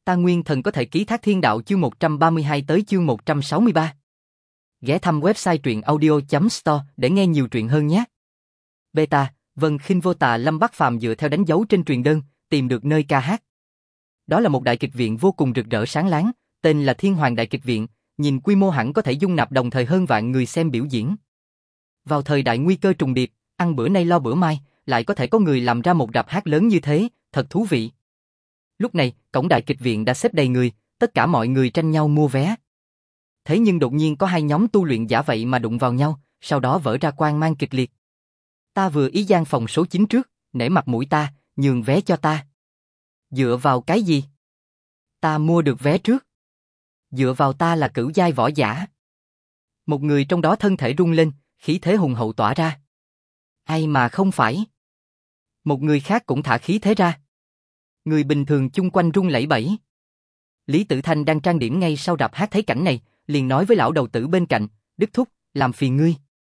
Ta Nguyên Thần có thể ký thác thiên đạo chương 132 tới chương 163. Ghé thăm website truyện audio.store để nghe nhiều truyện hơn nhé. Beta, Vân Khinh Vô Tà Lâm Bắc Phàm dựa theo đánh dấu trên truyền đơn, tìm được nơi ca hát. Đó là một đại kịch viện vô cùng rực rỡ sáng láng, tên là Thiên Hoàng Đại Kịch Viện, nhìn quy mô hẳn có thể dung nạp đồng thời hơn vạn người xem biểu diễn. Vào thời đại nguy cơ trùng điệp, ăn bữa nay lo bữa mai, lại có thể có người làm ra một rạp hát lớn như thế, thật thú vị. Lúc này, cổng đại kịch viện đã xếp đầy người, tất cả mọi người tranh nhau mua vé. Thế nhưng đột nhiên có hai nhóm tu luyện giả vậy mà đụng vào nhau, sau đó vỡ ra quang mang kịch liệt. Ta vừa ý gian phòng số 9 trước, nể mặt mũi ta, nhường vé cho ta. Dựa vào cái gì? Ta mua được vé trước. Dựa vào ta là cửu giai võ giả. Một người trong đó thân thể rung lên, khí thế hùng hậu tỏa ra. Ai mà không phải? Một người khác cũng thả khí thế ra. Người bình thường chung quanh run lẩy bẩy. Lý Tử Thanh đang trang điểm ngay sau rạp hát thấy cảnh này, liền nói với lão đầu tử bên cạnh, Đức Thúc, làm phiền ngươi.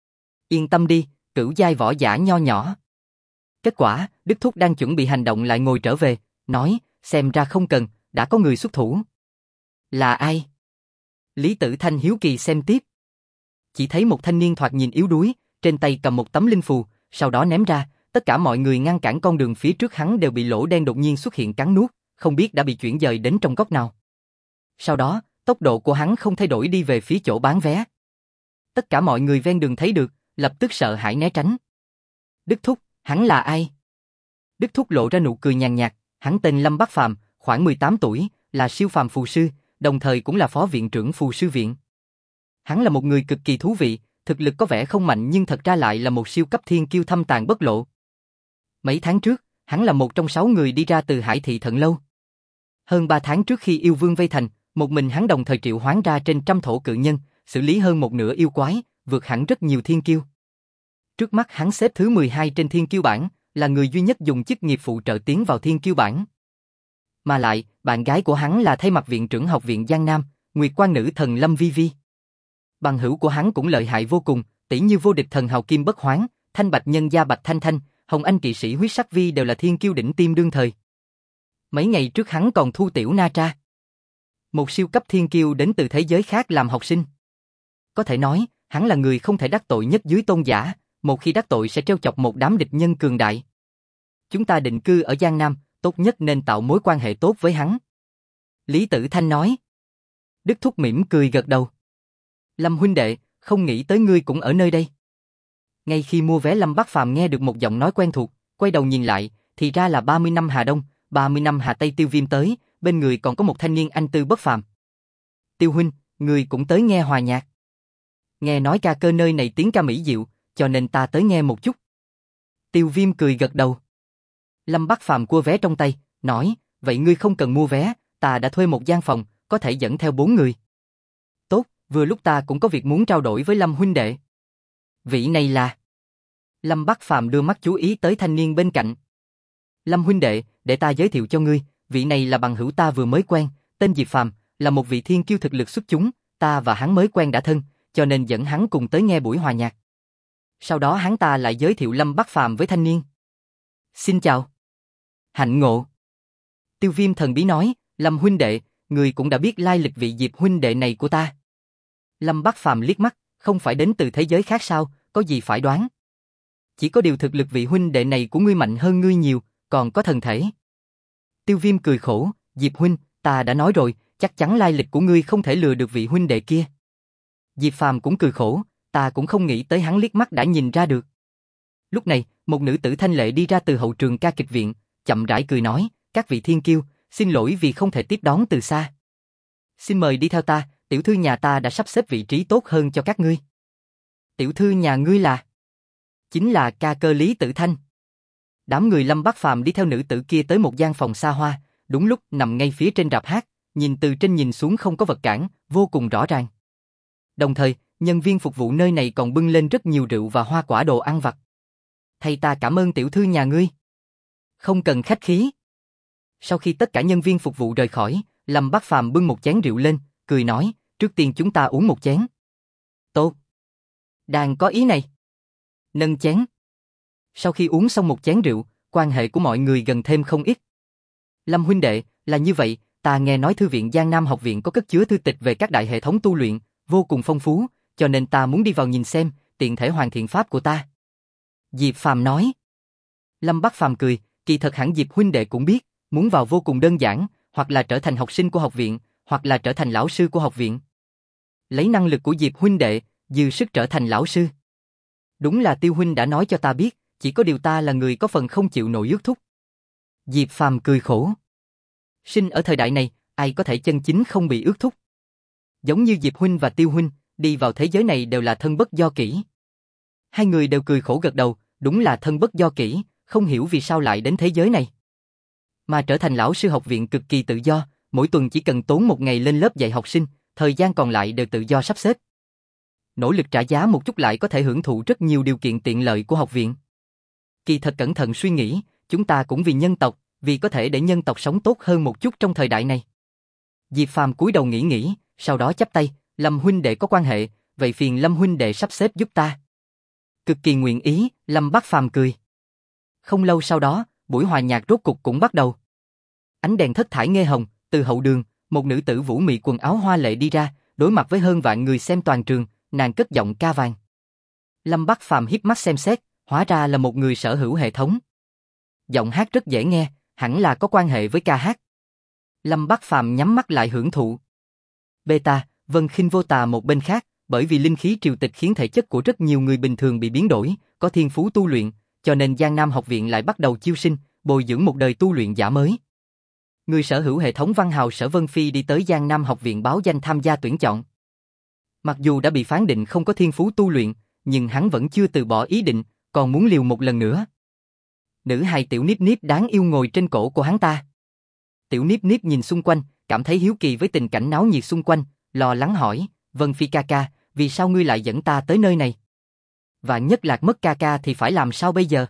Yên tâm đi, cửu giai võ giả nho nhỏ. Kết quả, Đức Thúc đang chuẩn bị hành động lại ngồi trở về, nói, xem ra không cần, đã có người xuất thủ. Là ai? Lý Tử Thanh hiếu kỳ xem tiếp. Chỉ thấy một thanh niên thoạt nhìn yếu đuối, trên tay cầm một tấm linh phù, sau đó ném ra, tất cả mọi người ngăn cản con đường phía trước hắn đều bị lỗ đen đột nhiên xuất hiện cắn nuốt, không biết đã bị chuyển dời đến trong góc nào. Sau đó, tốc độ của hắn không thay đổi đi về phía chỗ bán vé. Tất cả mọi người ven đường thấy được, lập tức sợ hãi né tránh. Đức Thúc, hắn là ai? Đức Thúc lộ ra nụ cười nhàn nhạt, hắn tên Lâm Bắc Phàm, khoảng 18 tuổi, là siêu phàm phù sư, đồng thời cũng là phó viện trưởng phù sư viện. Hắn là một người cực kỳ thú vị, thực lực có vẻ không mạnh nhưng thật ra lại là một siêu cấp thiên kiêu thâm tàn bất lộ. Mấy tháng trước, hắn là một trong 6 người đi ra từ Hải Thị Thận Lâu. Hơn 3 tháng trước khi yêu vương vây thành, một mình hắn đồng thời triệu hoán ra trên trăm thổ cự nhân, xử lý hơn một nửa yêu quái, vượt hẳn rất nhiều thiên kiêu. Trước mắt hắn xếp thứ 12 trên thiên kiêu bảng, là người duy nhất dùng chức nghiệp phụ trợ tiến vào thiên kiêu bảng. Mà lại, bạn gái của hắn là thay mặt viện trưởng học viện Giang Nam, Nguyệt Quan nữ thần Lâm Vi Vi. Bằng hữu của hắn cũng lợi hại vô cùng, tỷ như vô địch thần hào Kim Bất Hoán, Thanh Bạch nhân gia Bạch Thanh Thanh, Hồng Anh kỵ sĩ Huyết Sắc Vi đều là thiên kiêu đỉnh tiêm đương thời. Mấy ngày trước hắn còn thu Tiểu Na Tra, một siêu cấp thiên kiêu đến từ thế giới khác làm học sinh. Có thể nói, hắn là người không thể đắc tội nhất dưới tôn giả, một khi đắc tội sẽ trêu chọc một đám địch nhân cường đại. Chúng ta định cư ở Giang Nam, tốt nhất nên tạo mối quan hệ tốt với hắn. Lý Tử Thanh nói. Đức Thúc mỉm cười gật đầu. Lâm huynh đệ, không nghĩ tới ngươi cũng ở nơi đây. Ngay khi mua vé Lâm Bắc Phàm nghe được một giọng nói quen thuộc, quay đầu nhìn lại, thì ra là 30 năm Hà Đông, 30 năm Hà Tây Tiêu Viêm tới, bên người còn có một thanh niên anh tư bất phàm. Tiêu huynh, người cũng tới nghe hòa nhạc. Nghe nói ca cơ nơi này tiếng ca mỹ diệu, cho nên ta tới nghe một chút. Tiêu Viêm cười gật đầu. Lâm Bắc Phàm cua vé trong tay, nói, vậy ngươi không cần mua vé, ta đã thuê một gian phòng, có thể dẫn theo 4 người. Tốt, vừa lúc ta cũng có việc muốn trao đổi với Lâm huynh đệ. Vị này là... Lâm Bắc Phàm đưa mắt chú ý tới thanh niên bên cạnh. Lâm huynh đệ, để ta giới thiệu cho ngươi, vị này là bằng hữu ta vừa mới quen, tên Diệp Phàm, là một vị thiên kiêu thực lực xuất chúng, ta và hắn mới quen đã thân, cho nên dẫn hắn cùng tới nghe buổi hòa nhạc. Sau đó hắn ta lại giới thiệu Lâm Bắc Phàm với thanh niên. Xin chào. Hạnh ngộ. Tiêu Viêm thần bí nói, Lâm huynh đệ, người cũng đã biết lai lịch vị Diệp huynh đệ này của ta. Lâm Bắc Phàm liếc mắt, không phải đến từ thế giới khác sao, có gì phải đoán. Chỉ có điều thực lực vị huynh đệ này của ngươi mạnh hơn ngươi nhiều, còn có thần thể. Tiêu Viêm cười khổ, Diệp huynh, ta đã nói rồi, chắc chắn lai lịch của ngươi không thể lừa được vị huynh đệ kia. Diệp Phàm cũng cười khổ, ta cũng không nghĩ tới hắn liếc mắt đã nhìn ra được. Lúc này, một nữ tử thanh lệ đi ra từ hậu trường ca kịch viện, chậm rãi cười nói, các vị thiên kiêu, xin lỗi vì không thể tiếp đón từ xa. Xin mời đi theo ta, tiểu thư nhà ta đã sắp xếp vị trí tốt hơn cho các ngươi. Tiểu thư nhà ngươi là? Chính là ca cơ Lý Tử Thanh. Đám người Lâm Bắc Phàm đi theo nữ tử kia tới một gian phòng xa hoa, đúng lúc nằm ngay phía trên rạp hát, nhìn từ trên nhìn xuống không có vật cản, vô cùng rõ ràng. Đồng thời, nhân viên phục vụ nơi này còn bưng lên rất nhiều rượu và hoa quả đồ ăn vặt. Thầy ta cảm ơn tiểu thư nhà ngươi. Không cần khách khí. Sau khi tất cả nhân viên phục vụ rời khỏi, Lâm Bắc Phàm bưng một chén rượu lên, cười nói, trước tiên chúng ta uống một chén. Tốt. Đang có ý này. Nâng chén. Sau khi uống xong một chén rượu, quan hệ của mọi người gần thêm không ít. Lâm huynh đệ, là như vậy, ta nghe nói thư viện Giang Nam học viện có cất chứa thư tịch về các đại hệ thống tu luyện, vô cùng phong phú, cho nên ta muốn đi vào nhìn xem, tiện thể hoàn thiện pháp của ta. Diệp Phàm nói. Lâm Bắc Phàm cười, kỳ thật hẳn Diệp huynh đệ cũng biết, muốn vào vô cùng đơn giản, hoặc là trở thành học sinh của học viện, hoặc là trở thành lão sư của học viện. Lấy năng lực của Diệp huynh đệ, dư sức trở thành lão sư. Đúng là Tiêu huynh đã nói cho ta biết, chỉ có điều ta là người có phần không chịu nổi ước thúc. Diệp Phàm cười khổ. Sinh ở thời đại này, ai có thể chân chính không bị ước thúc. Giống như Diệp huynh và Tiêu huynh, đi vào thế giới này đều là thân bất do kỷ. Hai người đều cười khổ gật đầu, đúng là thân bất do kỷ, không hiểu vì sao lại đến thế giới này. Mà trở thành lão sư học viện cực kỳ tự do, mỗi tuần chỉ cần tốn một ngày lên lớp dạy học sinh, thời gian còn lại đều tự do sắp xếp. Nỗ lực trả giá một chút lại có thể hưởng thụ rất nhiều điều kiện tiện lợi của học viện. Kỳ thật cẩn thận suy nghĩ, chúng ta cũng vì nhân tộc, vì có thể để nhân tộc sống tốt hơn một chút trong thời đại này. Diệp Phàm cúi đầu nghĩ, sau đó chắp tay, Lâm huynh đệ có quan hệ, vậy phiền Lâm huynh đệ sắp xếp giúp ta. Cực kỳ nguyện ý, Lâm Bắc Phàm cười. Không lâu sau đó, buổi hòa nhạc rốt cục cũng bắt đầu. Ánh đèn thất thải nghe hồng, từ hậu đường, một nữ tử vũ mị quần áo hoa lệ đi ra, đối mặt với hơn vạn người xem toàn trường, nàng cất giọng ca vang. Lâm Bắc Phàm híp mắt xem xét, hóa ra là một người sở hữu hệ thống. Giọng hát rất dễ nghe, hẳn là có quan hệ với ca hát. Lâm Bắc Phàm nhắm mắt lại hưởng thụ. Beta, Vân Khinh Vô Tà một bên khác, bởi vì linh khí triều tịch khiến thể chất của rất nhiều người bình thường bị biến đổi, có thiên phú tu luyện, cho nên Giang Nam học viện lại bắt đầu chiêu sinh, bồi dưỡng một đời tu luyện giả mới. Người sở hữu hệ thống văn hào Sở Vân Phi đi tới Giang Nam học viện báo danh tham gia tuyển chọn. Mặc dù đã bị phán định không có thiên phú tu luyện, nhưng hắn vẫn chưa từ bỏ ý định, còn muốn liều một lần nữa. Nữ hài Tiểu Niếp Niếp đáng yêu ngồi trên cổ của hắn ta. Tiểu Niếp Niếp nhìn xung quanh, cảm thấy hiếu kỳ với tình cảnh náo nhiệt xung quanh, lo lắng hỏi, Vân Phi ca ca, vì sao ngươi lại dẫn ta tới nơi này? Và nhất lạc mất ca ca thì phải làm sao bây giờ?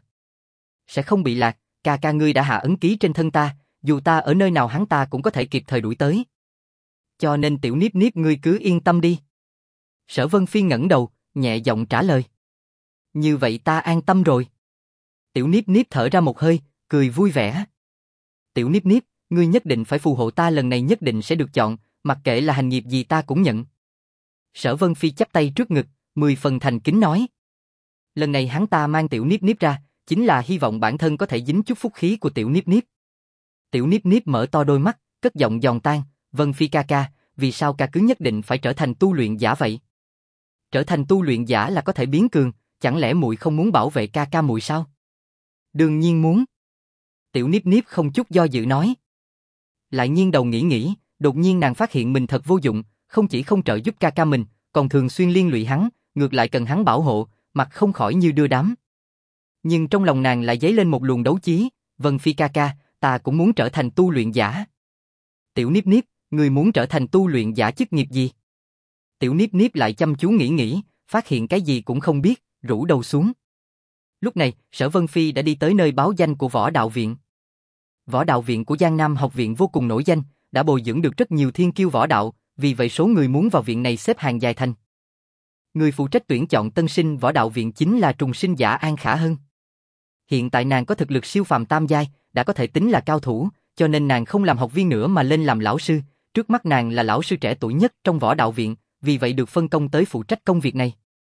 Sẽ không bị lạc, ca ca ngươi đã hạ ấn ký trên thân ta, dù ta ở nơi nào hắn ta cũng có thể kịp thời đuổi tới. Cho nên Tiểu Niếp Niếp ngươi cứ yên tâm đi. Sở Vân Phi ngẩng đầu, nhẹ giọng trả lời. Như vậy ta an tâm rồi. Tiểu Niếp Niếp thở ra một hơi, cười vui vẻ. Tiểu Niếp Niếp, ngươi nhất định phải phù hộ ta, lần này nhất định sẽ được chọn, mặc kệ là hành nghiệp gì ta cũng nhận. Sở Vân Phi chắp tay trước ngực, 10 phần thành kính nói. Lần này hắn ta mang Tiểu Niếp Niếp ra, chính là hy vọng bản thân có thể dính chút phúc khí của Tiểu Niếp Niếp. Tiểu Niếp Niếp mở to đôi mắt, cất giọng giòn tan, Vân Phi ca ca, vì sao ca cứ nhất định phải trở thành tu luyện giả vậy? Trở thành tu luyện giả là có thể biến cường, chẳng lẽ muội không muốn bảo vệ ca ca muội sao? Đương nhiên muốn. Tiểu Niếp Niếp không chút do dự nói. Lại nghiêng đầu nghĩ, đột nhiên nàng phát hiện mình thật vô dụng, không chỉ không trợ giúp ca ca mình, còn thường xuyên liên lụy hắn, ngược lại cần hắn bảo hộ, mặt không khỏi như đưa đám. Nhưng trong lòng nàng lại dấy lên một luồng đấu chí, Vân Phi ca ca, ta cũng muốn trở thành tu luyện giả. Tiểu Niếp Niếp, ngươi muốn trở thành tu luyện giả chức nghiệp gì? Tiểu Niếp Niếp lại chăm chú nghĩ, phát hiện cái gì cũng không biết, rũ đầu xuống. Lúc này, Sở Vân Phi đã đi tới nơi báo danh của Võ Đạo Viện. Võ Đạo Viện của Giang Nam học viện vô cùng nổi danh, đã bồi dưỡng được rất nhiều thiên kiêu võ đạo, vì vậy số người muốn vào viện này xếp hàng dài thành. Người phụ trách tuyển chọn tân sinh Võ Đạo Viện chính là trùng sinh giả An Khả Hân. Hiện tại nàng có thực lực siêu phàm tam giai, đã có thể tính là cao thủ, cho nên nàng không làm học viên nữa mà lên làm lão sư, trước mắt nàng là lão sư trẻ tuổi nhất trong Võ Đạo Viện, vì vậy được phân công tới phụ trách công việc này.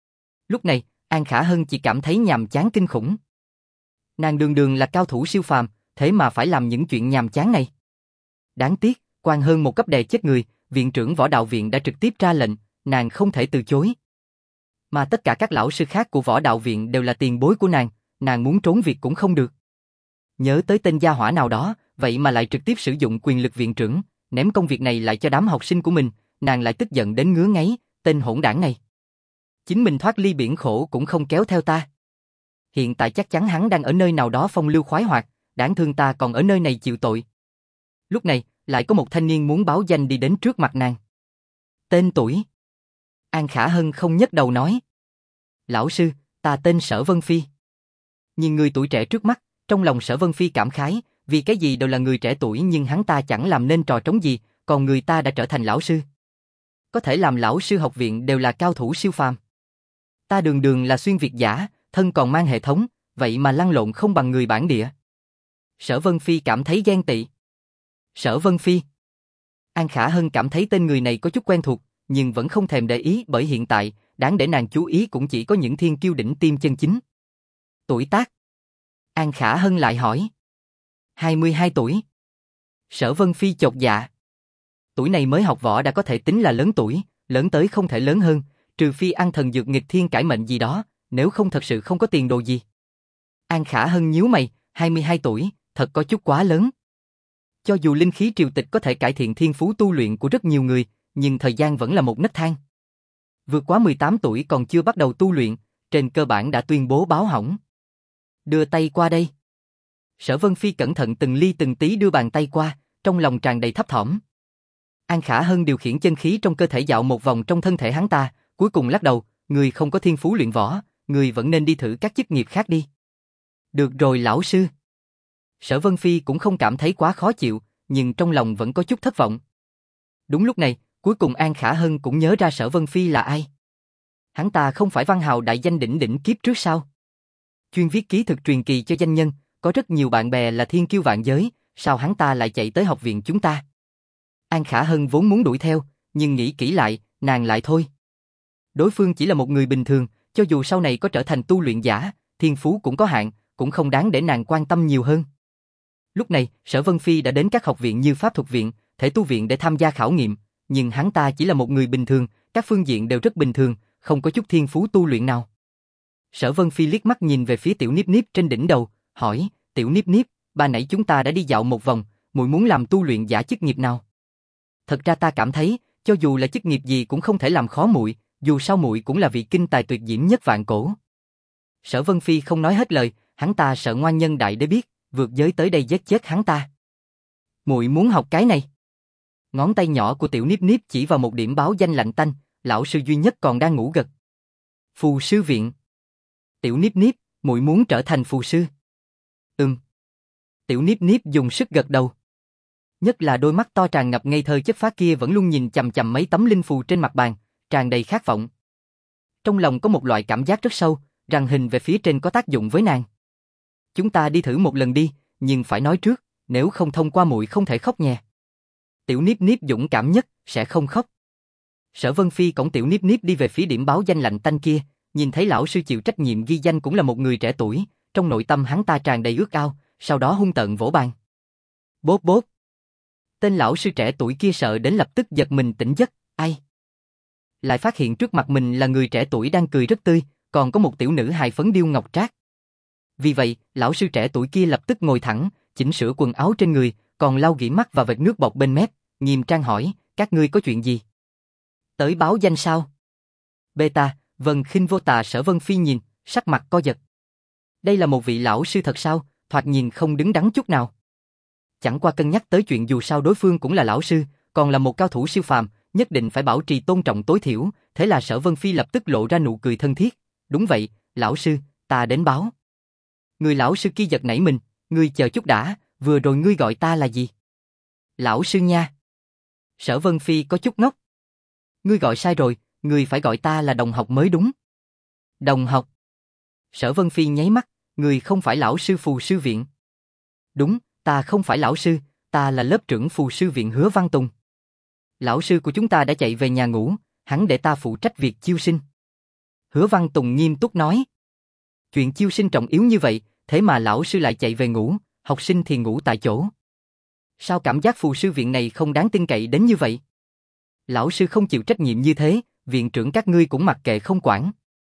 Lúc này, An Khả Hân chỉ cảm thấy nhàm chán kinh khủng. Nàng đường đường là cao thủ siêu phàm, thế mà phải làm những chuyện nhàm chán này. Đáng tiếc, quan hơn một cấp đè chết người, viện trưởng Võ Đạo Viện đã trực tiếp ra lệnh, nàng không thể từ chối. Mà tất cả các lão sư khác của Võ Đạo Viện đều là tiền bối của nàng muốn trốn việc cũng không được. Nhớ tới tên gia hỏa nào đó, vậy mà lại trực tiếp sử dụng quyền lực viện trưởng, ném công việc này lại cho đám học sinh của mình, nàng lại tức giận đến ngứa ngáy, tên hỗn đảng này. Chính mình thoát ly biển khổ cũng không kéo theo ta. Hiện tại chắc chắn hắn đang ở nơi nào đó phong lưu khoái hoạt, đáng thương ta còn ở nơi này chịu tội. Lúc này, lại có một thanh niên muốn báo danh đi đến trước mặt nàng. Tên tuổi. An Khả Hân không nhấc đầu nói. Lão sư, ta tên Sở Vân Phi. Nhìn người tuổi trẻ trước mắt, trong lòng Sở Vân Phi cảm khái, vì cái gì đều là người trẻ tuổi nhưng hắn ta chẳng làm nên trò trống gì, còn người ta đã trở thành lão sư. Có thể làm lão sư học viện đều là cao thủ siêu phàm. Ta đường đường là xuyên việt giả, thân còn mang hệ thống, vậy mà lăn lộn không bằng người bản địa. Sở Vân Phi cảm thấy ghen tị. Sở Vân Phi. An Khả Hân cảm thấy tên người này có chút quen thuộc, nhưng vẫn không thèm để ý bởi hiện tại, đáng để nàng chú ý cũng chỉ có những thiên kiêu đỉnh tiêm chân chính. Tuổi tác? An Khả Hân lại hỏi. 22 tuổi. Sở Vân Phi chột dạ. Tuổi này mới học võ đã có thể tính là lớn tuổi, lớn tới không thể lớn hơn, trừ phi ăn thần dược nghịch thiên cải mệnh gì đó, nếu không thật sự không có tiền đồ gì. An Khả Hân nhíu mày, 22 tuổi, thật có chút quá lớn. Cho dù linh khí triều tịch có thể cải thiện thiên phú tu luyện của rất nhiều người, nhưng thời gian vẫn là một nấc thang. Vượt quá 18 tuổi còn chưa bắt đầu tu luyện, trên cơ bản đã tuyên bố báo hỏng. Đưa tay qua đây. Sở Vân Phi cẩn thận từng ly từng tí đưa bàn tay qua, trong lòng tràn đầy thấp thỏm. An Khả Hân điều khiển chân khí trong cơ thể dạo một vòng trong thân thể hắn ta, cuối cùng lắc đầu, người không có thiên phú luyện võ, người vẫn nên đi thử các chức nghiệp khác đi. Được rồi lão sư. Sở Vân Phi cũng không cảm thấy quá khó chịu, nhưng trong lòng vẫn có chút thất vọng. Đúng lúc này, cuối cùng An Khả Hân cũng nhớ ra Sở Vân Phi là ai. Hắn ta không phải văn hào đại danh đỉnh đỉnh kiếp trước sao? Chuyên viết ký thực truyền kỳ cho danh nhân, có rất nhiều bạn bè là thiên kiêu vạn giới, sao hắn ta lại chạy tới học viện chúng ta? An Khả Hân vốn muốn đuổi theo, nhưng nghĩ kỹ lại, nàng lại thôi. Đối phương chỉ là một người bình thường, cho dù sau này có trở thành tu luyện giả, thiên phú cũng có hạn, cũng không đáng để nàng quan tâm nhiều hơn. Lúc này, Sở Vân Phi đã đến các học viện như Pháp thuật viện, Thể tu viện để tham gia khảo nghiệm, nhưng hắn ta chỉ là một người bình thường, các phương diện đều rất bình thường, không có chút thiên phú tu luyện nào. Sở Vân Phi liếc mắt nhìn về phía Tiểu Niếp Niếp trên đỉnh đầu, hỏi, Tiểu Niếp Niếp, ban nãy chúng ta đã đi dạo một vòng, muội muốn làm tu luyện giả chức nghiệp nào? Thật ra ta cảm thấy, cho dù là chức nghiệp gì cũng không thể làm khó muội, dù sao muội cũng là vị kinh tài tuyệt diễm nhất vạn cổ. Sở Vân Phi không nói hết lời, hắn ta sợ ngoan nhân đại đế biết, vượt giới tới đây giết chết hắn ta. Muội muốn học cái này. Ngón tay nhỏ của Tiểu Niếp Niếp chỉ vào một điểm báo danh lạnh tanh, lão sư duy nhất còn đang ngủ gật. Phù sư viện. Tiểu Niếp Niếp, muội muốn trở thành phù sư. Tiểu Niếp Niếp dùng sức gật đầu. Nhất là đôi mắt to tràn ngập ngây thơ chất phác kia vẫn luôn nhìn chằm chằm mấy tấm linh phù trên mặt bàn, tràn đầy khát vọng. Trong lòng có một loại cảm giác rất sâu, rằng hình về phía trên có tác dụng với nàng. Chúng ta đi thử một lần đi, nhưng phải nói trước, nếu không thông qua muội không thể khóc nhè. Tiểu Niếp Niếp dũng cảm nhất, sẽ không khóc. Sở Vân Phi cõng Tiểu Niếp Niếp đi về phía điểm báo danh lạnh tanh kia, nhìn thấy lão sư chịu trách nhiệm ghi danh cũng là một người trẻ tuổi, trong nội tâm hắn ta tràn đầy ước ao, sau đó hung tợn vỗ bàn. Bốp bốp. Tên lão sư trẻ tuổi kia sợ đến lập tức giật mình tỉnh giấc, ai? Lại phát hiện trước mặt mình là người trẻ tuổi đang cười rất tươi, còn có một tiểu nữ hài phấn điêu ngọc trác. Vì vậy, lão sư trẻ tuổi kia lập tức ngồi thẳng, chỉnh sửa quần áo trên người, còn lau gỉ mắt và vệt nước bọt bên mép, nghiêm trang hỏi, các ngươi có chuyện gì? Tới báo danh sao? Beta, Vân Khinh Vô Tà. Sở Vân Phi nhìn, sắc mặt co giật. Đây là một vị lão sư thật sao, thoạt nhìn không đứng đắn chút nào. Chẳng qua cân nhắc tới chuyện dù sao đối phương cũng là lão sư, còn là một cao thủ siêu phàm, nhất định phải bảo trì tôn trọng tối thiểu, thế là Sở Vân Phi lập tức lộ ra nụ cười thân thiết. Đúng vậy, lão sư, ta đến báo. Người lão sư kia giật nảy mình, ngươi chờ chút đã, vừa rồi ngươi gọi ta là gì? Lão sư nha. Sở Vân Phi có chút ngốc. Ngươi gọi sai rồi, ngươi phải gọi ta là đồng học mới đúng. Đồng học. Sở Vân Phi nháy mắt, ngươi không phải lão sư phù sư viện. Đúng, ta không phải lão sư, ta là lớp trưởng phù sư viện Hứa Văn Tùng. Lão sư của chúng ta đã chạy về nhà ngủ, hắn để ta phụ trách việc chiêu sinh. Hứa Văn Tùng nghiêm túc nói. Chuyện chiêu sinh trọng yếu như vậy, thế mà lão sư lại chạy về ngủ, học sinh thì ngủ tại chỗ. Sao cảm giác phù sư viện này không đáng tin cậy đến như vậy? Lão sư không chịu trách nhiệm như thế, viện trưởng các ngươi cũng mặc kệ không quản.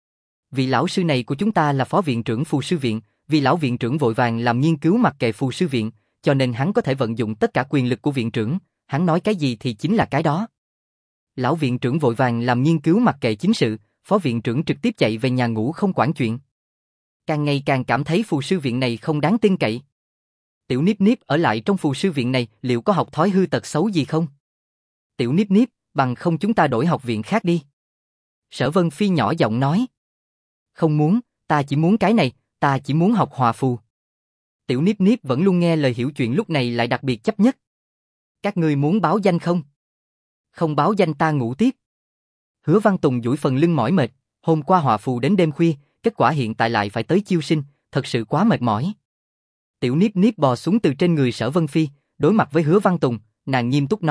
Vị lão sư này của chúng ta là phó viện trưởng phù sư viện, vì lão viện trưởng vội vàng làm nghiên cứu mặc kệ phù sư viện, cho nên hắn có thể vận dụng tất cả quyền lực của viện trưởng, hắn nói cái gì thì chính là cái đó. Lão viện trưởng vội vàng làm nghiên cứu mặc kệ chính sự, phó viện trưởng trực tiếp chạy về nhà ngủ không quản chuyện. Càng ngày càng cảm thấy phù sư viện này không đáng tin cậy. Tiểu Niếp Niếp ở lại trong phù sư viện này liệu có học thói hư tật xấu gì không? Tiểu Niếp Niếp, bằng không chúng ta đổi học viện khác đi. Sở Vân Phi nhỏ giọng nói. Không muốn, ta chỉ muốn cái này, ta chỉ muốn học hòa phù. Tiểu Niếp Niếp vẫn luôn nghe lời hiểu chuyện lúc này lại đặc biệt chấp nhất. Các ngươi muốn báo danh không? Không báo danh ta ngủ tiếp. Hứa Văn Tùng duỗi phần lưng mỏi mệt, hôm qua hòa phù đến đêm khuya, kết quả hiện tại lại phải tới chiêu sinh, thật sự quá mệt mỏi. Tiểu Niếp Niếp bò xuống từ trên người Sở Vân Phi, đối mặt với Hứa Văn Tùng, nàng nghiêm túc nói,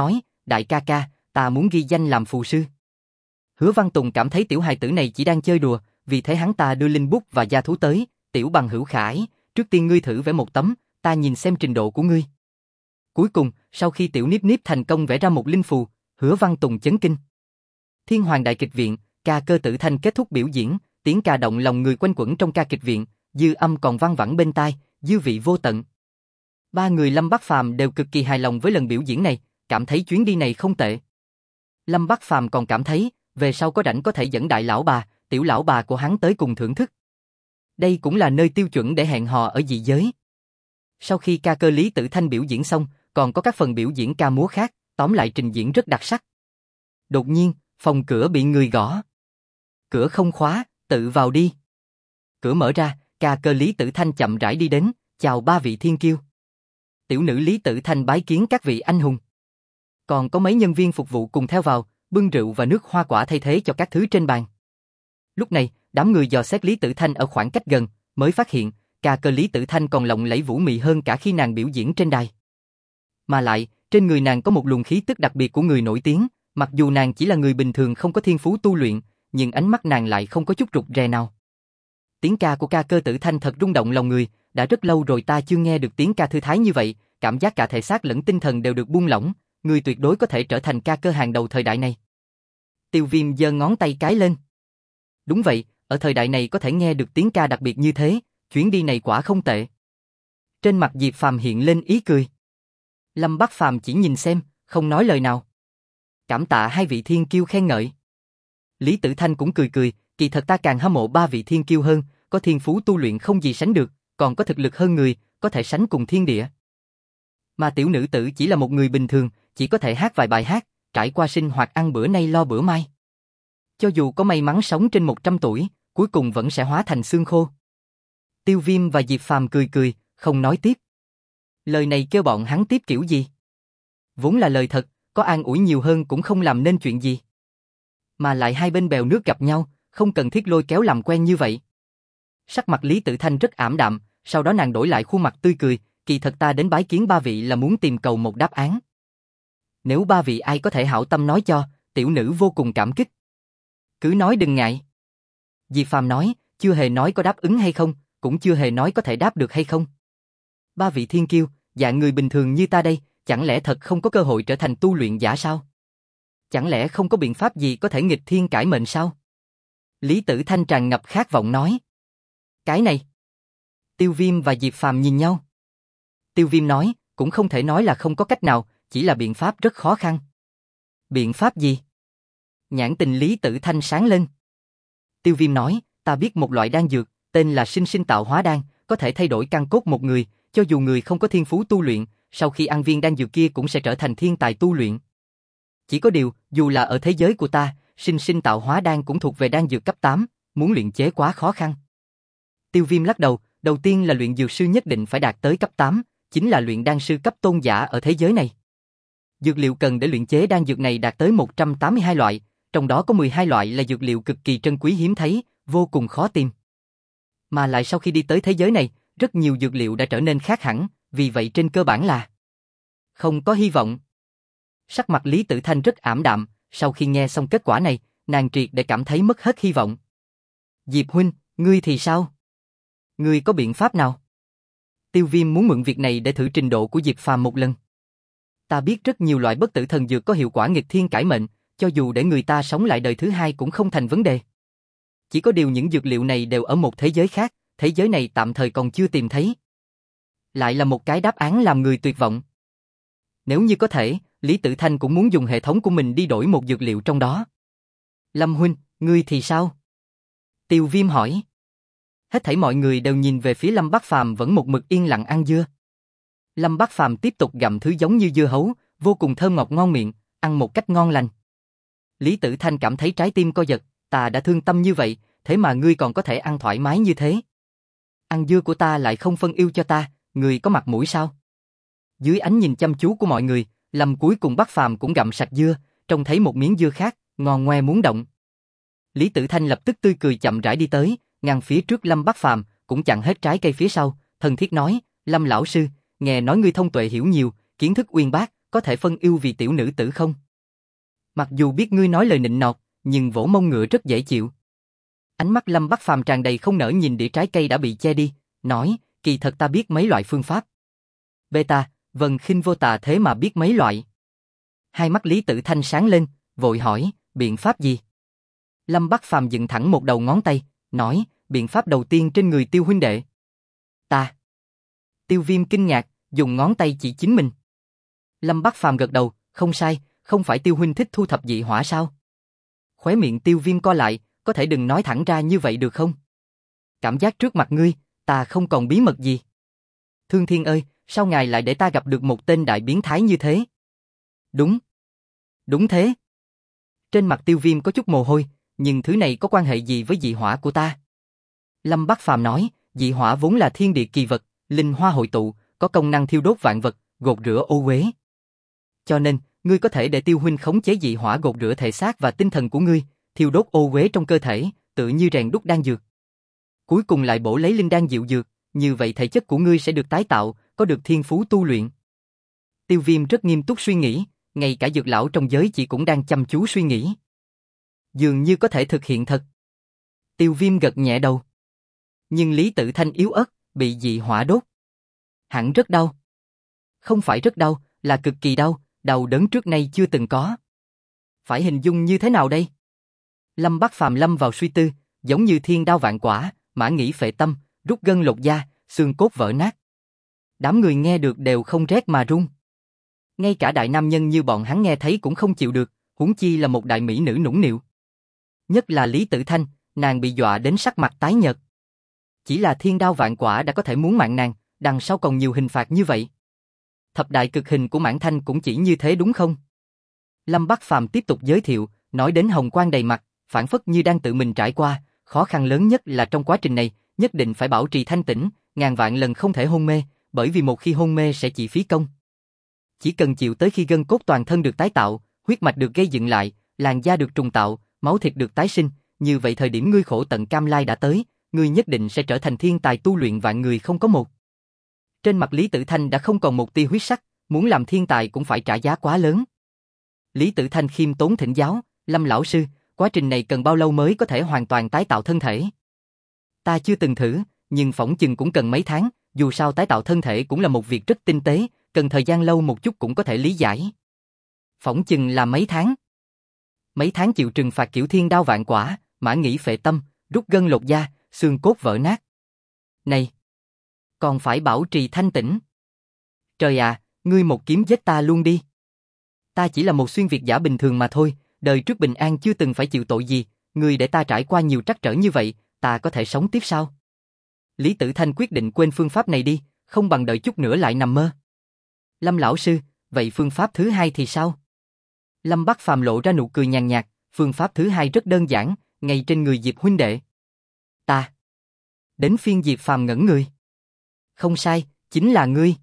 đại ca ca, ta muốn ghi danh làm phù sư. Hứa Văn Tùng cảm thấy tiểu hài tử này chỉ đang chơi đùa, vì thế hắn ta đưa linh bút và gia thú tới, tiểu bằng hữu Khải, trước tiên ngươi thử vẽ một tấm, ta nhìn xem trình độ của ngươi. Cuối cùng, sau khi tiểu Niếp Niếp thành công vẽ ra một linh phù, Hứa Văn Tùng chấn kinh. Thiên Hoàng Đại Kịch Viện, ca Cơ Tử Thanh kết thúc biểu diễn, tiếng ca động lòng người quanh quẩn trong ca kịch viện, dư âm còn vang vẳng bên tai, dư vị vô tận. Ba người Lâm Bắc Phàm đều cực kỳ hài lòng với lần biểu diễn này, cảm thấy chuyến đi này không tệ. Lâm Bắc Phàm còn cảm thấy, về sau có rảnh có thể dẫn đại lão bà, tiểu lão bà của hắn tới cùng thưởng thức. Đây cũng là nơi tiêu chuẩn để hẹn hò ở dị giới. Sau khi ca cơ Lý Tử Thanh biểu diễn xong, còn có các phần biểu diễn ca múa khác, tóm lại trình diễn rất đặc sắc. Đột nhiên, phòng cửa bị người gõ. Cửa không khóa, tự vào đi. Cửa mở ra, ca cơ Lý Tử Thanh chậm rãi đi đến, chào ba vị thiên kiêu. Tiểu nữ Lý Tử Thanh bái kiến các vị anh hùng. Còn có mấy nhân viên phục vụ cùng theo vào, bưng rượu và nước hoa quả thay thế cho các thứ trên bàn. Lúc này, đám người dò xét Lý Tử Thanh ở khoảng cách gần, mới phát hiện, ca cơ Lý Tử Thanh còn lộng lẫy vũ mị hơn cả khi nàng biểu diễn trên đài. Mà lại, trên người nàng có một luồng khí tức đặc biệt của người nổi tiếng, mặc dù nàng chỉ là người bình thường không có thiên phú tu luyện, nhưng ánh mắt nàng lại không có chút rụt rè nào. Tiếng ca của ca Cơ Tử Thanh thật rung động lòng người, đã rất lâu rồi ta chưa nghe được tiếng ca thư thái như vậy, cảm giác cả thể xác lẫn tinh thần đều được buông lỏng, người tuyệt đối có thể trở thành ca cơ hàng đầu thời đại này. Tiêu Viêm giơ ngón tay cái lên. Đúng vậy, ở thời đại này có thể nghe được tiếng ca đặc biệt như thế, chuyến đi này quả không tệ. Trên mặt Diệp Phàm hiện lên ý cười. Lâm Bắc Phàm chỉ nhìn xem, không nói lời nào. Cảm tạ hai vị thiên kiêu khen ngợi. Lý Tử Thanh cũng cười cười, kỳ thật ta càng hâm mộ ba vị thiên kiêu hơn, có thiên phú tu luyện không gì sánh được, còn có thực lực hơn người, có thể sánh cùng thiên địa. Mà tiểu nữ tử chỉ là một người bình thường, chỉ có thể hát vài bài hát, trải qua sinh hoạt ăn bữa nay lo bữa mai. Cho dù có may mắn sống trên 100 tuổi, cuối cùng vẫn sẽ hóa thành xương khô. Tiêu Viêm và Diệp Phàm cười cười, không nói tiếp. Lời này kêu bọn hắn tiếp kiểu gì? Vốn là lời thật, có an ủi nhiều hơn cũng không làm nên chuyện gì. Mà lại hai bên bèo nước gặp nhau, không cần thiết lôi kéo làm quen như vậy. Sắc mặt Lý Tử Thanh rất ảm đạm, sau đó nàng đổi lại khuôn mặt tươi cười, kỳ thật ta đến bái kiến ba vị là muốn tìm cầu một đáp án. Nếu ba vị ai có thể hảo tâm nói cho, tiểu nữ vô cùng cảm kích. Cứ nói đừng ngại. Diệp Phàm nói, chưa hề nói có đáp ứng hay không, cũng chưa hề nói có thể đáp được hay không. Ba vị thiên kiêu, dạng người bình thường như ta đây, chẳng lẽ thật không có cơ hội trở thành tu luyện giả sao? Chẳng lẽ không có biện pháp gì có thể nghịch thiên cải mệnh sao? Lý Tử Thanh tràn ngập khát vọng nói. Cái này. Tiêu Viêm và Diệp Phàm nhìn nhau. Tiêu Viêm nói, cũng không thể nói là không có cách nào, chỉ là biện pháp rất khó khăn. Biện pháp gì? Nhãn tình Lý Tử Thanh sáng lên. Tiêu Viêm nói, ta biết một loại đan dược, tên là sinh sinh tạo hóa đan, có thể thay đổi căn cốt một người, cho dù người không có thiên phú tu luyện, sau khi ăn viên đan dược kia cũng sẽ trở thành thiên tài tu luyện. Chỉ có điều, dù là ở thế giới của ta, sinh sinh tạo hóa đan cũng thuộc về đan dược cấp 8, muốn luyện chế quá khó khăn. Tiêu Viêm lắc đầu, đầu tiên là luyện dược sư nhất định phải đạt tới cấp 8, chính là luyện đan sư cấp tôn giả ở thế giới này. Dược liệu cần để luyện chế đan dược này đạt tới 182 loại, trong đó có 12 loại là dược liệu cực kỳ trân quý hiếm thấy, vô cùng khó tìm. Mà lại sau khi đi tới thế giới này, rất nhiều dược liệu đã trở nên khác hẳn, vì vậy trên cơ bản là không có hy vọng. Sắc mặt Lý Tử Thanh rất ảm đạm, sau khi nghe xong kết quả này, nàng triệt để cảm thấy mất hết hy vọng. Diệp huynh, ngươi thì sao? Ngươi có biện pháp nào? Tiêu Viêm muốn mượn việc này để thử trình độ của Diệp Phàm một lần. Ta biết rất nhiều loại bất tử thần dược có hiệu quả nghịch thiên cải mệnh, cho dù để người ta sống lại đời thứ hai cũng không thành vấn đề. Chỉ có điều những dược liệu này đều ở một thế giới khác, thế giới này tạm thời còn chưa tìm thấy. Lại là một cái đáp án làm người tuyệt vọng. Nếu như có thể, Lý Tử Thanh cũng muốn dùng hệ thống của mình đi đổi một dược liệu trong đó. Lâm huynh, ngươi thì sao? Tiêu Viêm hỏi. Hết thảy mọi người đều nhìn về phía Lâm Bắc Phàm vẫn một mực yên lặng ăn dưa. Lâm Bắc Phàm tiếp tục gặm thứ giống như dưa hấu, vô cùng thơm ngọt ngon miệng, ăn một cách ngon lành. Lý Tử Thanh cảm thấy trái tim co giật, ta đã thương tâm như vậy, thế mà ngươi còn có thể ăn thoải mái như thế. Ăn dưa của ta lại không phân ưu cho ta, ngươi có mặt mũi sao? Dưới ánh nhìn chăm chú của mọi người, Lâm cuối cùng Bắc Phàm cũng gặm sạch dưa, trông thấy một miếng dưa khác, ngon ngoe muốn động. Lý Tử Thanh lập tức tươi cười chậm rãi đi tới, ngăn phía trước Lâm Bắc Phàm, cũng chặn hết trái cây phía sau, thân thiết nói, Lâm lão sư, nghe nói ngươi thông tuệ hiểu nhiều, kiến thức uyên bác, có thể phân ưu vì tiểu nữ tử không? Mặc dù biết ngươi nói lời nịnh nọt, nhưng vỗ mông ngựa rất dễ chịu. Ánh mắt Lâm Bắc Phàm tràn đầy không nỡ nhìn đĩa trái cây đã bị che đi, nói, kỳ thật ta biết mấy loại phương pháp. Beta, Vân Khinh Vô Tà thế mà biết mấy loại. Hai mắt Lý Tử Thanh sáng lên, vội hỏi, biện pháp gì? Lâm Bắc Phàm dựng thẳng một đầu ngón tay, nói, biện pháp đầu tiên trên người Tiêu huynh đệ. Ta. Tiêu Viêm kinh ngạc, dùng ngón tay chỉ chính mình. Lâm Bắc Phàm gật đầu, không sai, không phải Tiêu huynh thích thu thập dị hỏa sao? Khóe miệng Tiêu Viêm co lại, có thể đừng nói thẳng ra như vậy được không? Cảm giác trước mặt ngươi, ta không còn bí mật gì. Thương Thiên ơi, sao ngài lại để ta gặp được một tên đại biến thái như thế? Đúng. Đúng thế. Trên mặt Tiêu Viêm có chút mồ hôi, nhưng thứ này có quan hệ gì với dị hỏa của ta? Lâm Bắc Phàm nói, dị hỏa vốn là thiên địa kỳ vật, linh hoa hội tụ, có công năng thiêu đốt vạn vật, gột rửa ô uế. Cho nên, ngươi có thể để Tiêu huynh khống chế dị hỏa gột rửa thể xác và tinh thần của ngươi, thiêu đốt ô uế trong cơ thể, tự như rèn đúc đan dược. Cuối cùng lại bổ lấy linh đan diệu dược, như vậy thể chất của ngươi sẽ được tái tạo, có được thiên phú tu luyện. Tiêu Viêm rất nghiêm túc suy nghĩ, ngay cả dược lão trong giới chỉ cũng đang chăm chú suy nghĩ. Dường như có thể thực hiện thật. Tiêu Viêm gật nhẹ đầu. Nhưng Lý Tử Thanh yếu ớt, bị dị hỏa đốt. Hẳn rất đau. Không phải rất đau, là cực kỳ đau, đau đớn trước nay chưa từng có. Phải hình dung như thế nào đây? Lâm Bắc Phàm lâm vào suy tư, giống như thiên đao vạn quả, mã nghĩ phệ tâm, rút gân lột da, xương cốt vỡ nát. Đám người nghe được đều không rét mà run. Ngay cả đại nam nhân như bọn hắn nghe thấy cũng không chịu được, huống chi là một đại mỹ nữ nũng nịu. Nhất là Lý Tử Thanh, nàng bị dọa đến sắc mặt tái nhợt. Chỉ là thiên đao vạn quả đã có thể muốn mạng nàng, đằng sau còn nhiều hình phạt như vậy. Thập đại cực hình của Mãn Thanh cũng chỉ như thế đúng không? Lâm Bắc Phàm tiếp tục giới thiệu, nói đến hồng quang đầy mặt, phản phất như đang tự mình trải qua, khó khăn lớn nhất là trong quá trình này, nhất định phải bảo trì thanh tĩnh, ngàn vạn lần không thể hôn mê, bởi vì một khi hôn mê sẽ chỉ phí công. Chỉ cần chịu tới khi gân cốt toàn thân được tái tạo, huyết mạch được gây dựng lại, làn da được trùng tạo, máu thịt được tái sinh, như vậy thời điểm ngươi khổ tận cam lai đã tới, ngươi nhất định sẽ trở thành thiên tài tu luyện vạn người không có một. Trên mặt Lý Tử Thanh đã không còn một tia huyết sắc, muốn làm thiên tài cũng phải trả giá quá lớn. Lý Tử Thanh khiêm tốn thỉnh giáo, Lâm lão sư, quá trình này cần bao lâu mới có thể hoàn toàn tái tạo thân thể? Ta chưa từng thử, nhưng phỏng chừng cũng cần mấy tháng, dù sao tái tạo thân thể cũng là một việc rất tinh tế, cần thời gian lâu một chút cũng có thể lý giải. Phỏng chừng là mấy tháng. Mấy tháng chịu trừng phạt kiểu thiên đao vạn quả, mã nghĩ phệ tâm, rút gân lột da, xương cốt vỡ nát. Này! Còn phải bảo trì thanh tĩnh. Trời ạ, ngươi một kiếm giết ta luôn đi. Ta chỉ là một xuyên việt giả bình thường mà thôi, đời trước bình an chưa từng phải chịu tội gì, ngươi để ta trải qua nhiều trắc trở như vậy, ta có thể sống tiếp sao? Lý Tử Thanh quyết định quên phương pháp này đi, không bằng đợi chút nữa lại nằm mơ. Lâm lão sư, vậy phương pháp thứ hai thì sao? Lâm Bắc Phàm lộ ra nụ cười nhàn nhạt, phương pháp thứ hai rất đơn giản, ngay trên người Diệp huynh đệ. Ta. Đến phiên Diệp Phàm ngẩn người. Không sai, chính là ngươi.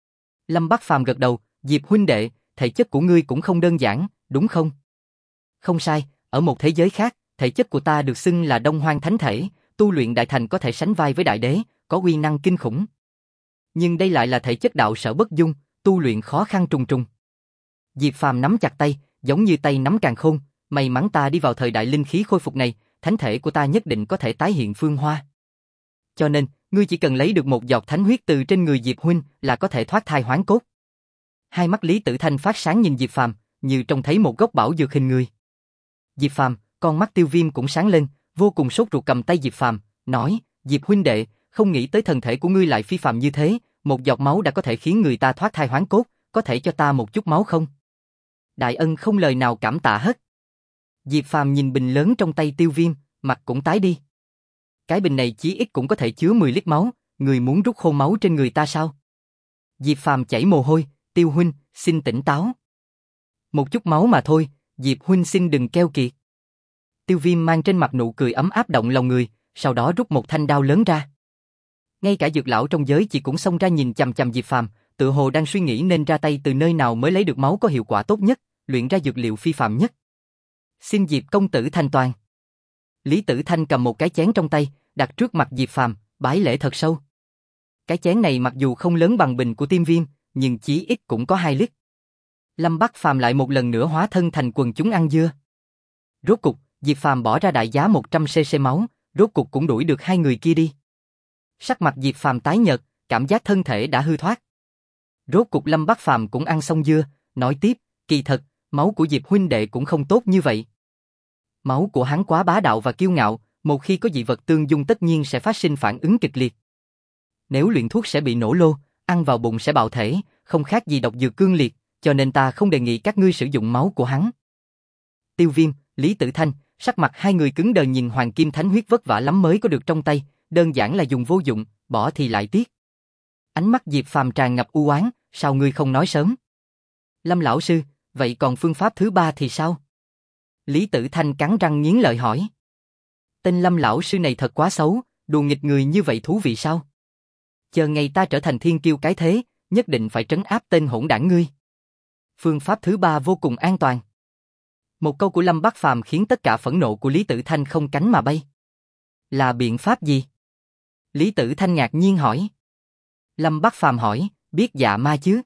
Lâm Bắc Phàm gật đầu, Diệp huynh đệ, thể chất của ngươi cũng không đơn giản, đúng không? Không sai, ở một thế giới khác, thể chất của ta được xưng là Đông Hoang Thánh Thể, tu luyện đại thành có thể sánh vai với đại đế, có uy năng kinh khủng. Nhưng đây lại là thể chất đạo sở bất dung, tu luyện khó khăn trùng trùng. Diệp Phàm nắm chặt tay, giống như tay nắm càn khôn, may mắn ta đi vào thời đại linh khí khôi phục này, thánh thể của ta nhất định có thể tái hiện phương hoa. Cho nên, ngươi chỉ cần lấy được một giọt thánh huyết từ trên người Diệp huynh là có thể thoát thai hoán cốt. Hai mắt Lý Tử Thanh phát sáng nhìn Diệp Phàm, như trông thấy một gốc bảo dược hình người. Diệp Phàm, con mắt Tiêu Viêm cũng sáng lên, vô cùng sốt ruột cầm tay Diệp Phàm, nói: Diệp huynh đệ, không nghĩ tới thần thể của ngươi lại phi phàm như thế, một giọt máu đã có thể khiến người ta thoát thai hoán cốt, có thể cho ta một chút máu không? Đại ân không lời nào cảm tạ hết. Diệp Phàm nhìn bình lớn trong tay Tiêu Viêm, mặt cũng tái đi. Cái bình này chí ít cũng có thể chứa 10 lít máu, người muốn rút khô máu trên người ta sao? Diệp Phàm chảy mồ hôi, Tiêu huynh, xin tỉnh táo. Một chút máu mà thôi, Diệp huynh xin đừng keo kiệt. Tiêu Viêm mang trên mặt nụ cười ấm áp động lòng người, sau đó rút một thanh đao lớn ra. Ngay cả dược lão trong giới chỉ cũng xông ra nhìn chằm chằm Diệp Phàm, tự hồ đang suy nghĩ nên ra tay từ nơi nào mới lấy được máu có hiệu quả tốt nhất, luyện ra dược liệu phi phàm nhất. Xin Diệp công tử thanh toàn. Lý Tử Thanh cầm một cái chén trong tay, đặt trước mặt Diệp Phàm, bái lễ thật sâu. Cái chén này mặc dù không lớn bằng bình của Tiêm Viêm, nhưng chí ít cũng có 2 lít. Lâm Bắc Phàm lại một lần nữa hóa thân thành quần chúng ăn dưa. Rốt cục, Diệp Phàm bỏ ra đại giá 100cc máu, rốt cục cũng đuổi được hai người kia đi. Sắc mặt Diệp Phàm tái nhợt, cảm giác thân thể đã hư thoát. Rốt cục Lâm Bắc Phàm cũng ăn xong dưa, nói tiếp, kỳ thật, máu của Diệp huynh đệ cũng không tốt như vậy. Máu của hắn quá bá đạo và kiêu ngạo, một khi có dị vật tương dung tất nhiên sẽ phát sinh phản ứng kịch liệt. Nếu luyện thuốc sẽ bị nổ lô, ăn vào bụng sẽ bạo thể, không khác gì độc dược cương liệt, cho nên ta không đề nghị các ngươi sử dụng máu của hắn. Tiêu Viêm, Lý Tử Thanh, sắc mặt hai người cứng đờ nhìn hoàng kim thánh huyết vất vả lắm mới có được trong tay, đơn giản là dùng vô dụng, bỏ thì lại tiếc. Ánh mắt Diệp Phàm tràn ngập u oán, sao ngươi không nói sớm? Lâm lão sư, vậy còn phương pháp thứ ba thì sao? Lý Tử Thanh cắn răng nghiến lợi hỏi. Tên Lâm lão sư này thật quá xấu, đùa nghịch người như vậy thú vị sao? Chờ ngày ta trở thành thiên kiêu cái thế, nhất định phải trấn áp tên hỗn đảng ngươi. Phương pháp thứ ba vô cùng an toàn. Một câu của Lâm Bắc Phàm khiến tất cả phẫn nộ của Lý Tử Thanh không cánh mà bay. Là biện pháp gì? Lý Tử Thanh ngạc nhiên hỏi. Lâm Bắc Phàm hỏi, biết dạ ma chứ?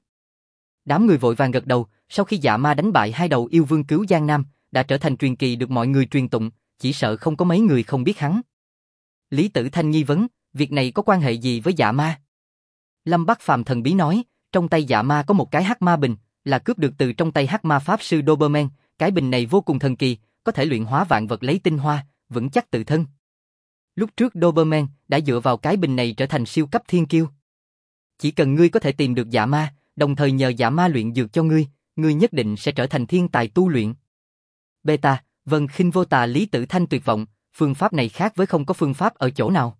Đám người vội vàng gật đầu, sau khi dạ ma đánh bại hai đầu yêu vương cứu Giang Nam, đã trở thành truyền kỳ được mọi người truyền tụng, chỉ sợ không có mấy người không biết hắn. Lý Tử Thanh nghi vấn, việc này có quan hệ gì với dạ ma? Lâm Bắc Phàm thần bí nói, trong tay dạ ma có một cái hắc ma bình, là cướp được từ trong tay hắc ma pháp sư Doberman, cái bình này vô cùng thần kỳ, có thể luyện hóa vạn vật lấy tinh hoa, vững chắc tự thân. Lúc trước Doberman đã dựa vào cái bình này trở thành siêu cấp thiên kiêu. Chỉ cần ngươi có thể tìm được dạ ma, đồng thời nhờ dạ ma luyện dược cho ngươi, ngươi nhất định sẽ trở thành thiên tài tu luyện. Beta, Vân Khinh Vô Tà. Lý Tử Thanh tuyệt vọng, phương pháp này khác với không có phương pháp ở chỗ nào.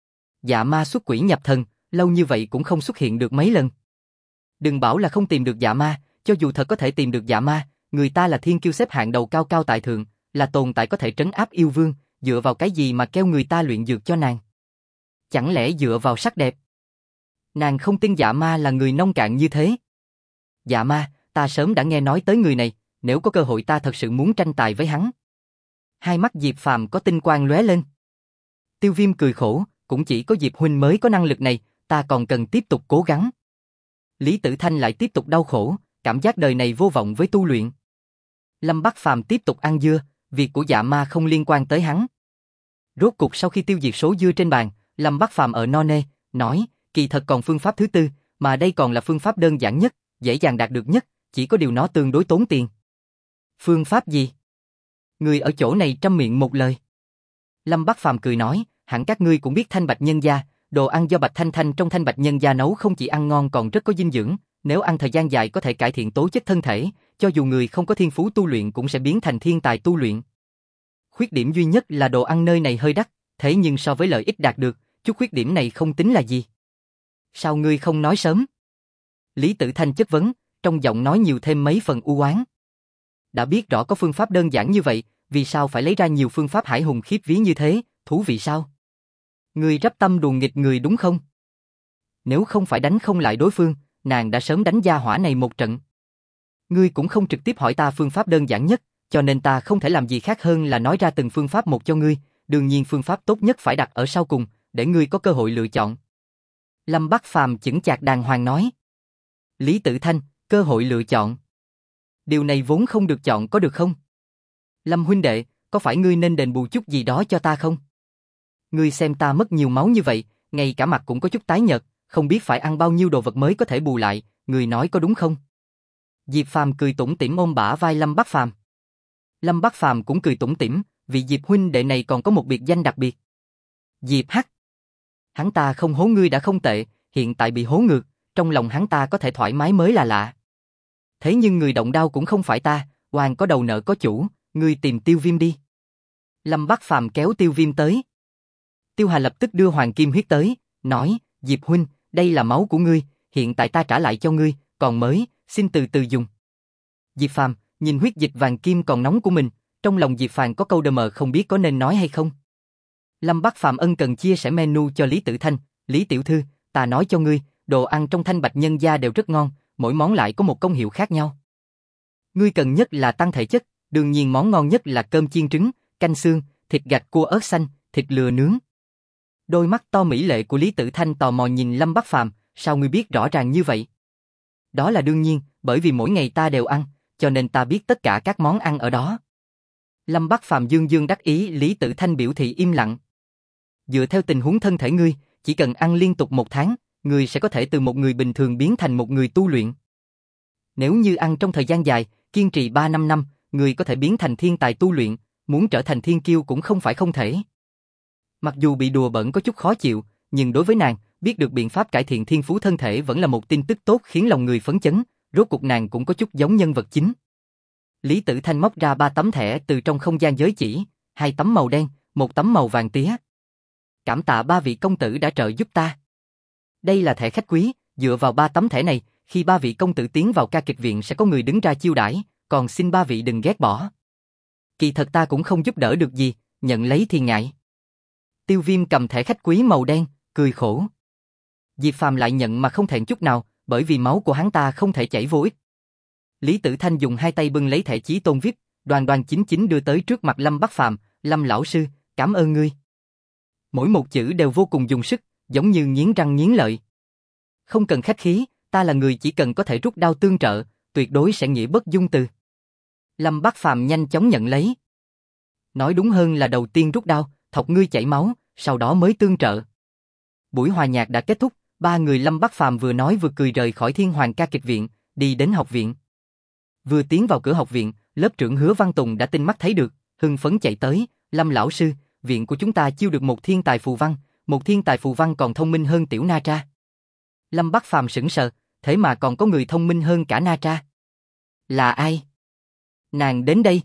Dạ ma xuất quỷ nhập thần, lâu như vậy cũng không xuất hiện được mấy lần. Đừng bảo là không tìm được dạ ma, cho dù thật có thể tìm được dạ ma, người ta là thiên kiêu xếp hạng đầu cao cao tại thượng, là tồn tại có thể trấn áp yêu vương, dựa vào cái gì mà kêu người ta luyện dược cho nàng? Chẳng lẽ dựa vào sắc đẹp? Nàng không tin dạ ma là người nông cạn như thế. Dạ ma, ta sớm đã nghe nói tới người này, nếu có cơ hội ta thật sự muốn tranh tài với hắn. Hai mắt Diệp Phàm có tinh quang lóe lên. Tiêu Viêm cười khổ, cũng chỉ có Diệp huynh mới có năng lực này, ta còn cần tiếp tục cố gắng. Lý Tử Thanh lại tiếp tục đau khổ, cảm giác đời này vô vọng với tu luyện. Lâm Bắc Phàm tiếp tục ăn dưa, việc của dạ ma không liên quan tới hắn. Rốt cục sau khi tiêu diệt số dưa trên bàn, Lâm Bắc Phàm ở no nê, nói, kỳ thật còn phương pháp thứ tư, mà đây còn là phương pháp đơn giản nhất, dễ dàng đạt được nhất, chỉ có điều nó tương đối tốn tiền. Phương pháp gì? Người ở chỗ này trăm miệng một lời. Lâm Bắc Phàm cười nói, hẳn các ngươi cũng biết thanh bạch nhân gia, đồ ăn do Bạch Thanh Thanh trong thanh bạch nhân gia nấu không chỉ ăn ngon còn rất có dinh dưỡng, nếu ăn thời gian dài có thể cải thiện tố chất thân thể, cho dù người không có thiên phú tu luyện cũng sẽ biến thành thiên tài tu luyện. Khuyết điểm duy nhất là đồ ăn nơi này hơi đắt, thế nhưng so với lợi ích đạt được, chút khuyết điểm này không tính là gì. Sao ngươi không nói sớm? Lý Tử Thanh chất vấn, trong giọng nói nhiều thêm mấy phần u oán. Đã biết rõ có phương pháp đơn giản như vậy, vì sao phải lấy ra nhiều phương pháp hải hùng khiếp vía như thế, thú vị sao? Ngươi rắp tâm đùa nghịch người đúng không? Nếu không phải đánh không lại đối phương, nàng đã sớm đánh gia hỏa này một trận. Ngươi cũng không trực tiếp hỏi ta phương pháp đơn giản nhất, cho nên ta không thể làm gì khác hơn là nói ra từng phương pháp một cho ngươi, đương nhiên phương pháp tốt nhất phải đặt ở sau cùng, để ngươi có cơ hội lựa chọn. Lâm Bắc Phàm chững chạc đàng hoàng nói. Lý Tử Thanh, cơ hội lựa chọn. Điều này vốn không được chọn có được không? Lâm huynh đệ, có phải ngươi nên đền bù chút gì đó cho ta không? Ngươi xem ta mất nhiều máu như vậy, ngay cả mặt cũng có chút tái nhợt, không biết phải ăn bao nhiêu đồ vật mới có thể bù lại, ngươi nói có đúng không? Diệp Phàm cười tủm tỉm ôm bả vai Lâm Bắc Phàm. Lâm Bắc Phàm cũng cười tủm tỉm, vì Diệp huynh đệ này còn có một biệt danh đặc biệt. Diệp Hắc. Hắn ta không hố ngươi đã không tệ, hiện tại bị hố ngược, trong lòng hắn ta có thể thoải mái mới là lạ. Thế nhưng người động đao cũng không phải ta, oan có đầu nợ có chủ, ngươi tìm Tiêu Viêm đi. Lâm Bắc Phàm kéo Tiêu Viêm tới. Tiêu Hà lập tức đưa hoàng kim huyết tới, nói, Diệp huynh, đây là máu của ngươi, hiện tại ta trả lại cho ngươi, còn mới, xin từ từ dùng. Diệp Phàm nhìn huyết dịch vàng kim còn nóng của mình, trong lòng Diệp Phàm có câu đờ mờ không biết có nên nói hay không. Lâm Bắc Phàm ân cần chia sẻ menu cho Lý Tử Thanh, Lý tiểu thư, ta nói cho ngươi, đồ ăn trong thanh bạch nhân gia đều rất ngon, mỗi món lại có một công hiệu khác nhau. Ngươi cần nhất là tăng thể chất, đương nhiên món ngon nhất là cơm chiên trứng, canh xương, thịt gạch cua ớt xanh, thịt lừa nướng. Đôi mắt to mỹ lệ của Lý Tử Thanh tò mò nhìn Lâm Bắc Phàm, sao ngươi biết rõ ràng như vậy? Đó là đương nhiên, bởi vì mỗi ngày ta đều ăn, cho nên ta biết tất cả các món ăn ở đó. Lâm Bắc Phàm dương dương đắc ý, Lý Tử Thanh biểu thị im lặng. Dựa theo tình huống thân thể ngươi, chỉ cần ăn liên tục 1 tháng, ngươi sẽ có thể từ một người bình thường biến thành một người tu luyện. Nếu như ăn trong thời gian dài, kiên trì 3-5 năm, ngươi có thể biến thành thiên tài tu luyện, muốn trở thành thiên kiêu cũng không phải không thể. Mặc dù bị đùa bỡn có chút khó chịu, nhưng đối với nàng, biết được biện pháp cải thiện thiên phú thân thể vẫn là một tin tức tốt khiến lòng người phấn chấn, rốt cuộc nàng cũng có chút giống nhân vật chính. Lý Tử Thanh móc ra 3 tấm thẻ từ trong không gian giới chỉ, 2 tấm màu đen, 1 tấm màu vàng tía. Cảm tạ 3 vị công tử đã trợ giúp ta. Đây là thẻ khách quý, dựa vào 3 tấm thẻ này, khi 3 vị công tử tiến vào ca kịch viện sẽ có người đứng ra chiêu đãi, còn xin 3 vị đừng ghét bỏ. Kỳ thật ta cũng không giúp đỡ được gì, nhận lấy thì ngại. Tiêu Viêm cầm thẻ khách quý màu đen, cười khổ. Diệp Phàm lại nhận mà không thẹn chút nào, bởi vì máu của hắn ta không thể chảy vô ích. Lý Tử Thanh dùng 2 tay bưng lấy thẻ chí tôn VIP, đoan đoan chính chính đưa tới trước mặt Lâm Bắc Phàm, "Lâm lão sư, cảm ơn ngươi." Mỗi một chữ đều vô cùng dùng sức, giống như nghiến răng nghiến lợi. "Không cần khách khí, ta là người chỉ cần có thể rút đao tương trợ, tuyệt đối sẽ nghĩa bất dung từ." Lâm Bắc Phàm nhanh chóng nhận lấy. Nói đúng hơn là đầu tiên rút đao, thọc ngươi chảy máu, sau đó mới tương trợ. Buổi hòa nhạc đã kết thúc, 3 người Lâm Bắc Phàm vừa nói vừa cười rời khỏi Thiên Hoàng ca kịch viện, đi đến học viện. Vừa tiến vào cửa học viện, lớp trưởng Hứa Văn Tùng đã tinh mắt thấy được, hưng phấn chạy tới, "Lâm lão sư, viện của chúng ta chiêu được một thiên tài phù văn, một thiên tài phù văn còn thông minh hơn tiểu Na Tra." Lâm Bắc Phàm sững sờ, thế mà còn có người thông minh hơn cả Na Tra. "Là ai?" "Nàng đến đây."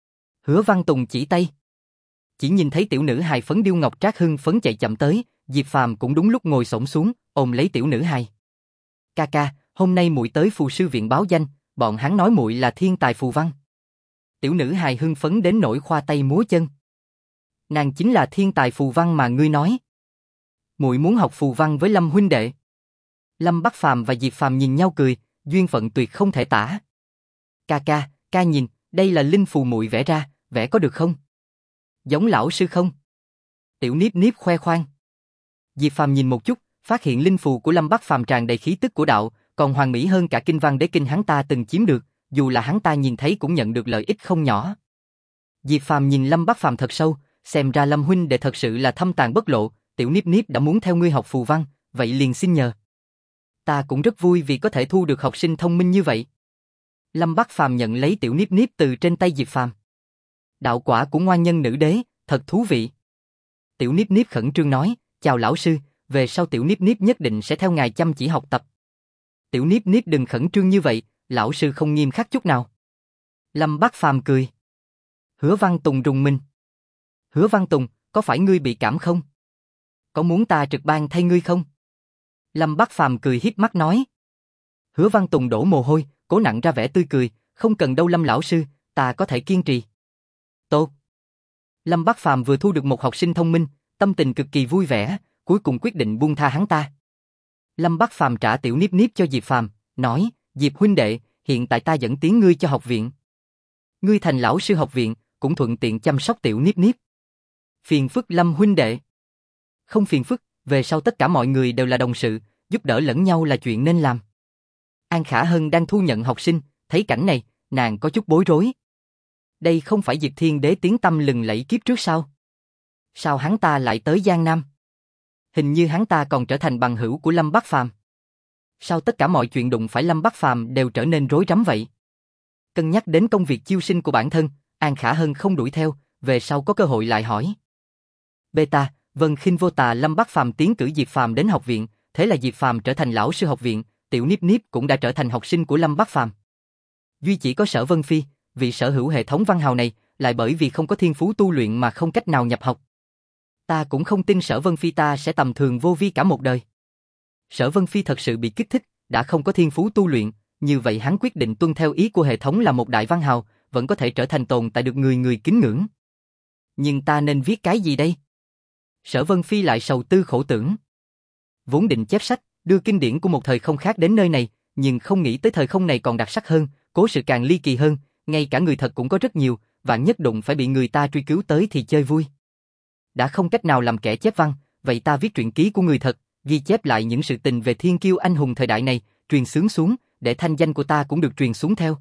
Hứa Văn Tùng chỉ tay. Chỉ nhìn thấy tiểu nữ hài phấn điêu ngọc trác hưng phấn chạy chậm tới, Diệp Phàm cũng đúng lúc ngồi xổm xuống, ôm lấy tiểu nữ hài. "Ca ca, hôm nay muội tới phù sư viện báo danh, bọn hắn nói muội là thiên tài phù văn." Tiểu nữ hài hưng phấn đến nỗi khoa tay múa chân. "Nàng chính là thiên tài phù văn mà ngươi nói. Muội muốn học phù văn với Lâm huynh đệ." Lâm Bắc Phàm và Diệp Phàm nhìn nhau cười, duyên phận tuyệt không thể tả. "Ca ca nhìn, đây là linh phù muội vẽ ra, vẽ có được không? Giống lão sư không?" Tiểu Niếp Niếp khoe khoang. Diệp Phàm nhìn một chút, phát hiện linh phù của Lâm Bắc Phàm tràn đầy khí tức của đạo, còn hoàn mỹ hơn cả kinh văn đế kinh hắn ta từng chiếm được, dù là hắn ta nhìn thấy cũng nhận được lợi ích không nhỏ. Diệp Phàm nhìn Lâm Bắc Phàm thật sâu, xem ra Lâm huynh đệ thật sự là thâm tàng bất lộ, tiểu Niếp Niếp đã muốn theo ngươi học phù văn, vậy liền xin nhờ. Ta cũng rất vui vì có thể thu được học sinh thông minh như vậy. Lâm Bắc Phàm nhận lấy tiểu Niếp Niếp từ trên tay Diệp Phàm. Đạo quả của ngoan nhân nữ đế, thật thú vị. Tiểu Niếp Niếp khẩn trương nói, "Chào lão sư, về sau tiểu Niếp Niếp nhất định sẽ theo ngài chăm chỉ học tập." "Tiểu Niếp Niếp đừng khẩn trương như vậy, lão sư không nghiêm khắc chút nào." Lâm Bắc Phàm cười. Hứa Văn Tùng rùng mình. "Hứa Văn Tùng, có phải ngươi bị cảm không? Có muốn ta trực ban thay ngươi không?" Lâm Bắc Phàm cười híp mắt nói. Hứa Văn Tùng đổ mồ hôi, cố nặn ra vẻ tươi cười, "Không cần đâu Lâm lão sư, ta có thể kiên trì." "Tốt." Lâm Bắc Phàm vừa thu được một học sinh thông minh, tâm tình cực kỳ vui vẻ, cuối cùng quyết định buông tha hắn ta. Lâm Bắc Phàm trả tiểu Niếp Niếp cho Diệp Phàm, nói, "Diệp huynh đệ, hiện tại ta dẫn tiến ngươi cho học viện. Ngươi thành lão sư học viện, cũng thuận tiện chăm sóc tiểu Niếp Niếp." "Phiền phức Lâm huynh đệ." "Không phiền phức, về sau tất cả mọi người đều là đồng sự, giúp đỡ lẫn nhau là chuyện nên làm." An Khả Hân đang thu nhận học sinh, thấy cảnh này, nàng có chút bối rối. Đây không phải Diệp Thiên Đế tiếng tăm lừng lẫy kiếp trước sao? Sao hắn ta lại tới Giang Nam? Hình như hắn ta còn trở thành bằng hữu của Lâm Bắc Phàm. Sao tất cả mọi chuyện đụng phải Lâm Bắc Phàm đều trở nên rối rắm vậy? Cân nhắc đến công việc chiêu sinh của bản thân, An Khả Hân không đuổi theo, về sau có cơ hội lại hỏi. Beta, Vân Khinh Vô Tà Lâm Bắc Phàm tiến cử Diệp Phàm đến học viện, thế là Diệp Phàm trở thành lão sư học viện, tiểu Niếp Niếp cũng đã trở thành học sinh của Lâm Bắc Phàm. Duy chỉ có Sở Vân Phi, vị sở hữu hệ thống văn hào này, lại bởi vì không có thiên phú tu luyện mà không cách nào nhập học. Ta cũng không tin Sở Vân Phi ta sẽ tầm thường vô vi cả một đời. Sở Vân Phi thật sự bị kích thích, đã không có thiên phú tu luyện, như vậy hắn quyết định tuân theo ý của hệ thống là một đại văn hào, vẫn có thể trở thành tồn tại được người người kính ngưỡng. Nhưng ta nên viết cái gì đây? Sở Vân Phi lại sầu tư khổ tưởng. Vốn định chép sách, đưa kinh điển của một thời không khác đến nơi này, nhưng không nghĩ tới thời không này còn đặc sắc hơn, cố sự càng ly kỳ hơn, ngay cả người thật cũng có rất nhiều, vạn nhất đụng phải bị người ta truy cứu tới thì chơi vui. Đã không cách nào làm kẻ chép văn, vậy ta viết truyện ký của người thật, ghi chép lại những sự tình về thiên kiêu anh hùng thời đại này, truyền xướng xuống, để thanh danh của ta cũng được truyền xuống theo.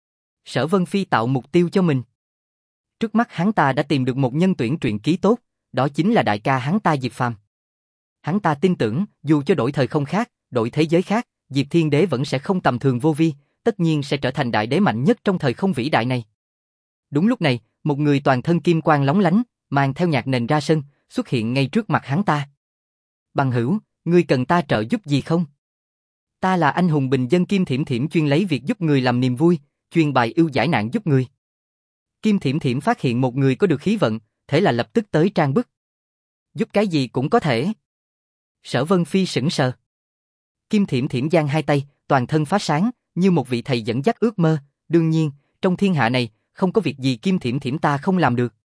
Sở Vân Phi tạo mục tiêu cho mình. Trước mắt hắn ta đã tìm được một nhân tuyển truyện ký tốt, đó chính là đại ca hắn ta Diệp Phàm. Hắn ta tin tưởng, dù cho đổi thời không khác, đổi thế giới khác, Diệp Thiên Đế vẫn sẽ không tầm thường vô vi, tất nhiên sẽ trở thành đại đế mạnh nhất trong thời không vĩ đại này. Đúng lúc này, một người toàn thân kim quang lóng lánh, mang theo nhạc nền ra sân, xuất hiện ngay trước mặt hắn ta. Bằng hữu, ngươi cần ta trợ giúp gì không? Ta là anh hùng bình dân Kim Thiểm Thiểm, chuyên lấy việc giúp người làm niềm vui, chuyên bài ưu giải nạn giúp người. Kim Thiểm Thiểm phát hiện một người có được khí vận, thế là lập tức tới trang bức. Giúp cái gì cũng có thể. Sở Vân Phi sững sờ. Kim Thiểm Thiểm giang hai tay, toàn thân phát sáng, như một vị thầy dẫn dắt ước mơ. Đương nhiên, trong thiên hạ này, không có việc gì Kim Thiểm Thiểm ta không làm được.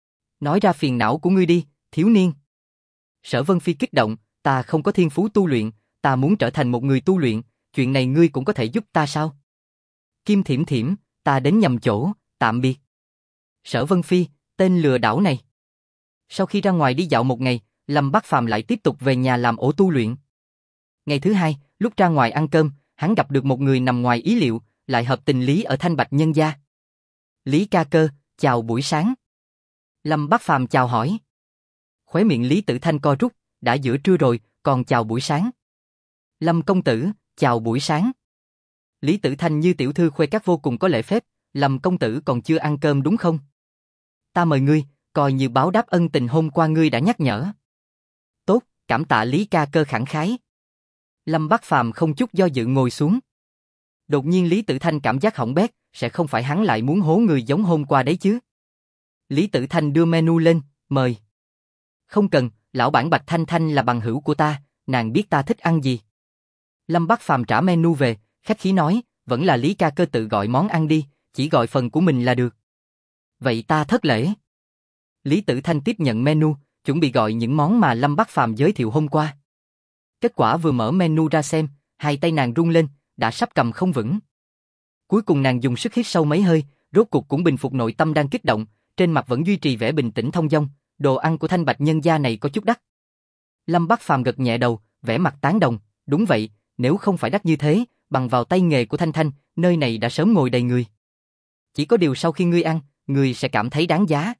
Nói ra phiền não của ngươi đi, thiếu niên. Sở Vân Phi kích động, ta không có thiên phú tu luyện, ta muốn trở thành một người tu luyện, chuyện này ngươi cũng có thể giúp ta sao? Kim Thiểm Thiểm, ta đến nhầm chỗ, tạm biệt. Sở Vân Phi, tên lừa đảo này. Sau khi ra ngoài đi dạo một ngày, Lâm Bác Phàm lại tiếp tục về nhà làm ổ tu luyện. Ngày thứ hai, lúc ra ngoài ăn cơm, hắn gặp được một người nằm ngoài ý liệu, lại hợp tình lý ở Thanh Bạch nhân gia. Lý ca cơ, chào buổi sáng. Lâm Bác Phàm chào hỏi. Khóe miệng Lý Tử Thanh co rút, đã giữa trưa rồi, còn chào buổi sáng. Lâm công tử, chào buổi sáng. Lý Tử Thanh như tiểu thư khuê các vô cùng có lễ phép, Lâm công tử còn chưa ăn cơm đúng không? Ta mời ngươi, coi như báo đáp ân tình hôm qua ngươi đã nhắc nhở. Tốt, cảm tạ Lý ca cơ khẳng khái. Lâm Bác Phàm không chút do dự ngồi xuống. Đột nhiên Lý Tử Thanh cảm giác hỏng bét, sẽ không phải hắn lại muốn hố người giống hôm qua đấy chứ? Lý Tử Thanh đưa menu lên, mời. Không cần, lão bản Bạch Thanh Thanh là bằng hữu của ta, nàng biết ta thích ăn gì. Lâm Bác Phàm trả menu về, khách khí nói, vẫn là Lý ca cơ tự gọi món ăn đi, chỉ gọi phần của mình là được. Vậy ta thất lễ. Lý Tử Thanh tiếp nhận menu, chuẩn bị gọi những món mà Lâm Bác Phàm giới thiệu hôm qua. Kết quả vừa mở menu ra xem, hai tay nàng run lên, đã sắp cầm không vững. Cuối cùng nàng dùng sức hít sâu mấy hơi, rốt cuộc cũng bình phục nội tâm đang kích động, trên mặt vẫn duy trì vẻ bình tĩnh thông dong. Đồ ăn của Thanh Bạch nhân gia này có chút đắt. Lâm Bác Phàm gật nhẹ đầu, vẻ mặt tán đồng, đúng vậy, nếu không phải đắt như thế, bằng vào tay nghề của Thanh Thanh, nơi này đã sớm ngồi đầy người. Chỉ có điều sau khi ngươi ăn, ngươi sẽ cảm thấy đáng giá.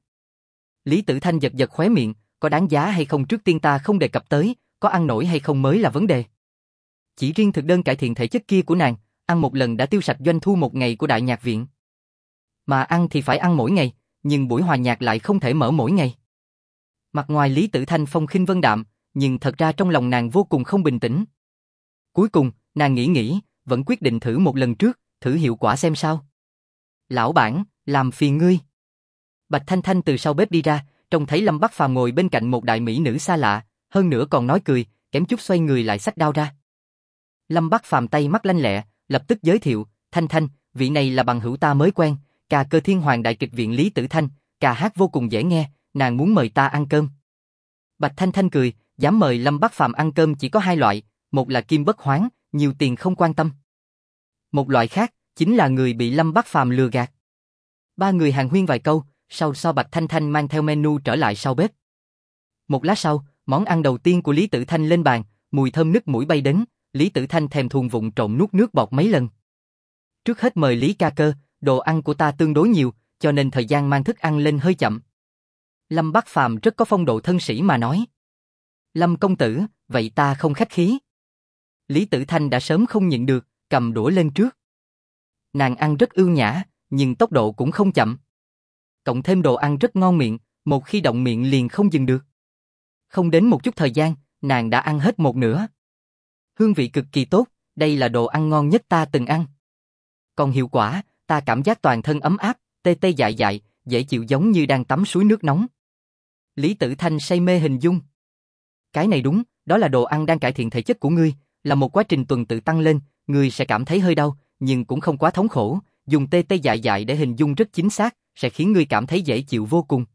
Lý Tử Thanh giật giật khóe miệng, có đáng giá hay không trước tiên ta không đề cập tới, có ăn nổi hay không mới là vấn đề. Chỉ riêng thực đơn cải thiện thể chất kia của nàng, ăn một lần đã tiêu sạch doanh thu một ngày của đại nhạc viện. Mà ăn thì phải ăn mỗi ngày, nhưng buổi hòa nhạc lại không thể mở mỗi ngày. Mặt ngoài Lý Tử Thanh phong khinh vân đạm, nhưng thật ra trong lòng nàng vô cùng không bình tĩnh. Cuối cùng, nàng nghĩ, vẫn quyết định thử một lần trước, thử hiệu quả xem sao. Lão bản, làm phiền ngươi. Bạch Thanh Thanh từ sau bếp đi ra, trông thấy Lâm Bác Phàm ngồi bên cạnh một đại mỹ nữ xa lạ, hơn nữa còn nói cười, kém chút xoay người lại xách đao ra. Lâm Bác Phàm tay mắt lanh lẹ, lập tức giới thiệu, Thanh Thanh, vị này là bằng hữu ta mới quen, ca cơ Thiên Hoàng Đại Kịch Viện Lý Tử Thanh, ca hát vô cùng dễ nghe, nàng muốn mời ta ăn cơm. Bạch Thanh Thanh cười, dám mời Lâm Bác Phàm ăn cơm chỉ có hai loại, một là kim bất hoán, nhiều tiền không quan tâm. Một loại khác, chính là người bị Lâm Bác Phàm lừa gạt. Ba người hàn huyên vài câu, sau Bạch Thanh Thanh mang theo menu trở lại sau bếp. Một lát sau, món ăn đầu tiên của Lý Tử Thanh lên bàn, mùi thơm nức mũi bay đến, Lý Tử Thanh thèm thuồng vụng trộn nuốt nước bọt mấy lần. Trước hết mời Lý ca cơ, đồ ăn của ta tương đối nhiều, cho nên thời gian mang thức ăn lên hơi chậm. Lâm Bác Phàm rất có phong độ thân sĩ mà nói. Lâm công tử, vậy ta không khách khí. Lý Tử Thanh đã sớm không nhịn được, cầm đũa lên trước. Nàng ăn rất ưu nhã, nhưng tốc độ cũng không chậm. Cộng thêm đồ ăn rất ngon miệng, một khi động miệng liền không dừng được. Không đến một chút thời gian, nàng đã ăn hết một nửa. Hương vị cực kỳ tốt, đây là đồ ăn ngon nhất ta từng ăn. Còn hiệu quả, ta cảm giác toàn thân ấm áp, tê tê dại dại, dễ chịu giống như đang tắm suối nước nóng. Lý Tử Thanh say mê hình dung. Cái này đúng, đó là đồ ăn đang cải thiện thể chất của ngươi, là một quá trình tuần tự tăng lên, ngươi sẽ cảm thấy hơi đau, nhưng cũng không quá thống khổ, dùng tê tê dại dại để hình dung rất chính xác, sẽ khiến ngươi cảm thấy dễ chịu vô cùng.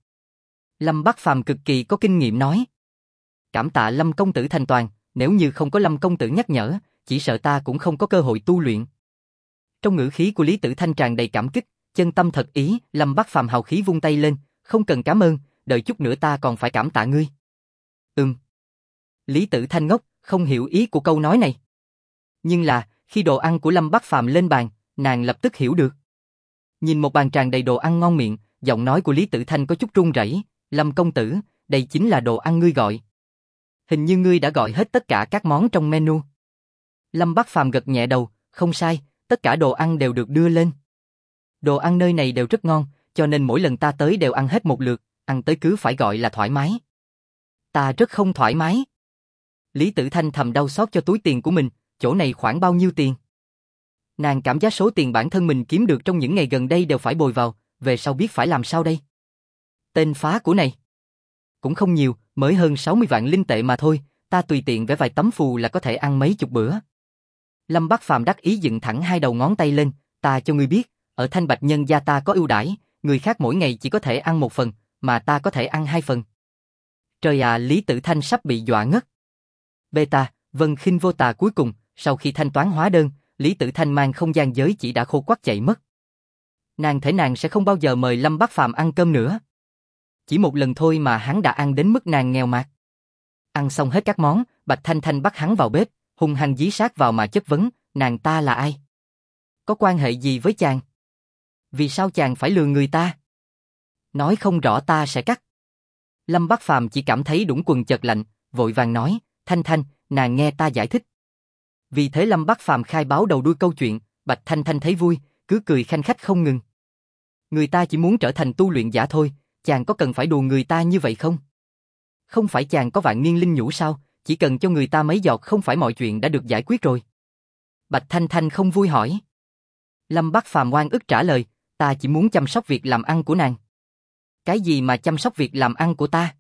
Lâm Bác Phàm cực kỳ có kinh nghiệm nói. Cảm tạ Lâm công tử thành toàn, nếu như không có Lâm công tử nhắc nhở, chỉ sợ ta cũng không có cơ hội tu luyện. Trong ngữ khí của Lý Tử Thanh tràn đầy cảm kích, chân tâm thật ý, Lâm Bác Phàm hào khí vung tay lên, không cần cảm ơn, đợi chút nữa ta còn phải cảm tạ ngươi. Lý Tử Thanh ngốc, không hiểu ý của câu nói này. Nhưng là, Khi đồ ăn của Lâm Bắc Phàm lên bàn, nàng lập tức hiểu được. Nhìn một bàn tràn đầy đồ ăn ngon miệng, giọng nói của Lý Tử Thanh có chút run rẩy. Lâm công tử, đây chính là đồ ăn ngươi gọi. Hình như ngươi đã gọi hết tất cả các món trong menu. Lâm Bắc Phàm gật nhẹ đầu, không sai, tất cả đồ ăn đều được đưa lên. Đồ ăn nơi này đều rất ngon, cho nên mỗi lần ta tới đều ăn hết một lượt, ăn tới cứ phải gọi là thoải mái. Ta rất không thoải mái. Lý Tử Thanh thầm đau xót cho túi tiền của mình, chỗ này khoảng bao nhiêu tiền? Nàng cảm giác số tiền bản thân mình kiếm được trong những ngày gần đây đều phải bồi vào, về sau biết phải làm sao đây? Tên phá của này. Cũng không nhiều, mới hơn 60 vạn linh tệ mà thôi, ta tùy tiện vẽ vài tấm phù là có thể ăn mấy chục bữa. Lâm Bắc Phàm đắc ý dựng thẳng hai đầu ngón tay lên, ta cho ngươi biết, ở Thanh Bạch nhân gia ta có ưu đãi, người khác mỗi ngày chỉ có thể ăn một phần, mà ta có thể ăn hai phần. Trời à, Lý Tử Thanh sắp bị dọa ngất. Beta, Vân Khinh Vô Tà cuối cùng, sau khi thanh toán hóa đơn, Lý Tử Thanh mang không gian giới chỉ đã khô quắt chạy mất. Nàng sẽ không bao giờ mời Lâm Bắc Phàm ăn cơm nữa. Chỉ một lần thôi mà hắn đã ăn đến mức nàng nghèo mạt. Ăn xong hết các món, Bạch Thanh Thanh bắt hắn vào bếp, hung hăng dí sát vào mà chất vấn, nàng ta là ai? Có quan hệ gì với chàng? Vì sao chàng phải lừa người ta? Nói không rõ ta sẽ cắt. Lâm Bắc Phàm chỉ cảm thấy đũng quần chợt lạnh, vội vàng nói, Thanh Thanh, nàng nghe ta giải thích. Vì thế Lâm Bắc Phàm khai báo đầu đuôi câu chuyện, Bạch Thanh Thanh thấy vui, cứ cười khanh khách không ngừng. Người ta chỉ muốn trở thành tu luyện giả thôi, chàng có cần phải đùa người ta như vậy không? Không phải chàng có vạn niên linh nhũ sao, chỉ cần cho người ta mấy giọt không phải mọi chuyện đã được giải quyết rồi. Bạch Thanh Thanh không vui hỏi. Lâm Bắc Phàm oan ức trả lời, ta chỉ muốn chăm sóc việc làm ăn của nàng. Cái gì mà chăm sóc việc làm ăn của ta?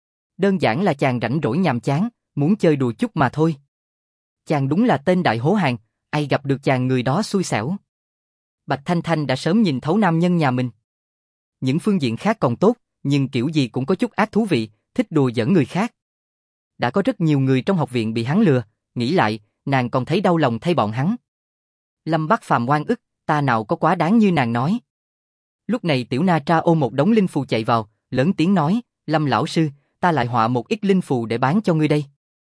Đơn giản là chàng rảnh rỗi nhàm chán, muốn chơi đùa chút mà thôi. Chàng đúng là tên đại hố hàng, ai gặp được chàng người đó xui xẻo. Bạch Thanh Thanh đã sớm nhìn thấu nam nhân nhà mình. Những phương diện khác còn tốt, nhưng kiểu gì cũng có chút ác thú vị, thích đùa giỡn người khác. Đã có rất nhiều người trong học viện bị hắn lừa, nghĩ lại, nàng còn thấy đau lòng thay bọn hắn. Lâm Bắc Phàm oan ức, ta nào có quá đáng như nàng nói. Lúc này Tiểu Na Tra ôm một đống linh phù chạy vào, lớn tiếng nói, Lâm lão sư, ta lại họa một ít linh phù để bán cho ngươi đây.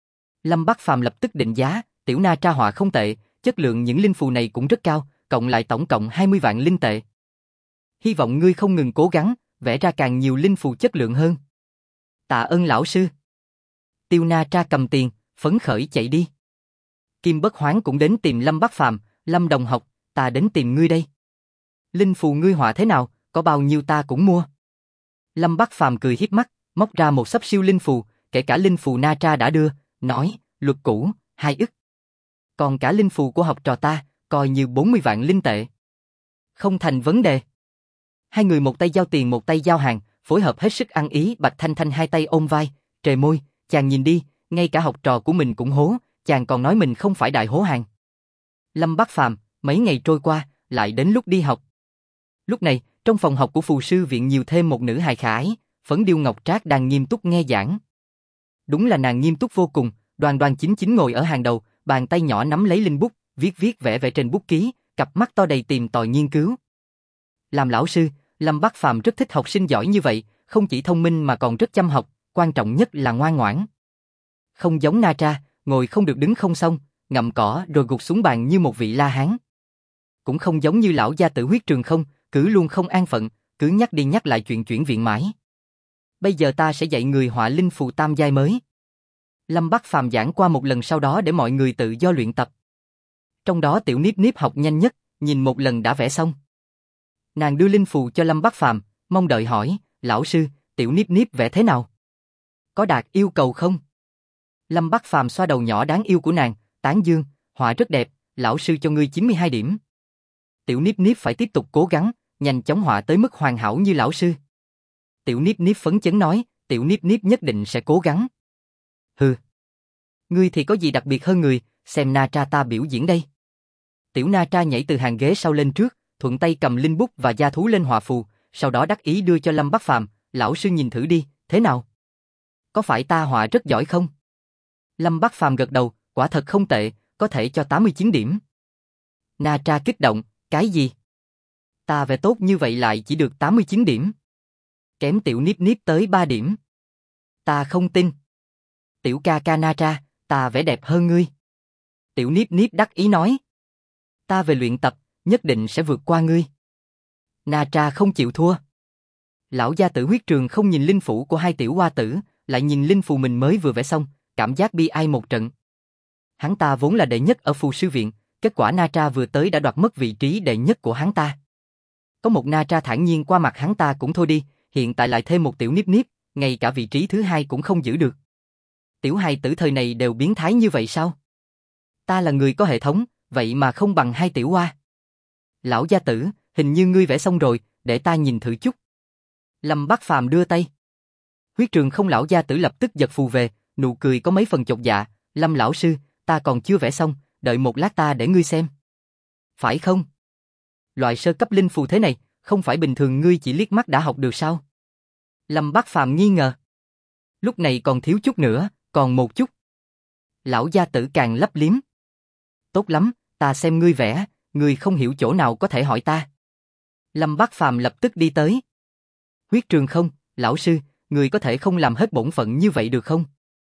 Lâm Bắc Phàm lập tức định giá, Tiểu Na Tra họa không tệ, chất lượng những linh phù này cũng rất cao, cộng lại tổng cộng 20 vạn linh tệ. Hy vọng ngươi không ngừng cố gắng, vẽ ra càng nhiều linh phù chất lượng hơn. Tạ ơn lão sư. Tiêu Na Tra cầm tiền, phấn khởi chạy đi. Kim Bất Hoán cũng đến tìm Lâm Bắc Phàm, Lâm đồng học, ta đến tìm ngươi đây. Linh phù ngươi họa thế nào, có bao nhiêu ta cũng mua. Lâm Bắc Phàm cười hiếp mắt, móc ra một xấp siêu linh phù, kể cả linh phù Na Tra đã đưa, nói, luật cũ, 2 ức. Còn cả linh phù của học trò ta, coi như 40 vạn linh tệ. Không thành vấn đề. Hai người một tay giao tiền một tay giao hàng, phối hợp hết sức ăn ý. Bạch Thanh Thanh hai tay ôm vai, trề môi, chàng nhìn đi, ngay cả học trò của mình cũng hố, chàng còn nói mình không phải đại hố hàng. Lâm Bắc Phàm, mấy ngày trôi qua, lại đến lúc đi học. Lúc này, trong phòng học của phù sư viện nhiều thêm một nữ hài khả ái, Phấn Điêu Ngọc Trác đang nghiêm túc nghe giảng. Đúng là nàng nghiêm túc vô cùng, đoan đoan chính chính ngồi ở hàng đầu, bàn tay nhỏ nắm lấy linh bút, viết vẽ vẽ trên bút ký, cặp mắt to đầy tìm tòi nghiên cứu. Làm lão sư, Lâm Bắc Phàm rất thích học sinh giỏi như vậy, không chỉ thông minh mà còn rất chăm học, quan trọng nhất là ngoan ngoãn. Không giống Na Tra, ngồi không được đứng không xong, ngậm cỏ rồi gục xuống bàn như một vị La Hán. Cũng không giống như lão gia tử Huyết Trường Không, cứ luôn không an phận, cứ nhắc đi nhắc lại chuyện chuyển viện mãi. Bây giờ ta sẽ dạy người họa linh phù tam giai mới. Lâm Bắc Phàm giảng qua một lần sau đó để mọi người tự do luyện tập. Trong đó Tiểu Niếp Niếp học nhanh nhất, nhìn một lần đã vẽ xong. Nàng đưa linh phù cho Lâm Bắc Phàm, mong đợi hỏi, lão sư, Tiểu Niếp Niếp vẽ thế nào? Có đạt yêu cầu không? Lâm Bắc Phàm xoa đầu nhỏ đáng yêu của nàng, tán dương, họa rất đẹp, lão sư cho ngươi 92 điểm. Tiểu Niếp Niếp phải tiếp tục cố gắng, nhanh chóng họa tới mức hoàn hảo như lão sư. Tiểu Niếp Niếp phấn chấn nói, Tiểu Niếp Niếp nhất định sẽ cố gắng. Hừ. Ngươi thì có gì đặc biệt hơn người, xem Na Tra ta biểu diễn đây. Tiểu Na Tra nhảy từ hàng ghế sau lên trước, thuận tay cầm linh bút và gia thú lên họa phù, sau đó đắc ý đưa cho Lâm Bắc Phàm, lão sư nhìn thử đi, thế nào? Có phải ta họa rất giỏi không? Lâm Bắc Phàm gật đầu, quả thật không tệ, có thể cho 89 điểm. Na Tra kích động, cái gì? Ta vẽ tốt như vậy lại chỉ được 89 điểm. Kém Tiểu Niếp Niếp tới 3 điểm. Ta không tin. Tiểu ca ca Na Tra, ta vẽ đẹp hơn ngươi. Tiểu Niếp Niếp đắc ý nói. Ta về luyện tập, nhất định sẽ vượt qua ngươi. Na Tra không chịu thua. Lão gia tử Huyết Trường không nhìn linh phủ của hai tiểu hoa tử, lại nhìn linh phù mình mới vừa vẽ xong, cảm giác bi ai một trận. Hắn ta vốn là đệ nhất ở phù sư viện, kết quả Na Tra vừa tới đã đoạt mất vị trí đệ nhất của hắn ta. Có một Na Tra thản nhiên qua mặt hắn ta cũng thôi đi, hiện tại lại thêm một tiểu Niếp Niếp, ngay cả vị trí thứ hai cũng không giữ được. Tiểu hài tử thời này đều biến thái như vậy sao? Ta là người có hệ thống, vậy mà không bằng hai tiểu hoa. Lão gia tử, hình như ngươi vẽ xong rồi, để ta nhìn thử chút. Lâm Bắc Phàm đưa tay. Huyết Trường không lão gia tử lập tức giật phù về, nụ cười có mấy phần chột dạ. Lâm lão sư, ta còn chưa vẽ xong, đợi một lát ta để ngươi xem. Phải không? Loại sơ cấp linh phù thế này, không phải bình thường ngươi chỉ liếc mắt đã học được sao? Lâm Bắc Phàm nghi ngờ. Lúc này còn thiếu chút nữa, còn một chút. Lão gia tử càng lấp liếm. Tốt lắm, ta xem ngươi vẽ, ngươi không hiểu chỗ nào có thể hỏi ta. Lâm Bắc Phàm lập tức đi tới. Huyết Trường không, lão sư, ngươi có thể không làm hết bổn phận như vậy được không?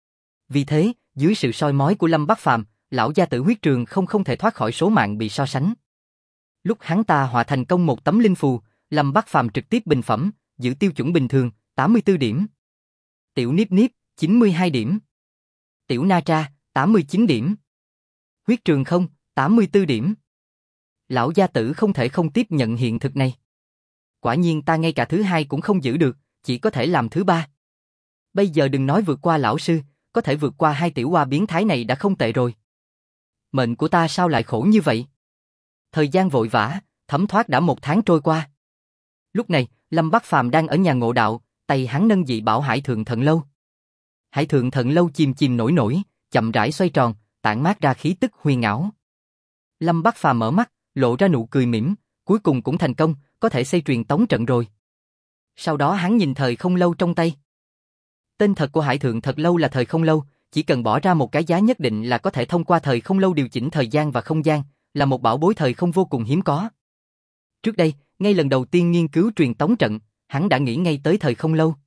Vì thế, dưới sự soi mói của Lâm Bắc Phàm, lão gia tử Huyết Trường không thể thoát khỏi số mạng bị so sánh. Lúc hắn ta hòa thành công một tấm linh phù, Lâm Bắc Phàm trực tiếp bình phẩm, giữ tiêu chuẩn bình thường, 84 điểm. Tiểu Niếp Niếp, 92 điểm. Tiểu Na Tra, 89 điểm. Huyết Trường không, 84 điểm. Lão gia tử không thể không tiếp nhận hiện thực này. Quả nhiên ta ngay cả thứ hai cũng không giữ được, chỉ có thể làm thứ ba. Bây giờ đừng nói vượt qua lão sư, có thể vượt qua hai tiểu hoa biến thái này đã không tệ rồi. Mệnh của ta sao lại khổ như vậy? Thời gian vội vã, thấm thoát đã 1 tháng trôi qua. Lúc này, Lâm Bắc Phàm đang ở nhà ngộ đạo, tay hắn nâng dị bảo Hải Thượng Thần Lâu. Hải Thượng Thần Lâu chìm chìm nổi nổi, chậm rãi xoay tròn, tản mát ra khí tức huyền ảo. Lâm Bắc Phàm mở mắt, lộ ra nụ cười mỉm, cuối cùng cũng thành công, có thể xây truyền tống trận rồi. Sau đó hắn nhìn thời không lâu trong tay. Tên thật của Hải Thượng Thật Lâu là thời không lâu, chỉ cần bỏ ra một cái giá nhất định là có thể thông qua thời không lâu điều chỉnh thời gian và không gian, là một bảo bối thời không vô cùng hiếm có. Trước đây, ngay lần đầu tiên nghiên cứu truyền tống trận, hắn đã nghĩ ngay tới thời không lâu.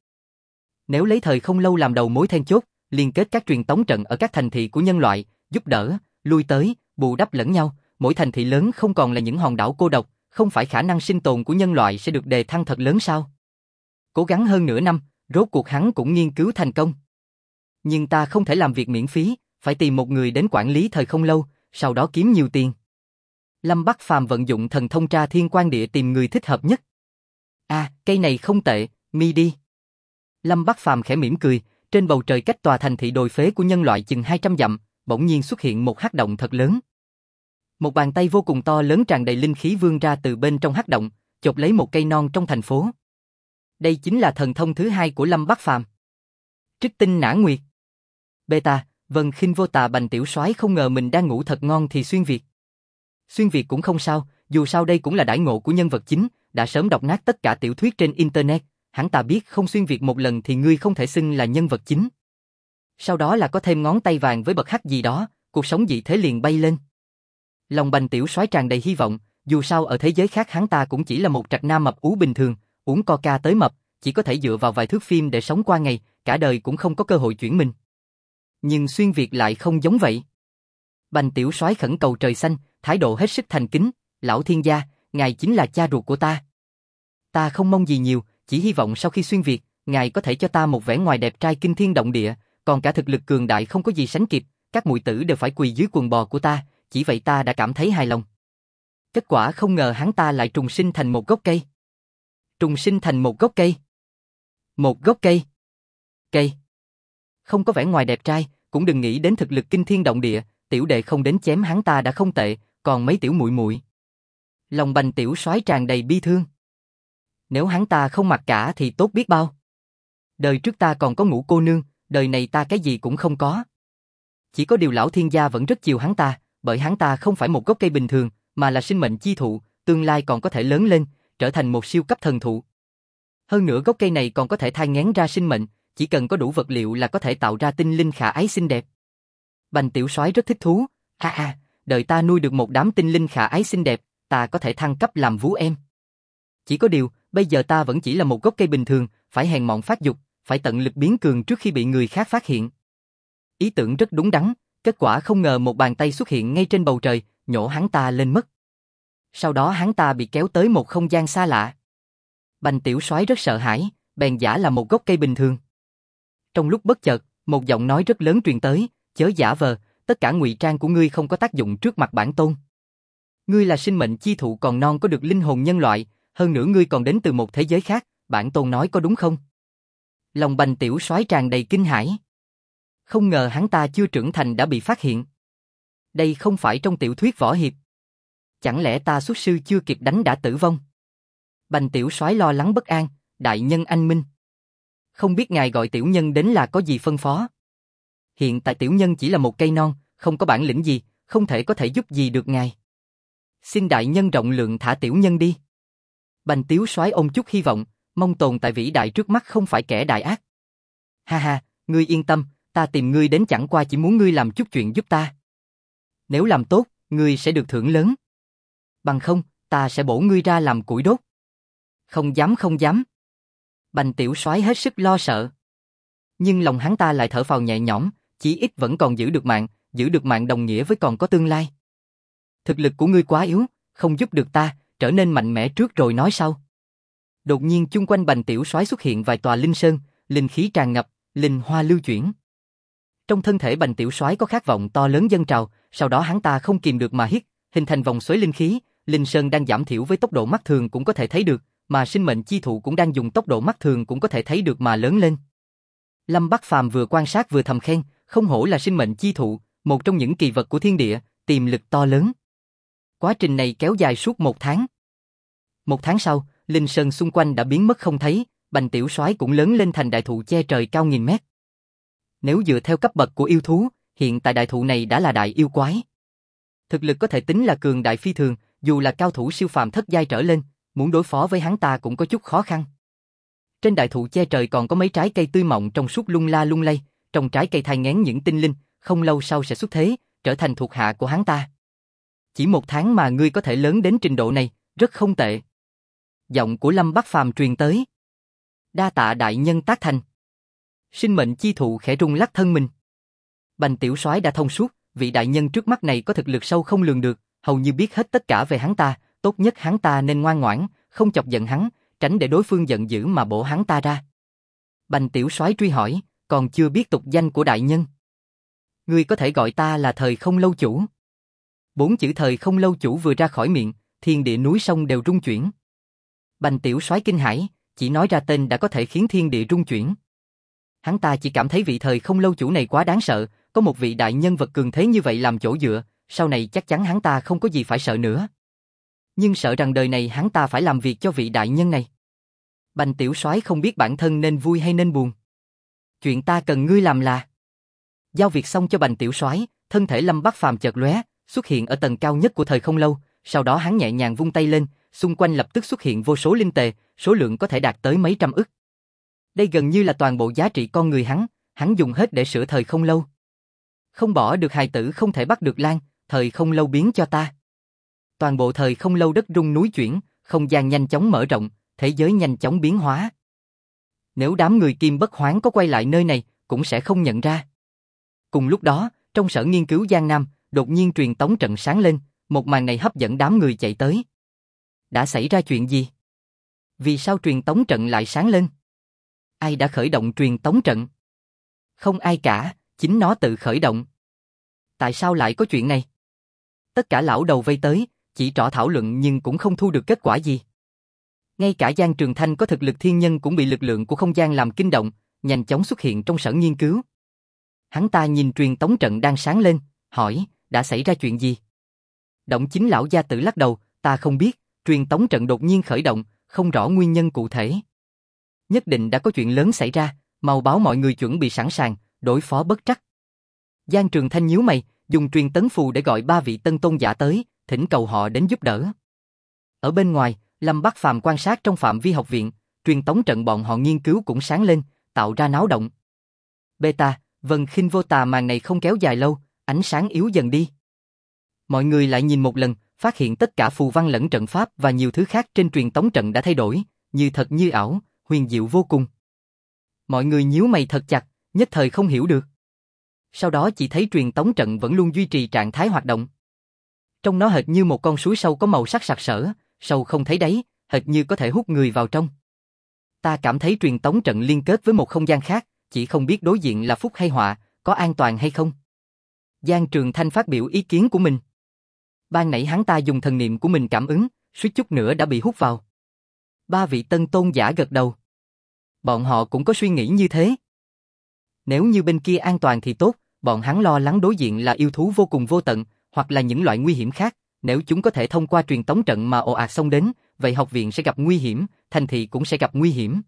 Nếu lấy thời không lâu làm đầu mối then chốt, liên kết các truyền tống trận ở các thành thị của nhân loại, giúp đỡ, lui tới, bù đắp lẫn nhau, mỗi thành thị lớn không còn là những hòn đảo cô độc, không phải khả năng sinh tồn của nhân loại sẽ được đề thăng thật lớn sao? Cố gắng hơn nửa năm, rốt cuộc hắn cũng nghiên cứu thành công. Nhưng ta không thể làm việc miễn phí, phải tìm một người đến quản lý thời không lâu, sau đó kiếm nhiều tiền. Lâm Bắc Phàm vận dụng thần thông tra thiên quan địa tìm người thích hợp nhất. À, cây này không tệ, mi đi. Lâm Bắc Phàm khẽ mỉm cười, trên bầu trời cách tòa thành thị đồi phế của nhân loại chừng 200 dặm, bỗng nhiên xuất hiện một hắc động thật lớn. Một bàn tay vô cùng to lớn tràn đầy linh khí vươn ra từ bên trong hắc động, chộp lấy một cây non trong thành phố. Đây chính là thần thông thứ hai của Lâm Bắc Phàm. Trích tinh nã nguyệt. Beta, Vân Khinh Vô Tà Bành tiểu soái không ngờ mình đang ngủ thật ngon thì xuyên việt. Xuyên việt cũng không sao, dù sao đây cũng là đãi ngộ của nhân vật chính, đã sớm đọc nát tất cả tiểu thuyết trên internet, hắn ta biết không xuyên việt một lần thì ngươi không thể xưng là nhân vật chính. Sau đó là có thêm ngón tay vàng với bậc hắc gì đó, cuộc sống dị thế liền bay lên. Lòng Bành tiểu soái tràn đầy hy vọng, dù sao ở thế giới khác hắn ta cũng chỉ là một trạch nam mập ú bình thường, uống coca tới mập, chỉ có thể dựa vào vài thước phim để sống qua ngày, cả đời cũng không có cơ hội chuyển mình. Nhưng xuyên việt lại không giống vậy. Bành tiểu soái khẩn cầu trời xanh, thái độ hết sức thành kính, lão thiên gia, ngài chính là cha ruột của ta. Ta không mong gì nhiều, chỉ hy vọng sau khi xuyên việt, ngài có thể cho ta một vẻ ngoài đẹp trai kinh thiên động địa, còn cả thực lực cường đại không có gì sánh kịp, các muội tử đều phải quỳ dưới quần bò của ta, chỉ vậy ta đã cảm thấy hài lòng. Kết quả không ngờ hắn ta lại trùng sinh thành một gốc cây. Trùng sinh thành một gốc cây. Một gốc cây. Cây. Không có vẻ ngoài đẹp trai, cũng đừng nghĩ đến thực lực kinh thiên động địa, tiểu đệ không đến chém hắn ta đã không tệ, còn mấy tiểu muội muội. Lòng Bành tiểu soái tràn đầy bi thương. Nếu hắn ta không mặc cả thì tốt biết bao. Đời trước ta còn có Ngũ cô nương, đời này ta cái gì cũng không có. Chỉ có điều lão thiên gia vẫn rất chiều hắn ta, bởi hắn ta không phải một gốc cây bình thường, mà là sinh mệnh chi thụ, tương lai còn có thể lớn lên, trở thành một siêu cấp thần thụ. Hơn nữa gốc cây này còn có thể thai nghén ra sinh mệnh, chỉ cần có đủ vật liệu là có thể tạo ra tinh linh khả ái xinh đẹp. Bành tiểu soái rất thích thú, đợi ta nuôi được một đám tinh linh khả ái xinh đẹp, ta có thể thăng cấp làm vú em. Chỉ có điều, bây giờ ta vẫn chỉ là một gốc cây bình thường, phải hèn mọn phát dục, phải tận lực biến cường trước khi bị người khác phát hiện. Ý tưởng rất đúng đắn, kết quả không ngờ một bàn tay xuất hiện ngay trên bầu trời, nhổ hắn ta lên mất. Sau đó hắn ta bị kéo tới một không gian xa lạ. Bành Tiểu Soái rất sợ hãi, bèn giả là một gốc cây bình thường. Trong lúc bất chợt, một giọng nói rất lớn truyền tới, chớ giả vờ, tất cả ngụy trang của ngươi không có tác dụng trước mặt bản tôn. Ngươi là sinh mệnh chi thụ còn non có được linh hồn nhân loại, hơn nữa ngươi còn đến từ một thế giới khác, bản tôn nói có đúng không? Lòng Bành Tiểu Soái tràn đầy kinh hãi. Không ngờ hắn ta chưa trưởng thành đã bị phát hiện. Đây không phải trong tiểu thuyết võ hiệp. Chẳng lẽ ta xuất sư chưa kịp đánh đã tử vong? Bành Tiểu Soái lo lắng bất an, đại nhân anh minh. Không biết ngài gọi tiểu nhân đến là có gì phân phó? Hiện tại tiểu nhân chỉ là một cây non, không có bản lĩnh gì, không thể có thể giúp gì được ngài. Xin đại nhân rộng lượng thả tiểu nhân đi. Bành Tiểu Soái ôm chút hy vọng, mong tồn tại vĩ đại trước mắt không phải kẻ đại ác. Ha ha, ngươi yên tâm, ta tìm ngươi đến chẳng qua chỉ muốn ngươi làm chút chuyện giúp ta. Nếu làm tốt, ngươi sẽ được thưởng lớn. Bằng không, ta sẽ bổ ngươi ra làm củi đốt. Không dám không dám. Bành Tiểu Soái hết sức lo sợ. Nhưng lòng hắn ta lại thở phào nhẹ nhõm, chí ít vẫn còn giữ được mạng đồng nghĩa với còn có tương lai. Thực lực của ngươi quá yếu, không giúp được ta, trở nên mạnh mẽ trước rồi nói sau. Đột nhiên chung quanh Bành Tiểu Soái xuất hiện vài tòa linh sơn, linh khí tràn ngập, linh hoa lưu chuyển. Trong thân thể Bành Tiểu Soái có khát vọng to lớn dâng trào, sau đó hắn ta không kìm được mà hít, hình thành vòng xoáy linh khí, linh sơn đang giảm thiểu với tốc độ mắt thường cũng có thể thấy được, mà sinh mệnh chi thụ cũng đang dùng tốc độ mắt thường cũng có thể thấy được mà lớn lên. Lâm Bắc Phàm vừa quan sát vừa thầm khen, không hổ là sinh mệnh chi thụ, một trong những kỳ vật của thiên địa, tiềm lực to lớn. Quá trình này kéo dài suốt 1 tháng. 1 tháng sau, linh sơn xung quanh đã biến mất không thấy, Bành Tiểu Soái cũng lớn lên thành đại thụ che trời cao nghìn mét. Nếu dựa theo cấp bậc của yêu thú, hiện tại đại thụ này đã là đại yêu quái. Thực lực có thể tính là cường đại phi thường, dù là cao thủ siêu phàm thất giai trở lên, muốn đối phó với hắn ta cũng có chút khó khăn. Trên đại thụ che trời còn có mấy trái cây tươi mọng trong suốt lung la lung lay, trong trái cây thai nghén những tinh linh, không lâu sau sẽ xuất thế, trở thành thuộc hạ của hắn ta. Chỉ 1 tháng mà ngươi có thể lớn đến trình độ này, rất không tệ. Giọng của Lâm Bắc Phàm truyền tới. Đa tạ đại nhân tác thành. Sinh mệnh chi thụ khẽ rung lắc thân mình. Bành Tiểu Soái đã thông suốt, vị đại nhân trước mắt này có thực lực sâu không lường được, hầu như biết hết tất cả về hắn ta, tốt nhất hắn ta nên ngoan ngoãn, không chọc giận hắn, tránh để đối phương giận dữ mà bổ hắn ta ra. Bành Tiểu Soái truy hỏi, còn chưa biết tục danh của đại nhân. Ngươi có thể gọi ta là Thời Không Lâu Chủ. 4 chữ Thời Không Lâu Chủ vừa ra khỏi miệng, thiên địa núi sông đều rung chuyển. Bành Tiểu Soái kinh hãi, chỉ nói ra tên đã có thể khiến thiên địa rung chuyển. Hắn ta chỉ cảm thấy vị Thời Không Lâu Chủ này quá đáng sợ, có một vị đại nhân vật cường thế như vậy làm chỗ dựa, sau này chắc chắn hắn ta không có gì phải sợ nữa. Nhưng sợ rằng đời này hắn ta phải làm việc cho vị đại nhân này. Bành Tiểu Soái không biết bản thân nên vui hay nên buồn. Chuyện ta cần ngươi làm là... Giao việc xong cho Bành Tiểu Soái, thân thể Lâm Bắc Phàm chợt lóe, xuất hiện ở tầng cao nhất của Thời Không Lâu, sau đó hắn nhẹ nhàng vung tay lên, xung quanh lập tức xuất hiện vô số linh tệ, số lượng có thể đạt tới mấy trăm ức. Đây gần như là toàn bộ giá trị con người hắn dùng hết để sửa Thời Không Lâu. Không bỏ được hài tử không thể bắt được Lan, Thời Không Lâu biến cho ta. Toàn bộ Thời Không Lâu đất rung núi chuyển, không gian nhanh chóng mở rộng, thế giới nhanh chóng biến hóa. Nếu đám người Kim Bất Hoán có quay lại nơi này, cũng sẽ không nhận ra. Cùng lúc đó, trong sở nghiên cứu Giang Nam, đột nhiên truyền tống trận sáng lên, một màn này hấp dẫn đám người chạy tới. Đã xảy ra chuyện gì? Vì sao truyền tống trận lại sáng lên? Ai đã khởi động truyền tống trận? Không ai cả, chính nó tự khởi động. Tại sao lại có chuyện này? Tất cả lão đầu vây tới, chỉ trỏ thảo luận nhưng cũng không thu được kết quả gì. Ngay cả Giang Trường Thanh có thực lực thiên nhân cũng bị lực lượng của không gian làm kinh động, nhanh chóng xuất hiện trong sở nghiên cứu. Hắn ta nhìn truyền tống trận đang sáng lên, hỏi, đã xảy ra chuyện gì? Động Chính lão gia tử lắc đầu, ta không biết, truyền tống trận đột nhiên khởi động, không rõ nguyên nhân cụ thể. Nhất định đã có chuyện lớn xảy ra, mau báo mọi người chuẩn bị sẵn sàng, đối phó bất trắc. Giang Trường Thanh nhíu mày, dùng truyền tấn phù để gọi 3 vị tân tôn giả tới, thỉnh cầu họ đến giúp đỡ. Ở bên ngoài, Lâm Bắc Phàm quan sát trong phạm vi học viện, truyền tống trận bọn họ nghiên cứu cũng sáng lên, tạo ra náo động. Beta, Vân Khinh Vô Tà màn này không kéo dài lâu, ánh sáng yếu dần đi. Mọi người lại nhìn một lần, phát hiện tất cả phù văn lẫn trận pháp và nhiều thứ khác trên truyền tống trận đã thay đổi, như thật như ảo, huyền diệu vô cùng. Mọi người nhíu mày thật chặt, nhất thời không hiểu được. Sau đó chỉ thấy truyền tống trận vẫn luôn duy trì trạng thái hoạt động. Trong nó hệt như một con suối sâu có màu sắc sặc sỡ, sâu không thấy đáy, hệt như có thể hút người vào trong. Ta cảm thấy truyền tống trận liên kết với một không gian khác, chỉ không biết đối diện là phúc hay họa, có an toàn hay không. Giang Trường Thanh phát biểu ý kiến của mình. Ban nãy hắn ta dùng thần niệm của mình cảm ứng, suýt chút nữa đã bị hút vào. Ba vị tân tôn giả gật đầu. Bọn họ cũng có suy nghĩ như thế. Nếu như bên kia an toàn thì tốt, bọn hắn lo lắng đối diện là yêu thú vô cùng vô tận, hoặc là những loại nguy hiểm khác, nếu chúng có thể thông qua truyền tống trận mà ồ ạt xông đến, vậy học viện sẽ gặp nguy hiểm, thành thị cũng sẽ gặp nguy hiểm.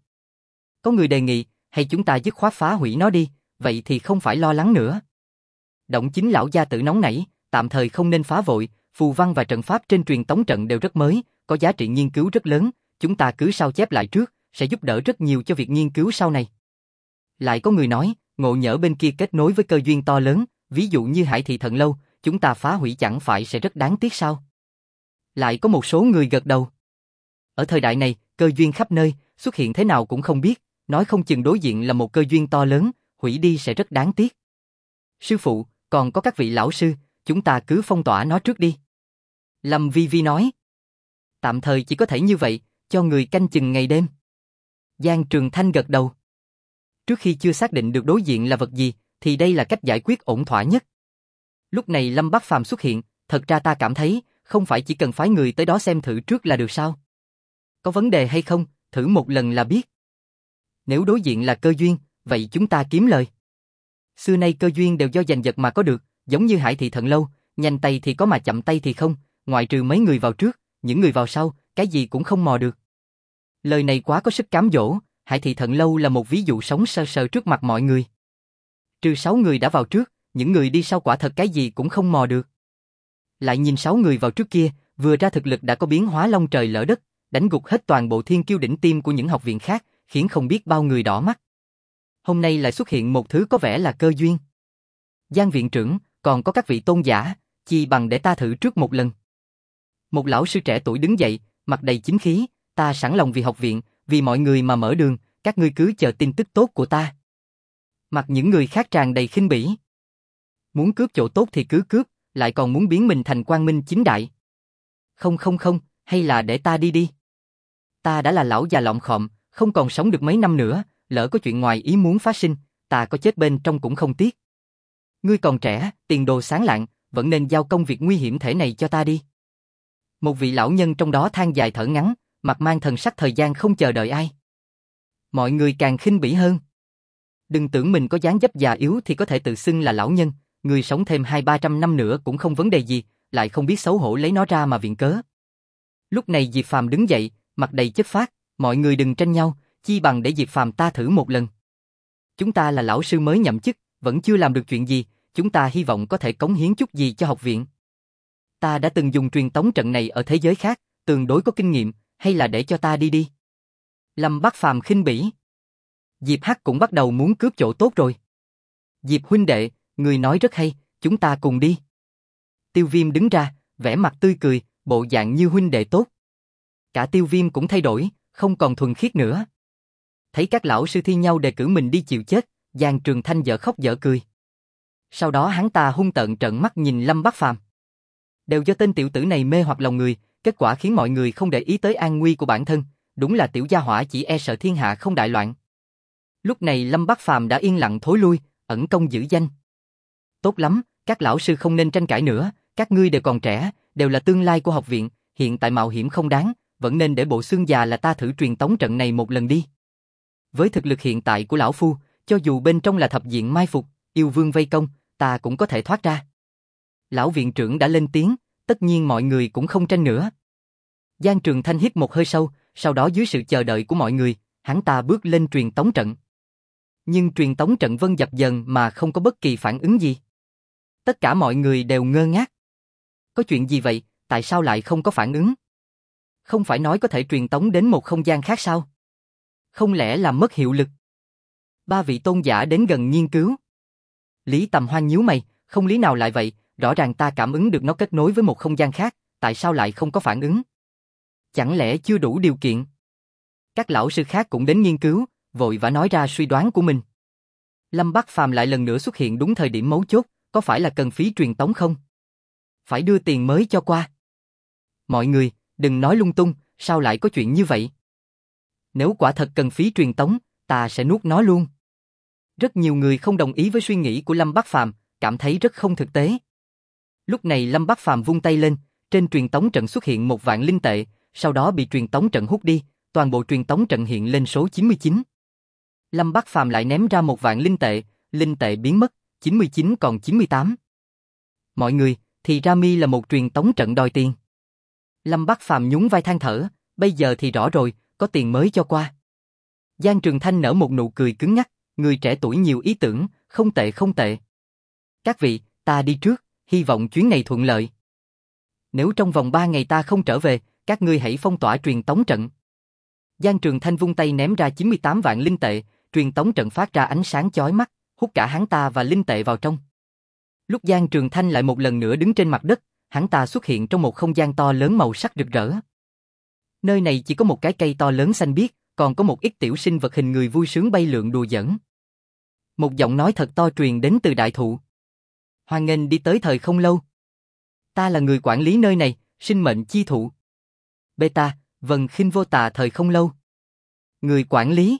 Có người đề nghị, hay chúng ta dứt khoát phá hủy nó đi, vậy thì không phải lo lắng nữa. Động Chính lão gia tử nóng nảy, tạm thời không nên phá vội, phù văn và trận pháp trên truyền tống trận đều rất mới, có giá trị nghiên cứu rất lớn, chúng ta cứ sao chép lại trước, sẽ giúp đỡ rất nhiều cho việc nghiên cứu sau này. Lại có người nói, ngộ nhỡ bên kia kết nối với cơ duyên to lớn, ví dụ như Hải Thị Thần Lâu, chúng ta phá hủy chẳng phải sẽ rất đáng tiếc sao? Lại có một số người gật đầu. Ở thời đại này, cơ duyên khắp nơi, xuất hiện thế nào cũng không biết, nói không chừng đối diện là một cơ duyên to lớn, hủy đi sẽ rất đáng tiếc. Sư phụ, còn có các vị lão sư, chúng ta cứ phong tỏa nó trước đi. Lâm Vi Vi nói. Tạm thời chỉ có thể như vậy, cho người canh chừng ngày đêm. Giang Trường Thanh gật đầu. Trước khi chưa xác định được đối diện là vật gì, thì đây là cách giải quyết ổn thỏa nhất. Lúc này Lâm Bắc Phàm xuất hiện, thật ra ta cảm thấy, không phải chỉ cần phái người tới đó xem thử trước là được sao? Có vấn đề hay không, thử một lần là biết. Nếu đối diện là cơ duyên, vậy chúng ta kiếm lời. Xưa nay cơ duyên đều do giành giật mà có được, giống như Hải Thị Thần Lâu, nhanh tay thì có mà chậm tay thì không, ngoại trừ mấy người vào trước, những người vào sau, cái gì cũng không mò được. Lời này quá có sức cám dỗ, Hải Thị Thần Lâu là một ví dụ sống sờ sờ trước mặt mọi người. Trừ 6 người đã vào trước, những người đi sau quả thật cái gì cũng không mò được. Lại nhìn 6 người vào trước kia, vừa ra thực lực đã có biến hóa long trời lỡ đất, đánh gục hết toàn bộ thiên kiêu đỉnh tiêm của những học viện khác, khiến không biết bao người đỏ mắt. Hôm nay lại xuất hiện một thứ có vẻ là cơ duyên. Giang viện trưởng, còn có các vị tôn giả, chi bằng để ta thử trước một lần. Một lão sư trẻ tuổi đứng dậy, mặt đầy chính khí, ta sẵn lòng vì học viện, vì mọi người mà mở đường, các ngươi cứ chờ tin tức tốt của ta. Mặt những người khác tràn đầy khinh bỉ. Muốn cướp chỗ tốt thì cứ cướp, lại còn muốn biến mình thành quang minh chính đại. Không, hay là để ta đi đi. Ta đã là lão già lọng khọm, không còn sống được mấy năm nữa, lỡ có chuyện ngoài ý muốn phát sinh, ta có chết bên trong cũng không tiếc. Ngươi còn trẻ, tiền đồ sáng lạng, vẫn nên giao công việc nguy hiểm thể này cho ta đi. Một vị lão nhân trong đó than dài thở ngắn, mặt mang thần sắc thời gian không chờ đợi ai. Mọi người càng khinh bỉ hơn. Đừng tưởng mình có dáng dấp già yếu thì có thể tự xưng là lão nhân, người sống thêm 200-300 năm nữa cũng không vấn đề gì, lại không biết xấu hổ lấy nó ra mà viện cớ. Lúc này Diệp Phàm đứng dậy, mặt đầy chất phác, mọi người đừng tranh nhau, chi bằng để Diệp Phàm ta thử một lần. Chúng ta là lão sư mới nhậm chức, vẫn chưa làm được chuyện gì, chúng ta hy vọng có thể cống hiến chút gì cho học viện. Ta đã từng dùng truyền tống trận này ở thế giới khác, tương đối có kinh nghiệm, hay là để cho ta đi đi. Lâm Bắc Phàm khinh bỉ. Diệp Hắc cũng bắt đầu muốn cướp chỗ tốt rồi. Diệp huynh đệ, người nói rất hay, chúng ta cùng đi. Tiêu Viêm đứng ra, vẻ mặt tươi cười, bộ dạng như huynh đệ tốt. Cả Tiêu Viêm cũng thay đổi, không còn thuần khiết nữa. Thấy các lão sư thi nhau đề cử mình đi chịu chết, Giang Trường Thanh dở khóc dở cười. Sau đó hắn ta hung tợn trợn mắt nhìn Lâm Bắc Phàm. Đều do tên tiểu tử này mê hoặc lòng người, kết quả khiến mọi người không để ý tới an nguy của bản thân, đúng là tiểu gia hỏa chỉ e sợ thiên hạ không đại loạn. Lúc này Lâm Bắc Phàm đã yên lặng thối lui, ẩn công giữ danh. Tốt lắm, các lão sư không nên tranh cãi nữa, các ngươi đều còn trẻ, đều là tương lai của học viện, hiện tại mạo hiểm không đáng, vẫn nên để bộ xương già là ta thử truyền tống trận này một lần đi. Với thực lực hiện tại của lão phu, cho dù bên trong là thập diện mai phục, yêu vương vây công, ta cũng có thể thoát ra. Lão viện trưởng đã lên tiếng, tất nhiên mọi người cũng không tranh nữa. Giang Trường Thanh hít một hơi sâu, sau đó dưới sự chờ đợi của mọi người, hắn ta bước lên truyền tống trận. Nhưng truyền tống trận vân dập dần mà không có bất kỳ phản ứng gì. Tất cả mọi người đều ngơ ngác. Có chuyện gì vậy, tại sao lại không có phản ứng? Không phải nói có thể truyền tống đến một không gian khác sao? Không lẽ là mất hiệu lực? Ba vị tôn giả đến gần nghiên cứu. Lý Tầm Hoan nhíu mày, không lý nào lại vậy, rõ ràng ta cảm ứng được nó kết nối với một không gian khác, tại sao lại không có phản ứng? Chẳng lẽ chưa đủ điều kiện? Các lão sư khác cũng đến nghiên cứu, vội vã nói ra suy đoán của mình. Lâm Bắc Phàm lại lần nữa xuất hiện đúng thời điểm mấu chốt, có phải là cần phí truyền tống không? Phải đưa tiền mới cho qua. Mọi người, đừng nói lung tung, sao lại có chuyện như vậy? Nếu quả thật cần phí truyền tống, ta sẽ nuốt nó luôn. Rất nhiều người không đồng ý với suy nghĩ của Lâm Bắc Phàm, cảm thấy rất không thực tế. Lúc này Lâm Bắc Phàm vung tay lên, trên truyền tống trận xuất hiện 1.000 linh tệ, sau đó bị truyền tống trận hút đi, toàn bộ truyền tống trận hiện lên số 99. Lâm Bắc Phàm lại ném ra 1.000 linh tệ biến mất, 99 còn 98. Mọi người, thì ra mi là một truyền tống trận đòi tiền. Lâm Bắc Phàm nhún vai than thở, bây giờ thì rõ rồi, có tiền mới cho qua. Giang Trường Thanh nở một nụ cười cứng ngắc, người trẻ tuổi nhiều ý tưởng, không tệ không tệ. Các vị, ta đi trước, hy vọng chuyến này thuận lợi. Nếu trong vòng 3 ngày ta không trở về, các ngươi hãy phong tỏa truyền tống trận. Giang Trường Thanh vung tay ném ra 98 vạn linh tệ, truyền tống trận phát ra ánh sáng chói mắt, hút cả hắn ta và linh tệ vào trong. Lúc Giang Trường Thanh lại một lần nữa đứng trên mặt đất, hắn ta xuất hiện trong một không gian to lớn màu sắc rực rỡ. Nơi này chỉ có một cái cây to lớn xanh biếc, còn có một ít tiểu sinh vật hình người vui sướng bay lượn đùa giỡn. Một giọng nói thật to truyền đến từ đại thụ. Hoan nghênh đi tới thời không lâu. Ta là người quản lý nơi này, sinh mệnh chi thụ. Beta, Vân Khinh Vô Tà thời không lâu. Người quản lý.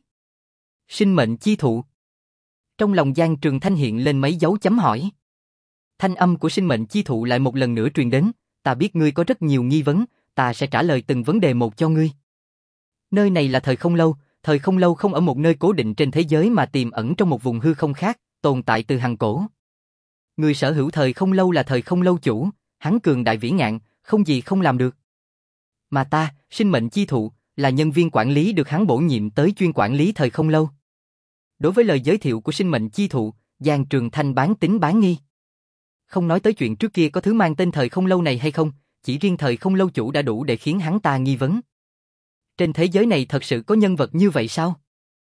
Sinh mệnh chi thụ. Trong lòng Giang Trường Thanh hiện lên mấy dấu chấm hỏi. Thanh âm của sinh mệnh chi thụ lại một lần nữa truyền đến, ta biết ngươi có rất nhiều nghi vấn, ta sẽ trả lời từng vấn đề một cho ngươi. Nơi này là thời không lâu không ở một nơi cố định trên thế giới mà tiềm ẩn trong một vùng hư không khác, tồn tại từ hằng cổ. Người sở hữu thời không lâu là thời không lâu chủ, hắn cường đại vĩ ngạn, không gì không làm được. Mà ta, sinh mệnh chi thụ, là nhân viên quản lý được hắn bổ nhiệm tới chuyên quản lý thời không lâu. Đối với lời giới thiệu của sinh mệnh chi thụ, Giang Trường Thanh bán tín bán nghi. Không nói tới chuyện trước kia có thứ mang tên thời không lâu này hay không, chỉ riêng thời không lâu chủ đã đủ để khiến hắn ta nghi vấn. Trên thế giới này thật sự có nhân vật như vậy sao?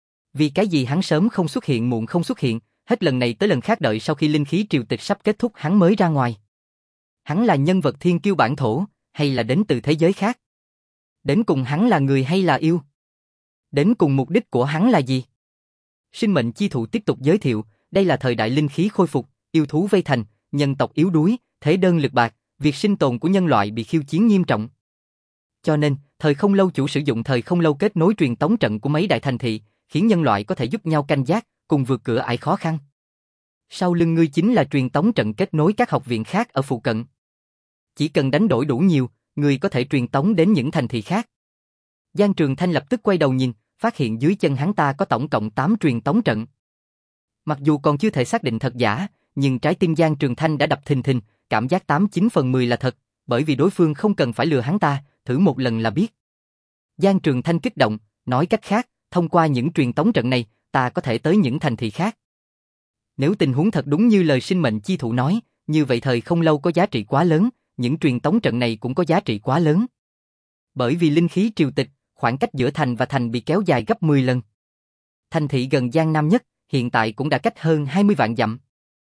Vì cái gì hắn sớm không xuất hiện muộn không xuất hiện, hết lần này tới lần khác đợi sau khi linh khí triều tịch sắp kết thúc hắn mới ra ngoài. Hắn là nhân vật thiên kiêu bản thổ, hay là đến từ thế giới khác? Đến cùng hắn là người hay là yêu? Đến cùng mục đích của hắn là gì? Sinh mệnh chi thụ tiếp tục giới thiệu, đây là thời đại linh khí khôi phục, yêu thú vây thành, nhân tộc yếu đuối, thế đơn lực bạc, việc sinh tồn của nhân loại bị khiêu chiến nghiêm trọng. Cho nên, thời không lâu chủ sử dụng thời không lâu kết nối truyền tống trận của mấy đại thành thị, khiến nhân loại có thể giúp nhau canh giác, cùng vượt cửa ải khó khăn. Sau lưng ngươi chính là truyền tống trận kết nối các học viện khác ở phụ cận. Chỉ cần đánh đổi đủ nhiều, ngươi có thể truyền tống đến những thành thị khác. Giang Trường Thanh lập tức quay đầu nhìn, phát hiện dưới chân hắn ta có tổng cộng 8 truyền tống trận. Mặc dù còn chưa thể xác định thật giả, nhưng trái tim Giang Trường Thanh đã đập thình thình, cảm giác 89/10 là thật, bởi vì đối phương không cần phải lừa hắn ta, thử một lần là biết. Giang Trường Thanh kích động, nói cách khác, thông qua những truyền tống trận này, ta có thể tới những thành thị khác. Nếu tình huống thật đúng như lời sinh mệnh chi thụ nói, như vậy thời không lâu có giá trị quá lớn, những truyền tống trận này cũng có giá trị quá lớn. Bởi vì linh khí triều tịch, khoảng cách giữa thành và thành bị kéo dài gấp 10 lần. Thành thị gần Giang Nam nhất, hiện tại cũng đã cách hơn 20 vạn dặm.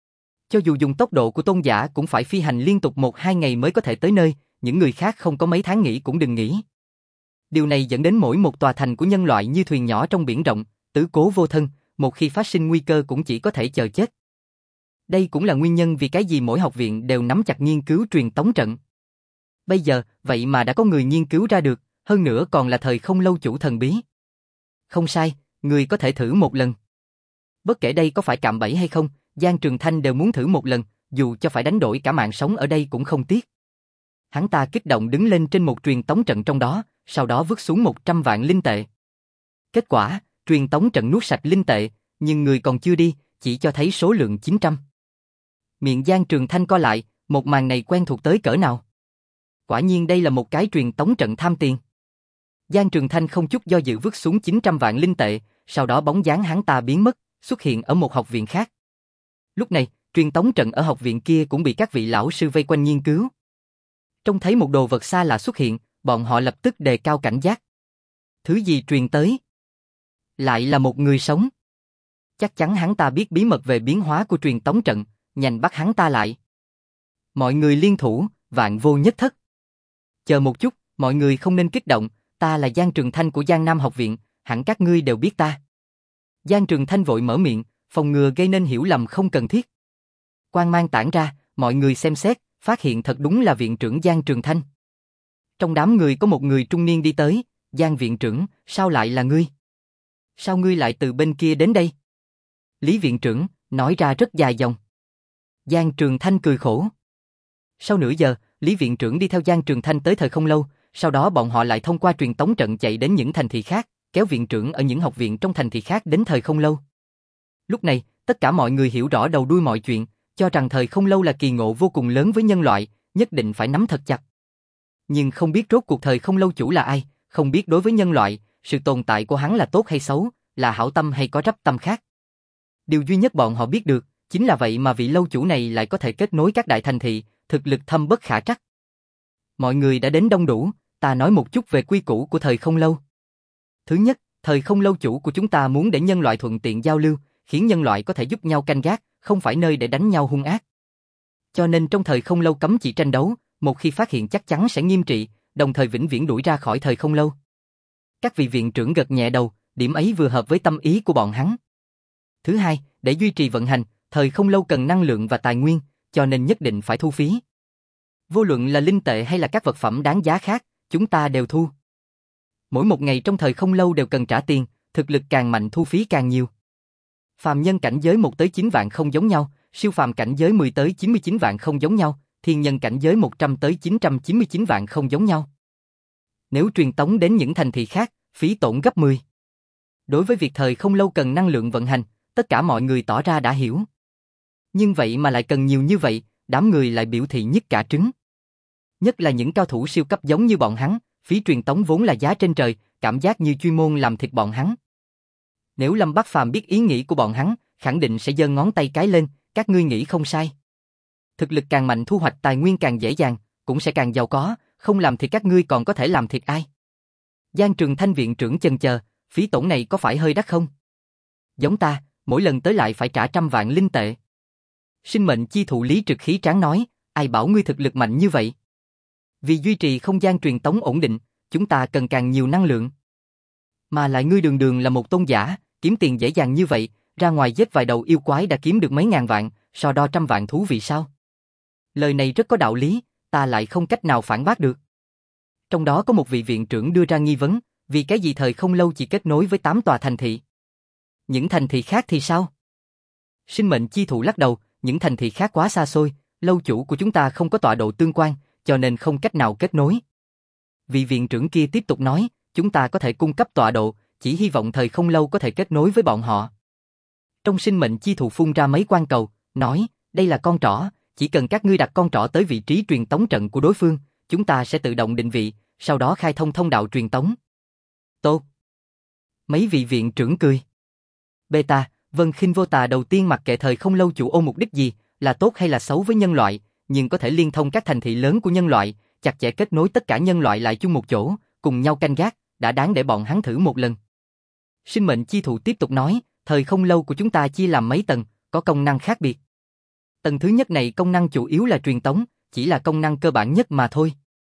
Cho dù dùng tốc độ của tôn giả cũng phải phi hành liên tục 1-2 ngày mới có thể tới nơi, những người khác không có mấy tháng nghỉ cũng đừng nghỉ. Điều này dẫn đến mỗi một tòa thành của nhân loại như thuyền nhỏ trong biển rộng, tứ cố vô thân, một khi phát sinh nguy cơ cũng chỉ có thể chờ chết. Đây cũng là nguyên nhân vì cái gì mỗi học viện đều nắm chặt nghiên cứu truyền tống trận. Bây giờ, vậy mà đã có người nghiên cứu ra được, hơn nữa còn là thời không lâu chủ thần bí. Không sai, người có thể thử một lần. Bất kể đây có phải cạm bẫy hay không, Giang Trường Thanh đều muốn thử một lần, dù cho phải đánh đổi cả mạng sống ở đây cũng không tiếc. Hắn ta kích động đứng lên trên một truyền tống trận trong đó, sau đó vứt xuống 100 vạn linh tệ. Kết quả, truyền tống trận nuốt sạch linh tệ, nhưng người còn chưa đi, chỉ cho thấy số lượng 900. Miệng Giang Trường Thanh co lại, một màn này quen thuộc tới cỡ nào. Quả nhiên đây là một cái truyền tống trận tham tiền. Giang Trường Thanh không chút do dự vứt xuống 900 vạn linh tệ, sau đó bóng dáng hắn ta biến mất, xuất hiện ở một học viện khác. Lúc này, truyền tống trận ở học viện kia cũng bị các vị lão sư vây quanh nghiên cứu. Trông thấy một đồ vật xa lạ xuất hiện, bọn họ lập tức đề cao cảnh giác. Thứ gì truyền tới? Lại là một người sống. Chắc chắn hắn ta biết bí mật về biến hóa của truyền tống trận, nhanh bắt hắn ta lại. Mọi người liên thủ, vạn vô nhất thất. Chờ một chút, mọi người không nên kích động, ta là Giang Trường Thanh của Giang Nam học viện, hẳn các ngươi đều biết ta. Giang Trường Thanh vội mở miệng, phòng ngừa gây nên hiểu lầm không cần thiết. Quang mang tản ra, mọi người xem xét, phát hiện thật đúng là viện trưởng Giang Trường Thanh. Trong đám người có một người trung niên đi tới, Giang viện trưởng, sao lại là ngươi? Sao ngươi lại từ bên kia đến đây? Lý viện trưởng, nói ra rất dài dòng. Giang Trường Thanh cười khổ. Sau nửa giờ, Lý viện trưởng đi theo Giang Trường Thanh tới Thời Không Lâu, sau đó bọn họ lại thông qua truyền tống trận chạy đến những thành thị khác, kéo viện trưởng ở những học viện trong thành thị khác đến Thời Không Lâu. Lúc này, tất cả mọi người hiểu rõ đầu đuôi mọi chuyện, cho rằng Thời Không Lâu là kỳ ngộ vô cùng lớn với nhân loại, nhất định phải nắm thật chặt. Nhưng không biết rốt cuộc Thời Không Lâu chủ là ai, không biết đối với nhân loại, sự tồn tại của hắn là tốt hay xấu, là hảo tâm hay có rắp tâm khác. Điều duy nhất bọn họ biết được, chính là vậy mà vị lâu chủ này lại có thể kết nối các đại thành thị, thực lực thâm bất khả trắc. Mọi người đã đến đông đủ, ta nói một chút về quy củ của Thời Không Lâu. Thứ nhất, Thời Không Lâu chủ của chúng ta muốn để nhân loại thuận tiện giao lưu, khiến nhân loại có thể giúp nhau canh gác, không phải nơi để đánh nhau hung ác. Cho nên trong Thời Không Lâu cấm chỉ tranh đấu, một khi phát hiện chắc chắn sẽ nghiêm trị, đồng thời vĩnh viễn đuổi ra khỏi Thời Không Lâu. Các vị viện trưởng gật nhẹ đầu, điểm ấy vừa hợp với tâm ý của bọn hắn. Thứ hai, để duy trì vận hành, Thời Không Lâu cần năng lượng và tài nguyên, cho nên nhất định phải thu phí. Vô luận là linh tệ hay là các vật phẩm đáng giá khác, chúng ta đều thu. Mỗi một ngày trong Thời Không Lâu đều cần trả tiền, thực lực càng mạnh thu phí càng nhiều. Phàm nhân cảnh giới 1 tới 9 vạn không giống nhau, siêu phàm cảnh giới 10 tới 99 vạn không giống nhau, thiên nhân cảnh giới 100 tới 999 vạn không giống nhau. Nếu truyền tống đến những thành thị khác, phí tổn gấp 10. Đối với việc Thời Không Lâu cần năng lượng vận hành, tất cả mọi người tỏ ra đã hiểu. Nhưng vậy mà lại cần nhiều như vậy, đám người lại biểu thị nhức cả trứng. Nhất là những cao thủ siêu cấp giống như bọn hắn, phí truyền tống vốn là giá trên trời, cảm giác như chuyên môn làm thịt bọn hắn. Nếu Lâm Bắc Phàm biết ý nghĩ của bọn hắn, khẳng định sẽ giơ ngón tay cái lên, các ngươi nghĩ không sai. Thực lực càng mạnh thu hoạch tài nguyên càng dễ dàng, cũng sẽ càng giàu có, không làm thì các ngươi còn có thể làm thịt ai. Giang Trường Thanh viện trưởng chần chờ, phí tổn này có phải hơi đắt không? Giống ta, mỗi lần tới lại phải trả 100 vạn linh tệ. Sinh mệnh chi thụ Lý Trực khí tráng nói, ai bảo ngươi thực lực mạnh như vậy? Vì duy trì không gian truyền tống ổn định, chúng ta cần càng nhiều năng lượng. Mà lại ngươi đường đường là một tôn giả, kiếm tiền dễ dàng như vậy, ra ngoài giết vài đầu yêu quái đã kiếm được mấy ngàn vạn, so đo 100 vạn thú vị sao? Lời này rất có đạo lý, ta lại không cách nào phản bác được. Trong đó có một vị viện trưởng đưa ra nghi vấn, vì cái gì Thời Không Lâu chỉ kết nối với 8 tòa thành thị? Những thành thị khác thì sao? Sinh mệnh chi thụ lắc đầu, những thành thị khác quá xa xôi, lâu chủ của chúng ta không có tọa độ tương quan, cho nên không cách nào kết nối. Vị viện trưởng kia tiếp tục nói, chúng ta có thể cung cấp tọa độ, chỉ hy vọng Thời Không Lâu có thể kết nối với bọn họ. Trong sinh mệnh chi thụ phun ra mấy quan cầu, nói, đây là con trỏ, chỉ cần các ngươi đặt con trỏ tới vị trí truyền tống trận của đối phương, chúng ta sẽ tự động định vị, sau đó khai thông thông đạo truyền tống. Tốt. Mấy vị viện trưởng cười. Beta, Vân Khinh Vô Tà đầu tiên mặc kệ Thời Không Lâu chủ ôm mục đích gì, là tốt hay là xấu với nhân loại, nhưng có thể liên thông các thành thị lớn của nhân loại, chặt chẽ kết nối tất cả nhân loại lại chung một chỗ, cùng nhau canh gác, đã đáng để bọn hắn thử một lần. Sinh mệnh chi thụ tiếp tục nói, Thời Không Lâu của chúng ta chia làm mấy tầng, có công năng khác biệt. Tầng thứ nhất này công năng chủ yếu là truyền tống, chỉ là công năng cơ bản nhất mà thôi.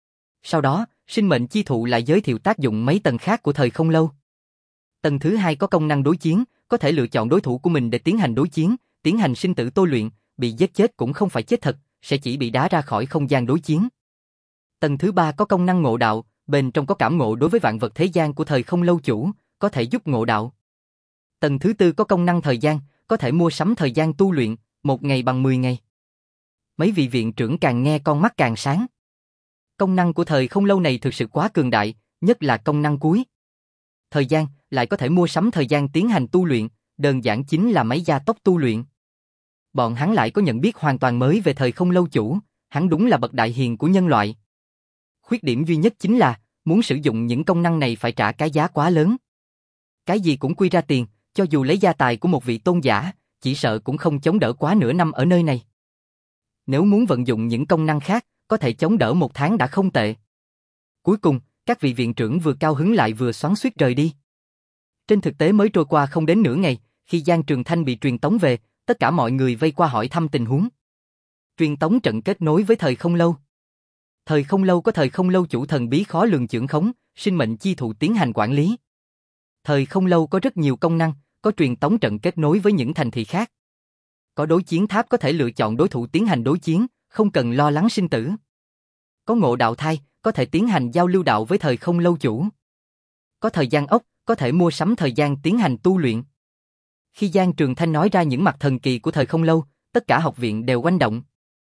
Sau đó, sinh mệnh chi thụ lại giới thiệu tác dụng mấy tầng khác của Thời Không Lâu. Tầng thứ hai có công năng đối chiến, có thể lựa chọn đối thủ của mình để tiến hành đối chiến, tiến hành sinh tử tôi luyện, bị giết chết cũng không phải chết thật, sẽ chỉ bị đá ra khỏi không gian đối chiến. Tầng thứ ba có công năng ngộ đạo, bên trong có cảm ngộ đối với vạn vật thế gian của Thời Không Lâu chủ, có thể giúp ngộ đạo. Tầng thứ tư có công năng thời gian, có thể mua sắm thời gian tu luyện, 1 ngày bằng 10 ngày. Mấy vị viện trưởng càng nghe con mắt càng sáng. Công năng của Thời Không Lâu này thực sự quá cường đại, nhất là công năng cuối. Thời gian, lại có thể mua sắm thời gian tiến hành tu luyện, đơn giản chính là máy gia tốc tu luyện. Bọn hắn lại có nhận biết hoàn toàn mới về Thời Không Lâu chủ, hắn đúng là bậc đại hiền của nhân loại. Khuyết điểm duy nhất chính là, muốn sử dụng những công năng này phải trả cái giá quá lớn. Cái gì cũng quy ra tiền, cho dù lấy gia tài của một vị tôn giả, chỉ sợ cũng không chống đỡ quá nửa năm ở nơi này. Nếu muốn vận dụng những công năng khác, có thể chống đỡ 1 tháng đã không tệ. Cuối cùng, các vị viện trưởng vừa cao hứng lại vừa xoắn xuýt rời đi. Trên thực tế mới trôi qua không đến nửa ngày, khi Giang Trường Thanh bị truyền tống về, tất cả mọi người vây qua hỏi thăm tình huống. Truyền tống trận kết nối với Thời Không Lâu. Thời Không Lâu có Thời Không Lâu chủ thần bí khó lường chưởng khống, sinh mệnh chi thụ tiến hành quản lý. Thời Không Lâu có rất nhiều công năng, có truyền tống trận kết nối với những thành thị khác. Có đối chiến tháp có thể lựa chọn đối thủ tiến hành đối chiến, không cần lo lắng sinh tử. Có ngộ đạo thai, có thể tiến hành giao lưu đạo với thời không lâu chủ. Có thời gian ốc, có thể mua sắm thời gian tiến hành tu luyện. Khi Giang Trường Thanh nói ra những mặt thần kỳ của thời không lâu, tất cả học viện đều oanh động.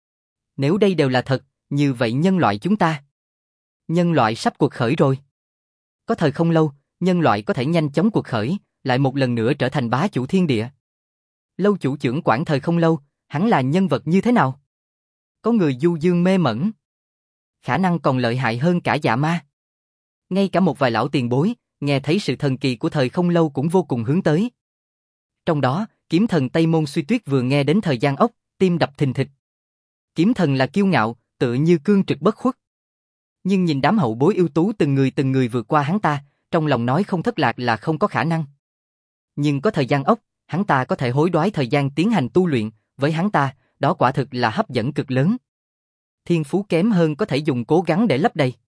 Nếu đây đều là thật, như vậy nhân loại chúng ta. Nhân loại sắp cuộc khởi rồi. Có thời không lâu, nhân loại có thể nhanh chóng cuộc khởi, lại một lần nữa trở thành bá chủ thiên địa. Lâu chủ trưởng quản thời không lâu, hắn là nhân vật như thế nào? Có người du dương mê mẩn. Khả năng còn lợi hại hơn cả dạ ma. Ngay cả một vài lão tiền bối, nghe thấy sự thần kỳ của thời không lâu cũng vô cùng hướng tới. Trong đó, kiếm thần Tây Môn Suy Tuyết vừa nghe đến thời gian ốc, tim đập thình thịch. Kiếm thần là kiêu ngạo, tựa như cương trực bất khuất. Nhưng nhìn đám hậu bối ưu tú từng người vượt qua hắn ta, trong lòng nói không thất lạc là không có khả năng. Nhưng có thời gian ốc, hắn ta có thể hối đoái thời gian tiến hành tu luyện, với hắn ta, đó quả thực là hấp dẫn cực lớn. Thiên phú kém hơn có thể dùng cố gắng để lấp đầy.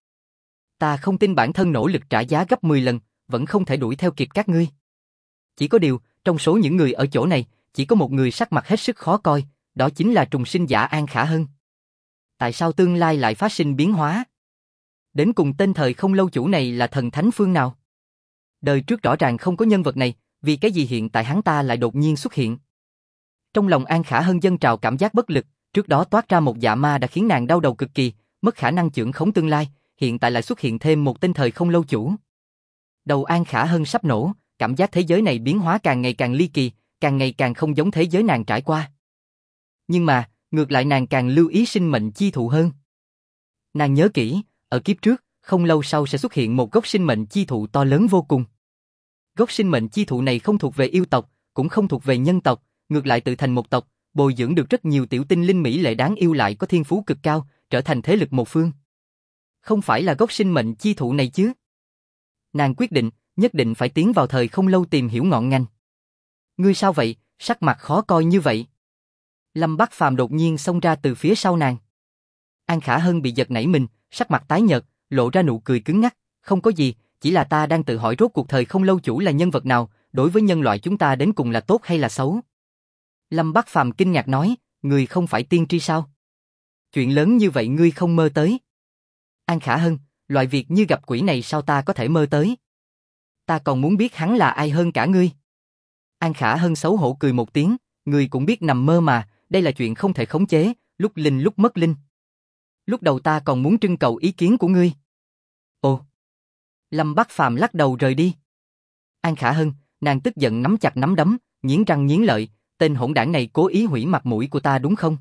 Ta không tin bản thân nỗ lực trả giá gấp 10 lần, vẫn không thể đuổi theo kịp các ngươi. Chỉ có điều, trong số những người ở chỗ này, chỉ có một người sắc mặt hết sức khó coi, đó chính là trùng sinh giả An Khả Hân. Tại sao tương lai lại phát sinh biến hóa? Đến cùng tên thời không lâu chủ này là thần thánh phương nào? Đời trước rõ ràng không có nhân vật này, vì cái gì hiện tại hắn ta lại đột nhiên xuất hiện? Trong lòng An Khả Hân dâng trào cảm giác bất lực, trước đó toát ra một dạ ma đã khiến nàng đau đầu cực kỳ, mất khả năng chưởng khống tương lai, hiện tại lại xuất hiện thêm một tên thời không lâu chủ. Đầu An Khả Hân sắp nổ, cảm giác thế giới này biến hóa càng ngày càng ly kỳ, càng ngày càng không giống thế giới nàng trải qua. Nhưng mà, ngược lại nàng càng lưu ý sinh mệnh chi thụ hơn. Nàng nhớ kỹ, ở kiếp trước, không lâu sau sẽ xuất hiện một gốc sinh mệnh chi thụ to lớn vô cùng. Gốc sinh mệnh chi thụ này không thuộc về yêu tộc, cũng không thuộc về nhân tộc, ngược lại tự thành một tộc, bồi dưỡng được rất nhiều tiểu tinh linh mỹ lệ đáng yêu lại có thiên phú cực cao, trở thành thế lực một phương. Không phải là gốc sinh mệnh chi thụ này chứ? Nàng quyết định, nhất định phải tiến vào thời không lâu tìm hiểu ngọn ngành. Ngươi sao vậy, sắc mặt khó coi như vậy? Lâm Bắc Phàm đột nhiên xông ra từ phía sau nàng. An Khả Hân bị giật nảy mình, sắc mặt tái nhợt, lộ ra nụ cười cứng ngắc, không có gì, chỉ là ta đang tự hỏi rốt cuộc thời không lâu chủ là nhân vật nào, đối với nhân loại chúng ta đến cùng là tốt hay là xấu. Lâm Bắc Phàm kinh ngạc nói, ngươi không phải tiên tri sao? Chuyện lớn như vậy ngươi không mơ tới. An Khả Hân, loại việc như gặp quỷ này sao ta có thể mơ tới? Ta còn muốn biết hắn là ai hơn cả ngươi. An Khả Hân xấu hổ cười một tiếng, ngươi cũng biết nằm mơ mà, đây là chuyện không thể khống chế, lúc linh lúc mất linh. Lúc đầu ta còn muốn trưng cầu ý kiến của ngươi. Ồ. Lâm Bắc Phàm lắc đầu rời đi. An Khả Hân, nàng tức giận nắm chặt nắm đấm, nghiến răng nghiến lợi, tên hỗn đảng này cố ý hủy mặt mũi của ta đúng không?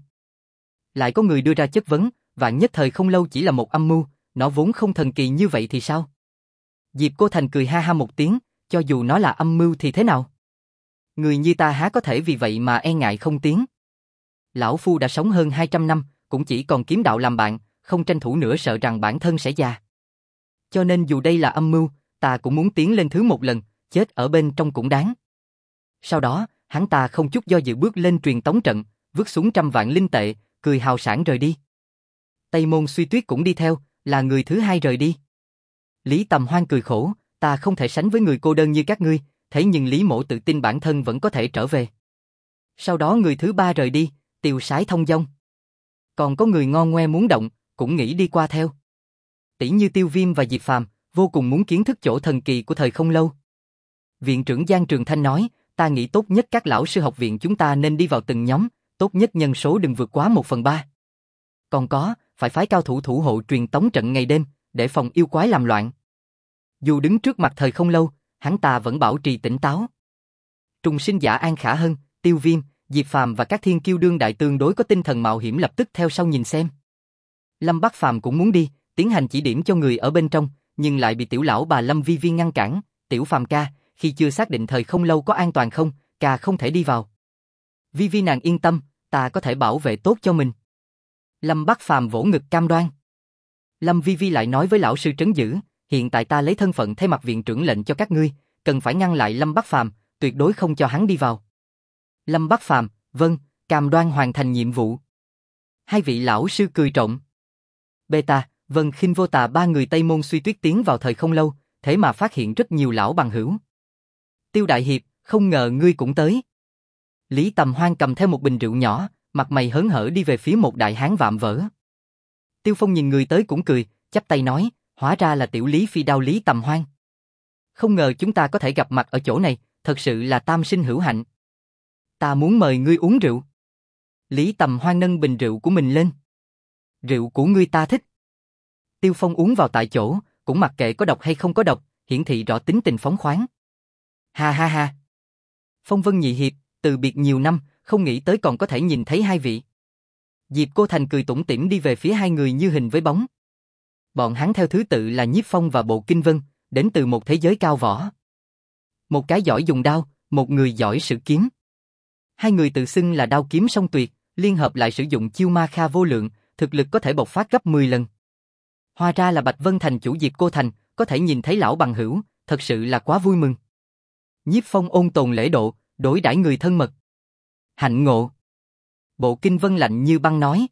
Lại có người đưa ra chất vấn, vạn nhất thời không lâu chỉ là một âm mưu, nó vốn không thần kỳ như vậy thì sao? Diệp Cô Thành cười ha ha một tiếng, cho dù nó là âm mưu thì thế nào? Người như ta há có thể vì vậy mà e ngại không tiến. Lão Phu đã sống hơn 200 năm, cũng chỉ còn kiếm đạo làm bạn, không tranh thủ nữa sợ rằng bản thân sẽ già. Cho nên dù đây là âm mưu, ta cũng muốn tiến lên thứ một lần, chết ở bên trong cũng đáng. Sau đó, hắn ta không chút do dự bước lên truyền tống trận, vứt xuống 100 vạn linh tệ, cười hào sảng rời đi. Tây Môn Suy Tuyết cũng đi theo, là người thứ hai rời đi. Lý Tầm Hoan cười khổ, ta không thể sánh với người cô đơn như các ngươi, thế nhưng Lý Mỗ tự tin bản thân vẫn có thể trở về. Sau đó người thứ ba rời đi, Tiêu Sái thông dong. Còn có người ngon ngoe muốn động, cũng nghĩ đi qua theo. Tỷ như Tiêu Viêm và Diệp Phàm, vô cùng muốn kiến thức chỗ thần kỳ của thời không lâu. Viện trưởng Giang Trường Thanh nói, ta nghĩ tốt nhất các lão sư học viện chúng ta nên đi vào từng nhóm, tốt nhất nhân số đừng vượt quá 1/3. Còn có, phải phái cao thủ thủ hộ truyền tống trận ngày đêm, để phòng yêu quái làm loạn. Dù đứng trước mặt thời không lâu, hắn ta vẫn bảo trì tỉnh táo. Trùng sinh giả An Khả Hân, Tiêu Viêm, Diệp Phàm và các thiên kiêu đương đại tương đối có tinh thần mạo hiểm lập tức theo sau nhìn xem. Lâm Bắc Phàm cũng muốn đi, tiến hành chỉ điểm cho người ở bên trong, nhưng lại bị tiểu lão bà Lâm Vi Vi ngăn cản. Tiểu Phàm ca, khi chưa xác định thời không lâu có an toàn không, ca không thể đi vào. Vi Vi nàng yên tâm, ta có thể bảo vệ tốt cho mình. Lâm Bắc Phàm vỗ ngực cam đoan. Lâm Vi Vi lại nói với lão sư trấn giữ, hiện tại ta lấy thân phận thay mặt viện trưởng lệnh cho các ngươi, cần phải ngăn lại Lâm Bắc Phàm, tuyệt đối không cho hắn đi vào. Lâm Bắc Phàm, vâng, cam đoan hoàn thành nhiệm vụ. Hai vị lão sư cười trộm. Beta, Vân Khinh Vô Tà ba người Tây Môn Suy Tuyết tiến vào thời không lâu, thế mà phát hiện rất nhiều lão bằng hữu. Tiêu Đại Hiệp, không ngờ ngươi cũng tới. Lý Tầm Hoan cầm theo một bình rượu nhỏ, mặt mày hớn hở đi về phía một đại hán vạm vỡ. Tiêu Phong nhìn người tới cũng cười, chắp tay nói, hóa ra là tiểu Lý Phi Đao Lý Tầm Hoan. Không ngờ chúng ta có thể gặp mặt ở chỗ này, thật sự là tam sinh hữu hạnh. Ta muốn mời ngươi uống rượu. Lý Tầm Hoan nâng bình rượu của mình lên. Rượu của ngươi ta thích. Tiêu Phong uống vào tại chỗ, cũng mặc kệ có độc hay không có độc, hiển thị rõ tính tình phóng khoáng. Ha ha ha. Phong Vân nhị hiệp, từ biệt nhiều năm, không nghĩ tới còn có thể nhìn thấy hai vị. Diệp Cô Thành cười tủm tỉm đi về phía hai người như hình với bóng. Bọn hắn theo thứ tự là Nhiếp Phong và Bộ Kinh Vân, đến từ một thế giới cao võ. Một cái giỏi dùng đao, một người giỏi sử kiếm. Hai người tự xưng là đao kiếm song tuyệt, liên hợp lại sử dụng chiêu ma kha vô lượng, thực lực có thể bộc phát gấp 10 lần. Hóa ra là Bạch Vân Thành chủ Diệp Cô Thành, có thể nhìn thấy lão bằng hữu, thật sự là quá vui mừng. Nhiếp Phong ôn tồn lễ độ, đối đãi người thân mật. Hạnh ngộ. Bộ Kinh Vân lạnh như băng nói.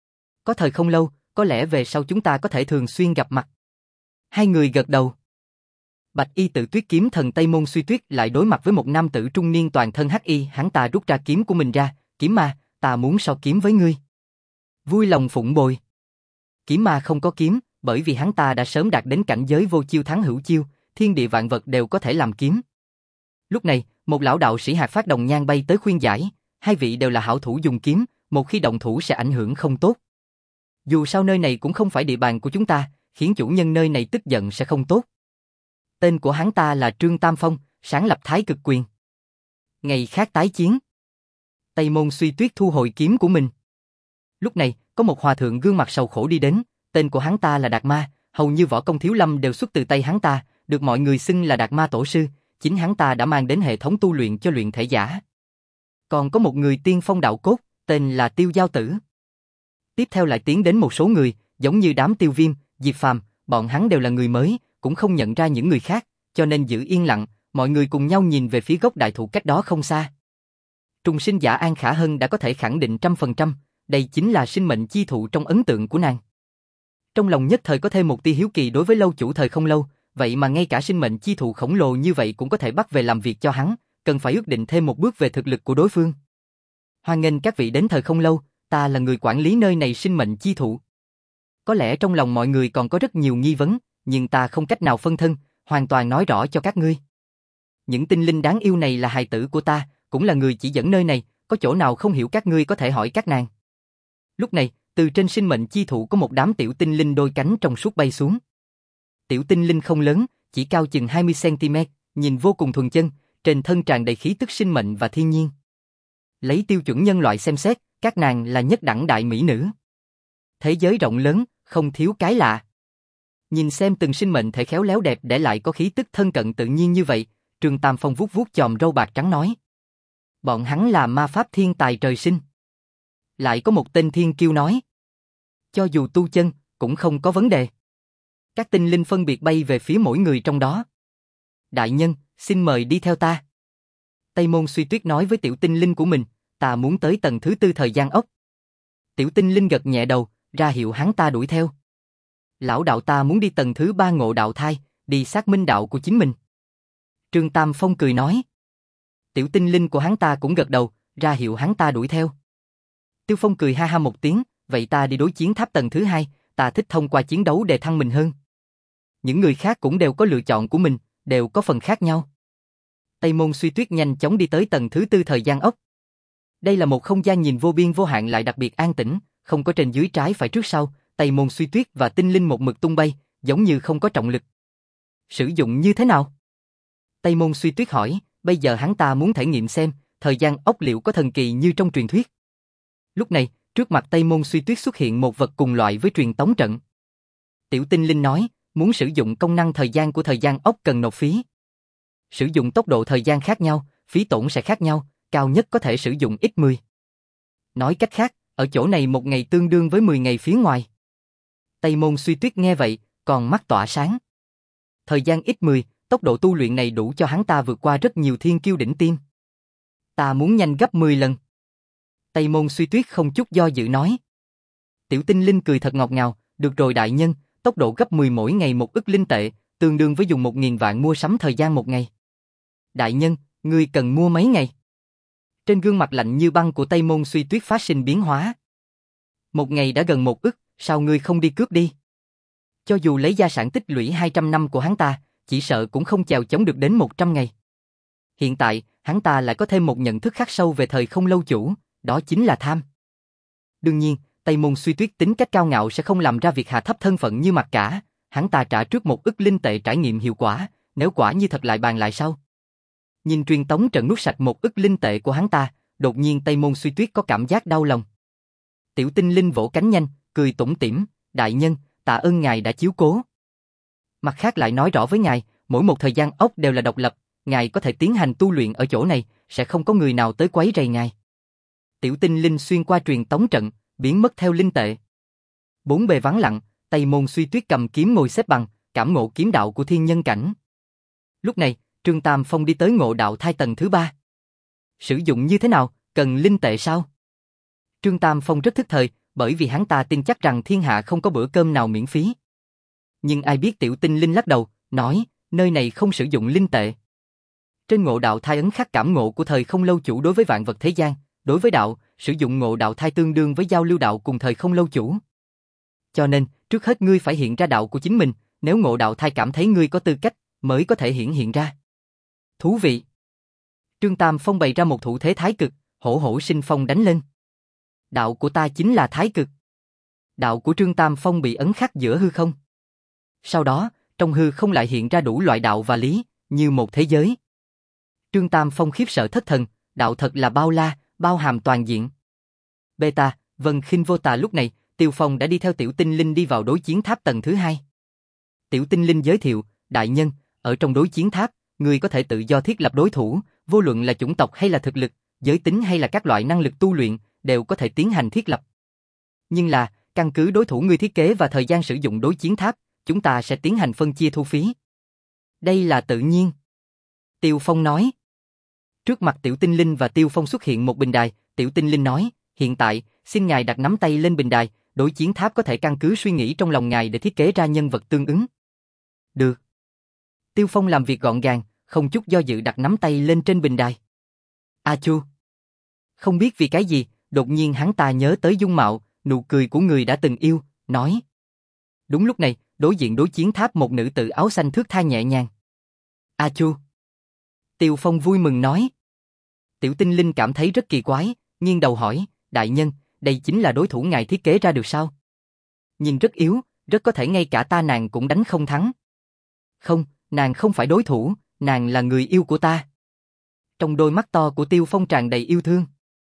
Có thời không lâu, có lẽ về sau chúng ta có thể thường xuyên gặp mặt. Hai người gật đầu. Bạch y tự tuyết kiếm thần Tây Môn Suy Tuyết lại đối mặt với một nam tử trung niên toàn thân hắc y, hắn ta rút ra kiếm của mình ra, kiếm ma, ta muốn so kiếm với ngươi. Vui lòng phụng bồi. Kiếm ma không có kiếm, bởi vì hắn ta đã sớm đạt đến cảnh giới vô chiêu thắng hữu chiêu, thiên địa vạn vật đều có thể làm kiếm. Lúc này, một lão đạo sĩ hạt phát đồng nhang bay tới khuyên giải, hai vị đều là hảo thủ dùng kiếm, một khi động thủ sẽ ảnh hưởng không tốt. Dù sao nơi này cũng không phải địa bàn của chúng ta, khiến chủ nhân nơi này tức giận sẽ không tốt. Tên của hắn ta là Trương Tam Phong, sáng lập Thái Cực Quyền. Ngày khác tái chiến. Tây Môn Suy Tuyết thu hồi kiếm của mình. Lúc này, có một hòa thượng gương mặt sầu khổ đi đến, tên của hắn ta là Đạt Ma, hầu như võ công thiếu lâm đều xuất từ tay hắn ta, được mọi người xưng là Đạt Ma tổ sư, chính hắn ta đã mang đến hệ thống tu luyện cho luyện thể giả. Còn có một người tiên phong đạo cốt, tên là Tiêu Giao Tử. Tiếp theo lại tiến đến một số người, giống như đám Tiêu Viêm, Diệp Phàm, bọn hắn đều là người mới, cũng không nhận ra những người khác, cho nên giữ yên lặng, mọi người cùng nhau nhìn về phía gốc đại thụ cách đó không xa. Trùng sinh giả An Khả Hân đã có thể khẳng định 100%, đây chính là sinh mệnh chi thụ trong ấn tượng của nàng. Trong lòng nhất thời có thêm một tia hiếu kỳ đối với lâu chủ thời không lâu, vậy mà ngay cả sinh mệnh chi thụ khổng lồ như vậy cũng có thể bắt về làm việc cho hắn, cần phải ước định thêm một bước về thực lực của đối phương. Hoan nghênh các vị đến thời không lâu, ta là người quản lý nơi này sinh mệnh chi thụ. Có lẽ trong lòng mọi người còn có rất nhiều nghi vấn, nhưng ta không cách nào phân thân, hoàn toàn nói rõ cho các ngươi. Những tinh linh đáng yêu này là hài tử của ta, cũng là người chỉ dẫn nơi này, có chỗ nào không hiểu các ngươi có thể hỏi các nàng. Lúc này, từ trên sinh mệnh chi thụ có một đám tiểu tinh linh đôi cánh trong suốt bay xuống. Tiểu tinh linh không lớn, chỉ cao chừng 20 cm, nhìn vô cùng thuần chân, trên thân tràn đầy khí tức sinh mệnh và thiên nhiên. Lấy tiêu chuẩn nhân loại xem xét, các nàng là nhất đẳng đại mỹ nữ. Thế giới rộng lớn, không thiếu cái lạ. Nhìn xem từng sinh mệnh thể khéo léo đẹp để lại có khí tức thân cận tự nhiên như vậy, Trương Tam Phong vuốt vuốt chòm râu bạc trắng nói. Bọn hắn là ma pháp thiên tài trời sinh. Lại có một tên thiên kiêu nói. Cho dù tu chân, cũng không có vấn đề. Các tinh linh phân biệt bay về phía mỗi người trong đó. Đại nhân, xin mời đi theo ta. Tây Môn Suy Tuyết nói với tiểu tinh linh của mình, ta muốn tới tầng thứ 4 thời gian ốc. Tiểu tinh linh gật nhẹ đầu, ra hiệu hắn ta đuổi theo. Lão đạo ta muốn đi tầng thứ 3 ngộ đạo thai, đi xác minh đạo của chính mình. Trương Tam Phong cười nói. Tiểu tinh linh của hắn ta cũng gật đầu, ra hiệu hắn ta đuổi theo. Tiêu Phong cười ha ha một tiếng, vậy ta đi đối chiến tháp tầng thứ 2, ta thích thông qua chiến đấu để thăng mình hơn. Những người khác cũng đều có lựa chọn của mình, đều có phần khác nhau. Tây Môn Suy Tuyết nhanh chóng đi tới tầng thứ 4 thời gian ốc. Đây là một không gian nhìn vô biên vô hạn lại đặc biệt an tĩnh, không có trên dưới trái phải trước sau, Tây Môn Suy Tuyết và tinh linh một mực tung bay, giống như không có trọng lực. Sử dụng như thế nào? Tây Môn Suy Tuyết hỏi, bây giờ hắn ta muốn thể nghiệm xem, thời gian ốc liệu có thần kỳ như trong truyền thuyết. Lúc này, trước mặt Tây Môn Suy Tuyết xuất hiện một vật cùng loại với truyền tống trận. Tiểu tinh linh nói, muốn sử dụng công năng thời gian của thời gian ốc cần nộp phí. Sử dụng tốc độ thời gian khác nhau, phí tổn sẽ khác nhau, cao nhất có thể sử dụng x10. Nói cách khác, ở chỗ này một ngày tương đương với 10 ngày phía ngoài. Tây Môn Suy Tuyết nghe vậy, còn mắt tỏa sáng. Thời gian x10, tốc độ tu luyện này đủ cho hắn ta vượt qua rất nhiều thiên kiêu đỉnh tiêm. Ta muốn nhanh gấp 10 lần. Tây Môn Suy Tuyết không chút do dự nói. Tiểu tinh linh cười thật ngọt ngào, được rồi đại nhân, tốc độ gấp 10 mỗi ngày 1 ức linh tệ, tương đương với dùng 1000 vạn mua sắm thời gian một ngày. Đại nhân, ngươi cần mua mấy ngày? Trên gương mặt lạnh như băng của Tây Môn Suy Tuyết phát sinh biến hóa. Một ngày đã gần 1 ức, sao ngươi không đi cướp đi? Cho dù lấy gia sản tích lũy 200 năm của hắn ta, chỉ sợ cũng không chèo chống được đến 100 ngày. Hiện tại, hắn ta lại có thêm một nhận thức khắc sâu về thời không lâu chủ, đó chính là tham. Đương nhiên, Tây Môn Suy Tuyết tính cách cao ngạo sẽ không làm ra việc hạ thấp thân phận như Mặc Cả, hắn ta trả trước 1 ức linh tệ trải nghiệm hiệu quả, nếu quả như thật lại bàn lại sau. Nhìn truyền tống trận nuốt sạch 1 ức linh tệ của hắn ta, đột nhiên Tây Môn Suy Tuyết có cảm giác đau lòng. Tiểu Tinh Linh vỗ cánh nhanh, cười tủm tỉm, đại nhân, tạ ơn ngài đã chiếu cố. Mặt khác lại nói rõ với ngài, mỗi một thời gian ốc đều là độc lập, ngài có thể tiến hành tu luyện ở chỗ này, sẽ không có người nào tới quấy rầy ngài. Tiểu Tinh Linh xuyên qua truyền tống trận, biến mất theo linh tệ. Bốn bề vắng lặng, Tây Môn Suy Tuyết cầm kiếm ngồi xếp bằng, cảm ngộ kiếm đạo của thiên nhân cảnh. Lúc này, Trương Tam Phong đi tới ngộ đạo thai tầng thứ 3. Sử dụng như thế nào, cần linh tệ sao? Trương Tam Phong rất thức thời, bởi vì hắn ta tin chắc rằng thiên hạ không có bữa cơm nào miễn phí. Nhưng ai biết Tiểu Tinh Linh lắc đầu, nói, nơi này không sử dụng linh tệ. Trên ngộ đạo thai ấn khắc cảm ngộ của thời không lâu chủ đối với vạn vật thế gian, đối với đạo, sử dụng ngộ đạo thai tương đương với giao lưu đạo cùng thời không lâu chủ. Cho nên, trước hết ngươi phải hiện ra đạo của chính mình, nếu ngộ đạo thai cảm thấy ngươi có tư cách, mới có thể hiện ra. Thú vị. Trương Tam Phong bày ra một thủ thế thái cực, hổ hổ sinh phong đánh lên. Đạo của ta chính là thái cực. Đạo của Trương Tam Phong bị ấn khắc giữa hư không. Sau đó, trong hư không lại hiện ra đủ loại đạo và lý, như một thế giới. Trương Tam Phong khiếp sợ thất thần, đạo thật là bao la, bao hàm toàn diện. Beta, Vân Khinh Vô Tà lúc này, Tiêu Phong đã đi theo Tiểu Tinh Linh đi vào đối chiến tháp tầng thứ 2. Tiểu Tinh Linh giới thiệu, đại nhân, ở trong đối chiến tháp, người có thể tự do thiết lập đối thủ, vô luận là chủng tộc hay là thực lực, giới tính hay là các loại năng lực tu luyện, đều có thể tiến hành thiết lập. Nhưng là, căn cứ đối thủ ngươi thiết kế và thời gian sử dụng đối chiến tháp, chúng ta sẽ tiến hành phân chia thu phí. Đây là tự nhiên. Tiêu Phong nói. Trước mặt Tiểu Tinh Linh và Tiêu Phong xuất hiện một bình đài, Tiểu Tinh Linh nói, hiện tại, xin ngài đặt nắm tay lên bình đài, đối chiến tháp có thể căn cứ suy nghĩ trong lòng ngài để thiết kế ra nhân vật tương ứng. Được. Tiêu Phong làm việc gọn gàng, không chút do dự đặt nắm tay lên trên bình đài. A chu. Không biết vì cái gì, đột nhiên hắn ta nhớ tới dung mạo, nụ cười của người đã từng yêu, nói. Đúng lúc này, đối diện đối chiến tháp một nữ tử áo xanh thướt tha nhẹ nhàng. A chu. Tiêu Phong vui mừng nói. Tiểu Tinh Linh cảm thấy rất kỳ quái, nghiêng đầu hỏi, đại nhân, đây chính là đối thủ ngài thiết kế ra được sao? Nhìn rất yếu, rất có thể ngay cả ta nàng cũng đánh không thắng. Không, nàng không phải đối thủ, nàng là người yêu của ta. Trong đôi mắt to của Tiêu Phong tràn đầy yêu thương.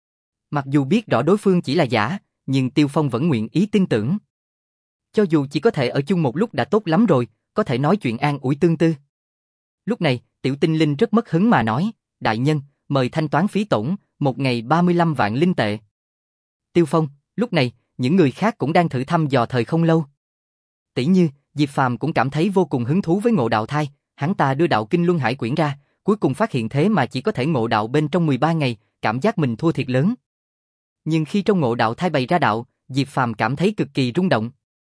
Mặc dù biết rõ đối phương chỉ là giả, nhưng Tiêu Phong vẫn nguyện ý tin tưởng. Cho dù chỉ có thể ở chung một lúc đã tốt lắm rồi, có thể nói chuyện an ủi tương tư. Lúc này, Tiểu Tinh Linh rất mất hứng mà nói, đại nhân, mời thanh toán phí tổn, một ngày 35 vạn linh tệ. Tiêu Phong, lúc này, những người khác cũng đang thử thăm dò thời không lâu. Tỷ như, Diệp Phàm cũng cảm thấy vô cùng hứng thú với ngộ đạo thai, hắn ta đưa đạo kinh luân hải quyển ra, cuối cùng phát hiện thế mà chỉ có thể ngộ đạo bên trong 13 ngày, cảm giác mình thua thiệt lớn. Nhưng khi trong ngộ đạo thai bày ra đạo, Diệp Phàm cảm thấy cực kỳ rung động.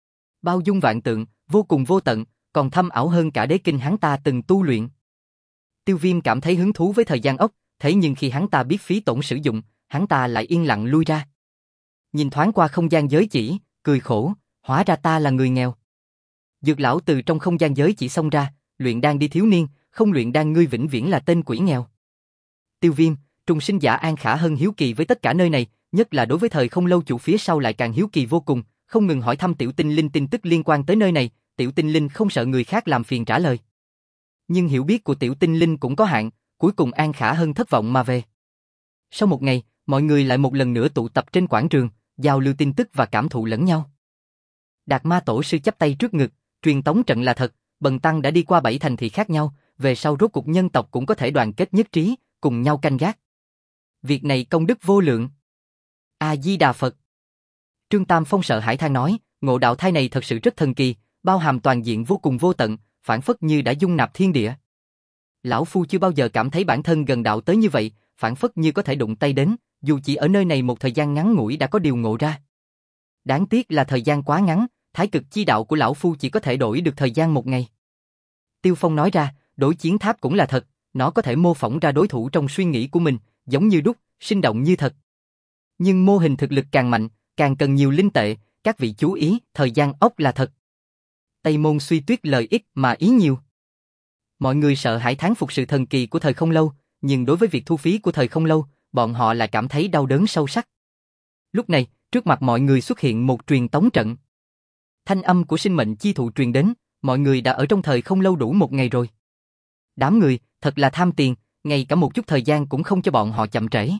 Bao dung vạn tượng, vô cùng vô tận, còn thâm ảo hơn cả đế kinh hắn ta từng tu luyện. Tiêu Viêm cảm thấy hứng thú với thời gian ốc, thế nhưng khi hắn ta biết phí tổn sử dụng, hắn ta lại yên lặng lui ra. Nhìn thoáng qua không gian giới chỉ, cười khổ, hóa ra ta là người nghèo. Dược lão từ trong không gian giới chỉ xông ra, luyện đan đi thiếu niên, không luyện đan ngươi vĩnh viễn là tên quỷ nghèo. Tiêu Viêm, trùng sinh giả An Khả Hân hiếu kỳ với tất cả nơi này, nhất là đối với thời không lâu chủ phía sau lại càng hiếu kỳ vô cùng, không ngừng hỏi thăm Tiểu Tinh Linh tin tức liên quan tới nơi này, Tiểu Tinh Linh không sợ người khác làm phiền trả lời. Nhưng hiểu biết của Tiểu Tinh Linh cũng có hạn, cuối cùng An Khả Hân thất vọng mà về. Sau một ngày, mọi người lại một lần nữa tụ tập trên quảng trường, giao lưu tin tức và cảm thụ lẫn nhau. Đạt Ma Tổ sư chắp tay trước ngực, truyền tống trận là thật, Bần Tăng đã đi qua 7 thành thị khác nhau, về sau rốt cuộc nhân tộc cũng có thể đoàn kết nhất trí, cùng nhau canh gác. Việc này công đức vô lượng. A-di-đà Phật. Trương Tam Phong sợ hãi than nói, ngộ đạo thai này thật sự rất thần kỳ, bao hàm toàn diện vô cùng vô tận, phảng phất như đã dung nạp thiên địa. Lão Phu chưa bao giờ cảm thấy bản thân gần đạo tới như vậy, phảng phất như có thể đụng tay đến, dù chỉ ở nơi này một thời gian ngắn ngủi đã có điều ngộ ra. Đáng tiếc là thời gian quá ngắn, thái cực chi đạo của Lão Phu chỉ có thể đổi được thời gian một ngày. Tiêu Phong nói ra, đối chiến tháp cũng là thật, nó có thể mô phỏng ra đối thủ trong suy nghĩ của mình, giống như đúc, sinh động như thật. Nhưng mô hình thực lực càng mạnh, càng cần nhiều linh tệ, các vị chú ý, thời gian ốc là thật. Tây Môn Suy Tuyết lời ít mà ý nhiều. Mọi người sợ hãi thán phục sự thần kỳ của thời không lâu, nhưng đối với việc thu phí của thời không lâu, bọn họ lại cảm thấy đau đớn sâu sắc. Lúc này, trước mặt mọi người xuất hiện một truyền tống trận. Thanh âm của sinh mệnh chi thụ truyền đến, mọi người đã ở trong thời không lâu đủ một ngày rồi. Đám người, thật là tham tiền, ngay cả một chút thời gian cũng không cho bọn họ chậm trễ.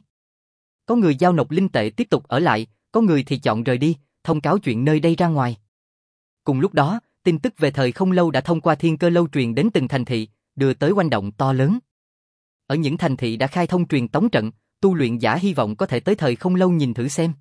Có người giao nộp linh tệ tiếp tục ở lại, có người thì chọn rời đi, thông cáo chuyện nơi đây ra ngoài. Cùng lúc đó, tin tức về thời không lâu đã thông qua thiên cơ lâu truyền đến từng thành thị, đưa tới oanh động to lớn. Ở những thành thị đã khai thông truyền tống trận, tu luyện giả hy vọng có thể tới thời không lâu nhìn thử xem.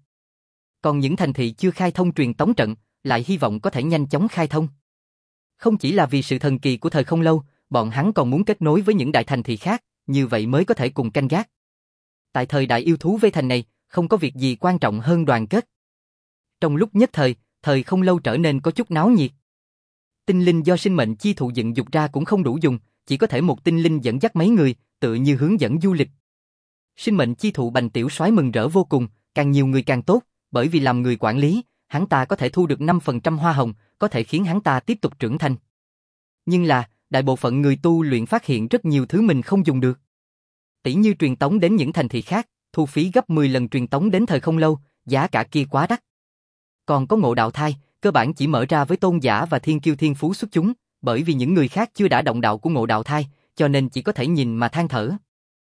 Còn những thành thị chưa khai thông truyền tống trận, lại hy vọng có thể nhanh chóng khai thông. Không chỉ là vì sự thần kỳ của thời không lâu, bọn hắn còn muốn kết nối với những đại thành thị khác, như vậy mới có thể cùng canh gác. Tại thời đại yêu thú vây thành này, không có việc gì quan trọng hơn đoàn kết. Trong lúc nhất thời, thời không lâu trở nên có chút náo nhiệt. Tinh linh do sinh mệnh chi thụ dựng dục ra cũng không đủ dùng, chỉ có thể một tinh linh dẫn dắt mấy người, tựa như hướng dẫn du lịch. Sinh mệnh chi thụ Bành tiểu soái mừng rỡ vô cùng, càng nhiều người càng tốt, bởi vì làm người quản lý, hắn ta có thể thu được 5% hoa hồng, có thể khiến hắn ta tiếp tục trưởng thành. Nhưng là, đại bộ phận người tu luyện phát hiện rất nhiều thứ mình không dùng được. Tỷ như truyền tống đến những thành thị khác, thu phí gấp 10 lần truyền tống đến thời không lâu, giá cả kia quá đắt. Còn có ngộ đạo thai, cơ bản chỉ mở ra với tôn giả và thiên kiêu thiên phú xuất chúng, bởi vì những người khác chưa đã động đạo của ngộ đạo thai, cho nên chỉ có thể nhìn mà than thở.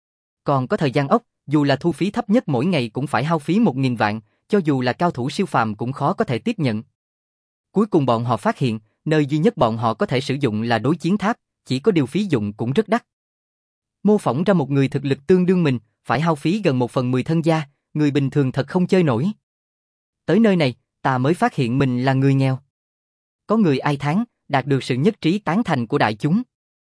Còn có thời gian ốc, dù là thu phí thấp nhất mỗi ngày cũng phải hao phí 1.000 vạn, cho dù là cao thủ siêu phàm cũng khó có thể tiếp nhận. Cuối cùng bọn họ phát hiện, nơi duy nhất bọn họ có thể sử dụng là đối chiến tháp, chỉ có điều phí dụng cũng rất đắt. Mô phỏng ra một người thực lực tương đương mình, phải hao phí gần 1/10 thân gia, người bình thường thật không chơi nổi. Tới nơi này, ta mới phát hiện mình là người nghèo. Có người ai thán, đạt được sự nhất trí tán thành của đại chúng.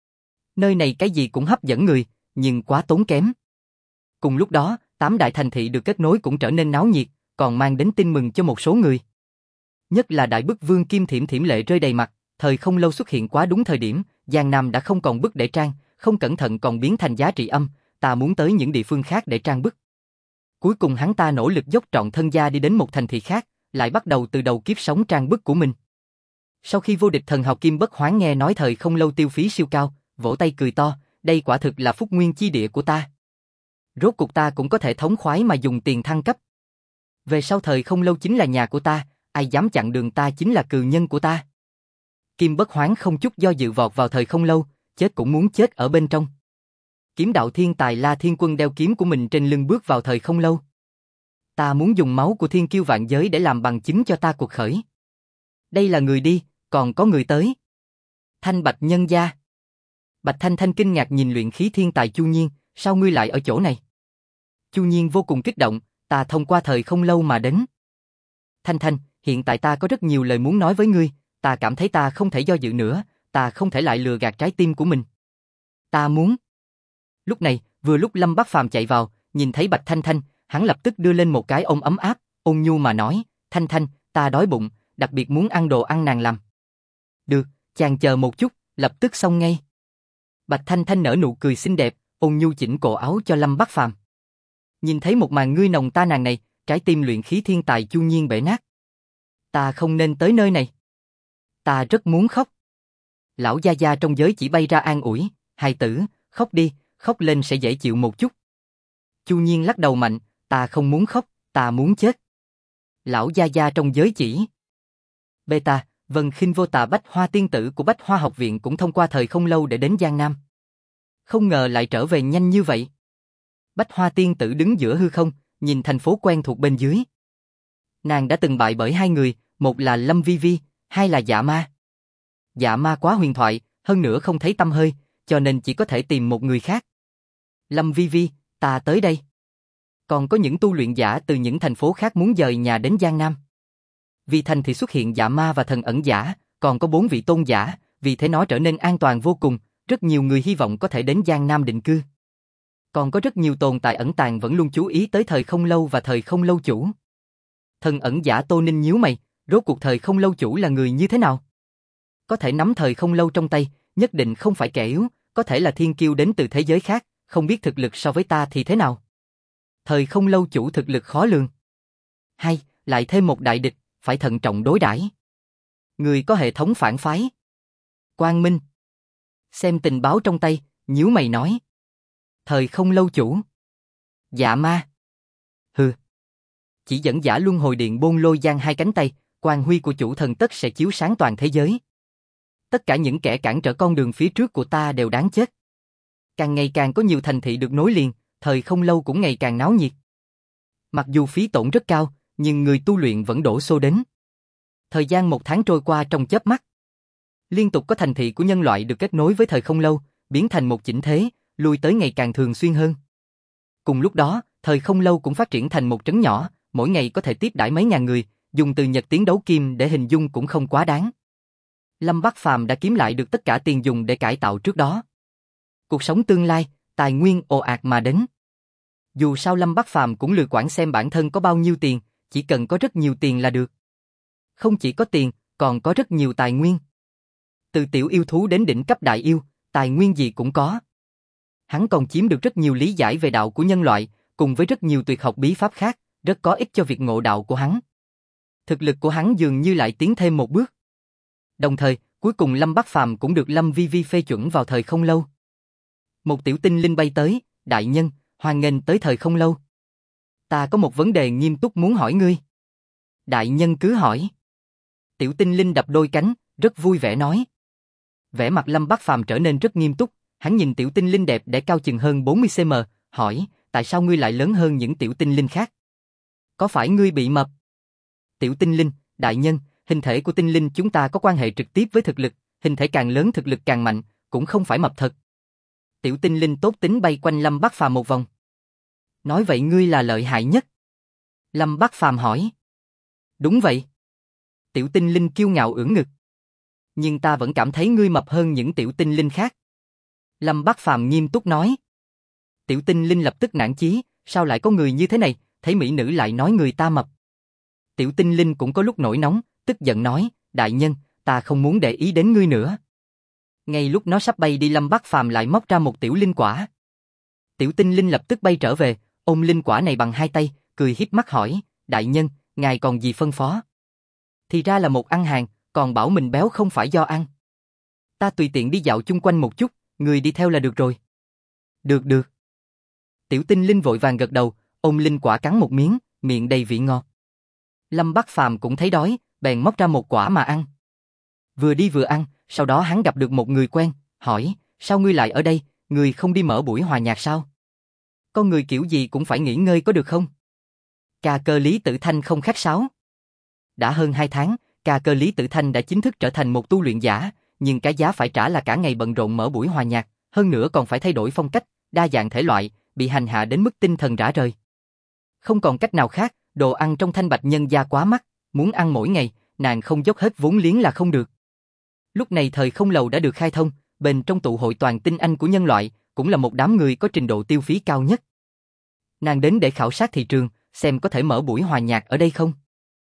Nơi này cái gì cũng hấp dẫn người, nhưng quá tốn kém. Cùng lúc đó, 8 đại thành thị được kết nối cũng trở nên náo nhiệt, còn mang đến tin mừng cho một số người. Nhất là đại bức vương Kim Thiểm Thiểm lệ rơi đầy mặt, thời không lâu xuất hiện quá đúng thời điểm, Giang Nam đã không còn bức để trang, không cẩn thận còn biến thành giá trị âm, ta muốn tới những địa phương khác để trang bức. Cuối cùng hắn ta nỗ lực dốc trọn thân gia đi đến một thành thị khác, lại bắt đầu từ đầu kiếp sống trang bức của mình. Sau khi vô địch thần học Kim Bất Hoán nghe nói thời không lâu tiêu phí siêu cao, vỗ tay cười to, đây quả thực là phúc nguyên chi địa của ta. Rốt cuộc ta cũng có thể thống khoái mà dùng tiền thăng cấp. Về sau thời không lâu chính là nhà của ta, ai dám chặn đường ta chính là cừu nhân của ta. Kim Bất Hoán không chút do dự vọt vào thời không lâu, chết cũng muốn chết ở bên trong. Kiếm đạo thiên tài La Thiên Quân đeo kiếm của mình trên lưng bước vào thời không lâu. Ta muốn dùng máu của thiên kiêu vạn giới để làm bằng chứng cho ta cuộc khởi. Đây là người đi, còn có người tới. Thanh Bạch nhân gia. Bạch Thanh Thanh kinh ngạc nhìn luyện khí thiên tài Chu Nhiên, sao ngươi lại ở chỗ này? Chu Nhiên vô cùng kích động, ta thông qua thời không lâu mà đến. Thanh Thanh, hiện tại ta có rất nhiều lời muốn nói với ngươi, ta cảm thấy ta không thể do dự nữa, ta không thể lại lừa gạt trái tim của mình. Ta muốn. Lúc này, vừa lúc Lâm Bác Phàm chạy vào, nhìn thấy Bạch Thanh Thanh, hắn lập tức đưa lên một cái ôm ấm áp, ôn nhu mà nói, Thanh Thanh, ta đói bụng, đặc biệt muốn ăn đồ ăn nàng làm. Được, chàng chờ một chút, lập tức xong ngay. Bạch Thanh Thanh nở nụ cười xinh đẹp, ôn nhu chỉnh cổ áo cho Lâm Bác Phàm. Nhìn thấy một màn ngươi nồng ta nàng này, trái tim luyện khí thiên tài Chu Nhiên bể nát. Ta không nên tới nơi này. Ta rất muốn khóc. Lão gia gia trong giới chỉ bay ra an ủi, hài tử, khóc đi, khóc lên sẽ dễ chịu một chút. Chu Nhiên lắc đầu mạnh, ta không muốn khóc, ta muốn chết. Lão gia gia trong giới chỉ. Beta, Vân Khinh Vô Tà Bách Hoa tiên tử của Bách Hoa học viện cũng thông qua thời không lâu để đến Giang Nam. Không ngờ lại trở về nhanh như vậy. Bách Hoa tiên tử đứng giữa hư không, nhìn thành phố quen thuộc bên dưới. Nàng đã từng bại bởi hai người, một là Lâm Vi Vi, hai là Dạ Ma. Dạ Ma quá huyền thoại, hơn nữa không thấy tăm hơi, cho nên chỉ có thể tìm một người khác. Lâm Vi Vi, ta tới đây. Còn có những tu luyện giả từ những thành phố khác muốn dời nhà đến Giang Nam. Vì thành thì xuất hiện Dạ Ma và thần ẩn giả, còn có 4 vị tôn giả, vì thế nó trở nên an toàn vô cùng, rất nhiều người hy vọng có thể đến Giang Nam định cư. Còn có rất nhiều tồn tại ẩn tàng vẫn luôn chú ý tới thời không lâu và thời không lâu chủ. Thần ẩn giả Tô Ninh nhíu mày, rốt cuộc thời không lâu chủ là người như thế nào? Có thể nắm thời không lâu trong tay, nhất định không phải kẻ yếu, có thể là thiên kiêu đến từ thế giới khác, không biết thực lực so với ta thì thế nào. Thời không lâu chủ thực lực khó lường. Hay, lại thêm một đại địch, phải thận trọng đối đãi. Người có hệ thống phản phái. Quang Minh. Xem tình báo trong tay, nhíu mày nói. Thời không lâu chủ. Dạ ma. Hừ. Chỉ dẫn giả luân hồi điện bôn lôi giang hai cánh tay, quang huy của chủ thần tất sẽ chiếu sáng toàn thế giới. Tất cả những kẻ cản trở con đường phía trước của ta đều đáng chết. Càng ngày càng có nhiều thành thị được nối liền, thời không lâu cũng ngày càng náo nhiệt. Mặc dù phí tổn rất cao, nhưng người tu luyện vẫn đổ xô đến. Thời gian 1 tháng trôi qua trong chớp mắt. Liên tục có thành thị của nhân loại được kết nối với thời không lâu, biến thành một chỉnh thế, lui tới ngày càng thường xuyên hơn. Cùng lúc đó, thời không lâu cũng phát triển thành một trấn nhỏ, mỗi ngày có thể tiếp đãi mấy ngàn người, dùng từ nhật tiếng đấu kim để hình dung cũng không quá đáng. Lâm Bắc Phàm đã kiếm lại được tất cả tiền dùng để cải tạo trước đó. Cuộc sống tương lai, tài nguyên ồ ạt mà đến. Dù sao Lâm Bắc Phàm cũng lười quản xem bản thân có bao nhiêu tiền, chỉ cần có rất nhiều tiền là được. Không chỉ có tiền, còn có rất nhiều tài nguyên. Từ tiểu yêu thú đến đỉnh cấp đại yêu, tài nguyên gì cũng có. Hắn còn chiếm được rất nhiều lý giải về đạo của nhân loại, cùng với rất nhiều tuyệt học bí pháp khác, rất có ích cho việc ngộ đạo của hắn. Thực lực của hắn dường như lại tiến thêm một bước. Đồng thời, cuối cùng Lâm Bắc Phàm cũng được Lâm Vi Vi phê chuẩn vào thời không lâu. Một tiểu tinh linh bay tới, đại nhân, hoan nghênh tới thời không lâu. Ta có một vấn đề nghiêm túc muốn hỏi ngươi. Đại nhân cứ hỏi. Tiểu tinh linh đập đôi cánh, rất vui vẻ nói. Vẻ mặt Lâm Bắc Phàm trở nên rất nghiêm túc, hắn nhìn tiểu tinh linh đẹp đẽ cao chừng hơn 40 cm, hỏi, tại sao ngươi lại lớn hơn những tiểu tinh linh khác? Có phải ngươi bị mập? Tiểu tinh linh, đại nhân, hình thể của tinh linh chúng ta có quan hệ trực tiếp với thực lực, hình thể càng lớn thực lực càng mạnh, cũng không phải mập thật. Tiểu tinh linh tốt tính bay quanh Lâm Bắc Phàm một vòng. Nói vậy ngươi là lợi hại nhất? Lâm Bắc Phàm hỏi. Đúng vậy. Tiểu tinh linh kiêu ngạo ưỡn ngực. Nhưng ta vẫn cảm thấy ngươi mập hơn những tiểu tinh linh khác. Lâm Bắc Phàm nghiêm túc nói. Tiểu tinh linh lập tức nản chí, sao lại có người như thế này, thấy mỹ nữ lại nói người ta mập. Tiểu tinh linh cũng có lúc nổi nóng, tức giận nói, đại nhân, ta không muốn để ý đến ngươi nữa. Ngay lúc nó sắp bay đi Lâm Bắc Phàm lại móc ra một tiểu linh quả. Tiểu tinh linh lập tức bay trở về, ôm linh quả này bằng hai tay, cười híp mắt hỏi, đại nhân, ngài còn gì phân phó? Thì ra là một ăn hàng, còn bảo mình béo không phải do ăn. Ta tùy tiện đi dạo chung quanh một chút, người đi theo là được rồi. Được được. Tiểu tinh linh vội vàng gật đầu, ôm linh quả cắn một miếng, miệng đầy vị ngọt. Lâm Bắc Phàm cũng thấy đói, bèn móc ra một quả mà ăn. Vừa đi vừa ăn, sau đó hắn gặp được một người quen, hỏi, sao ngươi lại ở đây, ngươi không đi mở buổi hòa nhạc sao? Con người kiểu gì cũng phải nghỉ ngơi có được không? Ca cơ Lý Tử Thanh không khách sáo. Đã hơn 2 tháng, ca cơ Lý Tử Thanh đã chính thức trở thành một tu luyện giả, nhưng cái giá phải trả là cả ngày bận rộn mở buổi hòa nhạc, hơn nữa còn phải thay đổi phong cách, đa dạng thể loại, bị hành hạ đến mức tinh thần rã rời. Không còn cách nào khác, đồ ăn trong thanh bạch nhân gia quá mắc, muốn ăn mỗi ngày, nàng không dốc hết vốn liếng là không được. Lúc này thời không lầu đã được khai thông, bên trong tụ hội toàn tinh anh của nhân loại, cũng là một đám người có trình độ tiêu phí cao nhất. Nàng đến để khảo sát thị trường, xem có thể mở buổi hòa nhạc ở đây không.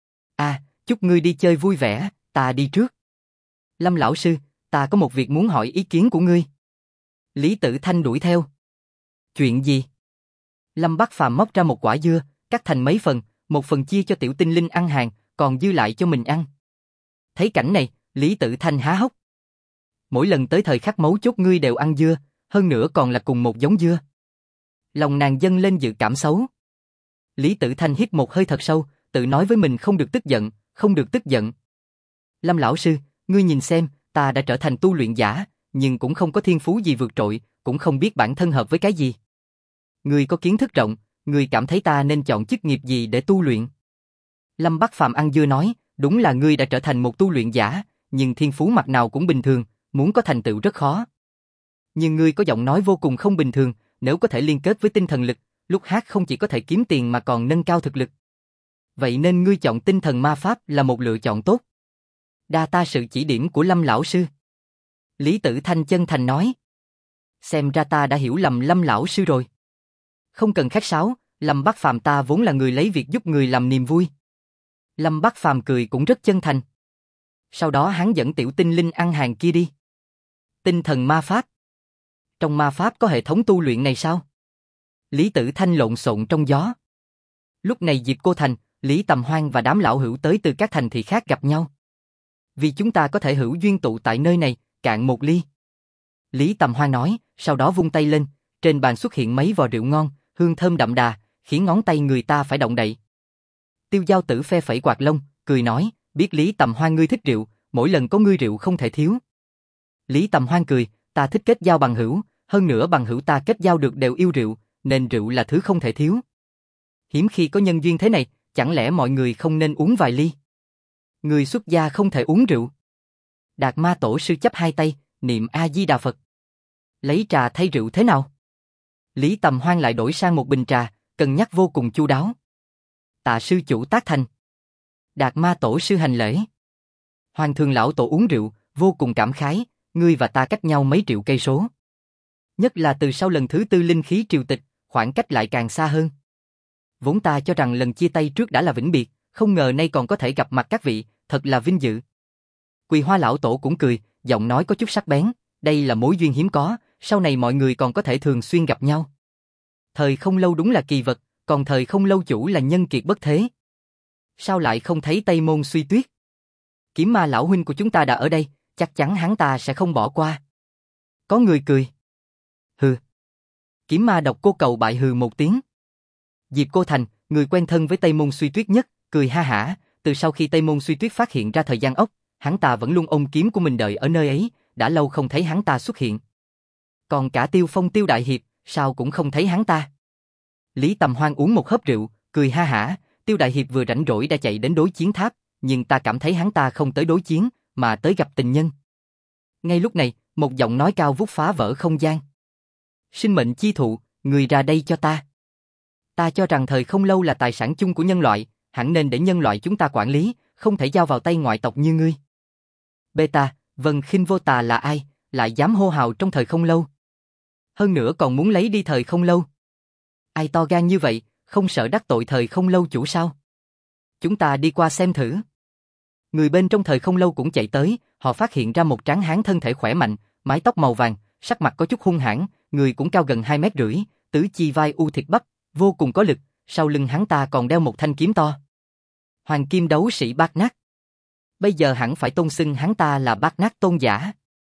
Chúc ngươi đi chơi vui vẻ, ta đi trước. Lâm lão sư, ta có một việc muốn hỏi ý kiến của ngươi. Lý Tử Thanh đuổi theo. Chuyện gì? Lâm Bắc Phàm móc ra một quả dưa, cắt thành mấy phần, một phần chia cho tiểu tinh linh ăn hàng, còn dư lại cho mình ăn. Thấy cảnh này, Lý Tử Thanh há hốc. Mỗi lần tới thời khắc mấu chốt ngươi đều ăn dưa, hơn nữa còn là cùng một giống dưa. Lòng nàng dâng lên dự cảm xấu. Lý Tử Thanh hít một hơi thật sâu, tự nói với mình không được tức giận, không được tức giận. Lâm lão sư, ngươi nhìn xem, ta đã trở thành tu luyện giả, nhưng cũng không có thiên phú gì vượt trội, cũng không biết bản thân hợp với cái gì. Ngươi có kiến thức rộng, ngươi cảm thấy ta nên chọn chức nghiệp gì để tu luyện? Lâm Bắc Phàm ăn dưa nói, đúng là ngươi đã trở thành một tu luyện giả, nhưng thiên phú mặt nào cũng bình thường, muốn có thành tựu rất khó. Nhưng ngươi có giọng nói vô cùng không bình thường, nếu có thể liên kết với tinh thần lực, lúc hát không chỉ có thể kiếm tiền mà còn nâng cao thực lực. Vậy nên ngươi chọn tinh thần ma pháp là một lựa chọn tốt. Đa ta sự chỉ điểm của Lâm lão sư. Lý Tử Thanh chân thành nói. Xem ra ta đã hiểu lầm Lâm lão sư rồi. Không cần khách sáo, Lâm Bắc Phàm ta vốn là người lấy việc giúp người làm niềm vui. Lâm Bắc Phàm cười cũng rất chân thành. Sau đó hắn dẫn tiểu tinh linh ăn hàng kia đi. Tinh thần ma pháp. Trong ma pháp có hệ thống tu luyện này sao? Lý Tử Thanh lộn xộn trong gió. Lúc này Diệp Cô Thành, Lý Tầm Hoan và đám lão hữu tới từ các thành thị khác gặp nhau. Vì chúng ta có thể hữu duyên tụ tại nơi này, cạn một ly. Lý Tầm Hoan nói, sau đó vung tay lên, trên bàn xuất hiện mấy vò rượu ngon, hương thơm đậm đà, khiến ngón tay người ta phải động đậy. Tiêu Giao Tử phe phẩy quạt lông, cười nói, biết Lý Tầm Hoan ngươi thích rượu, mỗi lần có ngươi rượu không thể thiếu. Lý Tầm Hoan cười, ta thích kết giao bằng hữu, hơn nữa bằng hữu ta kết giao được đều yêu rượu, nên rượu là thứ không thể thiếu. Hiếm khi có nhân duyên thế này, chẳng lẽ mọi người không nên uống vài ly? Người xuất gia không thể uống rượu. Đạt Ma Tổ sư chắp hai tay, niệm A Di Đà Phật. Lấy trà thay rượu thế nào? Lý Tầm Hoan lại đổi sang một bình trà, cân nhắc vô cùng chu đáo. Tạ sư chủ tác thành. Đạt Ma Tổ sư hành lễ. Hoàng Thường lão tổ uống rượu, vô cùng cảm khái, ngươi và ta cách nhau mấy triệu cây số. Nhất là từ sau lần thứ tư linh khí triều tịch, khoảng cách lại càng xa hơn. Vốn ta cho rằng lần chia tay trước đã là vĩnh biệt, không ngờ nay còn có thể gặp mặt các vị, thật là vinh dự. Quỳ Hoa lão tổ cũng cười, giọng nói có chút sắc bén, đây là mối duyên hiếm có, sau này mọi người còn có thể thường xuyên gặp nhau. Thời Không Lâu đúng là kỳ vật, còn Thời Không Lâu chủ là nhân kiệt bất thế. Sao lại không thấy Tây Môn Suy Tuyết? Kiếm Ma lão huynh của chúng ta đã ở đây, chắc chắn hắn ta sẽ không bỏ qua. Có người cười. Hừ. Kiếm Ma độc cô cầu bại hừ một tiếng. Diệp Cô Thành, người quen thân với Tây Môn Suy Tuyết nhất, cười ha hả, từ sau khi Tây Môn Suy Tuyết phát hiện ra thời gian ốc, hắn ta vẫn luôn ôm kiếm của mình đợi ở nơi ấy, đã lâu không thấy hắn ta xuất hiện. Còn cả Tiêu Phong Tiêu đại hiệp, sao cũng không thấy hắn ta. Lý Tầm Hoan uống một hớp rượu, cười ha hả, Tiêu đại hiệp vừa rảnh rỗi đã chạy đến đối chiến tháp, nhưng ta cảm thấy hắn ta không tới đối chiến, mà tới gặp tình nhân. Ngay lúc này, một giọng nói cao vút phá vỡ không gian. Sinh mệnh chi thụ, người ra đây cho ta. Ta cho rằng Thời Không Lâu là tài sản chung của nhân loại, hẳn nên để nhân loại chúng ta quản lý, không thể giao vào tay ngoại tộc như ngươi. Beta, Vân Khinh Vô Tà là ai, lại dám hô hào trong Thời Không Lâu? Hơn nữa còn muốn lấy đi Thời Không Lâu. Ai to gan như vậy, không sợ đắc tội Thời Không Lâu chủ sao? Chúng ta đi qua xem thử. Người bên trong Thời Không Lâu cũng chạy tới, họ phát hiện ra một tráng hán thân thể khỏe mạnh, mái tóc màu vàng, sắc mặt có chút hung hãn, người cũng cao gần 2,5 mét, tứ chi vai u thịt bắp, vô cùng có lực, sau lưng hắn ta còn đeo một thanh kiếm to. Hoàng Kim Đấu Sĩ Bát Nát. Bây giờ hẳn phải tôn xưng hắn ta là Bát Nát tôn giả.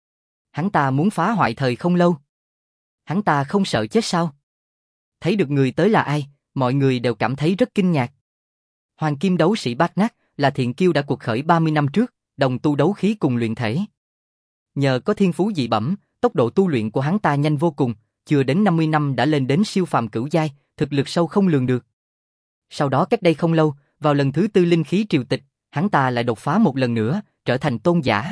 Hắn ta muốn phá hoại Thời Không Lâu. Hắn ta không sợ chết sao? Thấy được người tới là ai, mọi người đều cảm thấy rất kinh ngạc. Hoàng Kim Đấu Sĩ Bát Nát là thiện kiêu đã cuộc khởi 30 năm trước, đồng tu đấu khí cùng luyện thể. Nhờ có thiên phú dị bẩm, tốc độ tu luyện của hắn ta nhanh vô cùng, chưa đến 50 năm đã lên đến siêu phàm cửu giai, thực lực sâu không lường được. Sau đó cách đây không lâu, vào lần thứ tư linh khí triều tịch, hắn ta lại đột phá một lần nữa, trở thành tôn giả.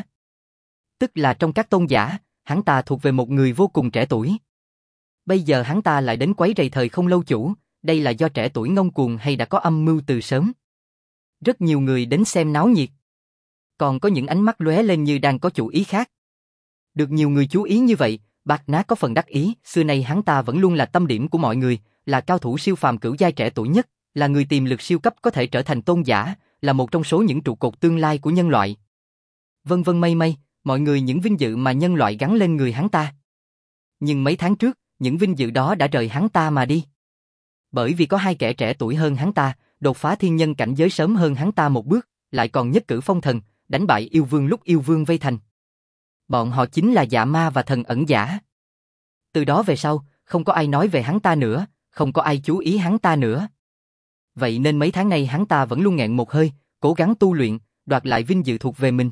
Tức là trong các tôn giả, hắn ta thuộc về một người vô cùng trẻ tuổi. Bây giờ hắn ta lại đến quấy rầy Thời Không Lâu chủ, đây là do trẻ tuổi ngông cuồng hay đã có âm mưu từ sớm? Rất nhiều người đến xem náo nhiệt. Còn có những ánh mắt lóe lên như đang có chủ ý khác. Được nhiều người chú ý như vậy, Bát Nát có phần đắc ý, xưa nay hắn ta vẫn luôn là tâm điểm của mọi người, là cao thủ siêu phàm cửu giai trẻ tuổi nhất, là người tiềm lực siêu cấp có thể trở thành tôn giả, là một trong số những trụ cột tương lai của nhân loại. Vân vân mây mây, mọi người những vinh dự mà nhân loại gắn lên người hắn ta. Nhưng mấy tháng trước, những vinh dự đó đã rời hắn ta mà đi. Bởi vì có hai kẻ trẻ tuổi hơn hắn ta, đột phá thiên nhân cảnh giới sớm hơn hắn ta một bước, lại còn nhất cử phong thần, đánh bại yêu vương lúc yêu vương vây thành. Bọn họ chính là Dạ Ma và Thần Ẩn Giả. Từ đó về sau, không có ai nói về hắn ta nữa, không có ai chú ý hắn ta nữa. Vậy nên mấy tháng nay hắn ta vẫn luôn nghẹn một hơi, cố gắng tu luyện, đoạt lại vinh dự thuộc về mình.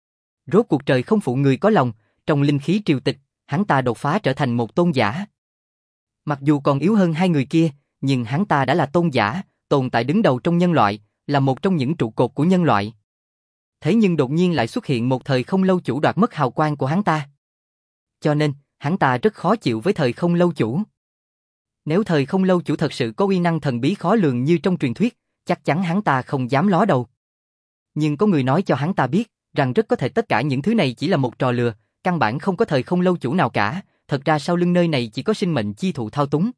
Rốt cuộc trời không phụ người có lòng, trong linh khí triều tịch, hắn ta đột phá trở thành một tôn giả. Mặc dù còn yếu hơn hai người kia, nhưng hắn ta đã là tôn giả, tồn tại đứng đầu trong nhân loại, là một trong những trụ cột của nhân loại. Thế nhưng đột nhiên lại xuất hiện một Thời Không Lâu chủ đoạt mất hào quang của hắn ta. Cho nên, hắn ta rất khó chịu với Thời Không Lâu chủ. Nếu Thời Không Lâu chủ thật sự có uy năng thần bí khó lường như trong truyền thuyết, chắc chắn hắn ta không dám ló đầu. Nhưng có người nói cho hắn ta biết, rằng rất có thể tất cả những thứ này chỉ là một trò lừa, căn bản không có Thời Không Lâu chủ nào cả, thật ra sau lưng nơi này chỉ có sinh mệnh chi thụ thao túng.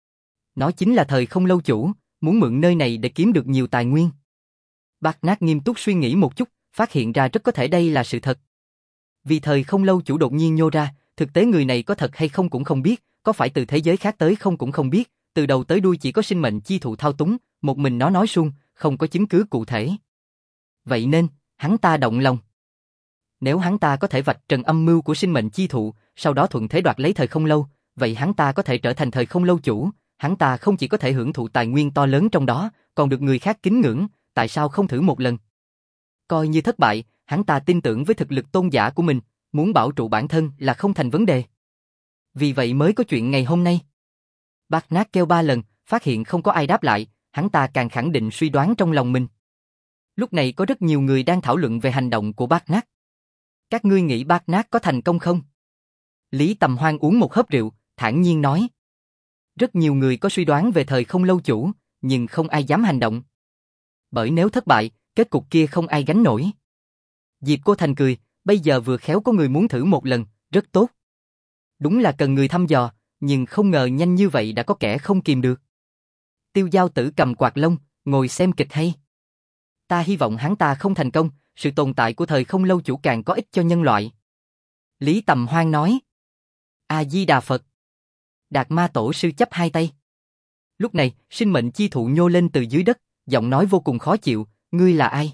Nó chính là Thời Không Lâu chủ, muốn mượn nơi này để kiếm được nhiều tài nguyên. Bát Nát nghiêm túc suy nghĩ một chút, phát hiện ra rất có thể đây là sự thật. Vì Thời Không Lâu chủ đột nhiên nhô ra, thực tế người này có thật hay không cũng không biết, có phải từ thế giới khác tới không cũng không biết, từ đầu tới đuôi chỉ có sinh mệnh chi thụ thao túng, một mình nó nói suông, không có chứng cứ cụ thể. Vậy nên, hắn ta động lòng. Nếu hắn ta có thể vạch trần âm mưu của sinh mệnh chi thụ, sau đó thuận thế đoạt lấy thời không lâu, vậy hắn ta có thể trở thành thời không lâu chủ, hắn ta không chỉ có thể hưởng thụ tài nguyên to lớn trong đó, còn được người khác kính ngưỡng, tại sao không thử một lần? Coi như thất bại, hắn ta tin tưởng với thực lực tôn giả của mình, muốn bảo trụ bản thân là không thành vấn đề. Vì vậy mới có chuyện ngày hôm nay. Bác Nát kêu 3 lần, phát hiện không có ai đáp lại, hắn ta càng khẳng định suy đoán trong lòng mình. Lúc này có rất nhiều người đang thảo luận về hành động của bác Nát. Các ngươi nghĩ bác Nát có thành công không? Lý Tầm Hoan uống một hớp rượu, thản nhiên nói. Rất nhiều người có suy đoán về thời không lâu chủ, nhưng không ai dám hành động. Bởi nếu thất bại, kết cục kia không ai gánh nổi. Diệp Cô Thành cười, bây giờ vừa khéo có người muốn thử một lần, rất tốt. Đúng là cần người thăm dò, nhưng không ngờ nhanh như vậy đã có kẻ không kìm được. Tiêu Giao Tử cầm quạt lông, ngồi xem kịch hay. Ta hy vọng hắn ta không thành công, sự tồn tại của thời không lâu chủ càng có ích cho nhân loại. Lý Tầm Hoan nói. A-di-đà Phật. Đạt Ma Tổ sư chắp hai tay. Lúc này, sinh mệnh chi thụ nhô lên từ dưới đất, giọng nói vô cùng khó chịu, ngươi là ai?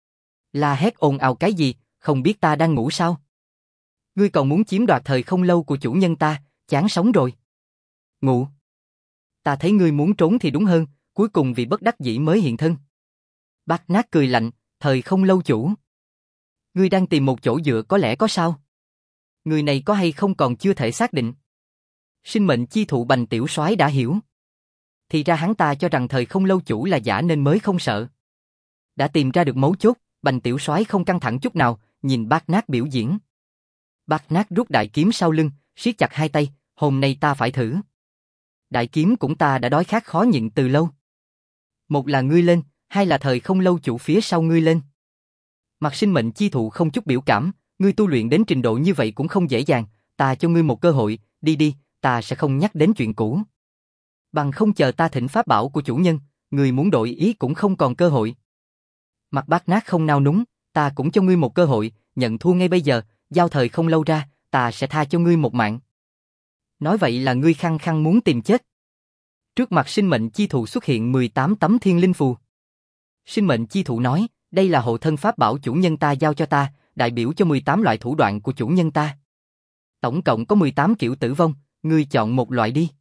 La hét ồn ào cái gì, không biết ta đang ngủ sao? Ngươi còn muốn chiếm đoạt thời không lâu của chủ nhân ta, chán sống rồi. Ngủ. Ta thấy ngươi muốn trốn thì đúng hơn, cuối cùng vì bất đắc dĩ mới hiện thân. Bác Nát cười lạnh, thời không lâu chủ. Ngươi đang tìm một chỗ dựa có lẽ có sao? Người này có hay không còn chưa thể xác định. Sinh mệnh chi thụ Bành Tiểu Soái đã hiểu. Thì ra hắn ta cho rằng thời không lâu chủ là giả nên mới không sợ. Đã tìm ra được mấu chốt, Bành Tiểu Soái không căng thẳng chút nào, nhìn bác Nát biểu diễn. Bác Nát rút đại kiếm sau lưng, siết chặt hai tay, hôm nay ta phải thử. Đại kiếm cũng ta đã đói khát khó nhịn từ lâu. Một là ngươi lên, hai là thời không lâu chủ phía sau ngươi lên. Mặt sinh mệnh chi thụ không chút biểu cảm, ngươi tu luyện đến trình độ như vậy cũng không dễ dàng, ta cho ngươi một cơ hội, đi đi, ta sẽ không nhắc đến chuyện cũ. Bằng không chờ ta thỉnh pháp bảo của chủ nhân, ngươi muốn đổi ý cũng không còn cơ hội. Mặt bác Nát không nao núng, ta cũng cho ngươi một cơ hội, nhận thua ngay bây giờ, giao thời không lâu ra, ta sẽ tha cho ngươi một mạng. Nói vậy là ngươi khăng khăng muốn tìm chết. Trước mặt sinh mệnh chi thụ xuất hiện 18 tấm thiên linh phù. Sinh mệnh chi thụ nói, đây là hộ thân pháp bảo chủ nhân ta giao cho ta, đại biểu cho 18 loại thủ đoạn của chủ nhân ta. Tổng cộng có 18 kiểu tử vong, ngươi chọn một loại đi.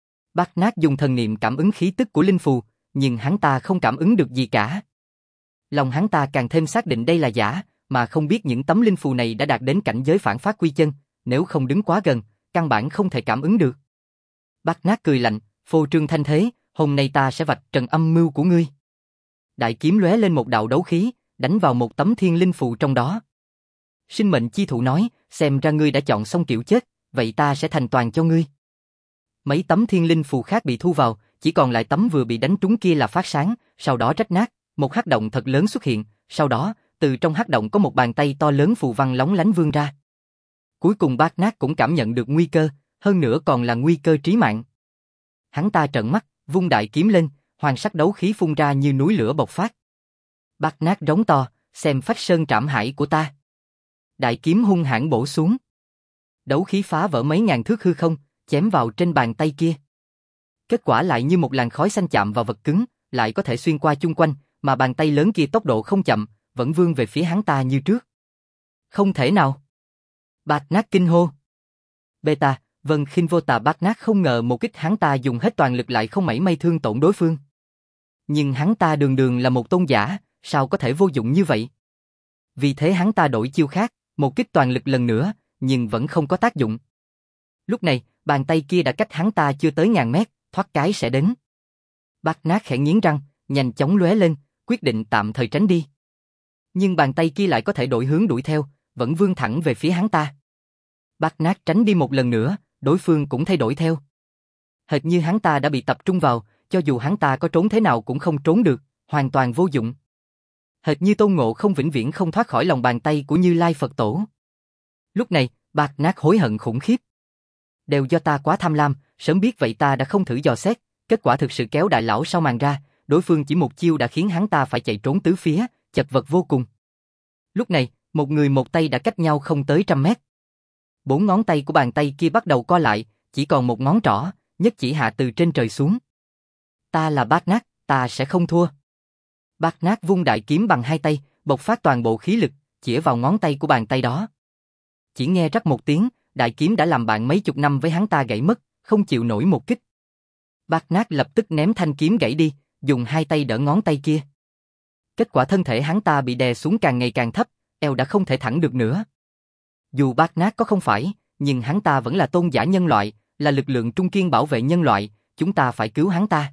Bác Nát dùng thần niệm cảm ứng khí tức của linh phù, nhưng hắn ta không cảm ứng được gì cả. Lòng hắn ta càng thêm xác định đây là giả, mà không biết những tấm linh phù này đã đạt đến cảnh giới phản phát quy chân, nếu không đứng quá gần, căn bản không thể cảm ứng được. Bác Nát cười lạnh, phô trương thanh thế, hôm nay ta sẽ vạch trần âm mưu của ngươi. Đại kiếm lóe lên một đạo đấu khí, đánh vào một tấm thiên linh phù trong đó. Sinh mệnh chi thụ nói, xem ra ngươi đã chọn xong kiểu chết, vậy ta sẽ thành toàn cho ngươi. Mấy tấm thiên linh phù khác bị thu vào, chỉ còn lại tấm vừa bị đánh trúng kia là phát sáng, sau đó rách nát, một hắc động thật lớn xuất hiện, sau đó, từ trong hắc động có một bàn tay to lớn phù văn lóng lánh vươn ra. Cuối cùng bác Nát cũng cảm nhận được nguy cơ, hơn nữa còn là nguy cơ trí mạng. Hắn ta trợn mắt, vung đại kiếm lên, hoàng sắc đấu khí phun ra như núi lửa bộc phát. Bác Nát rống to, xem phách sơn trảm hải của ta. Đại kiếm hung hãn bổ xuống. Đấu khí phá vỡ mấy ngàn thước hư không, chém vào trên bàn tay kia. Kết quả lại như một làn khói xanh chạm vào vật cứng, lại có thể xuyên qua chung quanh, mà bàn tay lớn kia tốc độ không chậm, vẫn vươn về phía hắn ta như trước. Không thể nào. Bác Nát kinh hô. Beta, Vân Khinh Vô Tà Bác Nát không ngờ một kích hắn ta dùng hết toàn lực lại không mảy may thương tổn đối phương. Nhưng hắn ta đường đường là một tôn giả, sao có thể vô dụng như vậy? Vì thế hắn ta đổi chiêu khác, một kích toàn lực lần nữa, nhưng vẫn không có tác dụng. Lúc này, bàn tay kia đã cách hắn ta chưa tới ngàn mét, thoát cái sẽ đến. Bác Nát khẽ nghiến răng, nhanh chóng lóe lên, quyết định tạm thời tránh đi. Nhưng bàn tay kia lại có thể đổi hướng đuổi theo, vẫn vươn thẳng về phía hắn ta. Bác Nát tránh đi một lần nữa, đối phương cũng thay đổi theo. Hệt như hắn ta đã bị tập trung vào, cho dù hắn ta có trốn thế nào cũng không trốn được, hoàn toàn vô dụng. Hệt như Tôn Ngộ Không vĩnh viễn không thoát khỏi lòng bàn tay của Như Lai Phật Tổ. Lúc này, Bác Nát hối hận khủng khiếp. Đều do ta quá tham lam, sớm biết vậy ta đã không thử dò xét, kết quả thực sự kéo đại lão sau màn ra, đối phương chỉ một chiêu đã khiến hắn ta phải chạy trốn tứ phía, chật vật vô cùng. Lúc này, một người một tay đã cách nhau không tới 100 mét. 4 ngón tay của bàn tay kia bắt đầu co lại, chỉ còn một ngón trỏ, nhất chỉ hạ từ trên trời xuống. Ta là Bát Nát, ta sẽ không thua. Bát Nát vung đại kiếm bằng hai tay, bộc phát toàn bộ khí lực, chĩa vào ngón tay của bàn tay đó. Chỉ nghe rắc một tiếng, đại kiếm đã làm bạn mấy chục năm với hắn ta gãy mất, không chịu nổi một kích. Bát Nát lập tức ném thanh kiếm gãy đi, dùng hai tay đỡ ngón tay kia. Kết quả thân thể hắn ta bị đè xuống càng ngày càng thấp, eo đã không thể thẳng được nữa. Dù Bát Nát có không phải, nhưng hắn ta vẫn là tôn giả nhân loại, là lực lượng trung kiên bảo vệ nhân loại, chúng ta phải cứu hắn ta.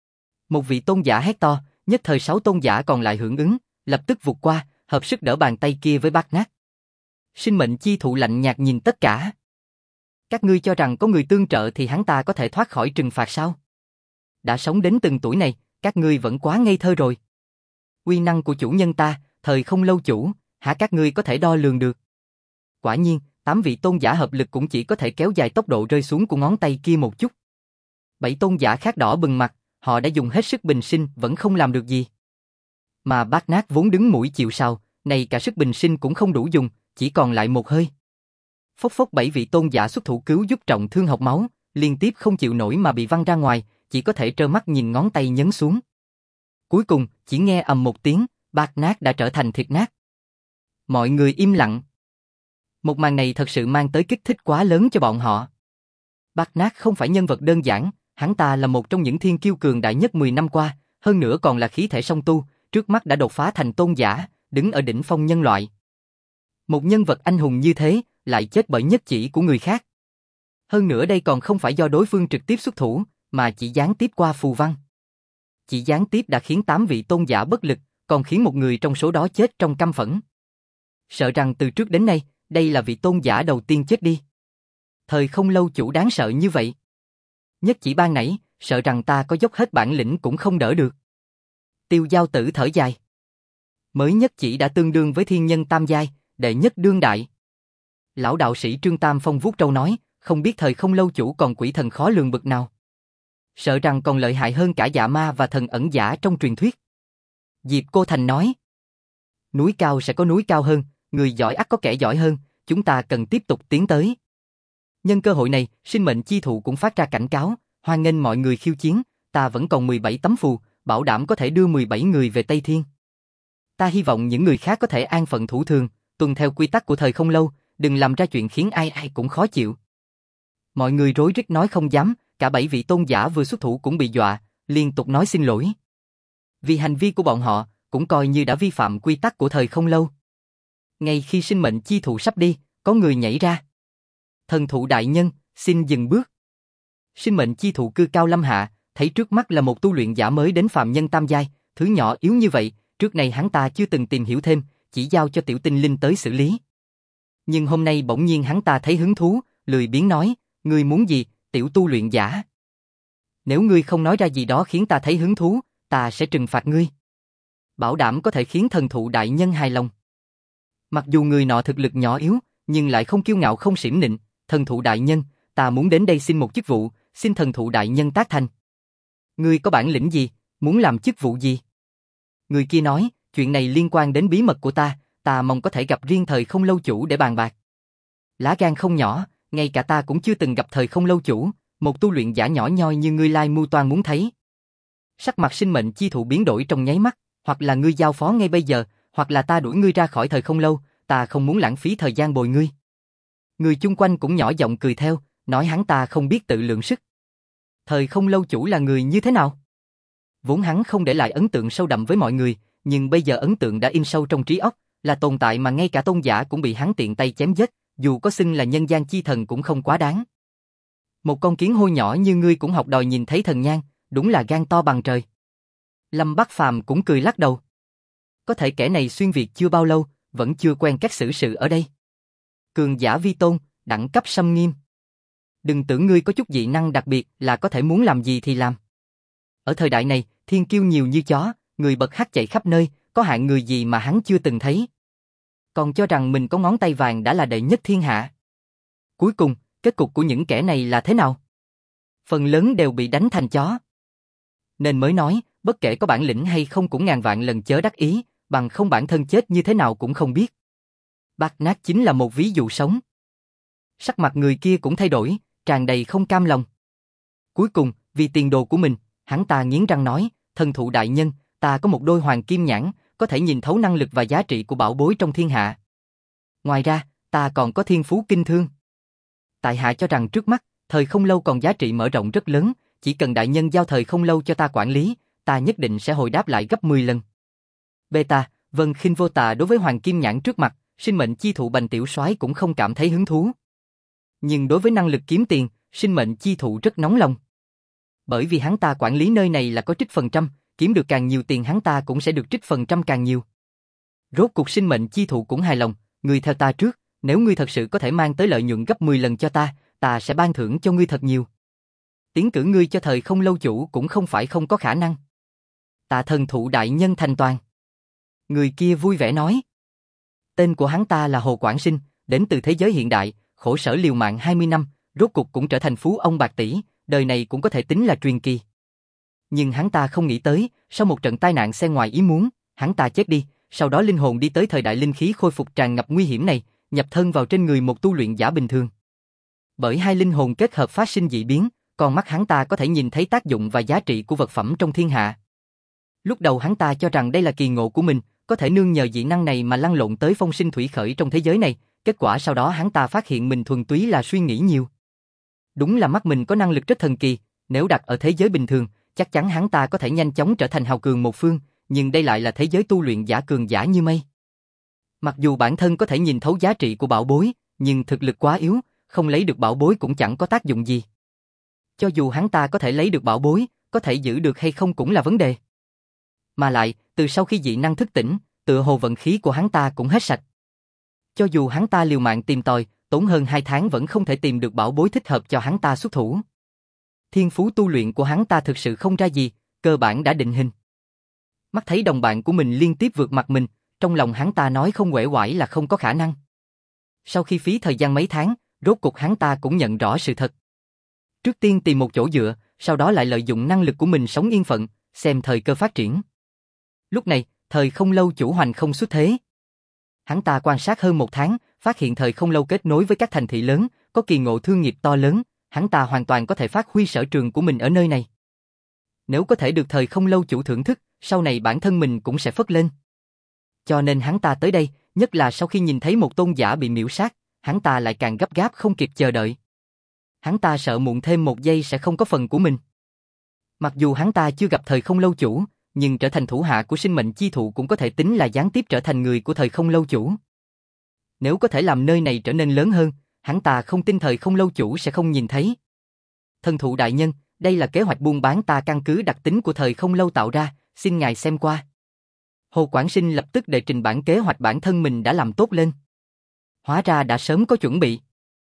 Một vị tôn giả hét to, nhất thời 6 tôn giả còn lại hưởng ứng, lập tức vụt qua, hợp sức đỡ bàn tay kia với Bát Nát. Sinh mệnh chi thụ lạnh nhạt nhìn tất cả. Các ngươi cho rằng có người tương trợ thì hắn ta có thể thoát khỏi trừng phạt sao? Đã sống đến từng tuổi này, các ngươi vẫn quá ngây thơ rồi. Uy năng của chủ nhân ta, thời không lâu chủ, hả các ngươi có thể đo lường được? Quả nhiên, 8 vị tôn giả hợp lực cũng chỉ có thể kéo dài tốc độ rơi xuống của ngón tay kia một chút. 7 tôn giả khác đỏ bừng mặt, họ đã dùng hết sức bình sinh vẫn không làm được gì. Mà Bát Nát vốn đứng mũi chịu sào, này cả sức bình sinh cũng không đủ dùng, chỉ còn lại một hơi. Phốc phốc 7 vị tôn giả xuất thủ cứu giúp trọng thương học máu, liên tiếp không chịu nổi mà bị văng ra ngoài, chỉ có thể trơ mắt nhìn ngón tay nhấn xuống. Cuối cùng, chỉ nghe ầm một tiếng, Bát Nát đã trở thành thịt nát. Mọi người im lặng. Một màn này thật sự mang tới kích thích quá lớn cho bọn họ. Bát Nát không phải nhân vật đơn giản, hắn ta là một trong những thiên kiêu cường đại nhất 10 năm qua, hơn nữa còn là khí thể song tu, trước mắt đã đột phá thành tôn giả, đứng ở đỉnh phong nhân loại. Một nhân vật anh hùng như thế, lại chết bởi nhất chỉ của người khác. Hơn nữa đây còn không phải do đối phương trực tiếp xuất thủ, mà chỉ gián tiếp qua phù văn. Chỉ gián tiếp đã khiến 8 vị tôn giả bất lực, còn khiến một người trong số đó chết trong căm phẫn. Sợ rằng từ trước đến nay, đây là vị tôn giả đầu tiên chết đi. Thời không lâu chủ đáng sợ như vậy. Nhất chỉ ban nãy, sợ rằng ta có dốc hết bản lĩnh cũng không đỡ được. Tiêu Giao Tử thở dài. Mới nhất chỉ đã tương đương với thiên nhân tam giai, đệ nhất đương đại. Lão đạo sĩ Trương Tam Phong vuốt râu nói, không biết thời không lâu chủ còn quỷ thần khó lường bực nào. Sợ rằng còn lợi hại hơn cả dạ ma và thần ẩn giả trong truyền thuyết. Diệp Cô Thành nói. Núi cao sẽ có núi cao hơn, người giỏi ắt có kẻ giỏi hơn, chúng ta cần tiếp tục tiến tới. Nhân cơ hội này, sinh mệnh chi thụ cũng phát ra cảnh cáo, hoan nghênh mọi người khiêu chiến, ta vẫn còn 17 tấm phù, bảo đảm có thể đưa 17 người về Tây Thiên. Ta hy vọng những người khác có thể an phận thủ thường, tuân theo quy tắc của thời không lâu, đừng làm ra chuyện khiến ai ai cũng khó chịu. Mọi người rối rít nói không dám, cả 7 vị tôn giả vừa xuất thủ cũng bị dọa, liên tục nói xin lỗi. Vì hành vi của bọn họ, cũng coi như đã vi phạm quy tắc của thời không lâu. Ngay khi sinh mệnh chi thụ sắp đi, có người nhảy ra. Thần thụ đại nhân, xin dừng bước. Sinh mệnh chi thụ cư cao lâm hạ, thấy trước mắt là một tu luyện giả mới đến phàm nhân tam giai, thứ nhỏ yếu như vậy, trước này hắn ta chưa từng tìm hiểu thêm, chỉ giao cho tiểu tinh linh tới xử lý. Nhưng hôm nay bỗng nhiên hắn ta thấy hứng thú, lười biếng nói, ngươi muốn gì, tiểu tu luyện giả? Nếu ngươi không nói ra gì đó khiến ta thấy hứng thú, ta sẽ trừng phạt ngươi. Bảo đảm có thể khiến thần thụ đại nhân hài lòng. Mặc dù người nọ thực lực nhỏ yếu, nhưng lại không kiêu ngạo không xỉm nịnh, thần thụ đại nhân, ta muốn đến đây xin một chức vụ, xin thần thụ đại nhân tác thành. Ngươi có bản lĩnh gì, muốn làm chức vụ gì? Người kia nói, chuyện này liên quan đến bí mật của ta mong có thể gặp riêng thời không lâu chủ để bàn bạc. Lá gan không nhỏ, ngay cả ta cũng chưa từng gặp thời không lâu chủ, một tu luyện giả nhỏ nhoi như ngươi lai mưu toan muốn thấy. Sắc mặt sinh mệnh chi thụ biến đổi trong nháy mắt, hoặc là ngươi giao phó ngay bây giờ, hoặc là ta đuổi ngươi ra khỏi thời không lâu, ta không muốn lãng phí thời gian bồi ngươi. Người chung quanh cũng nhỏ giọng cười theo, nói hắn ta không biết tự lượng sức. Thời không lâu chủ là người như thế nào? Vốn hắn không để lại ấn tượng sâu đậm với mọi người, nhưng bây giờ ấn tượng đã in sâu trong trí óc, là tồn tại mà ngay cả tôn giả cũng bị hắn tiện tay chém giết, dù có xưng là nhân gian chi thần cũng không quá đáng. Một con kiến hôi nhỏ như ngươi cũng học đòi nhìn thấy thần nhang, đúng là gan to bằng trời. Lâm Bắc Phàm cũng cười lắc đầu. Có thể kẻ này xuyên Việt chưa bao lâu, vẫn chưa quen cách xử sự ở đây. Cường giả vi tôn, đẳng cấp xâm nghiêm. Đừng tưởng ngươi có chút dị năng đặc biệt là có thể muốn làm gì thì làm. Ở thời đại này, thiên kiêu nhiều như chó, người bật hắc chạy khắp nơi, có hạng người gì mà hắn chưa từng thấy. Còn cho rằng mình có ngón tay vàng đã là đệ nhất thiên hạ. Cuối cùng, kết cục của những kẻ này là thế nào? Phần lớn đều bị đánh thành chó. Nên mới nói, bất kể có bản lĩnh hay không cũng ngàn vạn lần chớ đắc ý, bằng không bản thân chết như thế nào cũng không biết. Bát Nát chính là một ví dụ sống. Sắc mặt người kia cũng thay đổi, tràn đầy không cam lòng. Cuối cùng, vì tiền đồ của mình, hắn ta nghiến răng nói, thần thụ đại nhân, ta có một đôi hoàng kim nhãn, có thể nhìn thấu năng lực và giá trị của bảo bối trong thiên hạ. Ngoài ra, ta còn có thiên phú kinh thương. Tại hạ cho rằng trước mắt, thời không lâu còn giá trị mở rộng rất lớn, chỉ cần đại nhân giao thời không lâu cho ta quản lý, ta nhất định sẽ hồi đáp lại gấp 10 lần. Beta, Vân Khinh Vô Tà đối với hoàng kim nhãn trước mặt, sinh mệnh chi thụ Bành tiểu soái cũng không cảm thấy hứng thú. Nhưng đối với năng lực kiếm tiền, sinh mệnh chi thụ rất nóng lòng. Bởi vì hắn ta quản lý nơi này là có trích phần trăm, kiếm được càng nhiều tiền hắn ta cũng sẽ được trích phần trăm càng nhiều. Rốt cuộc sinh mệnh chi thụ cũng hài lòng, ngươi theo ta trước, nếu ngươi thật sự có thể mang tới lợi nhuận gấp 10 lần cho ta, ta sẽ ban thưởng cho ngươi thật nhiều. Tiến cử ngươi cho thời không lâu chủ cũng không phải không có khả năng. Tạ thần thụ đại nhân thành toàn. Người kia vui vẻ nói. Tên của hắn ta là Hồ Quảng Sinh, đến từ thế giới hiện đại, khổ sở liều mạng 20 năm, rốt cuộc cũng trở thành phú ông bạc tỷ, đời này cũng có thể tính là truyền kỳ. Nhưng hắn ta không nghĩ tới, sau một trận tai nạn xe ngoài ý muốn, hắn ta chết đi, sau đó linh hồn đi tới thời đại linh khí khôi phục tràn ngập nguy hiểm này, nhập thân vào trên người một tu luyện giả bình thường. Bởi hai linh hồn kết hợp phát sinh dị biến, con mắt hắn ta có thể nhìn thấy tác dụng và giá trị của vật phẩm trong thiên hạ. Lúc đầu hắn ta cho rằng đây là kỳ ngộ của mình, có thể nương nhờ dị năng này mà lăn lộn tới phong sinh thủy khởi trong thế giới này, kết quả sau đó hắn ta phát hiện mình thuần túy là suy nghĩ nhiều. Đúng là mắt mình có năng lực rất thần kỳ, nếu đặt ở thế giới bình thường, chắc chắn hắn ta có thể nhanh chóng trở thành hào cường một phương, nhưng đây lại là thế giới tu luyện giả cường giả như mây. Mặc dù bản thân có thể nhìn thấu giá trị của bảo bối, nhưng thực lực quá yếu, không lấy được bảo bối cũng chẳng có tác dụng gì. Cho dù hắn ta có thể lấy được bảo bối, có thể giữ được hay không cũng là vấn đề. Mà lại, từ sau khi dị năng thức tỉnh, tựa hồ vận khí của hắn ta cũng hết sạch. Cho dù hắn ta liều mạng tìm tòi, tốn hơn 2 tháng vẫn không thể tìm được bảo bối thích hợp cho hắn ta xuất thủ. Thiên phú tu luyện của hắn ta thực sự không ra gì, cơ bản đã định hình. Mắt thấy đồng bạn của mình liên tiếp vượt mặt mình, trong lòng hắn ta nói không uể oải là không có khả năng. Sau khi phí thời gian mấy tháng, rốt cuộc hắn ta cũng nhận rõ sự thật. Trước tiên tìm một chỗ dựa, sau đó lại lợi dụng năng lực của mình sống yên phận, xem thời cơ phát triển. Lúc này, thời không lâu chủ Hoành không xuất thế. Hắn ta quan sát hơn 1 tháng, phát hiện thời không lâu kết nối với các thành thị lớn, có kỳ ngộ thương nghiệp to lớn, hắn ta hoàn toàn có thể phát huy sở trường của mình ở nơi này. Nếu có thể được thời không lâu chủ thưởng thức, sau này bản thân mình cũng sẽ phất lên. Cho nên hắn ta tới đây, nhất là sau khi nhìn thấy một tôn giả bị miễu sát, hắn ta lại càng gấp gáp không kịp chờ đợi. Hắn ta sợ muộn thêm 1 giây sẽ không có phần của mình. Mặc dù hắn ta chưa gặp thời không lâu chủ, nhưng trở thành thủ hạ của sinh mệnh chi thụ cũng có thể tính là gián tiếp trở thành người của thời không lâu chủ. Nếu có thể làm nơi này trở nên lớn hơn, hắn ta không tin thời không lâu chủ sẽ không nhìn thấy. Thần thụ đại nhân, đây là kế hoạch buôn bán ta căn cứ đặc tính của thời không lâu tạo ra, xin ngài xem qua. Hồ Quảng Sinh lập tức đệ trình bản kế hoạch bản thân mình đã làm tốt lên. Hóa ra đã sớm có chuẩn bị.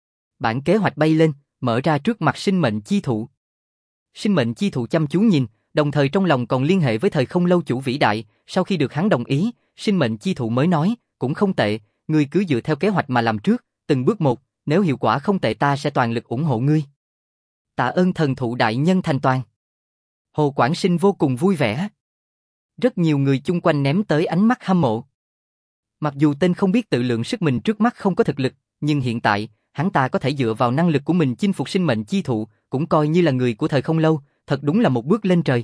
Bản kế hoạch bay lên, mở ra trước mặt sinh mệnh chi thụ. Sinh mệnh chi thụ chăm chú nhìn, đồng thời trong lòng còn liên hệ với thời không lâu chủ vĩ đại, sau khi được hắn đồng ý, sinh mệnh chi thụ mới nói, cũng không tệ, ngươi cứ dựa theo kế hoạch mà làm trước, từng bước một, nếu hiệu quả không tệ ta sẽ toàn lực ủng hộ ngươi. Tạ ơn thần thụ đại nhân thành toàn. Hồ Quảng Sinh vô cùng vui vẻ. Rất nhiều người chung quanh ném tới ánh mắt hâm mộ. Mặc dù tên không biết tự lượng sức mình trước mắt không có thực lực, nhưng hiện tại, hắn ta có thể dựa vào năng lực của mình chinh phục sinh mệnh chi thụ, cũng coi như là người của thời không lâu, thật đúng là một bước lên trời.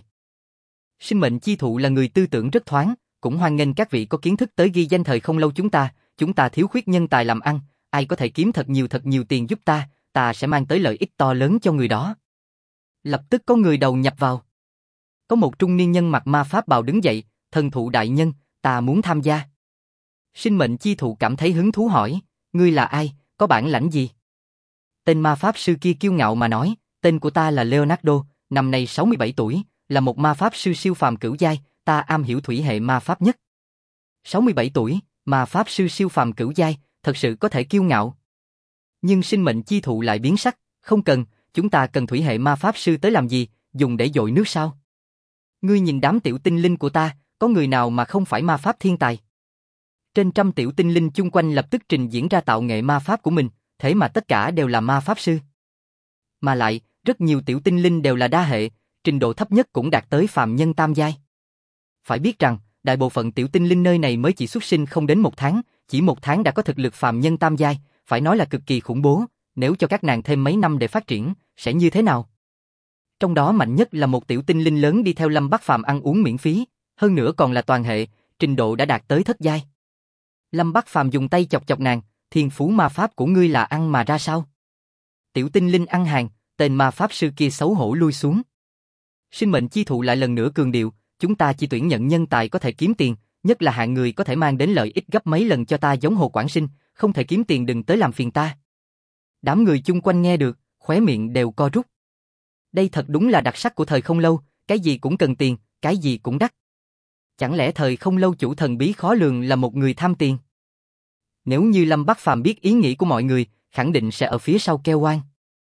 Sinh mệnh chi thụ là người tư tưởng rất thoáng, cũng hoan nghênh các vị có kiến thức tới ghi danh thời không lâu chúng ta thiếu khuyết nhân tài làm ăn, ai có thể kiếm thật nhiều tiền giúp ta sẽ mang tới lợi ích to lớn cho người đó. Lập tức có người đầu nhập vào. Có một trung niên nhân mặc ma pháp bào đứng dậy, thần thụ đại nhân, ta muốn tham gia. Sinh mệnh chi thụ cảm thấy hứng thú hỏi, ngươi là ai, có bản lãnh gì? Tên ma pháp sư kia kiêu ngạo mà nói, tên của ta là Leonardo, năm nay 67 tuổi, là một ma pháp sư siêu phàm cửu giai, ta am hiểu thủy hệ ma pháp nhất. 67 tuổi, ma pháp sư siêu phàm cửu giai, thật sự có thể kiêu ngạo. Nhưng sinh mệnh chi thụ lại biến sắc, không cần, chúng ta cần thủy hệ ma pháp sư tới làm gì, dùng để dội nước sao? Ngươi nhìn đám tiểu tinh linh của ta, có người nào mà không phải ma pháp thiên tài? Trên trăm tiểu tinh linh chung quanh lập tức trình diễn ra tạo nghệ ma pháp của mình, thế mà tất cả đều là ma pháp sư. Mà lại, rất nhiều tiểu tinh linh đều là đa hệ, trình độ thấp nhất cũng đạt tới phàm nhân tam giai. Phải biết rằng, đại bộ phận tiểu tinh linh nơi này mới chỉ xuất sinh không đến 1 tháng, chỉ 1 tháng đã có thực lực phàm nhân tam giai, phải nói là cực kỳ khủng bố, nếu cho các nàng thêm mấy năm để phát triển, sẽ như thế nào? Trong đó mạnh nhất là một tiểu tinh linh lớn đi theo Lâm Bắc Phàm ăn uống miễn phí, hơn nữa còn là toàn hệ, trình độ đã đạt tới thất giai. Lâm Bắc Phàm dùng tay chọc chọc nàng, thiên phú ma pháp của ngươi là ăn mà ra sao? Tiểu tinh linh ăn hàng, tên ma pháp sư kia xấu hổ lui xuống. Sinh mệnh chi thụ lại lần nữa cường điệu, chúng ta chỉ tuyển nhận nhân tài có thể kiếm tiền, nhất là hạng người có thể mang đến lợi ích gấp mấy lần cho ta giống Hồ Quảng Sinh, không thể kiếm tiền đừng tới làm phiền ta. Đám người chung quanh nghe được, khóe miệng đều co rút. Đây thật đúng là đặc sắc của thời không lâu, cái gì cũng cần tiền, cái gì cũng đắt. Chẳng lẽ thời không lâu chủ thần bí khó lường là một người tham tiền? Nếu như Lâm Bắc Phàm biết ý nghĩ của mọi người, khẳng định sẽ ở phía sau kêu oan.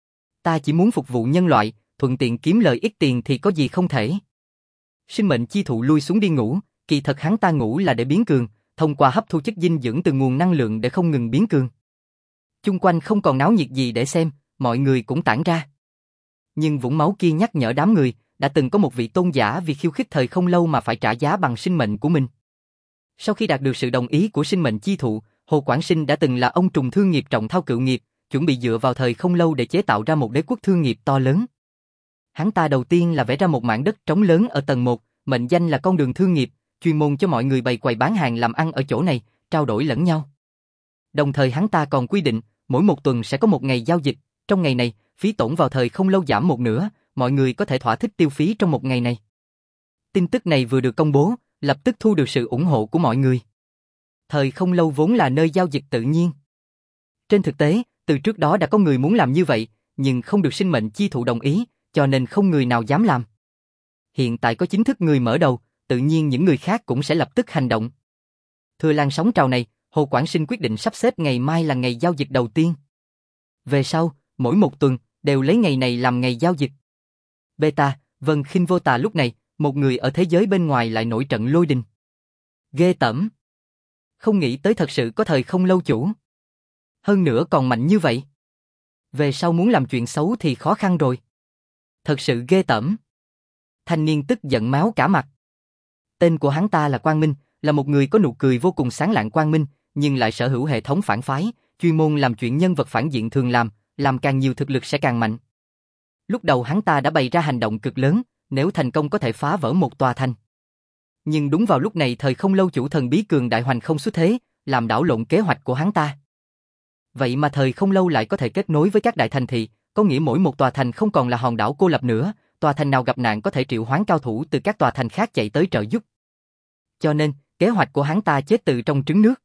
Ta chỉ muốn phục vụ nhân loại, thuận tiện kiếm lợi ích tiền thì có gì không thể. Sinh mệnh chi thụ lui xuống đi ngủ, kỳ thật hắn ta ngủ là để biến cường, thông qua hấp thu chất dinh dưỡng từ nguồn năng lượng để không ngừng biến cường. Chung quanh không còn náo nhiệt gì để xem, mọi người cũng tản ra. Nhưng vũng máu kia nhắc nhở đám người, đã từng có một vị tôn giả vì khiêu khích thời không lâu mà phải trả giá bằng sinh mệnh của mình. Sau khi đạt được sự đồng ý của sinh mệnh chi thụ, Hồ Quảng Sinh đã từng là ông trùm thương nghiệp trọng thao cựu nghiệp, chuẩn bị dựa vào thời không lâu để chế tạo ra một đế quốc thương nghiệp to lớn. Hắn ta đầu tiên là vẽ ra một mảng đất trống lớn ở tầng 1, mệnh danh là con đường thương nghiệp, chuyên môn cho mọi người bày quầy bán hàng làm ăn ở chỗ này, trao đổi lẫn nhau. Đồng thời hắn ta còn quy định, mỗi một tuần sẽ có một ngày giao dịch, trong ngày này, phí tổn vào thời không lâu giảm một nửa, mọi người có thể thỏa thích tiêu phí trong một ngày này. Tin tức này vừa được công bố, lập tức thu được sự ủng hộ của mọi người. Thời không lâu vốn là nơi giao dịch tự nhiên. Trên thực tế, từ trước đó đã có người muốn làm như vậy, nhưng không được sinh mệnh chi thụ đồng ý, cho nên không người nào dám làm. Hiện tại có chính thức người mở đầu, tự nhiên những người khác cũng sẽ lập tức hành động. Thừa làn sóng trào này, Hồ Quảng Sinh quyết định sắp xếp ngày mai là ngày giao dịch đầu tiên. Về sau, mỗi một tuần, đều lấy ngày này làm ngày giao dịch. Beta, Vân Khinh Vô Tà lúc này, một người ở thế giới bên ngoài lại nổi trận lôi đình. Ghê tởm. Không nghĩ tới thật sự có thời không lâu chủ. Hơn nữa còn mạnh như vậy. Về sau muốn làm chuyện xấu thì khó khăn rồi. Thật sự ghê tởm. Thanh niên tức giận máu cả mặt. Tên của hắn ta là Quang Minh, là một người có nụ cười vô cùng sáng lạng quang minh, nhưng lại sở hữu hệ thống phản phái, chuyên môn làm chuyện nhân vật phản diện thường làm càng nhiều thực lực sẽ càng mạnh. Lúc đầu hắn ta đã bày ra hành động cực lớn, nếu thành công có thể phá vỡ một tòa thành. Nhưng đúng vào lúc này thời không lâu chủ thần bí cường đại hoành không xuất thế, làm đảo lộn kế hoạch của hắn ta. Vậy mà thời không lâu lại có thể kết nối với các đại thành thị, có nghĩa mỗi một tòa thành không còn là hòn đảo cô lập nữa, tòa thành nào gặp nạn có thể triệu hoán cao thủ từ các tòa thành khác chạy tới trợ giúp. Cho nên, kế hoạch của hắn ta chết từ trong trứng nước.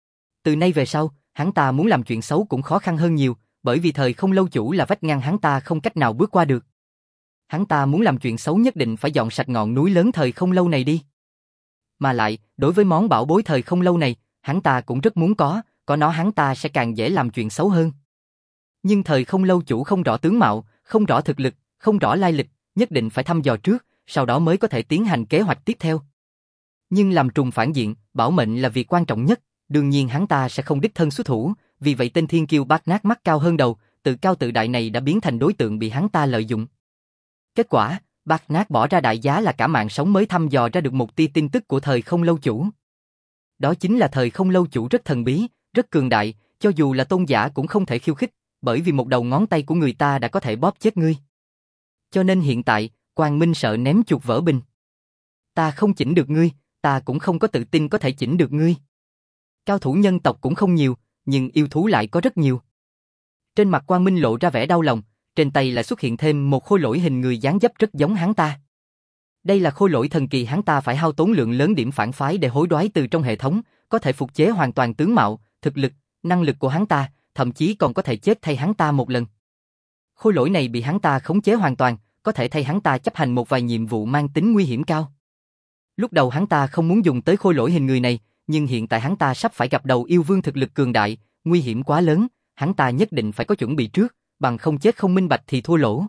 Từ nay về sau, hắn ta muốn làm chuyện xấu cũng khó khăn hơn nhiều, bởi vì thời không lâu chủ là vách ngăn hắn ta không cách nào bước qua được. Hắn ta muốn làm chuyện xấu nhất định phải dọn sạch ngọn núi lớn thời không lâu này đi. Mà lại, đối với món bảo bối thời không lâu này, hắn ta cũng rất muốn có nó hắn ta sẽ càng dễ làm chuyện xấu hơn. Nhưng thời không lâu chủ không rõ tướng mạo, không rõ thực lực, không rõ lai lịch, nhất định phải thăm dò trước, sau đó mới có thể tiến hành kế hoạch tiếp theo. Nhưng làm trùng phản diện, bảo mệnh là việc quan trọng nhất, đương nhiên hắn ta sẽ không đích thân xuất thủ, vì vậy tên thiên kiêu bát nát mắt cao hơn đầu, tự cao tự đại này đã biến thành đối tượng bị hắn ta lợi dụng. Kết quả, bát nát bỏ ra đại giá là cả mạng sống mới thăm dò ra được một tia tin tức của thời không lâu chủ. Đó chính là thời không lâu chủ rất thần bí, rất cường đại, cho dù là tôn giả cũng không thể khiêu khích, bởi vì một đầu ngón tay của người ta đã có thể bóp chết ngươi. Cho nên hiện tại, Quang Minh sợ ném chuột vỡ bình. Ta không chỉnh được ngươi, ta cũng không có tự tin có thể chỉnh được ngươi. Cao thủ nhân tộc cũng không nhiều, nhưng yêu thú lại có rất nhiều. Trên mặt Quang Minh lộ ra vẻ đau lòng, trên tay lại xuất hiện thêm một khôi lỗi hình người dáng dấp rất giống hắn ta. Đây là khôi lỗi thần kỳ hắn ta phải hao tốn lượng lớn điểm phản phái để hối đoái từ trong hệ thống, có thể phục chế hoàn toàn tướng mạo, thực lực, năng lực của hắn ta, thậm chí còn có thể chết thay hắn ta một lần. Khôi lỗi này bị hắn ta khống chế hoàn toàn, có thể thay hắn ta chấp hành một vài nhiệm vụ mang tính nguy hiểm cao. Lúc đầu hắn ta không muốn dùng tới khôi lỗi hình người này, nhưng hiện tại hắn ta sắp phải gặp đầu yêu vương thực lực cường đại, nguy hiểm quá lớn, hắn ta nhất định phải có chuẩn bị trước, bằng không chết không minh bạch thì thua lỗ.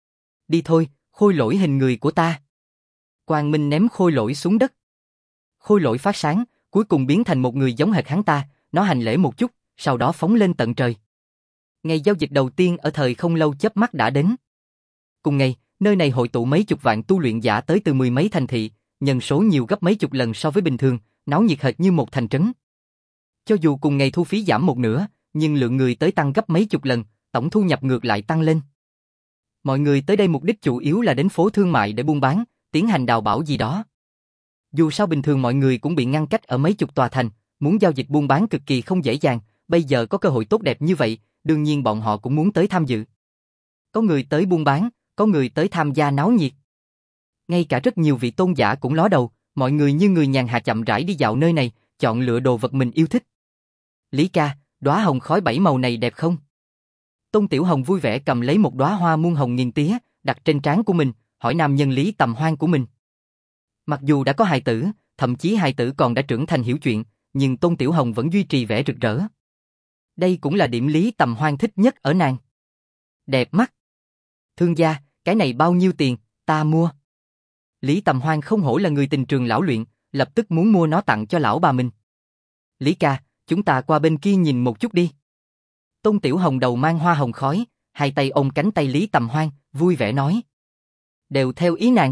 Đi thôi, khôi lỗi hình người của ta. Quang Minh ném khôi lỗi xuống đất. Khôi lỗi phát sáng, cuối cùng biến thành một người giống hệt hắn ta, nó hành lễ một chút, sau đó phóng lên tận trời. Ngày giao dịch đầu tiên ở thời không lâu chớp mắt đã đến. Cùng ngày, nơi này hội tụ mấy chục vạn tu luyện giả tới từ mười mấy thành thị, nhân số nhiều gấp mấy chục lần so với bình thường, náo nhiệt hệt như một thành trấn. Cho dù cùng ngày thu phí giảm một nửa, nhưng lượng người tới tăng gấp mấy chục lần, tổng thu nhập ngược lại tăng lên. Mọi người tới đây mục đích chủ yếu là đến phố thương mại để buôn bán, tiến hành đào bảo gì đó. Dù sao bình thường mọi người cũng bị ngăn cách ở mấy chục tòa thành, muốn giao dịch buôn bán cực kỳ không dễ dàng, bây giờ có cơ hội tốt đẹp như vậy, đương nhiên bọn họ cũng muốn tới tham dự. Có người tới buôn bán, có người tới tham gia náo nhiệt. Ngay cả rất nhiều vị tôn giả cũng ló đầu, mọi người như người nhàn hạ chậm rãi đi dạo nơi này, chọn lựa đồ vật mình yêu thích. Lý ca, đóa hồng khói 7 màu này đẹp không? Tôn Tiểu Hồng vui vẻ cầm lấy một đóa hoa muôn hồng nghìn tía, đặt trên trán của mình, hỏi nam nhân Lý Tầm Hoan của mình. Mặc dù đã có hài tử, thậm chí hài tử còn đã trưởng thành hiểu chuyện, nhưng Tôn Tiểu Hồng vẫn duy trì vẻ rực rỡ. Đây cũng là điểm Lý Tầm Hoan thích nhất ở nàng. Đẹp mắt. Thương gia, cái này bao nhiêu tiền, ta mua. Lý Tầm Hoan không hổ là người tình trường lão luyện, lập tức muốn mua nó tặng cho lão bà mình. Lý ca, chúng ta qua bên kia nhìn một chút đi. Tôn Tiểu Hồng đầu mang hoa hồng khói, hai tay ôm cánh tay Lý Tầm Hoan, vui vẻ nói. Đều theo ý nàng.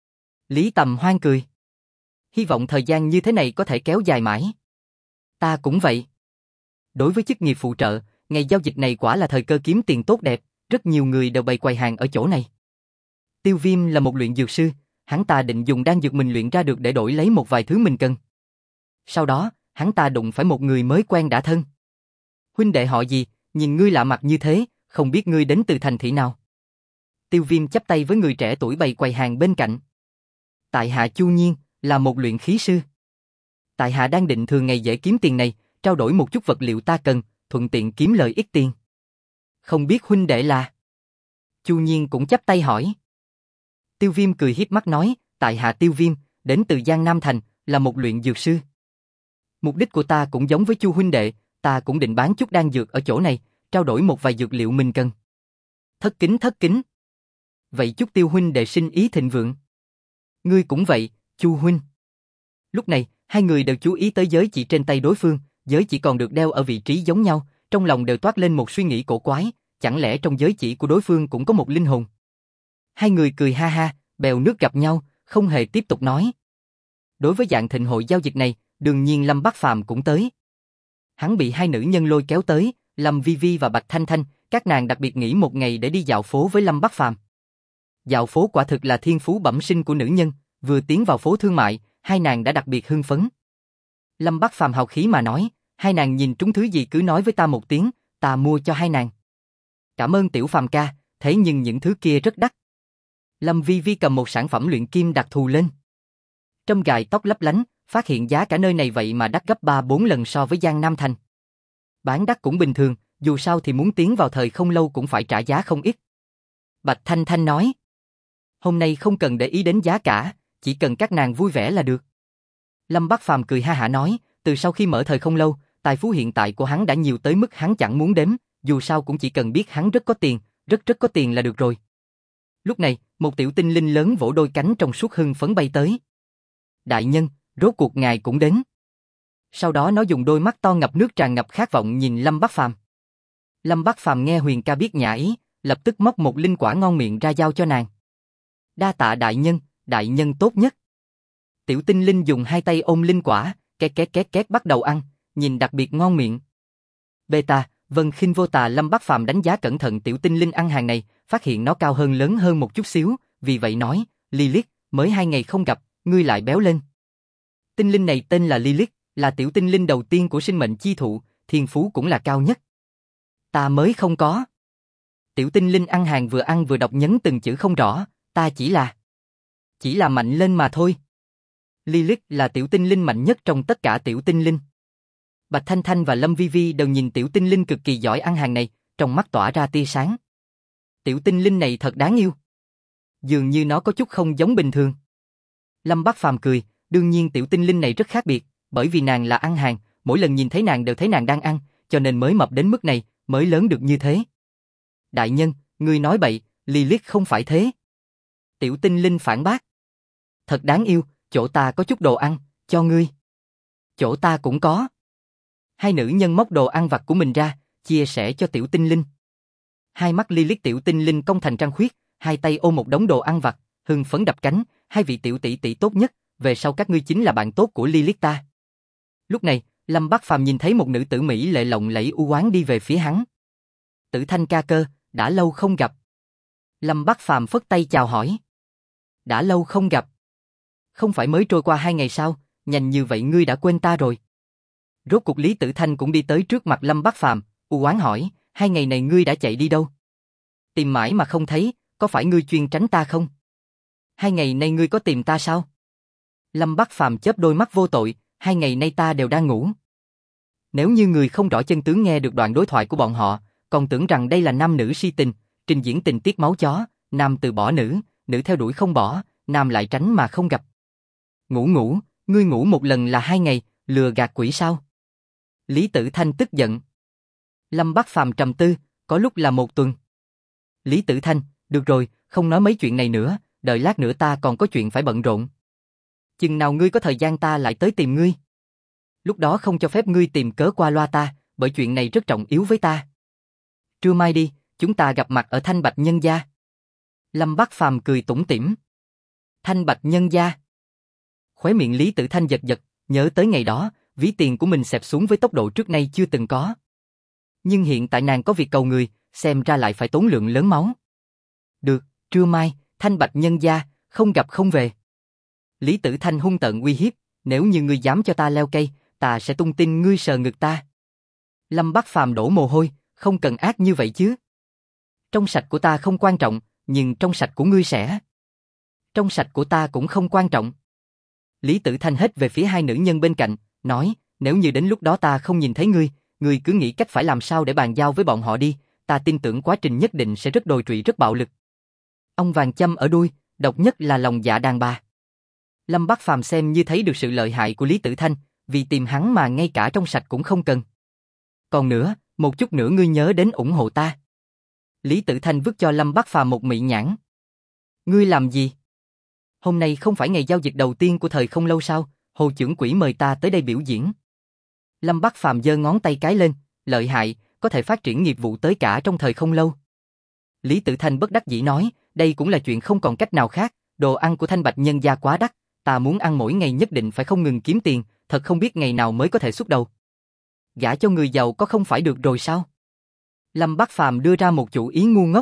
Lý Tầm Hoan cười. Hy vọng thời gian như thế này có thể kéo dài mãi. Ta cũng vậy. Đối với chức nghiệp phụ trợ, ngày giao dịch này quả là thời cơ kiếm tiền tốt đẹp, rất nhiều người đều bày quầy hàng ở chỗ này. Tiêu Viêm là một luyện dược sư, hắn ta định dùng đan dược mình luyện ra được để đổi lấy một vài thứ mình cần. Sau đó, hắn ta đụng phải một người mới quen đã thân. Huynh đệ họ gì, nhìn ngươi lạ mặt như thế, không biết ngươi đến từ thành thị nào. Tiêu Viêm chắp tay với người trẻ tuổi bày quầy hàng bên cạnh. Tại hạ Chu Nhiên, là một luyện khí sư. Tại hạ đang định thường ngày dễ kiếm tiền này, trao đổi một chút vật liệu ta cần, thuận tiện kiếm lời ít tiền. Không biết huynh đệ là? Chu Nhiên cũng chắp tay hỏi. Tiêu Viêm cười hiếp mắt nói, tại hạ Tiêu Viêm, đến từ Giang Nam Thành, là một luyện dược sư. Mục đích của ta cũng giống với Chu huynh đệ, ta cũng định bán chút đan dược ở chỗ này, trao đổi một vài dược liệu mình cần. Thất kính. Vậy chúc Tiêu huynh đệ sinh ý thịnh vượng. Ngươi cũng vậy, Chu huynh. Lúc này, hai người đều chú ý tới giới chỉ trên tay đối phương, giới chỉ còn được đeo ở vị trí giống nhau, trong lòng đều toát lên một suy nghĩ cổ quái, chẳng lẽ trong giới chỉ của đối phương cũng có một linh hồn? Hai người cười ha ha, bèo nước gặp nhau, không hề tiếp tục nói. Đối với dạng thịnh hội giao dịch này, đương nhiên Lâm Bắc Phàm cũng tới. Hắn bị hai nữ nhân lôi kéo tới, Lâm Vi Vi và Bạch Thanh Thanh, các nàng đặc biệt nghỉ một ngày để đi dạo phố với Lâm Bắc Phàm. Dạo phố quả thực là thiên phú bẩm sinh của nữ nhân, vừa tiến vào phố thương mại, hai nàng đã đặc biệt hưng phấn. Lâm Bắc Phàm hào khí mà nói, hai nàng nhìn trúng thứ gì cứ nói với ta một tiếng, ta mua cho hai nàng. Cảm ơn Tiểu Phàm ca, thế nhưng những thứ kia rất đắt. Lâm Vi Vi cầm một sản phẩm luyện kim đặc thù lên. Trâm gài tóc lấp lánh, phát hiện giá cả nơi này vậy mà đắt gấp 3-4 lần so với Giang Nam Thành. Bán đắt cũng bình thường, dù sao thì muốn tiến vào thời không lâu cũng phải trả giá không ít. Bạch Thanh Thanh nói, hôm nay không cần để ý đến giá cả, chỉ cần các nàng vui vẻ là được. Lâm Bắc Phàm cười ha hả nói, từ sau khi mở thời không lâu, tài phú hiện tại của hắn đã nhiều tới mức hắn chẳng muốn đếm, dù sao cũng chỉ cần biết hắn rất có tiền, rất có tiền là được rồi. Lúc này, một tiểu tinh linh lớn vỗ đôi cánh trong suốt hưng phấn bay tới. Đại nhân, rốt cuộc ngài cũng đến. Sau đó nó dùng đôi mắt to ngập nước tràn ngập khát vọng nhìn Lâm Bắc Phàm. Lâm Bắc Phàm nghe Huyền ca biết nhã ý, lập tức móc một linh quả ngon miệng ra giao cho nàng. Đa tạ đại nhân tốt nhất. Tiểu tinh linh dùng hai tay ôm linh quả, két bắt đầu ăn, nhìn đặc biệt ngon miệng. Beta, Vân Khinh Vô Tà Lâm Bắc Phàm đánh giá cẩn thận tiểu tinh linh ăn hàng này, phát hiện nó cao hơn lớn hơn một chút xíu, vì vậy nói, Lilith, mới 2 ngày không gặp, ngươi lại béo lên. Tinh linh này tên là Lilith, là tiểu tinh linh đầu tiên của sinh mệnh chi thụ, thiên phú cũng là cao nhất. Ta mới không có. Tiểu tinh linh ăn vừa đọc nhấn từng chữ không rõ, ta chỉ là mạnh lên mà thôi. Lilith là tiểu tinh linh mạnh nhất trong tất cả tiểu tinh linh. Bạch Thanh Thanh và Lâm Vi Vi đều nhìn tiểu tinh linh cực kỳ giỏi ăn hàng này, trong mắt tỏa ra tia sáng. Tiểu tinh linh này thật đáng yêu. Dường như nó có chút không giống bình thường. Lâm Bắc Phàm cười, đương nhiên tiểu tinh linh này rất khác biệt, bởi vì nàng là ăn hàng, mỗi lần nhìn thấy nàng đều thấy nàng đang ăn, cho nên mới mập đến mức này, mới lớn được như thế. Đại nhân, ngươi nói bậy, Lilith không phải thế. Tiểu tinh linh phản bác. Thật đáng yêu, chỗ ta có chút đồ ăn, cho ngươi. Chỗ ta cũng có. Hai nữ nhân móc đồ ăn vặt của mình ra, chia sẻ cho tiểu tinh linh. Hai mắt Lilith tiểu tinh linh cong thành trăng khuyết, hai tay ôm một đống đồ ăn vặt, hưng phấn đập cánh, hai vị tiểu tỷ tỷ tốt nhất, về sau các ngươi chính là bạn tốt của Lilith ta. Lúc này, Lâm Bắc Phàm nhìn thấy một nữ tử mỹ lệ lộng lẫy u oán đi về phía hắn. Tử Thanh ca cơ, đã lâu không gặp. Lâm Bắc Phàm phất tay chào hỏi. Đã lâu không gặp. Không phải mới trôi qua 2 ngày sao, nhanh như vậy ngươi đã quên ta rồi. Rốt cuộc Lý Tử Thanh cũng đi tới trước mặt Lâm Bắc Phàm, u oán hỏi, 2 ngày này ngươi đã chạy đi đâu? Tìm mãi mà không thấy, có phải ngươi chuyên tránh ta không? 2 ngày nay ngươi có tìm ta sao? Lâm Bắc Phàm chớp đôi mắt vô tội, 2 ngày nay ta đều đang ngủ. Nếu như người không rõ chân tướng nghe được đoạn đối thoại của bọn họ, còn tưởng rằng đây là nam nữ si tình, trình diễn tình tiết máu chó, nam từ bỏ nữ, nữ theo đuổi không bỏ, nam lại tránh mà không gặp. Ngủ, ngươi ngủ một lần là 2 ngày, lừa gạt quỷ sao? Lý Tử Thanh tức giận. Lâm Bắc Phàm trầm tư, có lúc là 1 tuần. Lý Tử Thanh, được rồi, không nói mấy chuyện này nữa, đợi lát nữa ta còn có chuyện phải bận rộn. Chừng nào ngươi có thời gian ta lại tới tìm ngươi. Lúc đó không cho phép ngươi tìm cớ qua loa ta, bởi chuyện này rất trọng yếu với ta. Trưa mai đi, chúng ta gặp mặt ở Thanh Bạch Nhân Gia. Lâm Bắc Phàm cười tủm tỉm. Thanh Bạch Nhân Gia. Khóe miệng Lý Tử Thanh giật giật, nhớ tới ngày đó, ví tiền của mình xẹp xuống với tốc độ trước nay chưa từng có. Nhưng hiện tại nàng có việc cầu người, xem ra lại phải tốn lượng lớn máu. Được, trưa mai, Thanh Bạch Nhân Gia, không gặp không về. Lý Tử Thanh hung tợn uy hiếp, nếu như ngươi dám cho ta leo cây, ta sẽ tung tin ngươi sờ ngực ta. Lâm Bắc Phàm đổ mồ hôi, không cần ác như vậy chứ. Trong sạch của ta không quan trọng, nhưng trong sạch của ngươi sẽ. Trong sạch của ta cũng không quan trọng. Lý Tử Thanh hét về phía 2 nữ nhân bên cạnh, nói, nếu như đến lúc đó ta không nhìn thấy ngươi, ngươi cứ nghĩ cách phải làm sao để bàn giao với bọn họ đi, ta tin tưởng quá trình nhất định sẽ rất đồi trụy rất bạo lực. Ông vàng châm ở đuôi, độc nhất là lòng dạ đàn bà. Lâm Bắc Phàm xem như thấy được sự lợi hại của Lý Tử Thanh, vì tìm hắn mà ngay cả trong sạch cũng không cần. Còn nữa, một chút nữa ngươi nhớ đến ủng hộ ta. Lý Tử Thanh vứt cho Lâm Bắc Phàm một mị nhãn. Ngươi làm gì? Hôm nay không phải ngày giao dịch đầu tiên của thời không lâu sao, Hồ trưởng quỹ mời ta tới đây biểu diễn. Lâm Bắc Phàm giơ ngón tay cái lên, lợi hại, có thể phát triển nghiệp vụ tới cả trong thời không lâu. Lý Tử Thanh bất đắc dĩ nói, đây cũng là chuyện không còn cách nào khác, đồ ăn của Thanh Bạch Nhân Gia quá đắt, ta muốn ăn mỗi ngày nhất định phải không ngừng kiếm tiền, thật không biết ngày nào mới có thể xuất đầu. Gả cho người giàu có không phải được rồi sao? Lâm Bắc Phàm đưa ra một chủ ý ngu ngốc.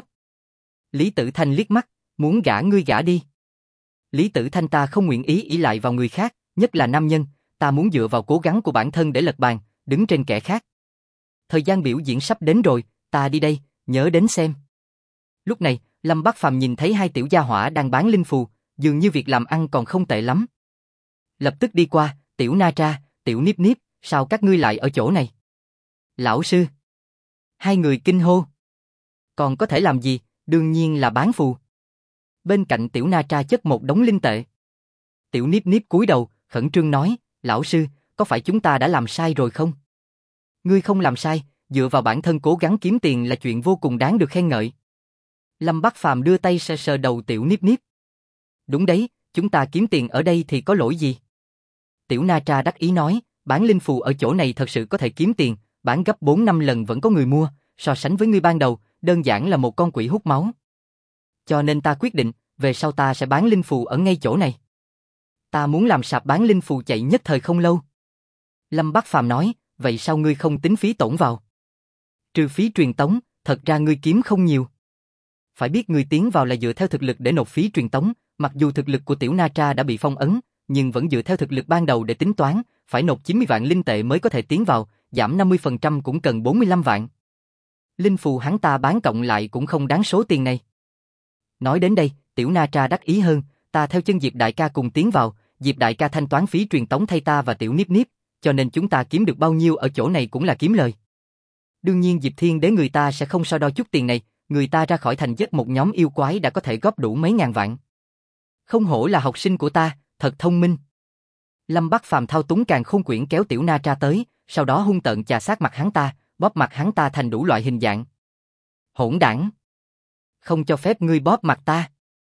Lý Tử Thanh liếc mắt, muốn gả ngươi gả đi. Lý Tử Thanh, ta không nguyện ý ỷ lại vào người khác, nhất là nam nhân, ta muốn dựa vào cố gắng của bản thân để lật bàn, đứng trên kẻ khác. Thời gian biểu diễn sắp đến rồi, ta đi đây, nhớ đến xem. Lúc này, Lâm Bắc Phàm nhìn thấy 2 tiểu gia hỏa đang bán linh phù, dường như việc làm ăn còn không tệ lắm. Lập tức đi qua, tiểu Na Tra, tiểu Niếp Niếp, sao các ngươi lại ở chỗ này? Lão sư. 2 người kinh hô. Còn có thể làm gì, đương nhiên là bán phù. Bên cạnh tiểu Na Tra chất một đống linh tệ. Tiểu Niếp Niếp cúi đầu, khẩn trương nói, lão sư, có phải chúng ta đã làm sai rồi không? Ngươi không làm sai, dựa vào bản thân cố gắng kiếm tiền là chuyện vô cùng đáng được khen ngợi. Lâm Bắc Phàm đưa tay sờ sờ đầu tiểu Niếp Niếp. Đúng đấy, chúng ta kiếm tiền ở đây thì có lỗi gì? Tiểu Na Tra đắc ý nói, bán linh phù ở chỗ này thật sự có thể kiếm tiền, bán gấp 4-5 lần vẫn có người mua, so sánh với ngươi ban đầu, đơn giản là một con quỷ hút máu. Cho nên ta quyết định, về sau ta sẽ bán linh phù ở ngay chỗ này. Ta muốn làm sạp bán linh phù chạy nhất thời không lâu. Lâm Bắc Phàm nói, vậy sao ngươi không tính phí tổn vào? Trừ phí truyền tống, thật ra ngươi kiếm không nhiều. Phải biết người tiến vào là dựa theo thực lực để nộp phí truyền tống, mặc dù thực lực của tiểu Na Tra đã bị phong ấn, nhưng vẫn dựa theo thực lực ban đầu để tính toán, phải nộp 90 vạn linh tệ mới có thể tiến vào, giảm 50% cũng cần 45 vạn. Linh phù hắn ta bán cộng lại cũng không đáng số tiền này. Nói đến đây, tiểu Na Tra đắc ý hơn, ta theo chân Diệp đại ca cùng tiến vào, Diệp đại ca thanh toán phí truyền tống thay ta và tiểu Niếp Niếp, cho nên chúng ta kiếm được bao nhiêu ở chỗ này cũng là kiếm lời. Đương nhiên Diệp Thiên Đế người ta sẽ không so đo chút tiền này, người ta ra khỏi thành giết một nhóm yêu quái đã có thể góp đủ mấy ngàn vạn. Không hổ là học sinh của ta, thật thông minh. Lâm Bắc Phàm thao túng càn khôn quyển kéo tiểu Na Tra tới, sau đó hung tợn chà sát mặt hắn ta, bóp mặt hắn ta thành đủ loại hình dạng. Hỗn đảng! Không cho phép ngươi bóp mặt ta.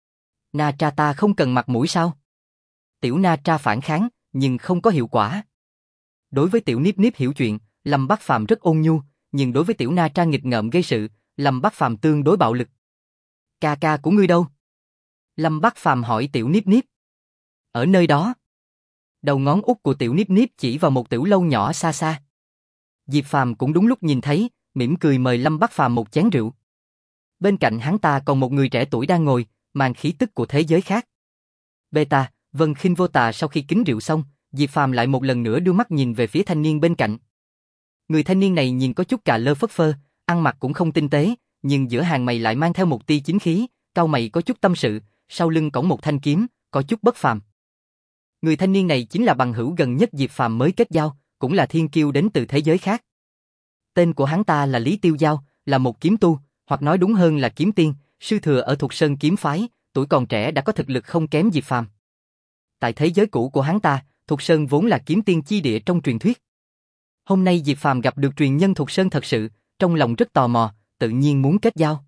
Na Tra ta không cần mặt mũi sao? Tiểu Na Tra phản kháng, nhưng không có hiệu quả. Đối với tiểu Niếp Niếp hiểu chuyện, Lâm Bắc Phàm rất ôn nhu, nhưng đối với tiểu Na Tra nghịch ngợm gây sự, Lâm Bắc Phàm tương đối bạo lực. Ca ca của ngươi đâu? Lâm Bắc Phàm hỏi tiểu Niếp Niếp. Ở nơi đó. Đầu ngón út của tiểu Niếp Niếp chỉ vào một tiểu lâu nhỏ xa xa. Diệp Phàm cũng đúng lúc nhìn thấy, mỉm cười mời Lâm Bắc Phàm một chén rượu. Bên cạnh hắn ta còn một người trẻ tuổi đang ngồi, mang khí tức của thế giới khác. Beta, Vân Khinh Vô Tà sau khi kính rượu xong, Diệp Phàm lại một lần nữa đưa mắt nhìn về phía thanh niên bên cạnh. Người thanh niên này nhìn có chút cà lơ phất phơ, ăn mặc cũng không tinh tế, nhưng giữa hàng mày lại mang theo một tia chính khí, cau mày có chút tâm sự, sau lưng cõng một thanh kiếm, có chút bất phàm. Người thanh niên này chính là bằng hữu gần nhất Diệp Phàm mới kết giao, cũng là thiên kiêu đến từ thế giới khác. Tên của hắn ta là Lý Tiêu Giao, là một kiếm tu, hoặc nói đúng hơn là kiếm tiên, sư thừa ở Thục Sơn kiếm phái, tuổi còn trẻ đã có thực lực không kém Diệp Phàm. Tại thế giới cũ của hắn ta, Thục Sơn vốn là kiếm tiên chi địa trong truyền thuyết. Hôm nay Diệp Phàm gặp được truyền nhân Thục Sơn thật sự, trong lòng rất tò mò, tự nhiên muốn kết giao.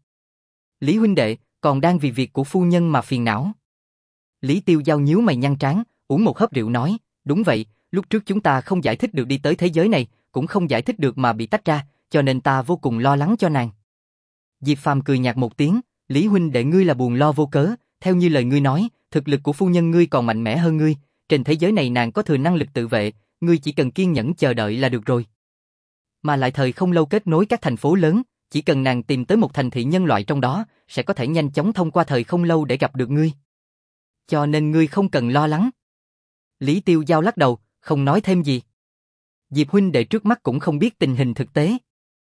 Lý huynh đệ, còn đang vì việc của phu nhân mà phiền não. Lý Tiêu Giao nhíu mày nhăn trán, uống một hớp rượu nói, đúng vậy, lúc trước chúng ta không giải thích được đi tới thế giới này, cũng không giải thích được mà bị tách ra, cho nên ta vô cùng lo lắng cho nàng. Diệp Phàm cười nhạt một tiếng, Lý huynh đệ ngươi là buồn lo vô cớ, theo như lời ngươi nói, thực lực của phu nhân ngươi còn mạnh mẽ hơn ngươi, trên thế giới này nàng có thừa năng lực tự vệ, ngươi chỉ cần kiên nhẫn chờ đợi là được rồi. Mà lại thời không lâu kết nối các thành phố lớn, chỉ cần nàng tìm tới một thành thị nhân loại trong đó, sẽ có thể nhanh chóng thông qua thời không lâu để gặp được ngươi. Cho nên ngươi không cần lo lắng. Lý Tiêu Giao lắc đầu, không nói thêm gì. Diệp huynh đệ trước mắt cũng không biết tình hình thực tế.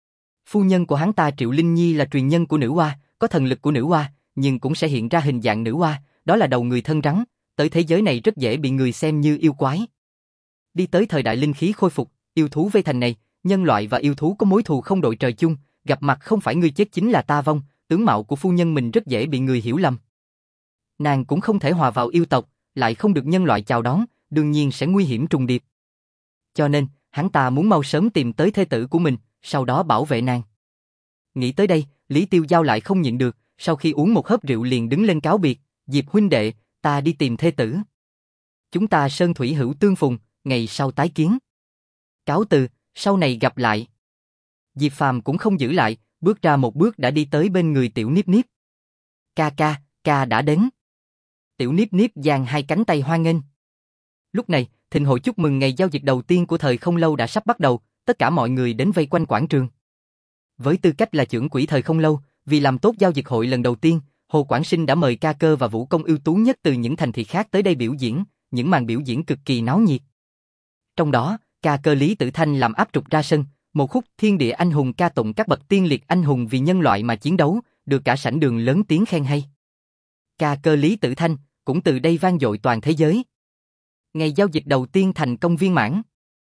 Phu nhân của hắn ta Triệu Linh Nhi là truyền nhân của nữ hoa, có thần lực của nữ hoa, nhưng cũng sẽ hiện ra hình dạng nữ hoa, đó là đầu người thân rắn, tới thế giới này rất dễ bị người xem như yêu quái. Đi tới thời đại linh khí khôi phục, yêu thú vây thành này, nhân loại và yêu thú có mối thù không đội trời chung, gặp mặt không phải ngươi chết chính là ta vong, tướng mạo của phu nhân mình rất dễ bị người hiểu lầm. Nàng cũng không thể hòa vào yêu tộc, lại không được nhân loại chào đón, đương nhiên sẽ nguy hiểm trùng điệp. Cho nên, hắn ta muốn mau sớm tìm tới thê tử của mình, sau đó bảo vệ nàng. Nghĩ tới đây, Lý Tiêu Giao lại không nhịn được, sau khi uống một hớp rượu liền đứng lên cáo biệt, Diệp huynh đệ, ta đi tìm thê tử. Chúng ta sơn thủy hữu tương phùng, ngày sau tái kiến. Cáo từ, sau này gặp lại. Diệp Phàm cũng không giữ lại, bước ra một bước đã đi tới bên người Tiểu Niếp Niếp. Ca đã đến. Tiểu Niếp Niếp giang hai cánh tay hoan nghênh. Lúc này, thịnh hội chúc mừng ngày giao dịch đầu tiên của thời không lâu đã sắp bắt đầu, tất cả mọi người đến vây quanh quảng trường. Với tư cách là trưởng quỹ thời không lâu, vì làm tốt giao dịch hội lần đầu tiên, Hồ Quảng Sinh đã mời ca cơ và vũ công ưu tú nhất từ những thành thị khác tới đây biểu diễn, những màn biểu diễn cực kỳ náo nhiệt. Trong đó, ca cơ Lý Tử Thanh làm áp trục ra sân, một khúc Thiên Địa Anh Hùng ca tụng các bậc tiên liệt anh hùng vì nhân loại mà chiến đấu, được cả sảnh đường lớn tiếng khen hay. Ca cơ Lý Tử Thanh cũng từ đây vang dội toàn thế giới. Ngày giao dịch đầu tiên thành công viên mãn.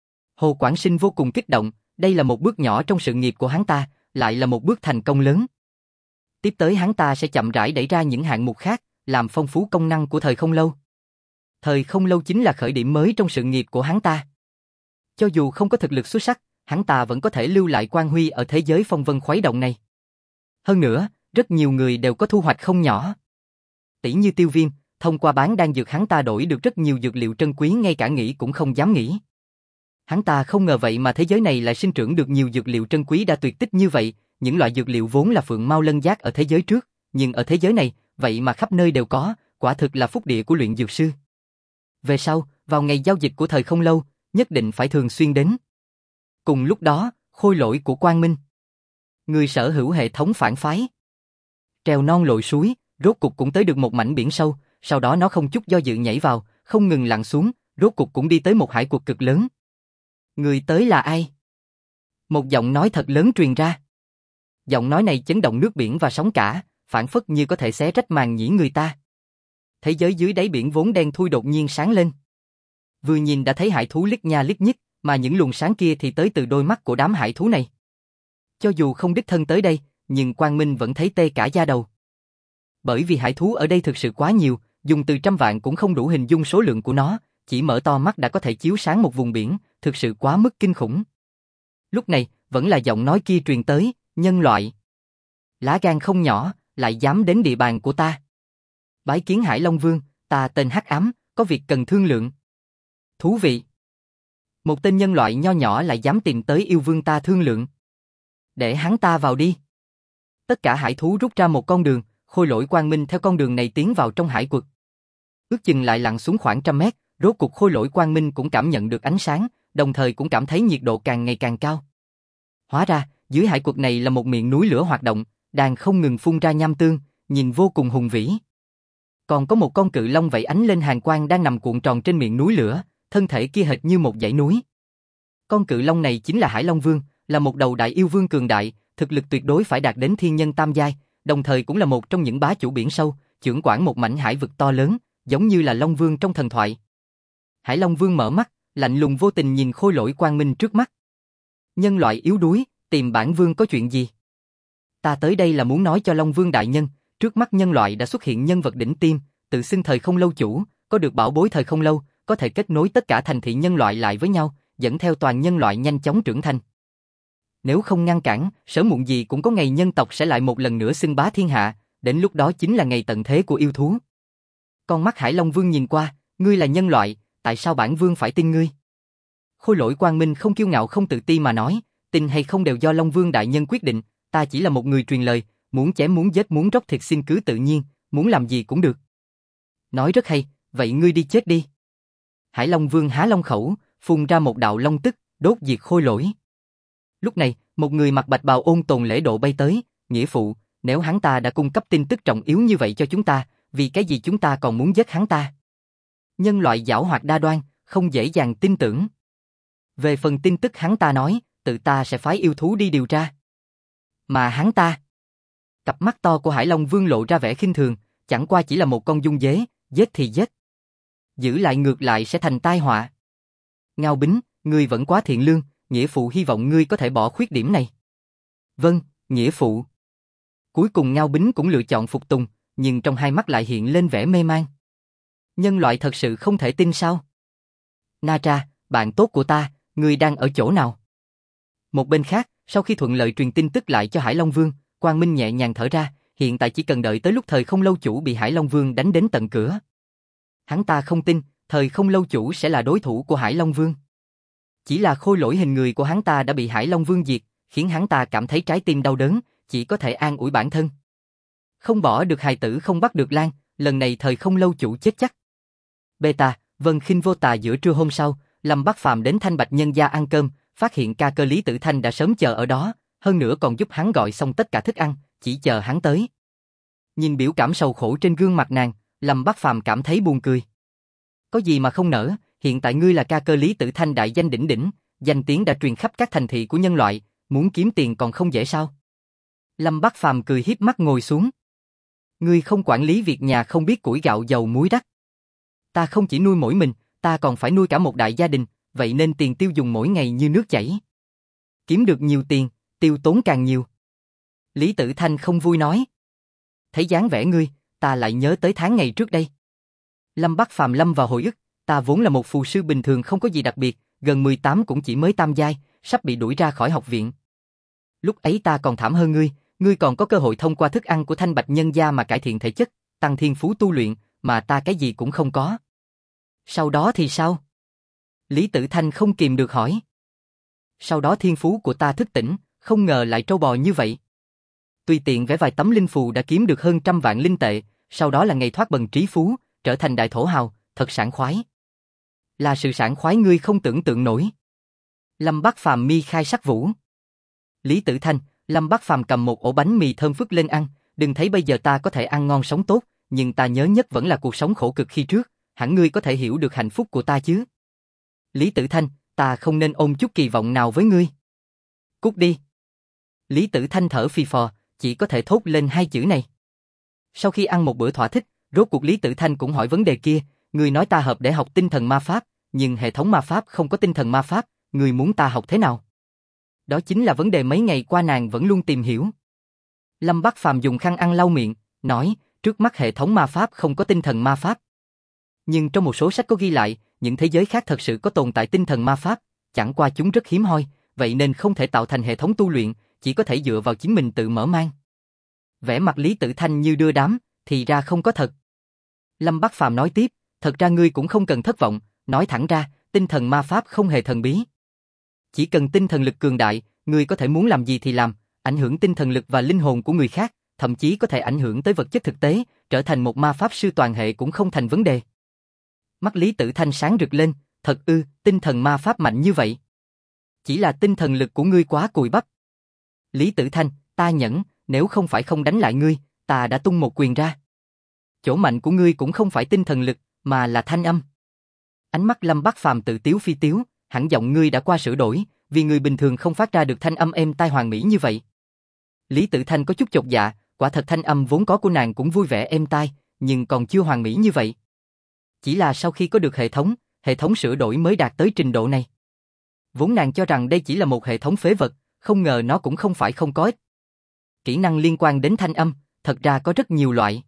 Hồ Quảng Sinh vô cùng kích động, đây là một bước nhỏ trong sự nghiệp của hắn ta, lại là một bước thành công lớn. Tiếp tới hắn ta sẽ chậm rãi đẩy ra những hạng mục khác, làm phong phú công năng của thời không lâu. Thời không lâu chính là khởi điểm mới trong sự nghiệp của hắn ta. Cho dù không có thực lực xuất sắc, hắn ta vẫn có thể lưu lại quang huy ở thế giới phong vân khuấy động này. Hơn nữa, rất nhiều người đều có thu hoạch không nhỏ. Tỷ như Tiêu Viêm, thông qua bán đan dược hắn ta đổi được rất nhiều dược liệu trân quý ngay cả nghĩ cũng không dám nghĩ. Hắn ta không ngờ vậy mà thế giới này lại sinh trưởng được nhiều dược liệu trân quý đã tuyệt tích như vậy, những loại dược liệu vốn là phượng mao lân giác ở thế giới trước, nhưng ở thế giới này, vậy mà khắp nơi đều có, quả thực là phúc địa của luyện dược sư. Về sau, vào ngày giao dịch của thời không lâu, nhất định phải thường xuyên đến. Cùng lúc đó, khôi lỗi của Quang Minh. Người sở hữu hệ thống phản phái. Trèo non lội suối, rốt cục cũng tới được một mảnh biển sâu, sau đó nó không chút do dự nhảy vào, không ngừng lặn xuống, rốt cục cũng đi tới một hải quật cực lớn. Người tới là ai? Một giọng nói thật lớn truyền ra. Giọng nói này chấn động nước biển và sóng cả, phảng phất như có thể xé rách màng nhĩ người ta. Thế giới dưới đáy biển vốn đen thui đột nhiên sáng lên. Vừa nhìn đã thấy hải thú liếc nha liếc nhích, mà những luồng sáng kia thì tới từ đôi mắt của đám hải thú này. Cho dù không đích thân tới đây, nhưng Quang Minh vẫn thấy tê cả da đầu. Bởi vì hải thú ở đây thực sự quá nhiều, dùng từ trăm vạn cũng không đủ hình dung số lượng của nó, chỉ mở to mắt đã có thể chiếu sáng một vùng biển, thực sự quá mức kinh khủng. Lúc này, vẫn là giọng nói kia truyền tới, nhân loại. Lá gan không nhỏ, lại dám đến địa bàn của ta. Bái kiến Hải Long Vương, ta tên Hắc Ám, có việc cần thương lượng. Thú vị. Một tên nhân loại nho nhỏ lại dám tìm tới yêu vương ta thương lượng. Để hắn ta vào đi. Tất cả hải thú rút ra một con đường, khôi lỗi Quang Minh theo con đường này tiến vào trong hải quật. Ước chừng lại lặn xuống khoảng 100 mét, rốt cục khôi lỗi Quang Minh cũng cảm nhận được ánh sáng, đồng thời cũng cảm thấy nhiệt độ càng ngày càng cao. Hóa ra, dưới hải quật này là một miệng núi lửa hoạt động, đang không ngừng phun ra nham tương, nhìn vô cùng hùng vĩ. Còn có một con cự long vảy ánh lên hàn quang đang nằm cuộn tròn trên miệng núi lửa, thân thể kia hệt như một dãy núi. Con cự long này chính là Hải Long Vương, là một đầu đại yêu vương cường đại, thực lực tuyệt đối phải đạt đến thiên nhân tam giai, đồng thời cũng là một trong những bá chủ biển sâu, chưởng quản một mảnh hải vực to lớn, giống như là Long Vương trong thần thoại. Hải Long Vương mở mắt, lạnh lùng vô tình nhìn Khôi Lỗi Quang Minh trước mắt. Nhân loại yếu đuối, tìm bản vương có chuyện gì? Ta tới đây là muốn nói cho Long Vương đại nhân, trước mắt nhân loại đã xuất hiện nhân vật đỉnh tiêm, tự xưng thời không lâu chủ, có được bảo bối thời không lâu, có thể kết nối tất cả thành thị nhân loại lại với nhau, dẫn theo toàn nhân loại nhanh chóng trưởng thành. Nếu không ngăn cản, sớm muộn gì cũng có ngày nhân tộc sẽ lại một lần nữa xưng bá thiên hạ, đến lúc đó chính là ngày tận thế của yêu thú. Con mắt Hải Long Vương nhìn qua, ngươi là nhân loại, tại sao bản vương phải tin ngươi? Khôi Lỗi Quang Minh không kiêu ngạo không tự ti mà nói, tin hay không đều do Long Vương đại nhân quyết định, ta chỉ là một người truyền lời, muốn chém muốn giết muốn róc thịt xin cứ tự nhiên, muốn làm gì cũng được. Nói rất hay, vậy ngươi đi chết đi. Hải Long Vương há long khẩu, phun ra một đạo long tức, đốt diệt Khôi Lỗi. Lúc này, một người mặc bạch bào ôn tồn lễ độ bay tới, nghĩa phụ, nếu hắn ta đã cung cấp tin tức trọng yếu như vậy cho chúng ta, vì cái gì chúng ta còn muốn giết hắn ta? Nhân loại giảo hoạt đa đoan, không dễ dàng tin tưởng. Về phần tin tức hắn ta nói, tự ta sẽ phái yêu thú đi điều tra. Mà hắn ta, cặp mắt to của Hải Long Vương lộ ra vẻ khinh thường, chẳng qua chỉ là một con dung dế, giết thì giết. Giữ lại ngược lại sẽ thành tai họa. Ngao Bính, ngươi vẫn quá thiện lương, nghĩa phụ hy vọng ngươi có thể bỏ khuyết điểm này. Vâng, nghĩa phụ. Cuối cùng Ngao Bính cũng lựa chọn phục tùng, nhưng trong hai mắt lại hiện lên vẻ mê man. Nhân loại thật sự không thể tin sao? Na Tra, bạn tốt của ta, ngươi đang ở chỗ nào? Một bên khác, sau khi thuận lợi truyền tin tức lại cho Hải Long Vương, Quang Minh nhẹ nhàng thở ra, hiện tại chỉ cần đợi tới lúc thời không lâu chủ bị Hải Long Vương đánh đến tận cửa. Hắn ta không tin, thời không lâu chủ sẽ là đối thủ của Hải Long Vương. Chỉ là khôi lỗi hình người của hắn ta đã bị Hải Long Vương diệt, khiến hắn ta cảm thấy trái tim đau đớn, chỉ có thể an ủi bản thân. Không bỏ được hài tử không bắt được Lan, lần này thời không lâu chủ chết chắc. Beta, Vân Khinh Vô Tà giữa trưa hôm sau, Lâm Bắc Phàm đến Thanh Bạch Nhân gia ăn cơm, phát hiện ca cơ Lý Tử Thanh đã sớm chờ ở đó, hơn nữa còn giúp hắn gọi xong tất cả thức ăn, chỉ chờ hắn tới. Nhìn biểu cảm sầu khổ trên gương mặt nàng, Lâm Bắc Phàm cảm thấy buồn cười. Có gì mà không nỡ, hiện tại ngươi là ca cơ Lý Tử Thanh đại danh đỉnh đỉnh, danh tiếng đã truyền khắp các thành thị của nhân loại, muốn kiếm tiền còn không dễ sao? Lâm Bắc Phàm cười hiếp mắt ngồi xuống. Ngươi không quản lý việc nhà không biết củi gạo dầu muối đắt. Ta không chỉ nuôi mỗi mình, ta còn phải nuôi cả một đại gia đình, vậy nên tiền tiêu dùng mỗi ngày như nước chảy. Kiếm được nhiều tiền, tiêu tốn càng nhiều. Lý Tử Thanh không vui nói. Thấy dáng vẻ ngươi, ta lại nhớ tới tháng ngày trước đây. Lâm Bắc Phàm lâm vào hồi ức, ta vốn là một phù sư bình thường không có gì đặc biệt, gần 18 cũng chỉ mới tam giai, sắp bị đuổi ra khỏi học viện. Lúc ấy ta còn thảm hơn ngươi còn có cơ hội thông qua thức ăn của Thanh Bạch Nhân gia mà cải thiện thể chất, tăng thiên phú tu luyện, mà ta cái gì cũng không có. Sau đó thì sao? Lý Tử Thanh không kìm được hỏi. Sau đó thiên phú của ta thức tỉnh, không ngờ lại trâu bò như vậy. Tùy tiện vẽ vài tấm linh phù đã kiếm được hơn 100 vạn linh tệ, sau đó là ngày thoát bần trí phú, trở thành đại thổ hào, thật sảng khoái. Là sự sảng khoái ngươi không tưởng tượng nổi. Lâm Bắc Phàm mi khai sắc vũ. Lý Tử Thanh, Lâm Bắc Phàm cầm một ổ bánh mì thơm phức lên ăn, đừng thấy bây giờ ta có thể ăn ngon sống tốt, nhưng ta nhớ nhất vẫn là cuộc sống khổ cực khi trước, hẳn ngươi có thể hiểu được hạnh phúc của ta chứ. Lý Tử Thanh, ta không nên ôm chút kỳ vọng nào với ngươi. Cút đi. Lý Tử Thanh thở phì phò, chỉ có thể thốt lên hai chữ này. Sau khi ăn một bữa thỏa thích, rốt cuộc Lý Tử Thanh cũng hỏi vấn đề kia, ngươi nói ta hợp để học tinh thần ma pháp, nhưng hệ thống ma pháp không có tinh thần ma pháp, ngươi muốn ta học thế nào? Đó chính là vấn đề mấy ngày qua nàng vẫn luôn tìm hiểu. Lâm Bắc Phàm dùng khăn ăn lau miệng, nói, trước mắt hệ thống ma pháp không có tinh thần ma pháp. Nhưng trong một số sách có ghi lại, những thế giới khác thật sự có tồn tại tinh thần ma pháp, chẳng qua chúng rất hiếm hoi, vậy nên không thể tạo thành hệ thống tu luyện, chỉ có thể dựa vào chính mình tự mở mang. Vẻ mặt Lý Tử Thanh như đưa đám, thì ra không có thật. Lâm Bắc Phàm nói tiếp, thật ra ngươi cũng không cần thất vọng, nói thẳng ra, tinh thần ma pháp không hề thần bí. Chỉ cần tinh thần lực cường đại, ngươi có thể muốn làm gì thì làm, ảnh hưởng tinh thần lực và linh hồn của người khác, thậm chí có thể ảnh hưởng tới vật chất thực tế, trở thành một ma pháp sư toàn hệ cũng không thành vấn đề. Mắt Lý Tử Thanh sáng rực lên, thật ư, tinh thần ma pháp mạnh như vậy. Chỉ là tinh thần lực của ngươi quá cùi bắp. Lý Tử Thanh, ta nhẫn, nếu không phải không đánh lại ngươi, ta đã tung một quyền ra. Chỗ mạnh của ngươi cũng không phải tinh thần lực, mà là thanh âm. Ánh mắt Lâm Bắc Phàm tự tiếu phi tiếu, hẳn giọng ngươi đã qua sửa đổi, vì người bình thường không phát ra được thanh âm êm tai hoàn mỹ như vậy. Lý Tử Thanh có chút chột dạ, quả thật thanh âm vốn có của nàng cũng vui vẻ êm tai, nhưng còn chưa hoàn mỹ như vậy. Chỉ là sau khi có được hệ thống sửa đổi mới đạt tới trình độ này. Vốn nàng cho rằng đây chỉ là một hệ thống phế vật, không ngờ nó cũng không phải không có ích. Kỹ năng liên quan đến thanh âm, thật ra có rất nhiều loại.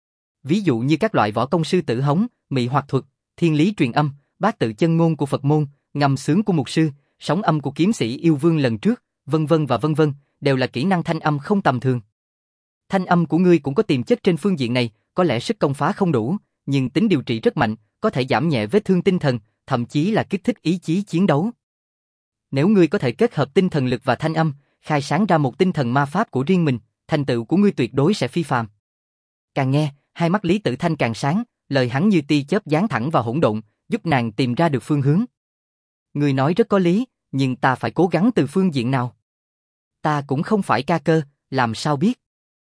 Ví dụ như các loại võ công sư tử hống, mị hoặc thuật, thiên lý truyền âm, bát tự chân ngôn của Phật môn, ngâm sướng của mục sư, sóng âm của kiếm sĩ yêu vương lần trước, vân vân và vân vân, đều là kỹ năng thanh âm không tầm thường. Thanh âm của ngươi cũng có tiềm chất trên phương diện này, có lẽ sức công phá không đủ, nhưng tính điều trị rất mạnh, có thể giảm nhẹ vết thương tinh thần, thậm chí là kích thích ý chí chiến đấu. Nếu ngươi có thể kết hợp tinh thần lực và thanh âm, khai sáng ra một tinh thần ma pháp của riêng mình, thành tựu của ngươi tuyệt đối sẽ phi phàm. Càng nghe, hai mắt Lý Tử Thanh càng sáng, lời hắn như tia chớp giáng thẳng vào hỗn độn, giúp nàng tìm ra được phương hướng. Ngươi nói rất có lý, nhưng ta phải cố gắng từ phương diện nào? Ta cũng không phải ca cơ, làm sao biết?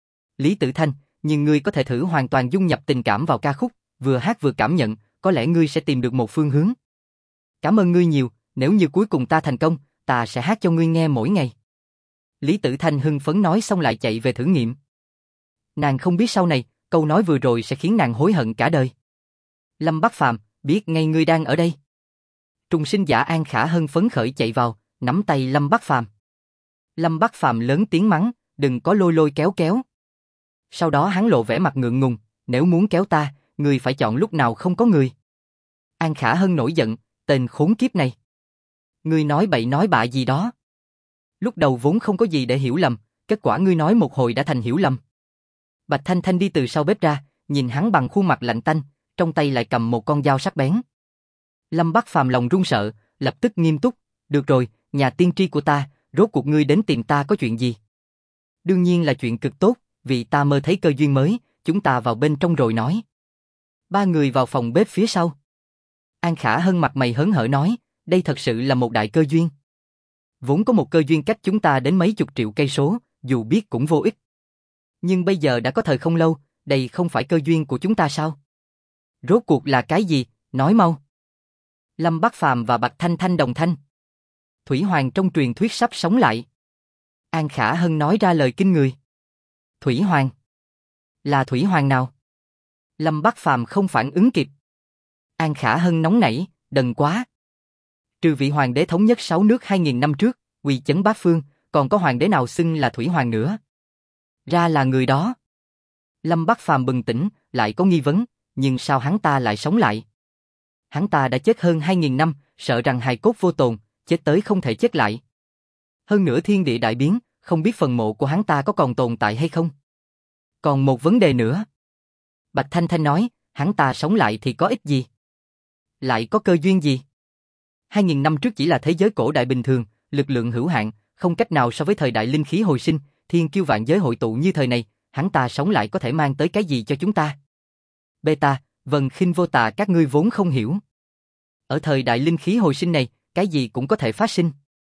Lý Tử Thanh, nhưng ngươi có thể thử hoàn toàn dung nhập tình cảm vào ca khúc, vừa hát vừa cảm nhận, có lẽ ngươi sẽ tìm được một phương hướng. Cảm ơn ngươi nhiều, nếu như cuối cùng ta thành công, ta sẽ hát cho ngươi nghe mỗi ngày. Lý Tử Thanh hưng phấn nói xong lại chạy về thử nghiệm. Nàng không biết sau này, câu nói vừa rồi sẽ khiến nàng hối hận cả đời. Lâm Bắc Phàm, biết ngay ngươi đang ở đây. Trùng sinh giả An Khả Hân phấn khởi chạy vào, nắm tay Lâm Bắc Phàm. Lâm Bắc Phàm lớn tiếng mắng, đừng có lôi lôi kéo kéo. Sau đó hắn lộ vẻ mặt ngượng ngùng, nếu muốn kéo ta, ngươi phải chọn lúc nào không có người. An Khả Hân nổi giận, tên khốn kiếp này. Ngươi nói bậy nói bạ gì đó. Lúc đầu vốn không có gì để hiểu lầm, kết quả ngươi nói một hồi đã thành hiểu lầm. Bạch Thanh Thanh đi từ sau bếp ra, nhìn hắn bằng khuôn mặt lạnh tanh, trong tay lại cầm một con dao sắc bén. Lâm Bắc Phàm lòng run sợ, lập tức nghiêm túc, được rồi, nhà tiên tri của ta, rốt cuộc ngươi đến tìm ta có chuyện gì? Đương nhiên là chuyện cực tốt, vì ta mơ thấy cơ duyên mới, chúng ta vào bên trong rồi nói. Ba người vào phòng bếp phía sau. An Khả Hân mặt mày hớn hở nói, đây thật sự là một đại cơ duyên. Vốn có một cơ duyên cách chúng ta đến mấy chục triệu cây số, dù biết cũng vô ích. Nhưng bây giờ đã có thời không lâu, đây không phải cơ duyên của chúng ta sao? Rốt cuộc là cái gì, nói mau. Lâm Bắc Phàm và Bạch Thanh Thanh đồng thanh. Thủy Hoàng trong truyền thuyết sắp sống lại. An Khả Hân nói ra lời kinh người. Thủy Hoàng? Là Thủy Hoàng nào? Lâm Bắc Phàm không phản ứng kịp. An Khả Hân nóng nảy, đần quá. Trừ vị hoàng đế thống nhất 6 nước 2000 năm trước, uy chấn bát phương, còn có hoàng đế nào xưng là Thủy Hoàng nữa? Ra là người đó. Lâm Bắc Phàm bừng tỉnh, lại có nghi vấn, nhưng sao hắn ta lại sống lại? Hắn ta đã chết hơn 2000 năm, sợ rằng hài cốt vô tồn, chết tới không thể chết lại. Hơn nữa thiên địa đại biến, không biết phần mộ của hắn ta có còn tồn tại hay không? Còn một vấn đề nữa. Bạch Thanh Thanh nói, hắn ta sống lại thì có ích gì? Lại có cơ duyên gì? 2000 năm trước chỉ là thế giới cổ đại bình thường, lực lượng hữu hạn, không cách nào so với thời đại linh khí hồi sinh, thiên kiêu vạn giới hội tụ như thời này, hắn ta sống lại có thể mang tới cái gì cho chúng ta? Beta, Vân Khinh Vô Tà các ngươi vốn không hiểu. Ở thời đại linh khí hồi sinh này, cái gì cũng có thể phát sinh.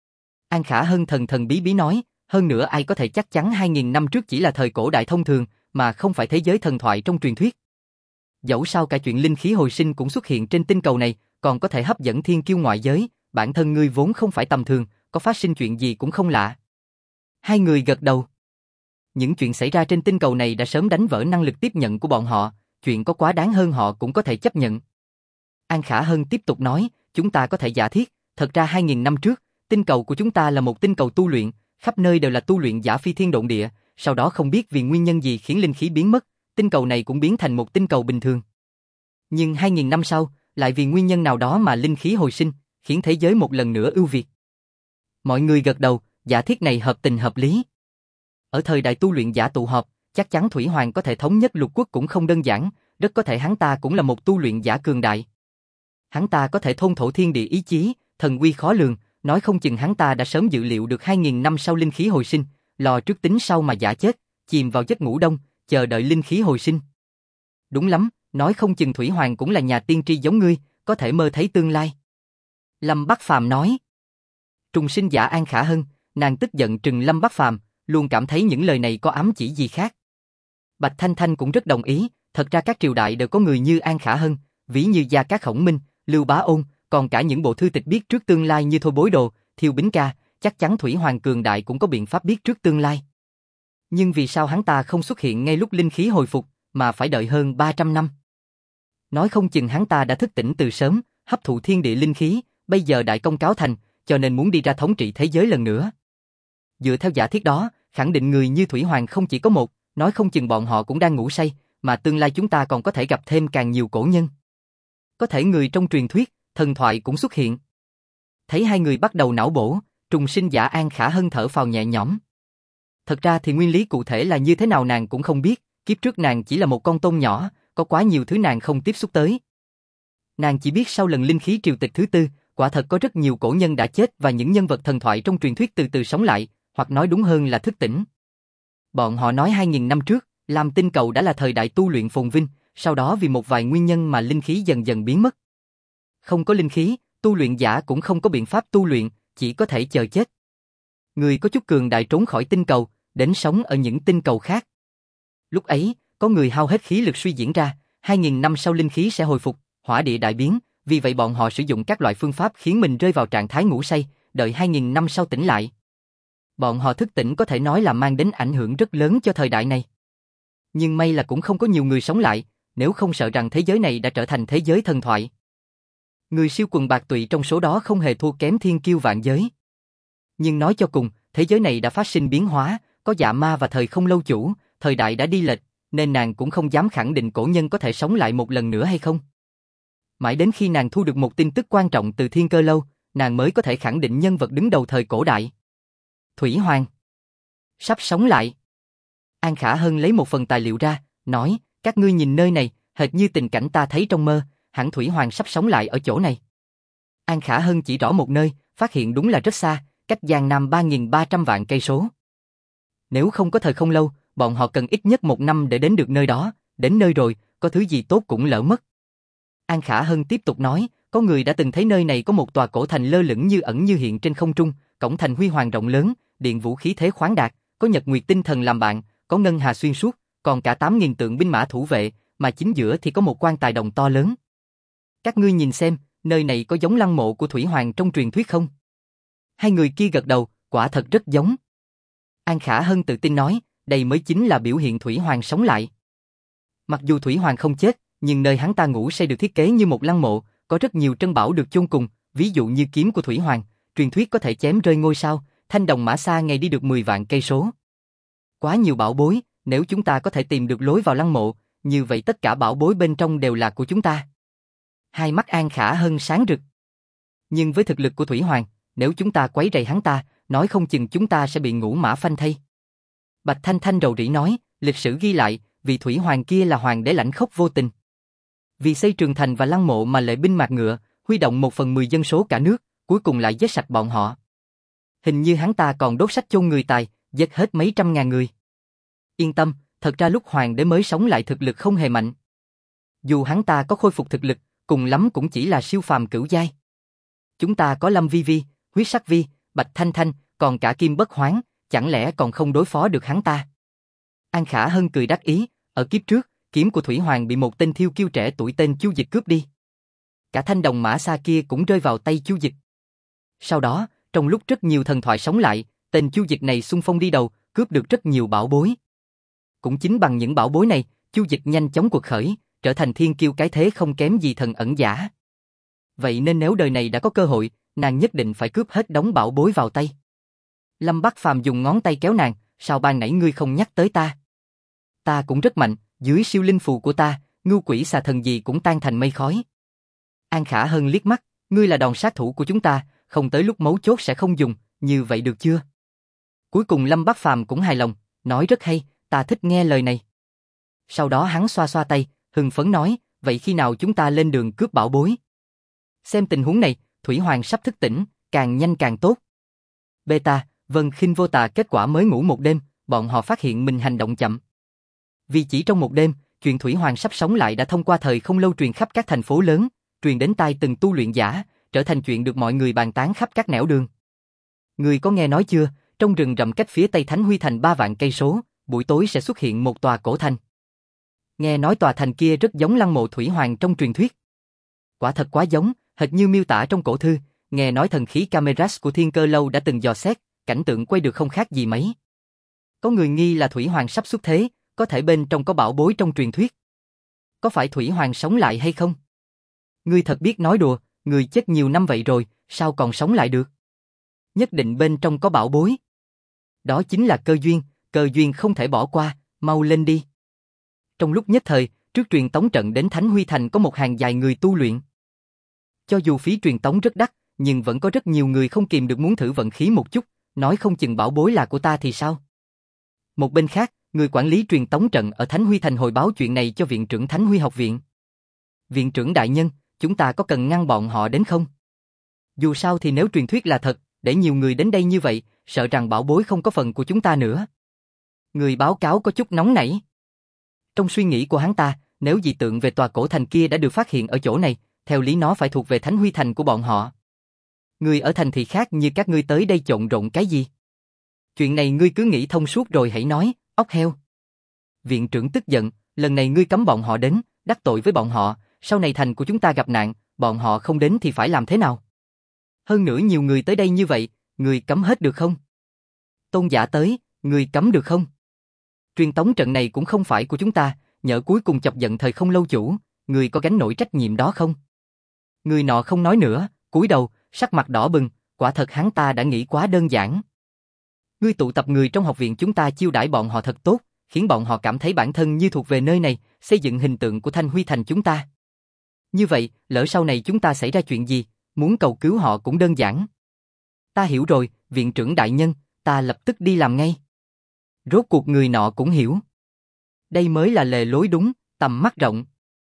An Khả Hân thần thần bí bí nói, hơn nữa ai có thể chắc chắn 2000 năm trước chỉ là thời cổ đại thông thường, mà không phải thế giới thần thoại trong truyền thuyết. Dẫu sao cả chuyện linh khí hồi sinh cũng xuất hiện trên tinh cầu này, còn có thể hấp dẫn thiên kiêu ngoại giới, bản thân ngươi vốn không phải tầm thường, có phát sinh chuyện gì cũng không lạ. Hai người gật đầu. Những chuyện xảy ra trên tinh cầu này đã sớm đánh vỡ năng lực tiếp nhận của bọn họ, chuyện có quá đáng hơn họ cũng có thể chấp nhận. An Khả Hân tiếp tục nói, chúng ta có thể giả thiết, thật ra 2000 năm trước, tinh cầu của chúng ta là một tinh cầu tu luyện, khắp nơi đều là tu luyện giả phi thiên độn địa, sau đó không biết vì nguyên nhân gì khiến linh khí biến mất, tinh cầu này cũng biến thành một tinh cầu bình thường. Nhưng 2000 năm sau, lại vì nguyên nhân nào đó mà linh khí hồi sinh, khiến thế giới một lần nữa ưu việt. Mọi người gật đầu, giả thiết này hợp tình hợp lý. Ở thời đại tu luyện giả tụ họp, chắc chắn Thủy Hoàng có thể thống nhất lục quốc cũng không đơn giản, rất có thể hắn ta cũng là một tu luyện giả cường đại. Hắn ta có thể thôn thổ thiên địa ý chí, thần uy khó lường, nói không chừng hắn ta đã sớm dự liệu được 2000 năm sau linh khí hồi sinh, lo trước tính sau mà giả chết, chìm vào giấc ngủ đông, chờ đợi linh khí hồi sinh. Đúng lắm, nói không chừng Thủy Hoàng cũng là nhà tiên tri giống ngươi, có thể mơ thấy tương lai. Lâm Bắc Phàm nói. Trùng sinh giả An Khả Hân, nàng tức giận trừng Lâm Bắc Phàm, luôn cảm thấy những lời này có ám chỉ gì khác. Bạch Thanh Thanh cũng rất đồng ý, thật ra các triều đại đều có người như An Khả Hân, ví như Gia Cát Khổng Minh, Lưu Bá Ôn, còn cả những bộ thư tịch biết trước tương lai như Thôi Bối Đồ, Thiêu Bính Ca, chắc chắn Thủy Hoàng cường đại cũng có biện pháp biết trước tương lai. Nhưng vì sao hắn ta không xuất hiện ngay lúc linh khí hồi phục, mà phải đợi hơn 300 năm? Nói không chừng hắn ta đã thức tỉnh từ sớm, hấp thụ thiên địa linh khí, bây giờ đại công cáo thành, cho nên muốn đi ra thống trị thế giới lần nữa. Dựa theo giả thiết đó, khẳng định người như Thủy Hoàng không chỉ có một, nói không chừng bọn họ cũng đang ngủ say, mà tương lai chúng ta còn có thể gặp thêm càng nhiều cổ nhân. Có thể người trong truyền thuyết, thần thoại cũng xuất hiện. Thấy hai người bắt đầu não bổ, trùng sinh giả An Khả Hân thở phào nhẹ nhõm. Thật ra thì nguyên lý cụ thể là như thế nào nàng cũng không biết, kiếp trước nàng chỉ là một con tôm nhỏ, có quá nhiều thứ nàng không tiếp xúc tới. Nàng chỉ biết sau lần linh khí triều tịch thứ tư, quả thật có rất nhiều cổ nhân đã chết và những nhân vật thần thoại trong truyền thuyết từ từ sống lại, hoặc nói đúng hơn là thức tỉnh. Bọn họ nói 2000 năm trước, Lam Tinh Cầu đã là thời đại tu luyện phồn vinh, sau đó vì một vài nguyên nhân mà linh khí dần dần biến mất. Không có linh khí, tu luyện giả cũng không có biện pháp tu luyện, chỉ có thể chờ chết. Người có chút cường đại trốn khỏi tinh cầu, đến sống ở những tinh cầu khác. Lúc ấy, có người hao hết khí lực suy diễn ra, 2000 năm sau linh khí sẽ hồi phục, hỏa địa đại biến, vì vậy bọn họ sử dụng các loại phương pháp khiến mình rơi vào trạng thái ngủ say, đợi 2000 năm sau tỉnh lại. Bọn họ thức tỉnh có thể nói là mang đến ảnh hưởng rất lớn cho thời đại này. Nhưng may là cũng không có nhiều người sống lại, nếu không sợ rằng thế giới này đã trở thành thế giới thần thoại. Người siêu quần bạc tụy trong số đó không hề thua kém thiên kiêu vạn giới. Nhưng nói cho cùng, thế giới này đã phát sinh biến hóa, có dạ ma và thời không lâu chủ, thời đại đã đi lệch, nên nàng cũng không dám khẳng định cổ nhân có thể sống lại một lần nữa hay không. Mãi đến khi nàng thu được một tin tức quan trọng từ Thiên Cơ Lâu, nàng mới có thể khẳng định nhân vật đứng đầu thời cổ đại. Thủy Hoàng sắp sống lại. An Khả Hân lấy một phần tài liệu ra, nói, các ngươi nhìn nơi này, hệt như tình cảnh ta thấy trong mơ, hẳn Thủy Hoàng sắp sống lại ở chỗ này. An Khả Hân chỉ rõ một nơi, phát hiện đúng là rất xa, cách Giang Nam 3.300 vạn cây số. Nếu không có thời không lâu, bọn họ cần ít nhất 1 năm để đến được nơi đó, đến nơi rồi, có thứ gì tốt cũng lỡ mất. An Khả Hân tiếp tục nói, có người đã từng thấy nơi này có một tòa cổ thành lơ lửng như ẩn như hiện trên không trung, cổng thành huy hoàng rộng lớn, điện vũ khí thế khoáng đạt, có nhật nguyệt tinh thần làm bạn, có ngân hà xuyên suốt, còn cả 8.000 tượng binh mã thủ vệ, mà chính giữa thì có một quan tài đồng to lớn. Các ngươi nhìn xem, nơi này có giống lăng mộ của Thủy Hoàng trong truyền thuyết không? Hai người kia gật đầu, quả thật rất giống. An Khả Hân tự tin nói, đây mới chính là biểu hiện Thủy Hoàng sống lại. Mặc dù Thủy Hoàng không chết, nhưng nơi hắn ta ngủ say được thiết kế như một lăng mộ, có rất nhiều trân bảo được chôn cùng, ví dụ như kiếm của Thủy Hoàng, truyền thuyết có thể chém rơi ngôi sao, thanh đồng mã xa ngày đi được 10 vạn cây số. Quá nhiều bảo bối, nếu chúng ta có thể tìm được lối vào lăng mộ, như vậy tất cả bảo bối bên trong đều là của chúng ta. Hai mắt An Khả Hân sáng rực. Nhưng với thực lực của Thủy Hoàng, nếu chúng ta quấy rầy hắn ta, nói không chừng chúng ta sẽ bị ngũ mã phanh thây. Bạch Thanh Thanh rầu rĩ nói, lịch sử ghi lại, vị Thủy Hoàng kia là hoàng đế lãnh khốc vô tình. Vì xây trường thành và lăng mộ mà lệ binh mạc ngựa, huy động 1/10 dân số cả nước, cuối cùng lại giết sạch bọn họ. Hình như hắn ta còn đốt sách chôn người tài, giết hết mấy trăm ngàn người. Yên tâm, thật ra lúc hoàng đế mới sống lại thực lực không hề mạnh. Dù hắn ta có khôi phục thực lực, cùng lắm cũng chỉ là siêu phàm cửu giai. Chúng ta có Lâm Vi Vi, Huyết Sắc Vi, Bạch Thanh Thanh, còn cả Kim Bất Hoán, chẳng lẽ còn không đối phó được hắn ta? An Khả Hân cười đắc ý, ở kiếp trước, kiếm của Thủy Hoàng bị một tên thiêu kiêu trẻ tuổi tên Chu Dịch cướp đi. Cả thanh đồng mã xa kia cũng rơi vào tay Chu Dịch. Sau đó, trong lúc rất nhiều thần thoại sống lại, tên Chu Dịch này xung phong đi đầu, cướp được rất nhiều bảo bối. Cũng chính bằng những bảo bối này, Chu Dịch nhanh chóng quật khởi, trở thành thiên kiêu cái thế không kém gì thần ẩn giả. Vậy nên nếu đời này đã có cơ hội, nàng nhất định phải cướp hết đống bảo bối vào tay. Lâm Bắc Phàm dùng ngón tay kéo nàng, sao ban nãy ngươi không nhắc tới ta? Ta cũng rất mạnh, dưới siêu linh phù của ta, ngưu quỷ xà thần gì cũng tan thành mây khói. An Khả Hân liếc mắt, ngươi là đòn sát thủ của chúng ta, không tới lúc mấu chốt sẽ không dùng, như vậy được chưa? Cuối cùng Lâm Bắc Phàm cũng hài lòng, nói rất hay, ta thích nghe lời này. Sau đó hắn xoa xoa tay, hưng phấn nói, vậy khi nào chúng ta lên đường cướp bảo bối? Xem tình huống này, Thủy Hoàng sắp thức tỉnh, càng nhanh càng tốt. Beta, Vân Khinh Vô Tà kết quả mới ngủ một đêm, bọn họ phát hiện mình hành động chậm. Vì chỉ trong một đêm, chuyện Thủy Hoàng sắp sống lại đã thông qua thời không lâu truyền khắp các thành phố lớn, truyền đến tai từng tu luyện giả, trở thành chuyện được mọi người bàn tán khắp các nẻo đường. Người có nghe nói chưa, Trong rừng rậm cách phía tây Thánh Huy Thành 3 vạn cây số, buổi tối sẽ xuất hiện một tòa cổ thành. Nghe nói tòa thành kia rất giống lăng mộ Thủy Hoàng trong truyền thuyết. Quả thật quá giống, hệt như miêu tả trong cổ thư, nghe nói thần khí Cameras của Thiên Cơ Lâu đã từng dò xét, cảnh tượng quay được không khác gì mấy. Có người nghi là Thủy Hoàng sắp xuất thế, có thể bên trong có bảo bối trong truyền thuyết. Có phải Thủy Hoàng sống lại hay không? Ngươi thật biết nói đùa, người chết nhiều năm vậy rồi, sao còn sống lại được? Nhất định bên trong có bảo bối. Đó chính là cơ duyên không thể bỏ qua, mau lên đi. Trong lúc nhất thời, trước truyền tống trận đến Thánh Huy Thành có một hàng dài người tu luyện. Cho dù phí truyền tống rất đắt, nhưng vẫn có rất nhiều người không kìm được muốn thử vận khí một chút, nói không chừng bảo bối là của ta thì sao? Một bên khác, người quản lý truyền tống trận ở Thánh Huy Thành hồi báo chuyện này cho viện trưởng Thánh Huy học viện. Viện trưởng đại nhân, chúng ta có cần ngăn bọn họ đến không? Dù sao thì nếu truyền thuyết là thật, để nhiều người đến đây như vậy, sợ rằng bảo bối không có phần của chúng ta nữa. Người báo cáo có chút nóng nảy. Trong suy nghĩ của hắn ta, nếu dị tượng về tòa cổ thành kia đã được phát hiện ở chỗ này, theo lý nó phải thuộc về Thánh Huy Thành của bọn họ. Người ở thành thị khác như các ngươi tới đây trộn rộn cái gì? Chuyện này ngươi cứ nghĩ thông suốt rồi hãy nói, ốc heo. Viện trưởng tức giận, lần này ngươi cấm bọn họ đến, đắc tội với bọn họ, sau này thành của chúng ta gặp nạn, bọn họ không đến thì phải làm thế nào? Hơn nữa nhiều người tới đây như vậy, ngươi cấm hết được không? Tôn giả tới, ngươi cấm được không? Truyền tống trận này cũng không phải của chúng ta, nhỡ cuối cùng chọc giận Thời Không Lâu chủ, ngươi có gánh nổi trách nhiệm đó không? Người nọ không nói nữa, cúi đầu, sắc mặt đỏ bừng, quả thật hắn ta đã nghĩ quá đơn giản. Ngươi tụ tập người trong học viện chúng ta chiêu đãi bọn họ thật tốt, khiến bọn họ cảm thấy bản thân như thuộc về nơi này, xây dựng hình tượng của Thanh Huy Thành chúng ta. Như vậy, lỡ sau này chúng ta xảy ra chuyện gì, muốn cầu cứu họ cũng đơn giản. Ta hiểu rồi, viện trưởng đại nhân, ta lập tức đi làm ngay. Rốt cuộc người nọ cũng hiểu. Đây mới là lề lối đúng, tầm mắt rộng.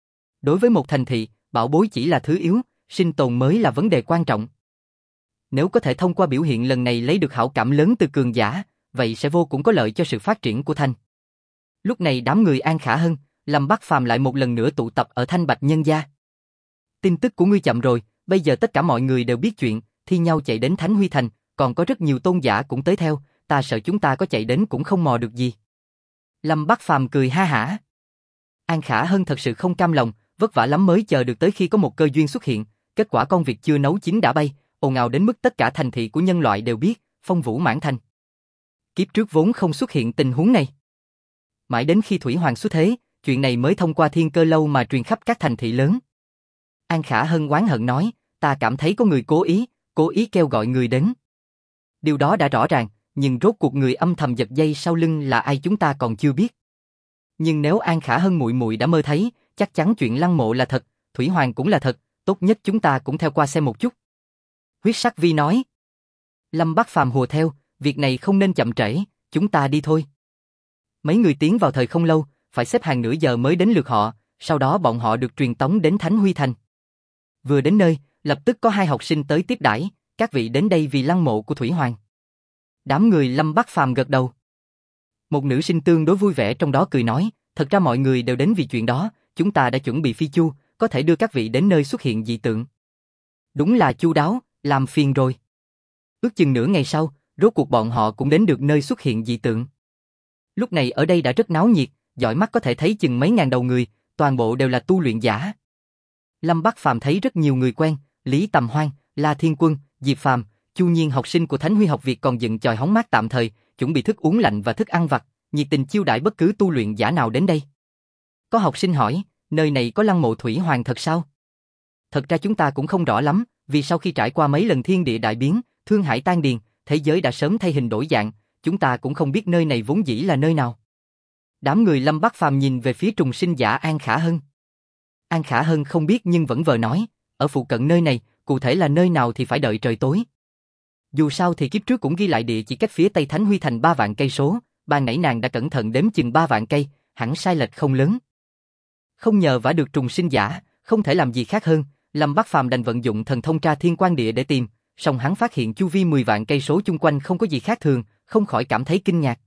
Đối với một thành thị, bảo bối chỉ là thứ yếu, sinh tồn mới là vấn đề quan trọng. Nếu có thể thông qua biểu hiện lần này lấy được hảo cảm lớn từ cường giả, vậy sẽ vô cùng có lợi cho sự phát triển của Thanh. Lúc này đám người An Khả Hân, Lâm Bắc Phàm lại một lần nữa tụ tập ở Thanh Bạch Nhân gia. Tin tức của ngươi chậm rồi, bây giờ tất cả mọi người đều biết chuyện, thi nhau chạy đến Thánh Huy Thành, còn có rất nhiều tôn giả cũng tới theo, ta sợ chúng ta có chạy đến cũng không mò được gì. Lâm Bắc Phàm cười ha hả. An Khả Hân thật sự không cam lòng, vất vả lắm mới chờ được tới khi có một cơ duyên xuất hiện, kết quả con việc chưa nấu chín đã bay, ồn ào đến mức tất cả thành thị của nhân loại đều biết, phong vũ mãn thành. Kiếp trước vốn không xuất hiện tình huống này. Mãi đến khi Thủy Hoàng xuất thế, chuyện này mới thông qua Thiên Cơ Lâu mà truyền khắp các thành thị lớn. An Khả Hân oán hận nói, ta cảm thấy có người cố ý kêu gọi người đến. Điều đó đã rõ ràng, nhưng rốt cuộc người âm thầm giật dây sau lưng là ai chúng ta còn chưa biết. Nhưng nếu An Khả Hân muội muội đã mơ thấy, chắc chắn chuyện lăng mộ là thật, Thủy Hoàng cũng là thật, tốt nhất chúng ta cũng theo qua xem một chút. Huyết Sắc Vi nói. Lâm Bắc Phàm hùa theo, việc này không nên chậm trễ, chúng ta đi thôi. Mấy người tiến vào Thời Không Lâu, phải xếp hàng nửa giờ mới đến lượt họ, sau đó bọn họ được truyền tống đến Thánh Huy Thành. Vừa đến nơi, lập tức có 2 học sinh tới tiếp đãi, các vị đến đây vì lăng mộ của Thủy Hoàng. Đám người Lâm Bắc Phàm gật đầu. Một nữ sinh tương đối vui vẻ trong đó cười nói, thật ra mọi người đều đến vì chuyện đó, chúng ta đã chuẩn bị phi chu, có thể đưa các vị đến nơi xuất hiện dị tượng. Đúng là chu đáo, làm phiền rồi. Ước chừng nửa ngày sau, rốt cuộc bọn họ cũng đến được nơi xuất hiện dị tượng. Lúc này ở đây đã rất náo nhiệt, dõi mắt có thể thấy chừng mấy ngàn đầu người, toàn bộ đều là tu luyện giả. Lâm Bắc Phàm thấy rất nhiều người quen, Lý Tầm Hoan, La Thiên Quân, Diệp Phàm, Chu Nhiên học sinh của Thánh Huy học viện còn dựng chòi hóng mát tạm thời, chuẩn bị thức uống lạnh và thức ăn vặt, nhiệt tình chiêu đãi bất cứ tu luyện giả nào đến đây. Có học sinh hỏi, nơi này có lăng mộ Thủy Hoàng thật sao? Thật ra chúng ta cũng không rõ lắm, vì sau khi trải qua mấy lần thiên địa đại biến, thương hải tan điền, thế giới đã sớm thay hình đổi dạng, chúng ta cũng không biết nơi này vốn dĩ là nơi nào. Đám người Lâm Bắc Phàm nhìn về phía trùng sinh giả An Khả Hân. An Khả Hân không biết nhưng vẫn vờ nói, ở phụ cận nơi này, cụ thể là nơi nào thì phải đợi trời tối. Dù sao thì kiếp trước cũng ghi lại địa chỉ cách phía tây Thánh Huy Thành 3 vạn cây số, ban nãy nàng đã cẩn thận đếm chừng 3 vạn cây, hẳn sai lệch không lớn. Không nhờ vả được trùng sinh giả, không thể làm gì khác hơn, Lâm Bắc Phàm đành vận dụng thần thông tra thiên quan địa để tìm, song hắn phát hiện chu vi 10 vạn cây số chung quanh không có gì khác thường, không khỏi cảm thấy kinh ngạc.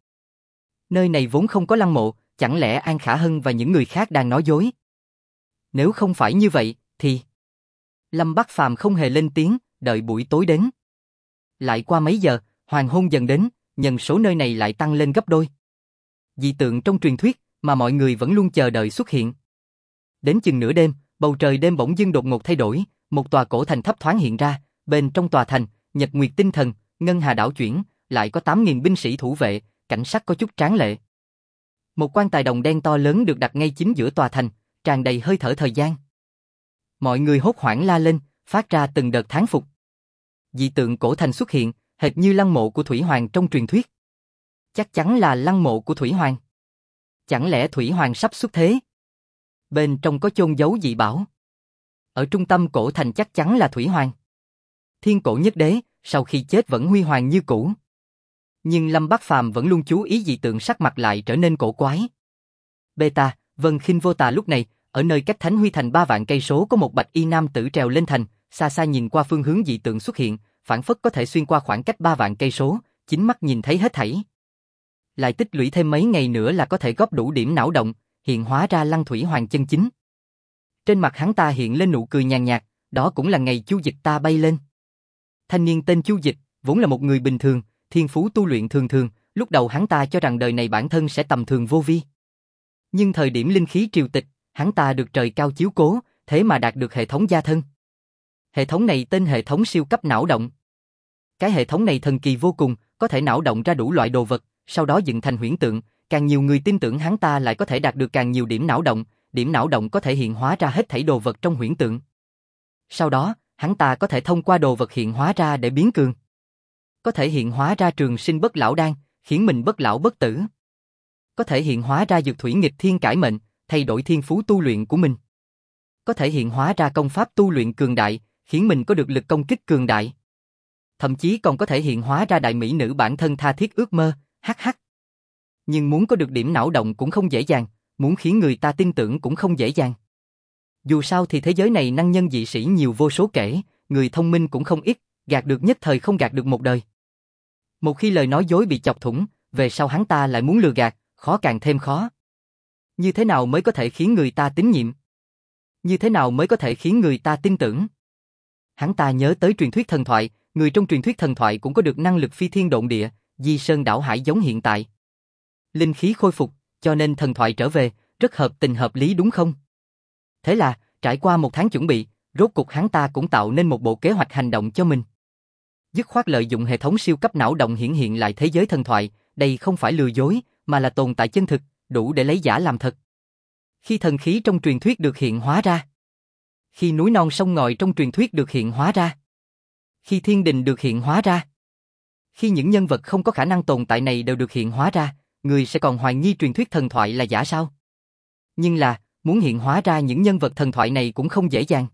Nơi này vốn không có lăng mộ, chẳng lẽ An Khả Hân và những người khác đang nói dối? Nếu không phải như vậy, thì... Lâm Bắc Phàm không hề lên tiếng, đợi buổi tối đến. Lại qua mấy giờ, hoàng hôn dần đến, nhân số nơi này lại tăng lên gấp đôi. Dị tượng trong truyền thuyết mà mọi người vẫn luôn chờ đợi xuất hiện. Đến chừng nửa đêm, bầu trời đêm bỗng dưng đột ngột thay đổi, một tòa cổ thành thấp thoáng hiện ra, bên trong tòa thành, nhật nguyệt tinh thần, ngân hà đảo chuyển, lại có 8.000 binh sĩ thủ vệ, cảnh sắc có chút tráng lệ. Một quan tài đồng đen to lớn được đặt ngay chính giữa tòa thành, tràn đầy hơi thở thời gian. Mọi người hốt hoảng la lên, phát ra từng đợt thán phục. Dị tượng cổ thành xuất hiện, hệt như lăng mộ của Thủy Hoàng trong truyền thuyết. Chắc chắn là lăng mộ của Thủy Hoàng. Chẳng lẽ Thủy Hoàng sắp xuất thế? Bên trong có chôn giấu dị bảo. Ở trung tâm cổ thành chắc chắn là Thủy Hoàng. Thiên cổ nhất đế, sau khi chết vẫn huy hoàng như cũ. Nhưng Lâm Bác Phàm vẫn luôn chú ý dị tượng, sắc mặt lại trở nên cổ quái. Beta, Vân Khinh Vô Tà lúc này, ở nơi cách Thánh Huy Thành 3 vạn cây số có một bạch y nam tử trèo lên thành, xa xa nhìn qua phương hướng dị tượng xuất hiện, phảng phất có thể xuyên qua khoảng cách 3 vạn cây số, chính mắt nhìn thấy hết thảy. Lại tích lũy thêm mấy ngày nữa là có thể góp đủ điểm não động, hiện hóa ra Lăng Thủy Hoàng chân chính. Trên mặt hắn ta hiện lên nụ cười nhàn nhạt, đó cũng là ngày Chu Dịch ta bay lên. Thanh niên tên Chu Dịch, vốn là một người bình thường, thiên phú tu luyện thường thường, lúc đầu hắn ta cho rằng đời này bản thân sẽ tầm thường vô vi. Nhưng thời điểm linh khí triều tịch, hắn ta được trời cao chiếu cố, thế mà đạt được hệ thống gia thân. Hệ thống này tên hệ thống siêu cấp não động. Cái hệ thống này thần kỳ vô cùng, có thể não động ra đủ loại đồ vật, sau đó dựng thành huyễn tượng, càng nhiều người tin tưởng hắn ta lại có thể đạt được càng nhiều điểm não động có thể hiện hóa ra hết thảy đồ vật trong huyễn tượng. Sau đó, hắn ta có thể thông qua đồ vật hiện hóa ra để biến cường. Có thể hiện hóa ra trường sinh bất lão đan, khiến mình bất lão bất tử. Có thể hiện hóa ra dược thủy nghịch thiên cải mệnh, thay đổi thiên phú tu luyện của mình. Có thể hiện hóa ra công pháp tu luyện cường đại, khiến mình có được lực công kích cường đại. Thậm chí còn có thể hiện hóa ra đại mỹ nữ bản thân tha thiết ước mơ, hắc. Nhưng muốn có được điểm não động cũng không dễ dàng, muốn khiến người ta tin tưởng cũng không dễ dàng. Dù sao thì thế giới này năng nhân dị sĩ nhiều vô số kể, người thông minh cũng không ít, gạt được nhất thời không gạt được một đời. Một khi lời nói dối bị chọc thủng, về sau hắn ta lại muốn lừa gạt, khó càng thêm khó. Như thế nào mới có thể khiến người ta tín nhiệm? Như thế nào mới có thể khiến người ta tin tưởng? Hắn ta nhớ tới truyền thuyết thần thoại, người trong truyền thuyết thần thoại cũng có được năng lực phi thiên độn địa, di sơn đảo hải giống hiện tại. Linh khí khôi phục, cho nên thần thoại trở về, rất hợp tình hợp lý đúng không? Thế là, trải qua một tháng chuẩn bị, rốt cục hắn ta cũng tạo nên một bộ kế hoạch hành động cho mình. Dứt khoát lợi dụng hệ thống siêu cấp não động hiển hiện lại thế giới thần thoại, đây không phải lừa dối, mà là tồn tại chân thực, đủ để lấy giả làm thật. Khi thần khí trong truyền thuyết được hiện hóa ra, khi núi non sông ngòi trong truyền thuyết được hiện hóa ra, khi thiên đình được hiện hóa ra, khi những nhân vật không có khả năng tồn tại này đều được hiện hóa ra, người sẽ còn hoài nghi truyền thuyết thần thoại là giả sao? Nhưng là, muốn hiện hóa ra những nhân vật thần thoại này cũng không dễ dàng.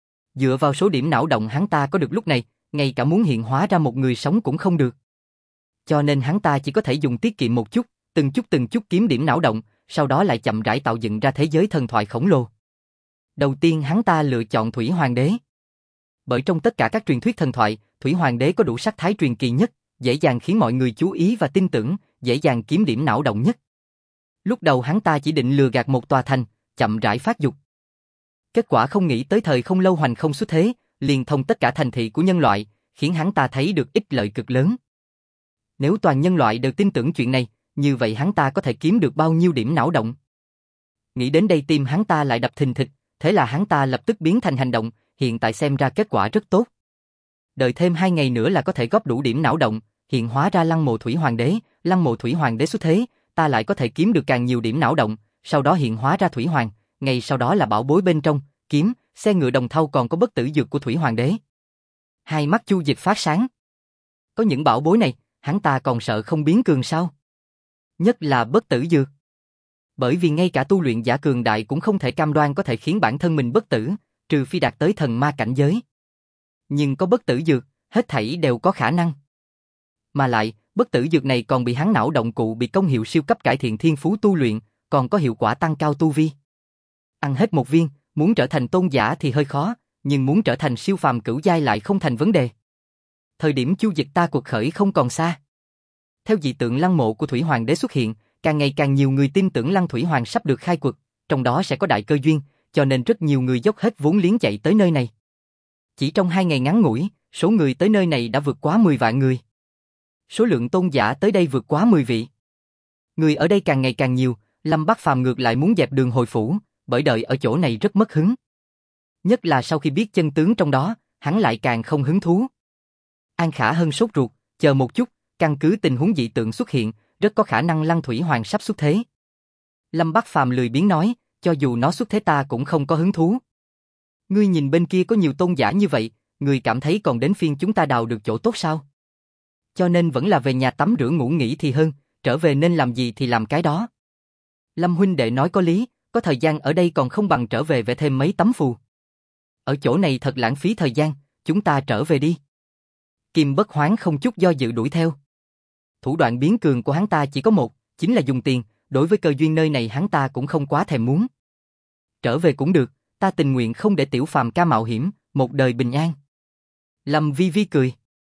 Dựa vào số điểm não động hắn ta có được lúc này, ngay cả muốn hiện hóa ra một người sống cũng không được. Cho nên hắn ta chỉ có thể dùng tiết kiệm một chút, từng chút kiếm điểm não động, sau đó lại chậm rãi tạo dựng ra thế giới thần thoại khổng lồ. Đầu tiên hắn ta lựa chọn Thủy Hoàng đế. Bởi trong tất cả các truyền thuyết thần thoại, Thủy Hoàng đế có đủ sắc thái truyền kỳ nhất, dễ dàng khiến mọi người chú ý và tin tưởng, dễ dàng kiếm điểm não động nhất. Lúc đầu hắn ta chỉ định lừa gạt một tòa thành, chậm rãi phát dục. Kết quả không nghĩ tới thời không lâu Hoành không xuất thế, liền thông tất cả thành thị của nhân loại, khiến hắn ta thấy được ích lợi cực lớn. Nếu toàn nhân loại đều tin tưởng chuyện này, như vậy hắn ta có thể kiếm được bao nhiêu điểm não động? Nghĩ đến đây tim hắn ta lại đập thình thịch, thế là hắn ta lập tức biến thành hành động, hiện tại xem ra kết quả rất tốt. Đợi thêm 2 ngày nữa là có thể góp đủ điểm não động, hiện hóa ra Lăng Mộ Thủy Hoàng đế xuất thế, ta lại có thể kiếm được càng nhiều điểm não động, sau đó hiện hóa ra Thủy Hoàng, ngày sau đó là bảo bối bên trong, kiếm, xe ngựa đồng thau còn có bất tử dược của Thủy Hoàng đế. Hai mắt Chu Dịch phát sáng. Có những bảo bối này, hắn ta còn sợ không biến cường sao? Nhất là bất tử dược. Bởi vì ngay cả tu luyện giả cường đại cũng không thể cam đoan có thể khiến bản thân mình bất tử, trừ phi đạt tới thần ma cảnh giới. Nhưng có bất tử dược, hết thảy đều có khả năng. Mà lại, bất tử dược này còn bị hắn não động cụ bị công hiệu siêu cấp cải thiện thiên phú tu luyện, còn có hiệu quả tăng cao tu vi. Ăn hết một viên, muốn trở thành tôn giả thì hơi khó, nhưng muốn trở thành siêu phàm cửu giai lại không thành vấn đề. Thời điểm Chu Dịch ta cuộc khởi không còn xa. Theo dị tượng Lăng Mộ của Thủy Hoàng đế xuất hiện, càng ngày càng nhiều người tin tưởng Lăng Thủy Hoàng sắp được khai quật, trong đó sẽ có đại cơ duyên, cho nên rất nhiều người dốc hết vốn liếng chạy tới nơi này. Chỉ trong 2 ngày ngắn ngủi, số người tới nơi này đã vượt quá 10 vạn người. Số lượng tôn giả tới đây vượt quá 10 vị. Người ở đây càng ngày càng nhiều, Lâm Bắc Phàm ngược lại muốn dẹp đường hồi phủ, bởi đợi ở chỗ này rất mất hứng. Nhất là sau khi biết chân tướng trong đó, hắn lại càng không hứng thú. An Khả Hân sốt ruột, chờ một chút, căn cứ tình huống dị tượng xuất hiện, rất có khả năng Lăng Thủy Hoàng sắp xuất thế. Lâm Bắc Phàm lười biếng nói, cho dù nó xuất thế ta cũng không có hứng thú. Ngươi nhìn bên kia có nhiều tôn giả như vậy, ngươi cảm thấy còn đến phiên chúng ta đào được chỗ tốt sao? Cho nên vẫn là về nhà tắm rửa ngủ nghỉ thì hơn, trở về nên làm gì thì làm cái đó. Lâm huynh đệ nói có lý, có thời gian ở đây còn không bằng trở về vẽ thêm mấy tấm phù. Ở chỗ này thật lãng phí thời gian, chúng ta trở về đi. Kim Bất Hoán không chút do dự đuổi theo. Thủ đoạn biến cường của hắn ta chỉ có một, chính là dùng tiền, đối với cơ duyên nơi này hắn ta cũng không quá thèm muốn. Trở về cũng được, ta tình nguyện không để Tiểu Phàm ca mạo hiểm, một đời bình an. Lâm Vi Vi cười.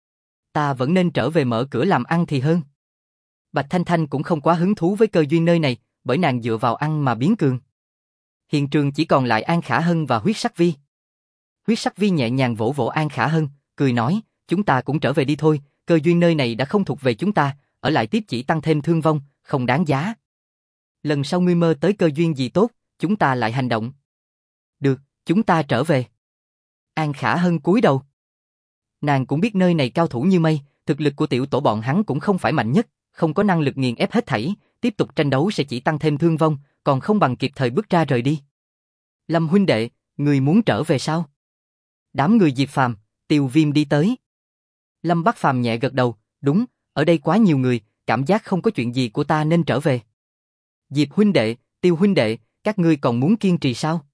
Ta vẫn nên trở về mở cửa làm ăn thì hơn. Bạch Thanh Thanh cũng không quá hứng thú với cơ duyên nơi này, bởi nàng dựa vào ăn mà biến cường. Hiện trường chỉ còn lại An Khả Hân và Huyết Sắc Vi. Huyết Sắc Vi nhẹ nhàng vỗ vỗ An Khả Hân, cười nói, chúng ta cũng trở về đi thôi, cơ duyên nơi này đã không thuộc về chúng ta, ở lại tiếp chỉ tăng thêm thương vong, không đáng giá. Lần sau ngươi mơ tới cơ duyên gì tốt, chúng ta lại hành động. Được, chúng ta trở về. An Khả Hân cúi đầu. Nàng cũng biết nơi này cao thủ như mây, thực lực của tiểu tổ bọn hắn cũng không phải mạnh nhất, không có năng lực nghiền ép hết thảy, tiếp tục tranh đấu sẽ chỉ tăng thêm thương vong, còn không bằng kịp thời bước ra rời đi. Lâm huynh đệ, người muốn trở về sao? Đám người Diệp Phàm, Tiêu Viêm đi tới. Lâm Bắc Phàm nhẹ gật đầu, đúng, ở đây quá nhiều người, cảm giác không có chuyện gì của ta nên trở về. Diệp huynh đệ, Tiêu huynh đệ, các ngươi còn muốn kiên trì sao?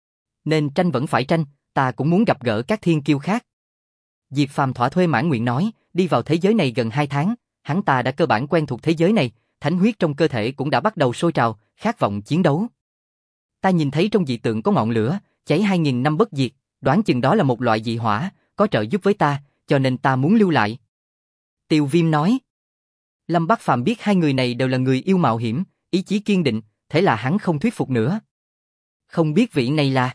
Nên tranh vẫn phải tranh, ta cũng muốn gặp gỡ các thiên kiêu khác. Diệp Phàm thỏa thuê mãn nguyện nói, đi vào thế giới này gần 2 tháng, hắn ta đã cơ bản quen thuộc thế giới này, thánh huyết trong cơ thể cũng đã bắt đầu sôi trào, khát vọng chiến đấu. Ta nhìn thấy trong dị tượng có ngọn lửa, cháy 2000 năm bất diệt, đoán chừng đó là một loại dị hỏa, có trợ giúp với ta, cho nên ta muốn lưu lại. Tiêu Viêm nói. Lâm Bắc Phàm biết hai người này đều là người yêu mạo hiểm, ý chí kiên định, thế là hắn không thuyết phục nữa. Không biết vị này là...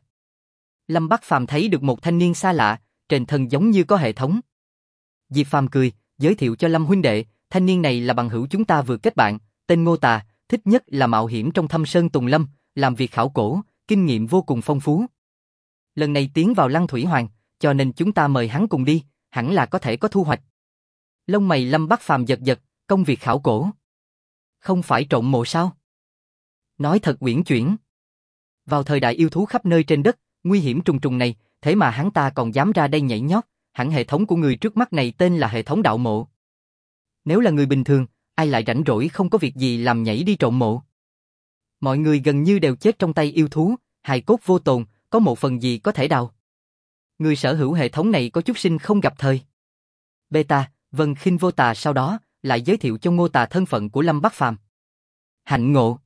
Lâm Bắc Phàm thấy được một thanh niên xa lạ, trên thân giống như có hệ thống. Diệp Phàm cười, giới thiệu cho Lâm huynh đệ, thanh niên này là bằng hữu chúng ta vừa kết bạn, tên Ngô Tà, thích nhất là mạo hiểm trong thâm sơn tùng lâm, làm việc khảo cổ, kinh nghiệm vô cùng phong phú. Lần này tiến vào Lăng Thủy Hoàng, cho nên chúng ta mời hắn cùng đi, hẳn là có thể có thu hoạch. Lông mày Lâm Bắc Phàm giật giật, công việc khảo cổ. Không phải trộm mộ sao? Nói thật uyển chuyển. Vào thời đại yêu thú khắp nơi trên đất, nguy hiểm trùng trùng này, thế mà hắn ta còn dám ra đây nhảy nhót, hẳn hệ thống của người trước mắt này tên là hệ thống đạo mộ. Nếu là người bình thường, ai lại rảnh rỗi không có việc gì làm nhảy đi trộm mộ. Mọi người gần như đều chết trong tay yêu thú, hài cốt vô tồn, có một phần gì có thể đào. Người sở hữu hệ thống này có chút sinh không gặp thời. Beta, Vân Khinh Vô Tà sau đó lại giới thiệu cho Ngô Tà thân phận của Lâm Bắc Phàm. Hạnh ngộ.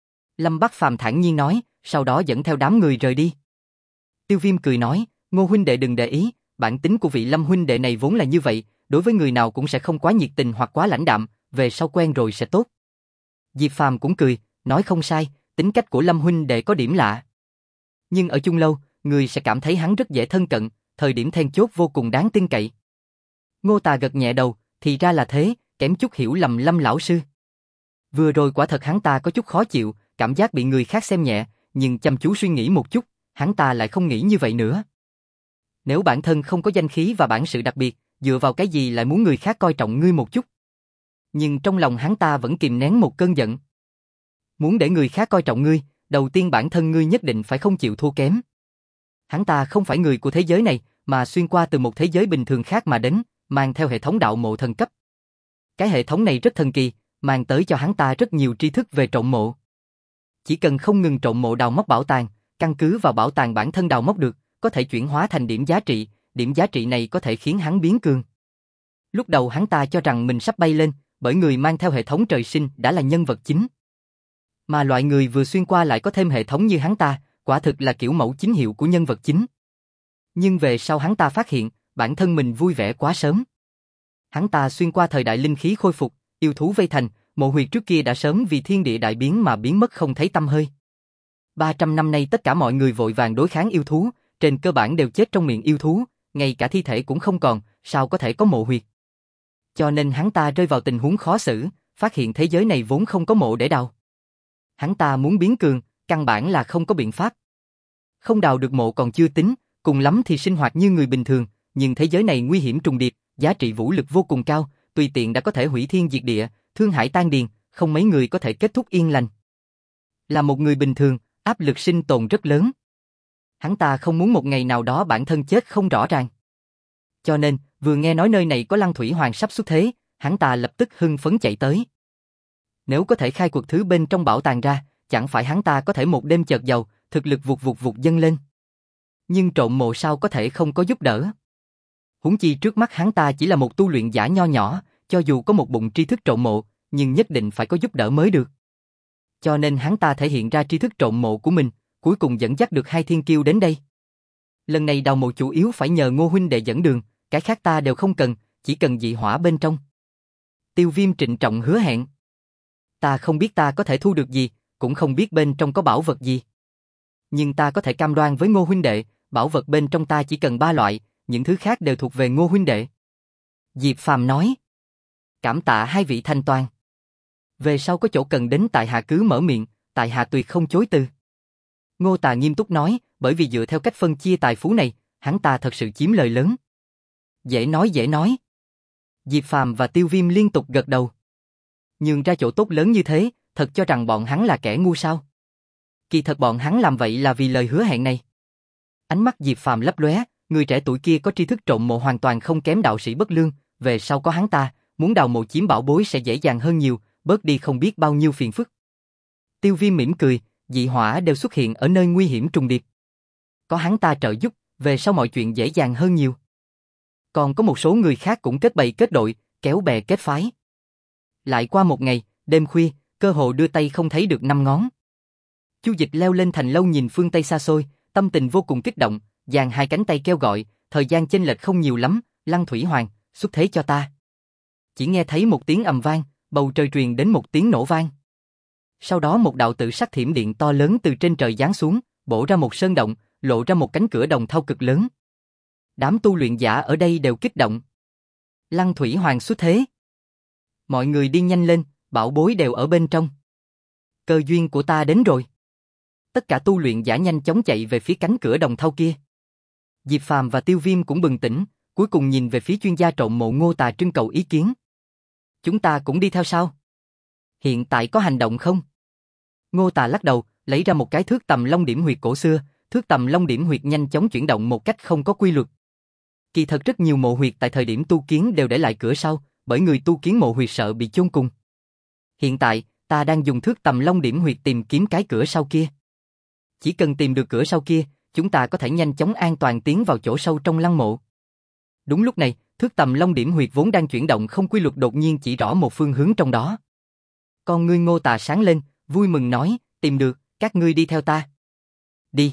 Lâm Bắc Phàm thản nhiên nói, sau đó dẫn theo đám người rời đi. Tiêu Viêm cười nói, Ngô huynh đệ đừng để ý, bản tính của vị Lâm huynh đệ này vốn là như vậy, đối với người nào cũng sẽ không quá nhiệt tình hoặc quá lãnh đạm, về sau quen rồi sẽ tốt. Diệp Phàm cũng cười, nói không sai, tính cách của Lâm huynh đệ có điểm lạ. Nhưng ở chung lâu, người sẽ cảm thấy hắn rất dễ thân cận, thời điểm then chốt vô cùng đáng tin cậy. Ngô Tà gật nhẹ đầu, thì ra là thế, kém chút hiểu lầm Lâm lão sư. Vừa rồi quả thật hắn ta có chút khó chịu, cảm giác bị người khác xem nhẹ, nhưng chăm chú suy nghĩ một chút, hắn ta lại không nghĩ như vậy nữa. Nếu bản thân không có danh khí và bản sự đặc biệt, dựa vào cái gì lại muốn người khác coi trọng ngươi một chút? Nhưng trong lòng hắn ta vẫn kìm nén một cơn giận. Muốn để người khác coi trọng ngươi, đầu tiên bản thân ngươi nhất định phải không chịu thua kém. Hắn ta không phải người của thế giới này, mà xuyên qua từ một thế giới bình thường khác mà đến, mang theo hệ thống đạo mộ thần cấp. Cái hệ thống này rất thần kỳ, mang tới cho hắn ta rất nhiều tri thức về trộm mộ. Chỉ cần không ngừng trộm mộ đào móc bảo tàng, căn cứ vào bảo tàng bản thân đào móc được, có thể chuyển hóa thành điểm giá trị này có thể khiến hắn biến cường. Lúc đầu hắn ta cho rằng mình sắp bay lên, bởi người mang theo hệ thống trời sinh đã là nhân vật chính. Mà loại người vừa xuyên qua lại có thêm hệ thống như hắn ta, quả thực là kiểu mẫu chính hiệu của nhân vật chính. Nhưng về sau hắn ta phát hiện, bản thân mình vui vẻ quá sớm. Hắn ta xuyên qua thời đại linh khí khôi phục, yêu thú vây thành, mộ huyệt trước kia đã sớm vì thiên địa đại biến mà biến mất không thấy tăm hơi. 300 năm nay tất cả mọi người vội vàng đối kháng yêu thú, trên cơ bản đều chết trong miệng yêu thú, ngay cả thi thể cũng không còn, sao có thể có mộ huyệt. Cho nên hắn ta rơi vào tình huống khó xử, phát hiện thế giới này vốn không có mộ để đào. Hắn ta muốn biến cường, căn bản là không có biện pháp. Không đào được mộ còn chưa tính, cùng lắm thì sinh hoạt như người bình thường, nhưng thế giới này nguy hiểm trùng điệp, giá trị vũ lực vô cùng cao, tùy tiện đã có thể hủy thiên diệt địa, thương hải tan điền, không mấy người có thể kết thúc yên lành. Là một người bình thường, áp lực sinh tồn rất lớn. Hắn ta không muốn một ngày nào đó bản thân chết không rõ ràng. Cho nên, vừa nghe nói nơi này có Lăng Thủy Hoàng sắp xuất thế, hắn ta lập tức hưng phấn chạy tới. Nếu có thể khai quật thứ bên trong bảo tàng ra, chẳng phải hắn ta có thể một đêm chợt giàu, thực lực vụt vụt vụt dâng lên. Nhưng trộm mộ sao có thể không có giúp đỡ. Huống chi trước mắt hắn ta chỉ là một tu luyện giả nho nhỏ, cho dù có một bụng tri thức trộm mộ, nhưng nhất định phải có giúp đỡ mới được. Cho nên hắn ta thể hiện ra tri thức trộm mộ của mình, cuối cùng dẫn dắt được hai thiên kiêu đến đây. Lần này đào mộ chủ yếu phải nhờ Ngô huynh đệ dẫn đường, cái khác ta đều không cần, chỉ cần dị hỏa bên trong. Tiêu Viêm trịnh trọng hứa hẹn. Ta không biết ta có thể thu được gì, cũng không biết bên trong có bảo vật gì. Nhưng ta có thể cam đoan với Ngô huynh đệ, bảo vật bên trong ta chỉ cần 3 loại, những thứ khác đều thuộc về Ngô huynh đệ. Diệp Phàm nói. Cảm tạ hai vị thanh toán. Về sau có chỗ cần đến tại hạ cứ mở miệng, tại hạ tuyệt không chối từ. Ngô Tà nghiêm túc nói, bởi vì dựa theo cách phân chia tài phú này, hắn ta thật sự chiếm lời lớn. Dễ nói dễ nói. Diệp Phàm và Tiêu Viêm liên tục gật đầu. Nhường ra chỗ tốt lớn như thế, thật cho rằng bọn hắn là kẻ ngu sao? Kỳ thật bọn hắn làm vậy là vì lời hứa hẹn này. Ánh mắt Diệp Phàm lấp lóe, người trẻ tuổi kia có tri thức trộm mộ hoàn toàn không kém đạo sĩ bất lương, về sau có hắn ta, muốn đào mộ chiếm bảo bối sẽ dễ dàng hơn nhiều, bớt đi không biết bao nhiêu phiền phức. Tiêu Viêm mỉm cười, dị hỏa đều xuất hiện ở nơi nguy hiểm trùng điệp. Có hắn ta trợ giúp, về sau mọi chuyện dễ dàng hơn nhiều. Còn có một số người khác cũng kết bầy kết đội, kéo bè kết phái. Lại qua một ngày, đêm khuya, cơ hồ đưa tay không thấy được 5 ngón. Chu Dịch leo lên thành lâu nhìn phương Tây xa xôi, tâm tình vô cùng kích động, dang hai cánh tay kêu gọi, thời gian chênh lệch không nhiều lắm, Lăng Thủy Hoàng, xuất thế cho ta. Chỉ nghe thấy một tiếng ầm vang, bầu trời truyền đến một tiếng nổ vang. Sau đó một đạo tự sắc thiểm điện to lớn từ trên trời giáng xuống, bổ ra một sơn động, lộ ra một cánh cửa đồng thau cực lớn. Đám tu luyện giả ở đây đều kích động. Lăng Thủy Hoàng xuất thế. Mọi người đi nhanh lên, bảo bối đều ở bên trong. Cơ duyên của ta đến rồi. Tất cả tu luyện giả nhanh chóng chạy về phía cánh cửa đồng thau kia. Diệp Phàm và Tiêu Viêm cũng bừng tỉnh, cuối cùng nhìn về phía chuyên gia trộm mộ Ngô Tà trưng cầu ý kiến. Chúng ta cũng đi theo sao? Hiện tại có hành động không? Ngô Tà lắc đầu, lấy ra một cái thước tầm long điểm huyệt cổ xưa, thước tầm long điểm huyệt nhanh chóng chuyển động một cách không có quy luật. Kỳ thật rất nhiều mộ huyệt tại thời điểm tu kiến đều để lại cửa sau, bởi người tu kiến mộ huyệt sợ bị chôn cùng. Hiện tại, ta đang dùng thước tầm long điểm huyệt tìm kiếm cái cửa sau kia. Chỉ cần tìm được cửa sau kia, chúng ta có thể nhanh chóng an toàn tiến vào chỗ sâu trong lăng mộ. Đúng lúc này, thước tầm long điểm huyệt vốn đang chuyển động không quy luật đột nhiên chỉ rõ một phương hướng trong đó. Con ngươi Ngô Tà sáng lên, vui mừng nói, tìm được, các ngươi đi theo ta. Đi.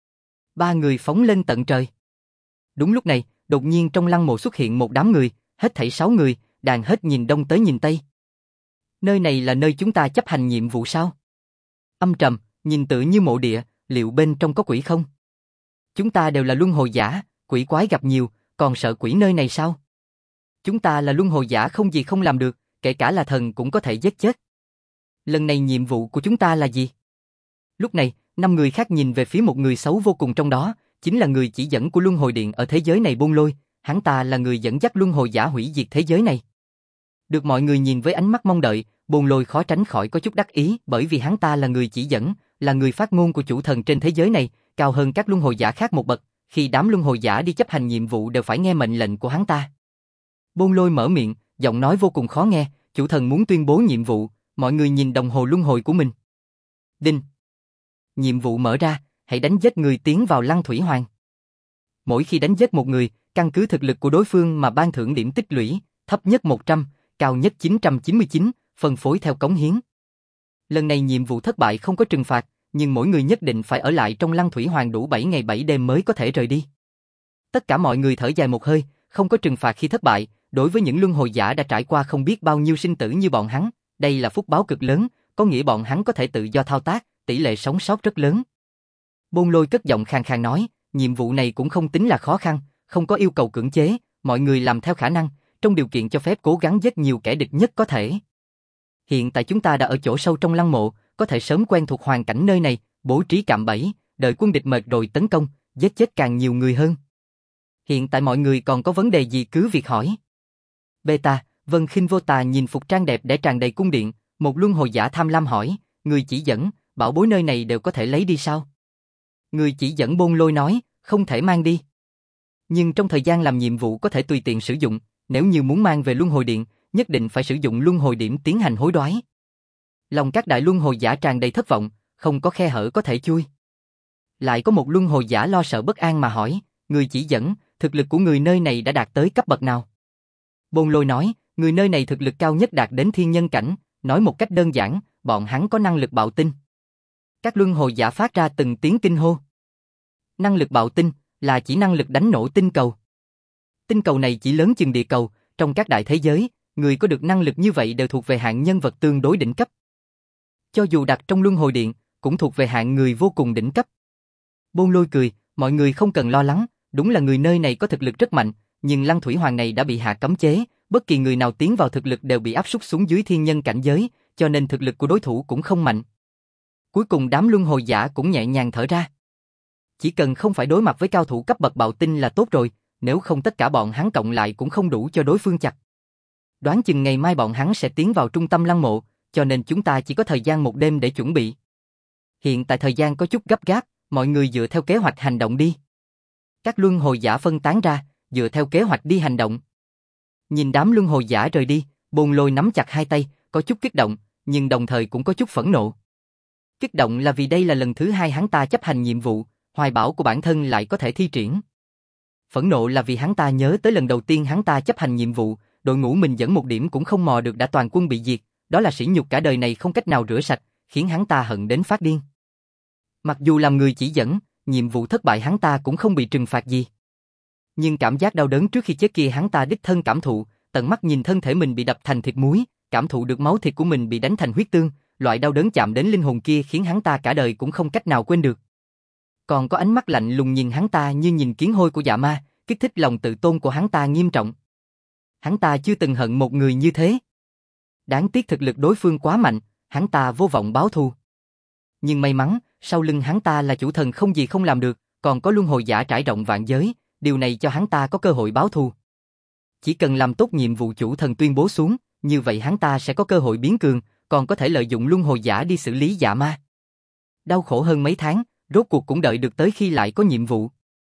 3 người phóng lên tận trời. Đúng lúc này, đột nhiên trong lăng mộ xuất hiện một đám người, hết thảy 6 người, đàn hết nhìn đông tới nhìn tây. Nơi này là nơi chúng ta chấp hành nhiệm vụ sao? Âm trầm, nhìn tự như mộ địa, liệu bên trong có quỷ không? Chúng ta đều là luân hồi giả, quỷ quái gặp nhiều, còn sợ quỷ nơi này sao? Chúng ta là luân hồi giả không gì không làm được, kể cả là thần cũng có thể giết chết. Lần này nhiệm vụ của chúng ta là gì? Lúc này, 5 người khác nhìn về phía một người xấu vô cùng trong đó, chính là người chỉ dẫn của luân hồi điện ở thế giới này Bôn Lôi, hắn ta là người dẫn dắt luân hồi giả hủy diệt thế giới này. Được mọi người nhìn với ánh mắt mong đợi, Bôn Lôi khó tránh khỏi có chút đắc ý, bởi vì hắn ta là người chỉ dẫn, là người phát ngôn của chủ thần trên thế giới này, cao hơn các luân hồi giả khác một bậc, khi đám luân hồi giả đi chấp hành nhiệm vụ đều phải nghe mệnh lệnh của hắn ta. Bôn Lôi mở miệng, giọng nói vô cùng khó nghe, chủ thần muốn tuyên bố nhiệm vụ, mọi người nhìn đồng hồ luân hồi của mình. Đinh. Nhiệm vụ mở ra, hãy đánh giết người tiến vào Lăng Thủy Hoàng. Mỗi khi đánh giết một người, căn cứ thực lực của đối phương mà ban thưởng điểm tích lũy, thấp nhất 100, cao nhất 999, phân phối theo cống hiến. Lần này nhiệm vụ thất bại không có trừng phạt, nhưng mỗi người nhất định phải ở lại trong Lăng Thủy Hoàng đủ 7 ngày 7 đêm mới có thể rời đi. Tất cả mọi người thở dài một hơi, không có trừng phạt khi thất bại, đối với những luân hồi giả đã trải qua không biết bao nhiêu sinh tử như bọn hắn, đây là phúc báo cực lớn, có nghĩa bọn hắn có thể tự do thao tác, tỷ lệ sống sót rất lớn. Bôn Lôi cất giọng khàn khàn nói, nhiệm vụ này cũng không tính là khó khăn, không có yêu cầu cưỡng chế, mọi người làm theo khả năng, trong điều kiện cho phép cố gắng giết nhiều kẻ địch nhất có thể. Hiện tại chúng ta đã ở chỗ sâu trong lăng mộ, có thể sớm quen thuộc hoàn cảnh nơi này, bố trí cạm bẫy, đợi quân địch mệt rồi tấn công, giết chết càng nhiều người hơn. Hiện tại mọi người còn có vấn đề gì cứ việc hỏi. Beta, Vân Khinh Vô Tà nhìn phục trang đẹp để tràn đầy cung điện, một luân hồi giả tham lam hỏi, người chỉ dẫn, bảo bối nơi này đều có thể lấy đi sao? Người chỉ dẫn Bôn Lôi nói, không thể mang đi. Nhưng trong thời gian làm nhiệm vụ có thể tùy tiện sử dụng, nếu như muốn mang về luân hồi điện, nhất định phải sử dụng luân hồi điểm tiến hành hối đoái. Lòng các đại luân hồi giả tràn đầy thất vọng, không có khe hở có thể chui. Lại có một luân hồi giả lo sợ bất an mà hỏi, người chỉ dẫn, thực lực của người nơi này đã đạt tới cấp bậc nào? Bôn Lôi nói, người nơi này thực lực cao nhất đạt đến thiên nhân cảnh, nói một cách đơn giản, bọn hắn có năng lực bạo tinh. Các luân hồi giả phát ra từng tiếng kinh hô. Năng lực bạo tinh là chỉ năng lực đánh nổ tinh cầu. Tinh cầu này chỉ lớn chừng địa cầu, trong các đại thế giới, người có được năng lực như vậy đều thuộc về hạng nhân vật tương đối đỉnh cấp. Cho dù đặt trong luân hồi điện, cũng thuộc về hạng người vô cùng đỉnh cấp. Bôn Lôi cười, mọi người không cần lo lắng, đúng là người nơi này có thực lực rất mạnh, nhưng Lăng Thủy Hoàng này đã bị hạ cấm chế, bất kỳ người nào tiến vào thực lực đều bị áp súc xuống dưới thiên nhân cảnh giới, cho nên thực lực của đối thủ cũng không mạnh. Cuối cùng đám luân hồi giả cũng nhẹ nhàng thở ra. Chỉ cần không phải đối mặt với cao thủ cấp bậc bạo tinh là tốt rồi, nếu không tất cả bọn hắn cộng lại cũng không đủ cho đối phương chặt. Đoán chừng ngày mai bọn hắn sẽ tiến vào trung tâm lăng mộ, cho nên chúng ta chỉ có thời gian một đêm để chuẩn bị. Hiện tại thời gian có chút gấp gáp, mọi người dựa theo kế hoạch hành động đi. Các luân hồi giả phân tán ra, dựa theo kế hoạch đi hành động. Nhìn đám luân hồi giả rời đi, Bôn Lôi nắm chặt hai tay, có chút kích động, nhưng đồng thời cũng có chút phẫn nộ. Kích động là vì đây là lần thứ hai hắn ta chấp hành nhiệm vụ, hoài bão của bản thân lại có thể thi triển. Phẫn nộ là vì hắn ta nhớ tới lần đầu tiên hắn ta chấp hành nhiệm vụ, đội ngũ mình dẫn một điểm cũng không mò được đã toàn quân bị diệt, đó là sỉ nhục cả đời này không cách nào rửa sạch, khiến hắn ta hận đến phát điên. Mặc dù làm người chỉ dẫn, nhiệm vụ thất bại hắn ta cũng không bị trừng phạt gì. Nhưng cảm giác đau đớn trước khi chết kia hắn ta đích thân cảm thụ, tận mắt nhìn thân thể mình bị đập thành thịt muối, cảm thụ được máu thịt của mình bị đánh thành huyết tương, loại đau đớn chạm đến linh hồn kia khiến hắn ta cả đời cũng không cách nào quên được. Còn có ánh mắt lạnh lùng nhìn hắn ta như nhìn kiến hôi của dạ ma, kích thích lòng tự tôn của hắn ta nghiêm trọng. Hắn ta chưa từng hận một người như thế. Đáng tiếc thực lực đối phương quá mạnh, hắn ta vô vọng báo thù. Nhưng may mắn, sau lưng hắn ta là chủ thần không gì không làm được, còn có luân hồi giả trải rộng vạn giới, điều này cho hắn ta có cơ hội báo thù. Chỉ cần làm tốt nhiệm vụ chủ thần tuyên bố xuống, như vậy hắn ta sẽ có cơ hội biến cường, còn có thể lợi dụng luân hồi giả đi xử lý dạ ma. Đau khổ hơn mấy tháng, rốt cuộc cũng đợi được tới khi lại có nhiệm vụ.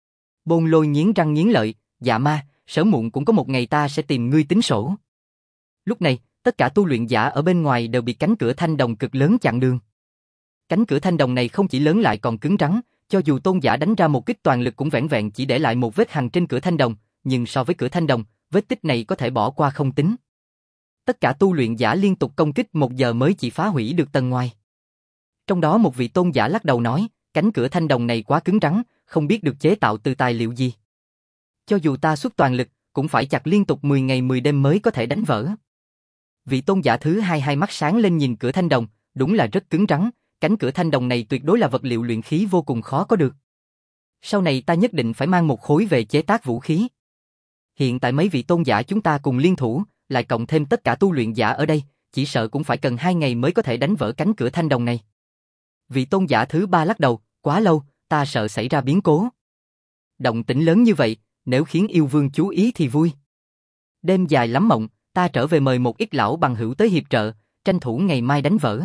Bôn Lôi nghiến răng nghiến lợi, dạ ma, sớm muộn cũng có một ngày ta sẽ tìm ngươi tính sổ. Lúc này, tất cả tu luyện giả ở bên ngoài đều bị cánh cửa thanh đồng cực lớn chặn đường. Cánh cửa thanh đồng này không chỉ lớn lại còn cứng rắn, cho dù tôn giả đánh ra một kích toàn lực cũng vẻn vẹn chỉ để lại một vết hằn trên cửa thanh đồng, nhưng so với cửa thanh đồng, vết tích này có thể bỏ qua không tính. Tất cả tu luyện giả liên tục công kích 1 giờ mới chỉ phá hủy được tầng ngoài. Trong đó một vị tôn giả lắc đầu nói, cánh cửa thanh đồng này quá cứng rắn, không biết được chế tạo từ tài liệu gì. Cho dù ta xuất toàn lực, cũng phải chặt liên tục 10 ngày 10 đêm mới có thể đánh vỡ. Vị tôn giả thứ hai hai mắt sáng lên nhìn cửa thanh đồng, đúng là rất cứng rắn, cánh cửa thanh đồng này tuyệt đối là vật liệu luyện khí vô cùng khó có được. Sau này ta nhất định phải mang một khối về chế tác vũ khí. Hiện tại mấy vị tôn giả chúng ta cùng liên thủ, lại cộng thêm tất cả tu luyện giả ở đây, chỉ sợ cũng phải cần 2 ngày mới có thể đánh vỡ cánh cửa thanh đồng này. Vị tôn giả thứ ba lắc đầu, quá lâu, ta sợ xảy ra biến cố. Động tĩnh lớn như vậy, nếu khiến yêu vương chú ý thì vui. Đêm dài lắm mộng, ta trở về mời một ít lão bằng hữu tới hiệp trợ, tranh thủ ngày mai đánh vỡ.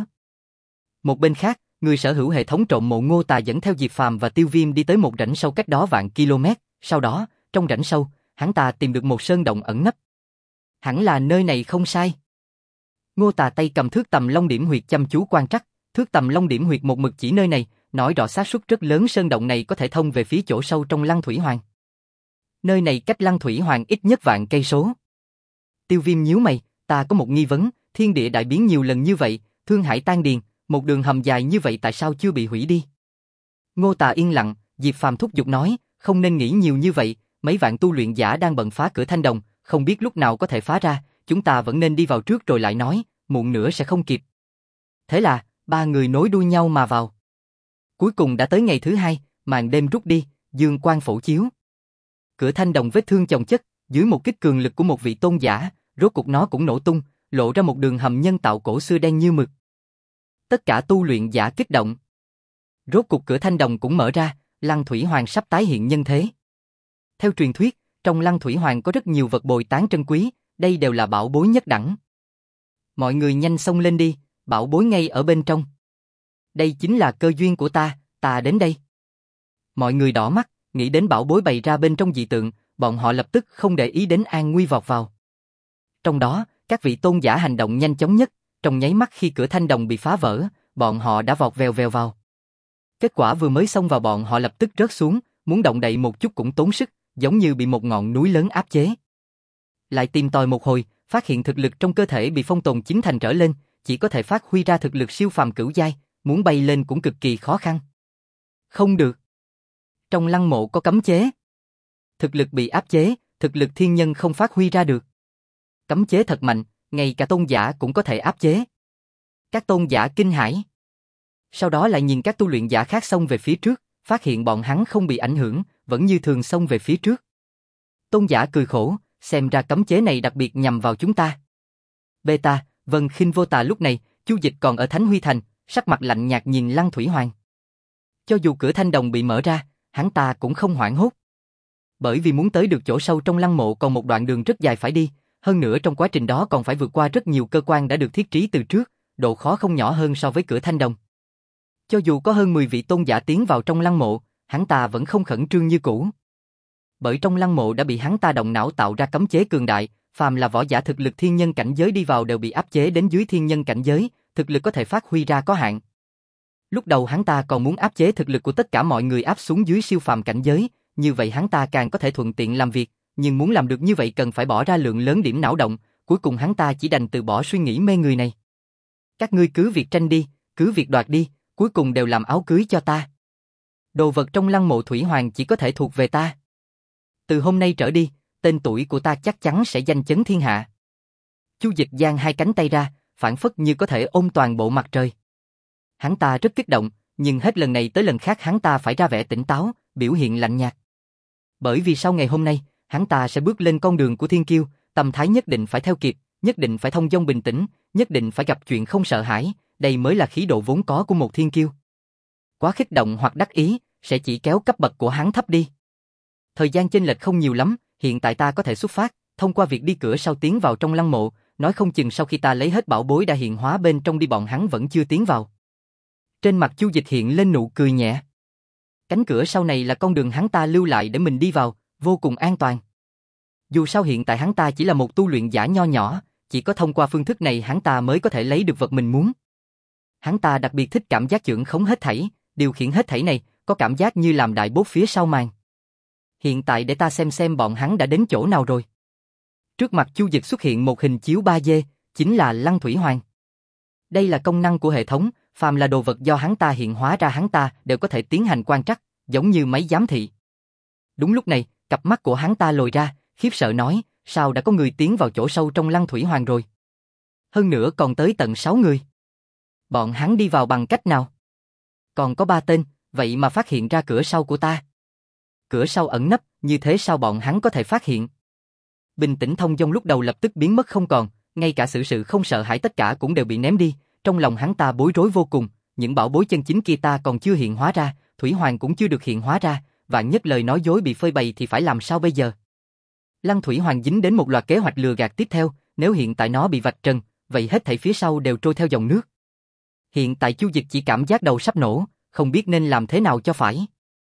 Một bên khác, người sở hữu hệ thống trộm mộ Ngô Tà dẫn theo Diệp Phàm và Tiêu Viêm đi tới một rãnh sâu cách đó vạn km, sau đó, trong rãnh sâu, hắn ta tìm được một sơn động ẩn nấp. Hẳn là nơi này không sai. Ngô Tà tay cầm thước tầm long điểm huyệt chăm chú quan trắc, thước tầm long điểm huyệt một mực chỉ nơi này, nói rõ xác suất rất lớn sơn động này có thể thông về phía chỗ sâu trong Lăng Thủy Hoàng. Nơi này cách Lăng Thủy Hoàng ít nhất vạn cây số. Tiêu Viêm nhíu mày, ta có một nghi vấn, thiên địa đại biến nhiều lần như vậy, thương hải tan điền, một đường hầm dài như vậy tại sao chưa bị hủy đi? Ngô Tà yên lặng, Diệp Phàm thúc giục nói, không nên nghĩ nhiều như vậy, mấy vạn tu luyện giả đang bận phá cửa thanh đồng, không biết lúc nào có thể phá ra, chúng ta vẫn nên đi vào trước rồi lại nói, muộn nữa sẽ không kịp. Thế là, ba người nối đuôi nhau mà vào. Cuối cùng đã tới ngày thứ hai, màn đêm rút đi, dương quang phổ chiếu. Cửa thanh đồng vết thương chồng chất, Dưới một kích cường lực của một vị tôn giả, rốt cục nó cũng nổ tung, lộ ra một đường hầm nhân tạo cổ xưa đen như mực. Tất cả tu luyện giả kích động. Rốt cục cửa thanh đồng cũng mở ra, Lăng Thủy Hoàng sắp tái hiện nhân thế. Theo truyền thuyết, trong Lăng Thủy Hoàng có rất nhiều vật bồi tán trân quý, đây đều là bảo bối nhất đẳng. Mọi người nhanh xông lên đi, bảo bối ngay ở bên trong. Đây chính là cơ duyên của ta đến đây. Mọi người đỏ mắt, nghĩ đến bảo bối bày ra bên trong dị tượng, bọn họ lập tức không để ý đến an nguy vọt vào. Trong đó, các vị tôn giả hành động nhanh chóng nhất, trong nháy mắt khi cửa thanh đồng bị phá vỡ, bọn họ đã vọt vèo vèo vào. Kết quả vừa mới xông vào bọn họ lập tức rớt xuống, muốn động đậy một chút cũng tốn sức, giống như bị một ngọn núi lớn áp chế. Lại tìm tòi một hồi, phát hiện thực lực trong cơ thể bị phong tồn chín thành trở lên, chỉ có thể phát huy ra thực lực siêu phàm cửu giai, muốn bay lên cũng cực kỳ khó khăn. Không được. Trong lăng mộ có cấm chế. Thực lực bị áp chế, thực lực thiên nhân không phát huy ra được. Cấm chế thật mạnh, ngay cả tôn giả cũng có thể áp chế. Các tôn giả kinh hãi. Sau đó lại nhìn các tu luyện giả khác xông về phía trước, phát hiện bọn hắn không bị ảnh hưởng, vẫn như thường xông về phía trước. Tôn giả cười khổ, xem ra cấm chế này đặc biệt nhằm vào chúng ta. Beta, Vân Khinh Vô Tà lúc này, Chu Dịch còn ở Thánh Huy Thành, sắc mặt lạnh nhạt nhìn Lăng Thủy Hoàng. Cho dù cửa thanh đồng bị mở ra, hắn ta cũng không hoảng hốt. Bởi vì muốn tới được chỗ sâu trong lăng mộ còn một đoạn đường rất dài phải đi, hơn nữa trong quá trình đó còn phải vượt qua rất nhiều cơ quan đã được thiết trí từ trước, độ khó không nhỏ hơn so với cửa thanh đồng. Cho dù có hơn 10 vị tôn giả tiến vào trong lăng mộ, hắn ta vẫn không khẩn trương như cũ. Bởi trong lăng mộ đã bị hắn ta động não tạo ra cấm chế cường đại, phàm là võ giả thực lực thiên nhân cảnh giới đi vào đều bị áp chế đến dưới thiên nhân cảnh giới, thực lực có thể phát huy ra có hạn. Lúc đầu hắn ta còn muốn áp chế thực lực của tất cả mọi người áp xuống dưới siêu phàm cảnh giới, như vậy hắn ta càng có thể thuận tiện làm việc, nhưng muốn làm được như vậy cần phải bỏ ra lượng lớn điểm não động, cuối cùng hắn ta chỉ đành từ bỏ suy nghĩ mê người này. Các ngươi cứ việc tranh đi, cứ việc đoạt đi, cuối cùng đều làm áo cưới cho ta. Đồ vật trong lăng mộ Thủy Hoàng chỉ có thể thuộc về ta. Từ hôm nay trở đi, tên tuổi của ta chắc chắn sẽ danh chấn thiên hạ. Chu Dịch giang hai cánh tay ra, phảng phất như có thể ôm toàn bộ mặt trời. Hắn ta rất kích động, nhưng hết lần này tới lần khác hắn ta phải ra vẻ tỉnh táo, biểu hiện lạnh nhạt. Bởi vì sau ngày hôm nay, hắn ta sẽ bước lên con đường của thiên kiêu, tâm thái nhất định phải theo kịp, nhất định phải thông dong bình tĩnh, nhất định phải gặp chuyện không sợ hãi, đây mới là khí độ vốn có của một thiên kiêu. Quá kích động hoặc đắc ý, sẽ chỉ kéo cấp bậc của hắn thấp đi. Thời gian chênh lệch không nhiều lắm, hiện tại ta có thể xuất phát, thông qua việc đi cửa sau tiến vào trong lăng mộ, nói không chừng sau khi ta lấy hết bảo bối đã hiện hóa bên trong đi bọn hắn vẫn chưa tiến vào. Trên mặt Chu Dịch hiện lên nụ cười nhẹ. Cánh cửa sau này là con đường hắn ta lưu lại để mình đi vào, vô cùng an toàn. Dù sao hiện tại hắn ta chỉ là một tu luyện giả nho nhỏ, chỉ có thông qua phương thức này hắn ta mới có thể lấy được vật mình muốn. Hắn ta đặc biệt thích cảm giác chưởng khống hết thảy, điều khiển hết thảy này, có cảm giác như làm đại bốt phía sau màn. Hiện tại để ta xem bọn hắn đã đến chỗ nào rồi. Trước mặt Chu Dịch xuất hiện một hình chiếu 3D, chính là Lăng Thủy Hoàng. Đây là công năng của hệ thống, phàm là đồ vật do hắn ta hiện hóa ra hắn ta đều có thể tiến hành quan trắc, giống như máy giám thị. Đúng lúc này, cặp mắt của hắn ta lồi ra, khiếp sợ nói, sao đã có người tiến vào chỗ sâu trong Lăng Thủy Hoàng rồi? Hơn nữa còn tới tận 6 người. Bọn hắn đi vào bằng cách nào? Còn có 3 tên, vậy mà phát hiện ra cửa sau của ta. Cửa sau ẩn nấp, như thế sao bọn hắn có thể phát hiện? Bình tĩnh thông dong lúc đầu lập tức biến mất không còn, ngay cả sự không sợ hãi tất cả cũng đều bị ném đi, trong lòng hắn ta bối rối vô cùng, những bảo bối chân chính kia ta còn chưa hiện hóa ra, Thủy Hoàng cũng chưa được hiện hóa ra, vạn nhất lời nói dối bị phơi bày thì phải làm sao bây giờ? Lăng Thủy Hoàng dính đến một loạt kế hoạch lừa gạt tiếp theo, nếu hiện tại nó bị vạch trần, vậy hết thảy phía sau đều trôi theo dòng nước. Hiện tại Chu Dịch chỉ cảm giác đầu sắp nổ, không biết nên làm thế nào cho phải.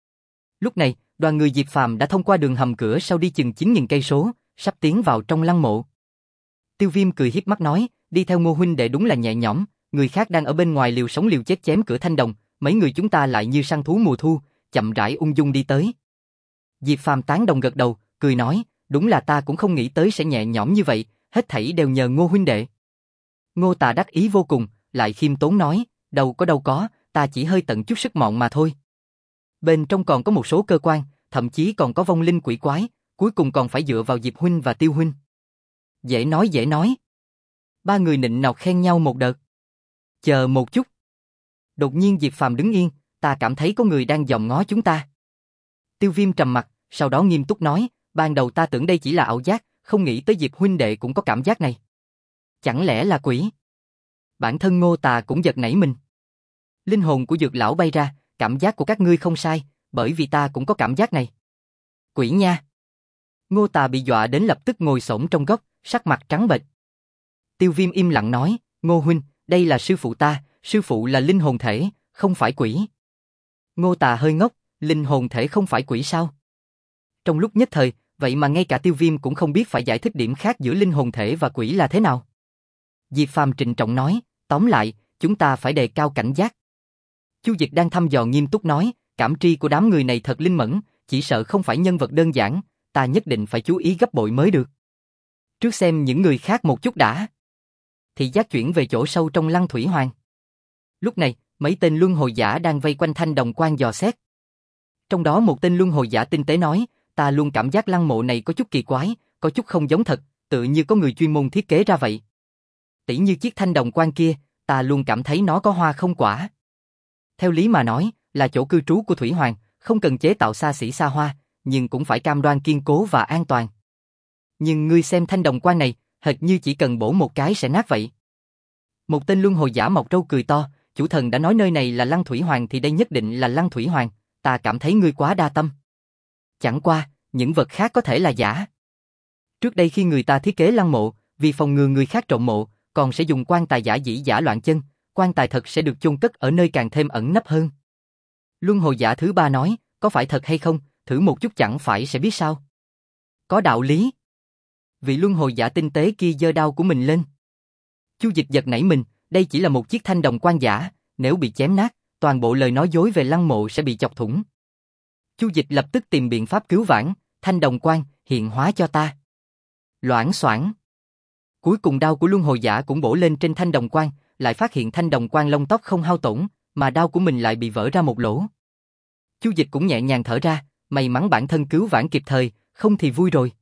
Lúc này, đoàn người Diệp Phàm đã thông qua đường hầm cửa sau đi chừng 9.000 cây số, sắp tiến vào trong lăng mộ. Tiêu Viêm cười hiếp mắt nói, đi theo Ngô huynh đệ đúng là nhẹ nhõm, người khác đang ở bên ngoài liều sống liều chết chém cửa thanh đồng, mấy người chúng ta lại như săn thú mùa thu, chậm rãi ung dung đi tới. Diệp Phàm tán đồng gật đầu, cười nói, đúng là ta cũng không nghĩ tới sẽ nhẹ nhõm như vậy, hết thảy đều nhờ Ngô huynh đệ. Ngô Tà đắc ý vô cùng, lại khiêm tốn nói, đâu có, ta chỉ hơi tận chút sức mọn mà thôi. Bên trong còn có một số cơ quan, thậm chí còn có vong linh quỷ quái, cuối cùng còn phải dựa vào Diệp huynh và Tiêu huynh. Dễ nói. Ba người nịnh nọt khen nhau một đợt. Chờ một chút. Đột nhiên Diệp Phàm đứng yên, ta cảm thấy có người đang dòm ngó chúng ta. Tiêu Viêm trầm mặt, sau đó nghiêm túc nói, ban đầu ta tưởng đây chỉ là ảo giác, không nghĩ tới Diệp huynh đệ cũng có cảm giác này. Chẳng lẽ là quỷ? Bản thân Ngô Tà cũng giật nảy mình. Linh hồn của Dược lão bay ra, cảm giác của các ngươi không sai, bởi vì ta cũng có cảm giác này. Quỷ nha! Ngô Tà bị dọa đến lập tức ngồi xổm trong góc, sắc mặt trắng bệch. Tiêu Viêm im lặng nói, Ngô huynh, đây là sư phụ ta, sư phụ là linh hồn thể, không phải quỷ. Ngô Tà hơi ngốc, linh hồn thể không phải quỷ sao? Trong lúc nhất thời, vậy mà ngay cả Tiêu Viêm cũng không biết phải giải thích điểm khác giữa linh hồn thể và quỷ là thế nào. Diệp Phàm trịnh trọng nói, tóm lại, chúng ta phải đề cao cảnh giác. Chu Dịch đang thăm dò nghiêm túc nói, cảm tri của đám người này thật linh mẫn, chỉ sợ không phải nhân vật đơn giản, ta nhất định phải chú ý gấp bội mới được. Trước xem những người khác một chút đã. Thị giác chuyển về chỗ sâu trong Lăng Thủy Hoàng. Lúc này, mấy tên luân hồi giả đang vây quanh thanh đồng quan dò xét. Trong đó một tên luân hồi giả tinh tế nói, ta luôn cảm giác lăng mộ này có chút kỳ quái, có chút không giống thật, tự như có người chuyên môn thiết kế ra vậy. Tỉ như chiếc thanh đồng quan kia, ta luôn cảm thấy nó có hoa không quả. Theo lý mà nói, là chỗ cư trú của Thủy Hoàng, không cần chế tạo xa xỉ xa hoa, nhưng cũng phải cam đoan kiên cố và an toàn. Nhưng ngươi xem thanh đồng quan này, hệt như chỉ cần bổ một cái sẽ nát vậy. Một tên luân hồi giả mọc râu cười to, chủ thần đã nói nơi này là Lăng Thủy Hoàng thì đây nhất định là Lăng Thủy Hoàng, ta cảm thấy ngươi quá đa tâm. Chẳng qua, những vật khác có thể là giả. Trước đây khi người ta thiết kế lăng mộ, vì phòng ngừa người khác trộm mộ, còn sẽ dùng quan tài giả dĩ giả loạn chân, quan tài thật sẽ được chôn cất ở nơi càng thêm ẩn nấp hơn. Luân hồi giả thứ ba nói, có phải thật hay không, thử một chút chẳng phải sẽ biết sao. Có đạo lý. Vị luân hồi giả tinh tế kia giơ đao của mình lên. Chu Dịch giật nảy mình, đây chỉ là một chiếc thanh đồng quan giả, nếu bị chém nát, toàn bộ lời nói dối về lăng mộ sẽ bị chọc thủng. Chu Dịch lập tức tìm biện pháp cứu vãn, thanh đồng quan, hiện hóa cho ta. Loảng xoảng. Cuối cùng đao của luân hồi giả cũng bổ lên trên thanh đồng quan, lại phát hiện thanh đồng quan lông tóc không hao tổn, mà đao của mình lại bị vỡ ra một lỗ. Chu Dịch cũng nhẹ nhàng thở ra, may mắn bản thân cứu vãn kịp thời, không thì vui rồi.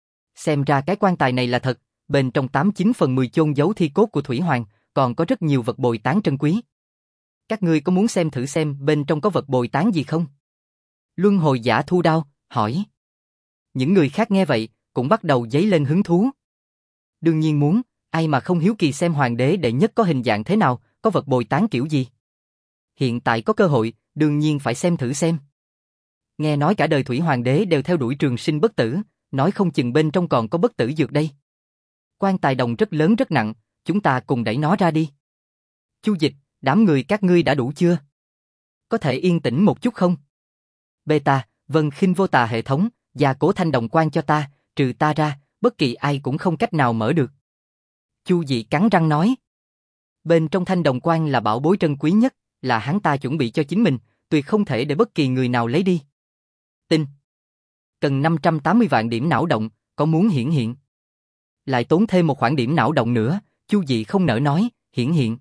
Xem ra cái quan tài này là thật, bên trong 89/10 chôn giấu thi cốt của Thủy Hoàng, còn có rất nhiều vật bồi tán trân quý. Các ngươi có muốn xem thử xem bên trong có vật bồi tán gì không? Luân hồi giả thu đao, hỏi. Những người khác nghe vậy, cũng bắt đầu dấy lên hứng thú. Đương nhiên muốn, ai mà không hiếu kỳ xem hoàng đế đệ nhất có hình dạng thế nào, có vật bồi tán kiểu gì. Hiện tại có cơ hội, đương nhiên phải xem thử xem. Nghe nói cả đời Thủy Hoàng đế đều theo đuổi trường sinh bất tử, nói không chừng bên trong còn có bất tử dược đây. Quan tài đồng rất lớn rất nặng, chúng ta cùng đẩy nó ra đi. Chu Dịch, đám người các ngươi đã đủ chưa? Có thể yên tĩnh một chút không? Beta, Vân Khinh Vô Tà hệ thống, gia cố thanh đồng quan cho ta, trừ ta ra, bất kỳ ai cũng không cách nào mở được. Chu Dị cắn răng nói. Bên trong thanh đồng quan là bảo bối trân quý nhất, là hắn ta chuẩn bị cho chính mình, tuyệt không thể để bất kỳ người nào lấy đi. Tin. Cần 580 vạn điểm não động, có muốn hiển hiện? Lại tốn thêm một khoản điểm não động nữa, Chu Dị không nỡ nói, hiển hiện.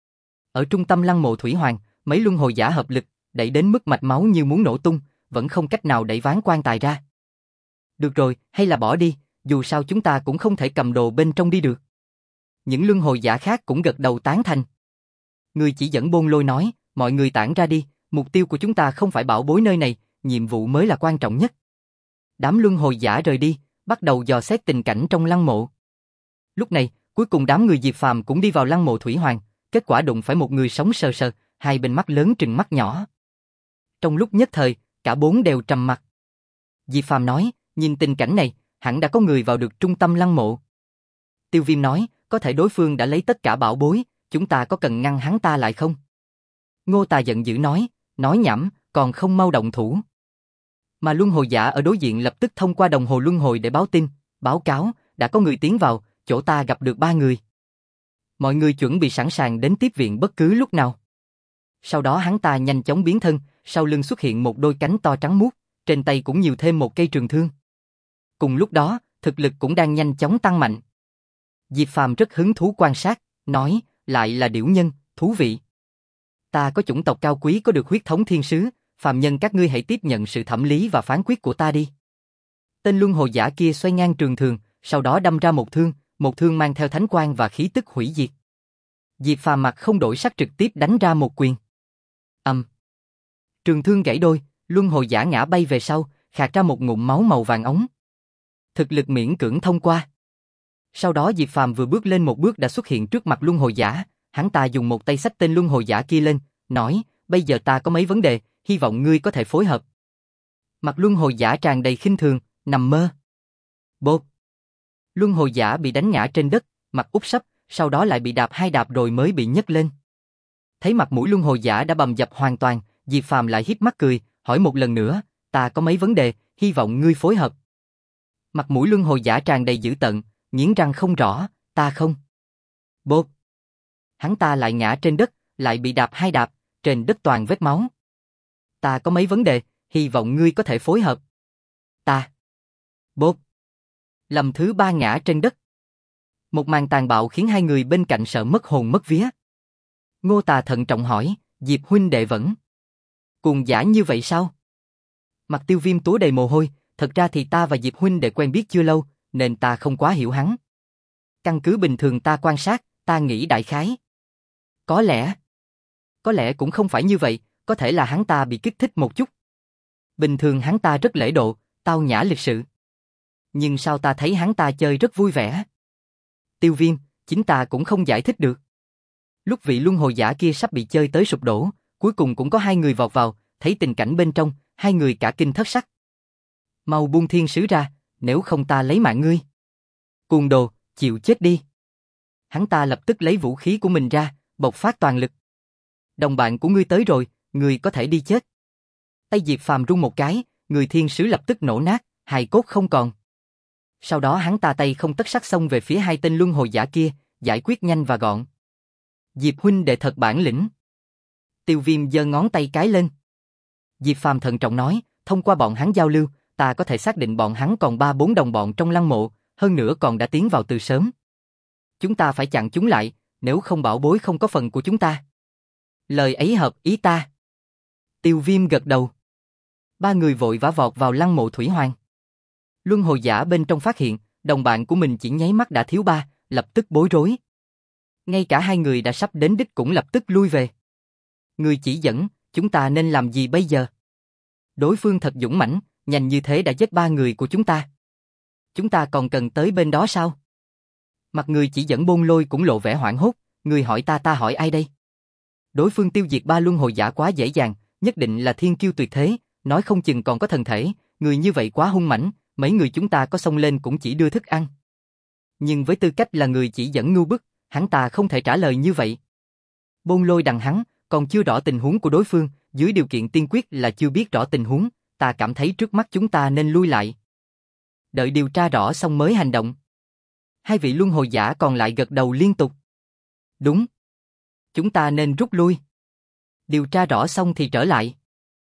Ở trung tâm lăng mộ Thủy Hoàng, mấy luân hồi giả hợp lực, đẩy đến mức mạch máu như muốn nổ tung, vẫn không cách nào đẩy ván quan tài ra. Được rồi, hay là bỏ đi, dù sao chúng ta cũng không thể cầm đồ bên trong đi được. Những luân hồi giả khác cũng gật đầu tán thành. Người chỉ dẫn Bôn Lôi nói, mọi người tản ra đi, mục tiêu của chúng ta không phải bảo bối nơi này, nhiệm vụ mới là quan trọng nhất. Đám luân hồi giả rời đi, bắt đầu dò xét tình cảnh trong lăng mộ. Lúc này, cuối cùng đám người Diệp Phàm cũng đi vào lăng mộ Thủy Hoàng, kết quả đụng phải một người sống sờ sờ, hai bên mắt lớn trừng mắt nhỏ. Trong lúc nhất thời, cả bốn đều trầm mặc. Diệp Phàm nói, nhìn tình cảnh này, hẳn đã có người vào được trung tâm lăng mộ. Tiêu Viêm nói, có thể đối phương đã lấy tất cả bảo bối, chúng ta có cần ngăn hắn ta lại không? Ngô Tà giận dữ nói nhảm, còn không mau động thủ. Mà luân hồi giả ở đối diện lập tức thông qua đồng hồ luân hồi để báo tin, báo cáo, đã có người tiến vào, chỗ ta gặp được 3 người. Mọi người chuẩn bị sẵn sàng đến tiếp viện bất cứ lúc nào. Sau đó hắn ta nhanh chóng biến thân, sau lưng xuất hiện một đôi cánh to trắng muốt, trên tay cũng nhiều thêm một cây trường thương. Cùng lúc đó, thực lực cũng đang nhanh chóng tăng mạnh. Diệp Phàm rất hứng thú quan sát, nói, lại là điểu nhân, thú vị. Ta có chủng tộc cao quý có được huyết thống thiên sứ, phàm nhân các ngươi hãy tiếp nhận sự thẩm lý và phán quyết của ta đi. Tên luân hồi giả kia xoay ngang trường thương, sau đó đâm ra một thương mang theo thánh quang và khí tức hủy diệt. Diệp Phàm mặt không đổi sắc trực tiếp đánh ra một quyền. Trường thương gãy đôi, luân hồi giả ngã bay về sau, khạc ra một ngụm máu màu vàng ống. Thực lực miễn cưỡng thông qua. Sau đó Diệp Phàm vừa bước lên một bước đã xuất hiện trước mặt luân hồi giả, hắn ta dùng một tay xách tên luân hồi giả kia lên, nói, bây giờ ta có mấy vấn đề, hy vọng ngươi có thể phối hợp. Mặt luân hồi giả tràn đầy khinh thường, nằm mơ. Bột. Luân hồi giả bị đánh ngã trên đất, mặt úp sấp, sau đó lại bị đạp 2 đạp rồi mới bị nhấc lên. Thấy mặt mũi luân hồi giả đã bầm dập hoàn toàn, Diệp Phàm lại híp mắt cười, hỏi một lần nữa, ta có mấy vấn đề, hy vọng ngươi phối hợp. Mặt mũi luân hồi giả tràn đầy dữ tợn, nghiến răng không rõ, ta không. Bột. Hắn ta lại ngã trên đất, lại bị đạp 2 đạp, trên đất toàn vết máu. Ta có mấy vấn đề, hy vọng ngươi có thể phối hợp. Ta. Bột. Lần thứ 3 ngã trên đất. Một màn tàn bạo khiến hai người bên cạnh sợ mất hồn mất vía. Ngô Tà thận trọng hỏi, Diệp huynh đệ vẫn cuồng dã như vậy sao? Mặt Tiêu Viêm túa đầy mồ hôi, thật ra thì ta và Diệp huynh đệ quen biết chưa lâu, nên ta không quá hiểu hắn. Căn cứ bình thường ta quan sát, ta nghĩ đại khái. Có lẽ cũng không phải như vậy, có thể là hắn ta bị kích thích một chút. Bình thường hắn ta rất lễ độ, tao nhã lịch sự. Nhưng sao ta thấy hắn ta chơi rất vui vẻ? Tiêu Viêm, chính ta cũng không giải thích được. Lúc vị luân hồi giả kia sắp bị chơi tới sụp đổ, cuối cùng cũng có hai người vọt vào, thấy tình cảnh bên trong, hai người cả kinh thất sắc. Mau buông thiên sứ ra, nếu không ta lấy mạng ngươi. Cuồng đồ, chịu chết đi. Hắn ta lập tức lấy vũ khí của mình ra, bộc phát toàn lực. Đồng bạn của ngươi tới rồi, ngươi có thể đi chết. Tay Diệp Phàm rung một cái, người thiên sứ lập tức nổ nát, hài cốt không còn. Sau đó hắn ta tay không tất sắc xông về phía hai tên luân hồi giả kia, giải quyết nhanh và gọn. Diệp huynh đệ thật bản lĩnh. Tiêu Viêm giơ ngón tay cái lên. Diệp Phàm thận trọng nói, thông qua bọn hắn giao lưu, ta có thể xác định bọn hắn còn 3-4 đồng bọn trong lăng mộ, hơn nữa còn đã tiến vào từ sớm. Chúng ta phải chặn chúng lại, nếu không bảo bối không có phần của chúng ta. Lời ấy hợp ý ta. Tiêu Viêm gật đầu. Ba người vội vã vọt vào lăng mộ Thủy Hoàng. Luân hồi giả bên trong phát hiện, đồng bạn của mình chỉ nháy mắt đã thiếu 3, lập tức bối rối. Ngay cả hai người đã sắp đến đích cũng lập tức lui về. Người chỉ dẫn, chúng ta nên làm gì bây giờ? Đối phương thật dũng mãnh, nhanh như thế đã giết 3 người của chúng ta. Chúng ta còn cần tới bên đó sao? Mặt người chỉ dẫn Bôn Lôi cũng lộ vẻ hoảng hốt, người hỏi ta hỏi ai đây? Đối phương tiêu diệt 3 luân hồi giả quá dễ dàng, nhất định là thiên kiêu tuyệt thế, nói không chừng còn có thần thể, người như vậy quá hung mãnh, mấy người chúng ta có xông lên cũng chỉ đưa thức ăn. Nhưng với tư cách là người chỉ dẫn ngu bức, hắn ta không thể trả lời như vậy. Bôn Lôi đằng hắn, còn chưa rõ tình huống của đối phương, dưới điều kiện tiên quyết là chưa biết rõ tình huống, ta cảm thấy trước mắt chúng ta nên lui lại. Đợi điều tra rõ xong mới hành động. Hai vị luân hồi giả còn lại gật đầu liên tục. Đúng. Chúng ta nên rút lui. Điều tra rõ xong thì trở lại.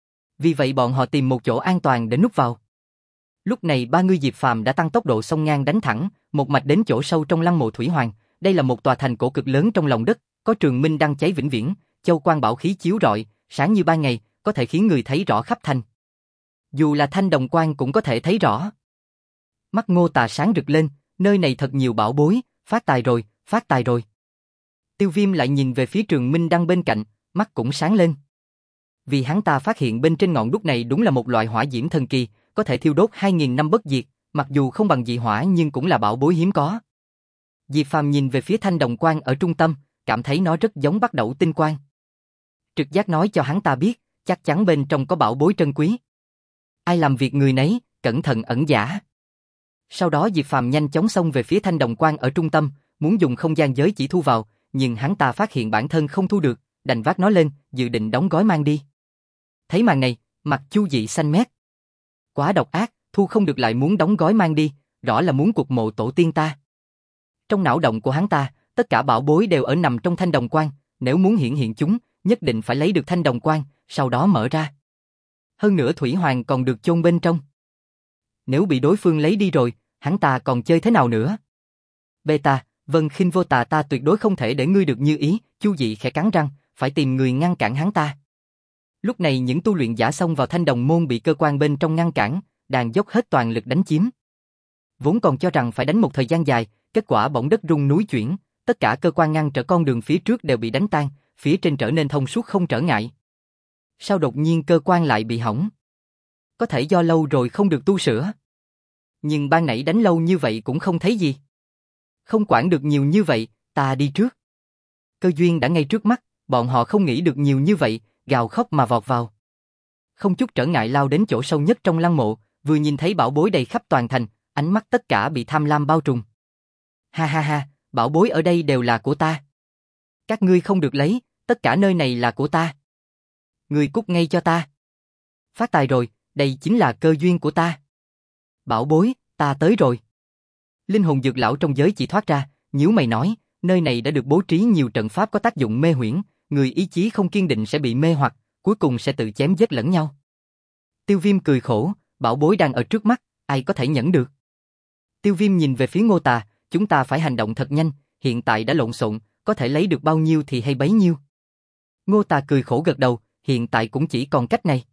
Vì vậy bọn họ tìm một chỗ an toàn để núp vào. Lúc này 3 người Diệp Phàm đã tăng tốc độ xông ngang đánh thẳng, một mạch đến chỗ sâu trong lăng mộ Thủy Hoàng. Đây là một tòa thành cổ cực lớn trong lòng đất, có trường minh đăng cháy vĩnh viễn, châu quan bảo khí chiếu rọi, sáng như ban ngày, có thể khiến người thấy rõ khắp thành. Dù là thanh đồng quan cũng có thể thấy rõ. Mắt Ngô Tà sáng rực lên, nơi này thật nhiều bảo bối, phát tài rồi, phát tài rồi. Tiêu Viêm lại nhìn về phía trường minh đăng bên cạnh, mắt cũng sáng lên. Vì hắn ta phát hiện bên trên ngọn đúc này đúng là một loại hỏa diễm thần kỳ, có thể thiêu đốt 2000 năm bất diệt, mặc dù không bằng dị hỏa nhưng cũng là bảo bối hiếm có. Diệp Phàm nhìn về phía thanh đồng quan ở trung tâm, cảm thấy nó rất giống Bắc Đẩu tinh quang. Trực giác nói cho hắn ta biết, chắc chắn bên trong có bảo bối trân quý. Ai làm việc người nấy, cẩn thận ẩn giả. Sau đó Diệp Phàm nhanh chóng xông về phía thanh đồng quan ở trung tâm, muốn dùng không gian giới chỉ thu vào, nhưng hắn ta phát hiện bản thân không thu được, đành vác nó lên, dự định đóng gói mang đi. Thấy màn này, mặt Chu Dị xanh mét. Quá độc ác, thu không được lại muốn đóng gói mang đi, rõ là muốn cuộc mộ tổ tiên ta. Trong não động của hắn ta, tất cả bảo bối đều ở nằm trong thanh đồng quan, nếu muốn hiện chúng, nhất định phải lấy được thanh đồng quan, sau đó mở ra. Hơn nữa Thủy Hoàng còn được chôn bên trong. Nếu bị đối phương lấy đi rồi, hắn ta còn chơi thế nào nữa? Beta, Vân Khinh Vô Tà, ta tuyệt đối không thể để ngươi được như ý, Chu Dị khẽ cắn răng, phải tìm người ngăn cản hắn ta. Lúc này những tu luyện giả xông vào thanh đồng môn bị cơ quan bên trong ngăn cản, đang dốc hết toàn lực đánh chiếm. Vốn còn cho rằng phải đánh một thời gian dài, kết quả bỗng đất rung núi chuyển, tất cả cơ quan ngăn trở con đường phía trước đều bị đánh tan, phía trên trở nên thông suốt không trở ngại. Sao đột nhiên cơ quan lại bị hỏng? Có thể do lâu rồi không được tu sửa. Nhưng ban nãy đánh lâu như vậy cũng không thấy gì. Không quản được nhiều như vậy, ta đi trước. Cơ duyên đã ngay trước mắt, bọn họ không nghĩ được nhiều như vậy, gào khóc mà vọt vào. Không chút trở ngại lao đến chỗ sâu nhất trong lăng mộ, vừa nhìn thấy bảo bối đầy khắp toàn thành, ánh mắt tất cả bị tham lam bao trùm. Ha ha ha, bảo bối ở đây đều là của ta. Các ngươi không được lấy, tất cả nơi này là của ta. Ngươi cút ngay cho ta. Phát tài rồi, đây chính là cơ duyên của ta. Bảo bối, ta tới rồi. Linh hồn dược lão trong giới chỉ thoát ra, nhíu mày nói, nơi này đã được bố trí nhiều trận pháp có tác dụng mê huyễn, người ý chí không kiên định sẽ bị mê hoặc, cuối cùng sẽ tự chém giết lẫn nhau. Tiêu Viêm cười khổ, bảo bối đang ở trước mắt, ai có thể nhẫn được. Tiêu Viêm nhìn về phía Ngô Tà, chúng ta phải hành động thật nhanh, hiện tại đã lộn xộn, có thể lấy được bao nhiêu thì hay bấy nhiêu. Ngô Tà cười khổ gật đầu, hiện tại cũng chỉ còn cách này.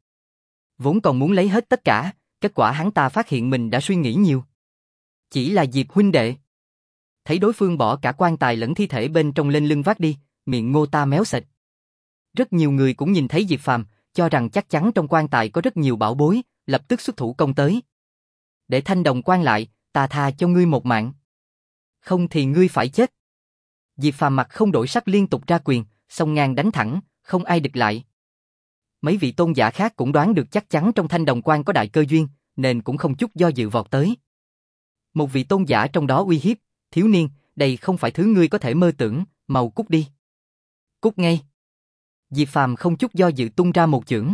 Vốn còn muốn lấy hết tất cả, kết quả hắn ta phát hiện mình đã suy nghĩ nhiều. Chỉ là Diệp huynh đệ. Thấy đối phương bỏ cả quan tài lẫn thi thể bên trong lên lưng vác đi, miệng Ngô Tà méo sệt. Rất nhiều người cũng nhìn thấy Diệp Phàm, cho rằng chắc chắn trong quan tài có rất nhiều bảo bối, lập tức xuất thủ công tới. Để thanh đồng quan lại, ta tha cho ngươi một mạng. Không thì ngươi phải chết. Diệp Phàm mặt không đổi sắc liên tục ra quyền, xông ngang đánh thẳng, không ai địch lại. Mấy vị tôn giả khác cũng đoán được chắc chắn trong thanh đồng quan có đại cơ duyên, nên cũng không chút do dự vọt tới. Một vị tôn giả trong đó uy hiếp, thiếu niên, đây không phải thứ ngươi có thể mơ tưởng, mau cút đi. Cút ngay. Diệp Phàm không chút do dự tung ra một chưởng.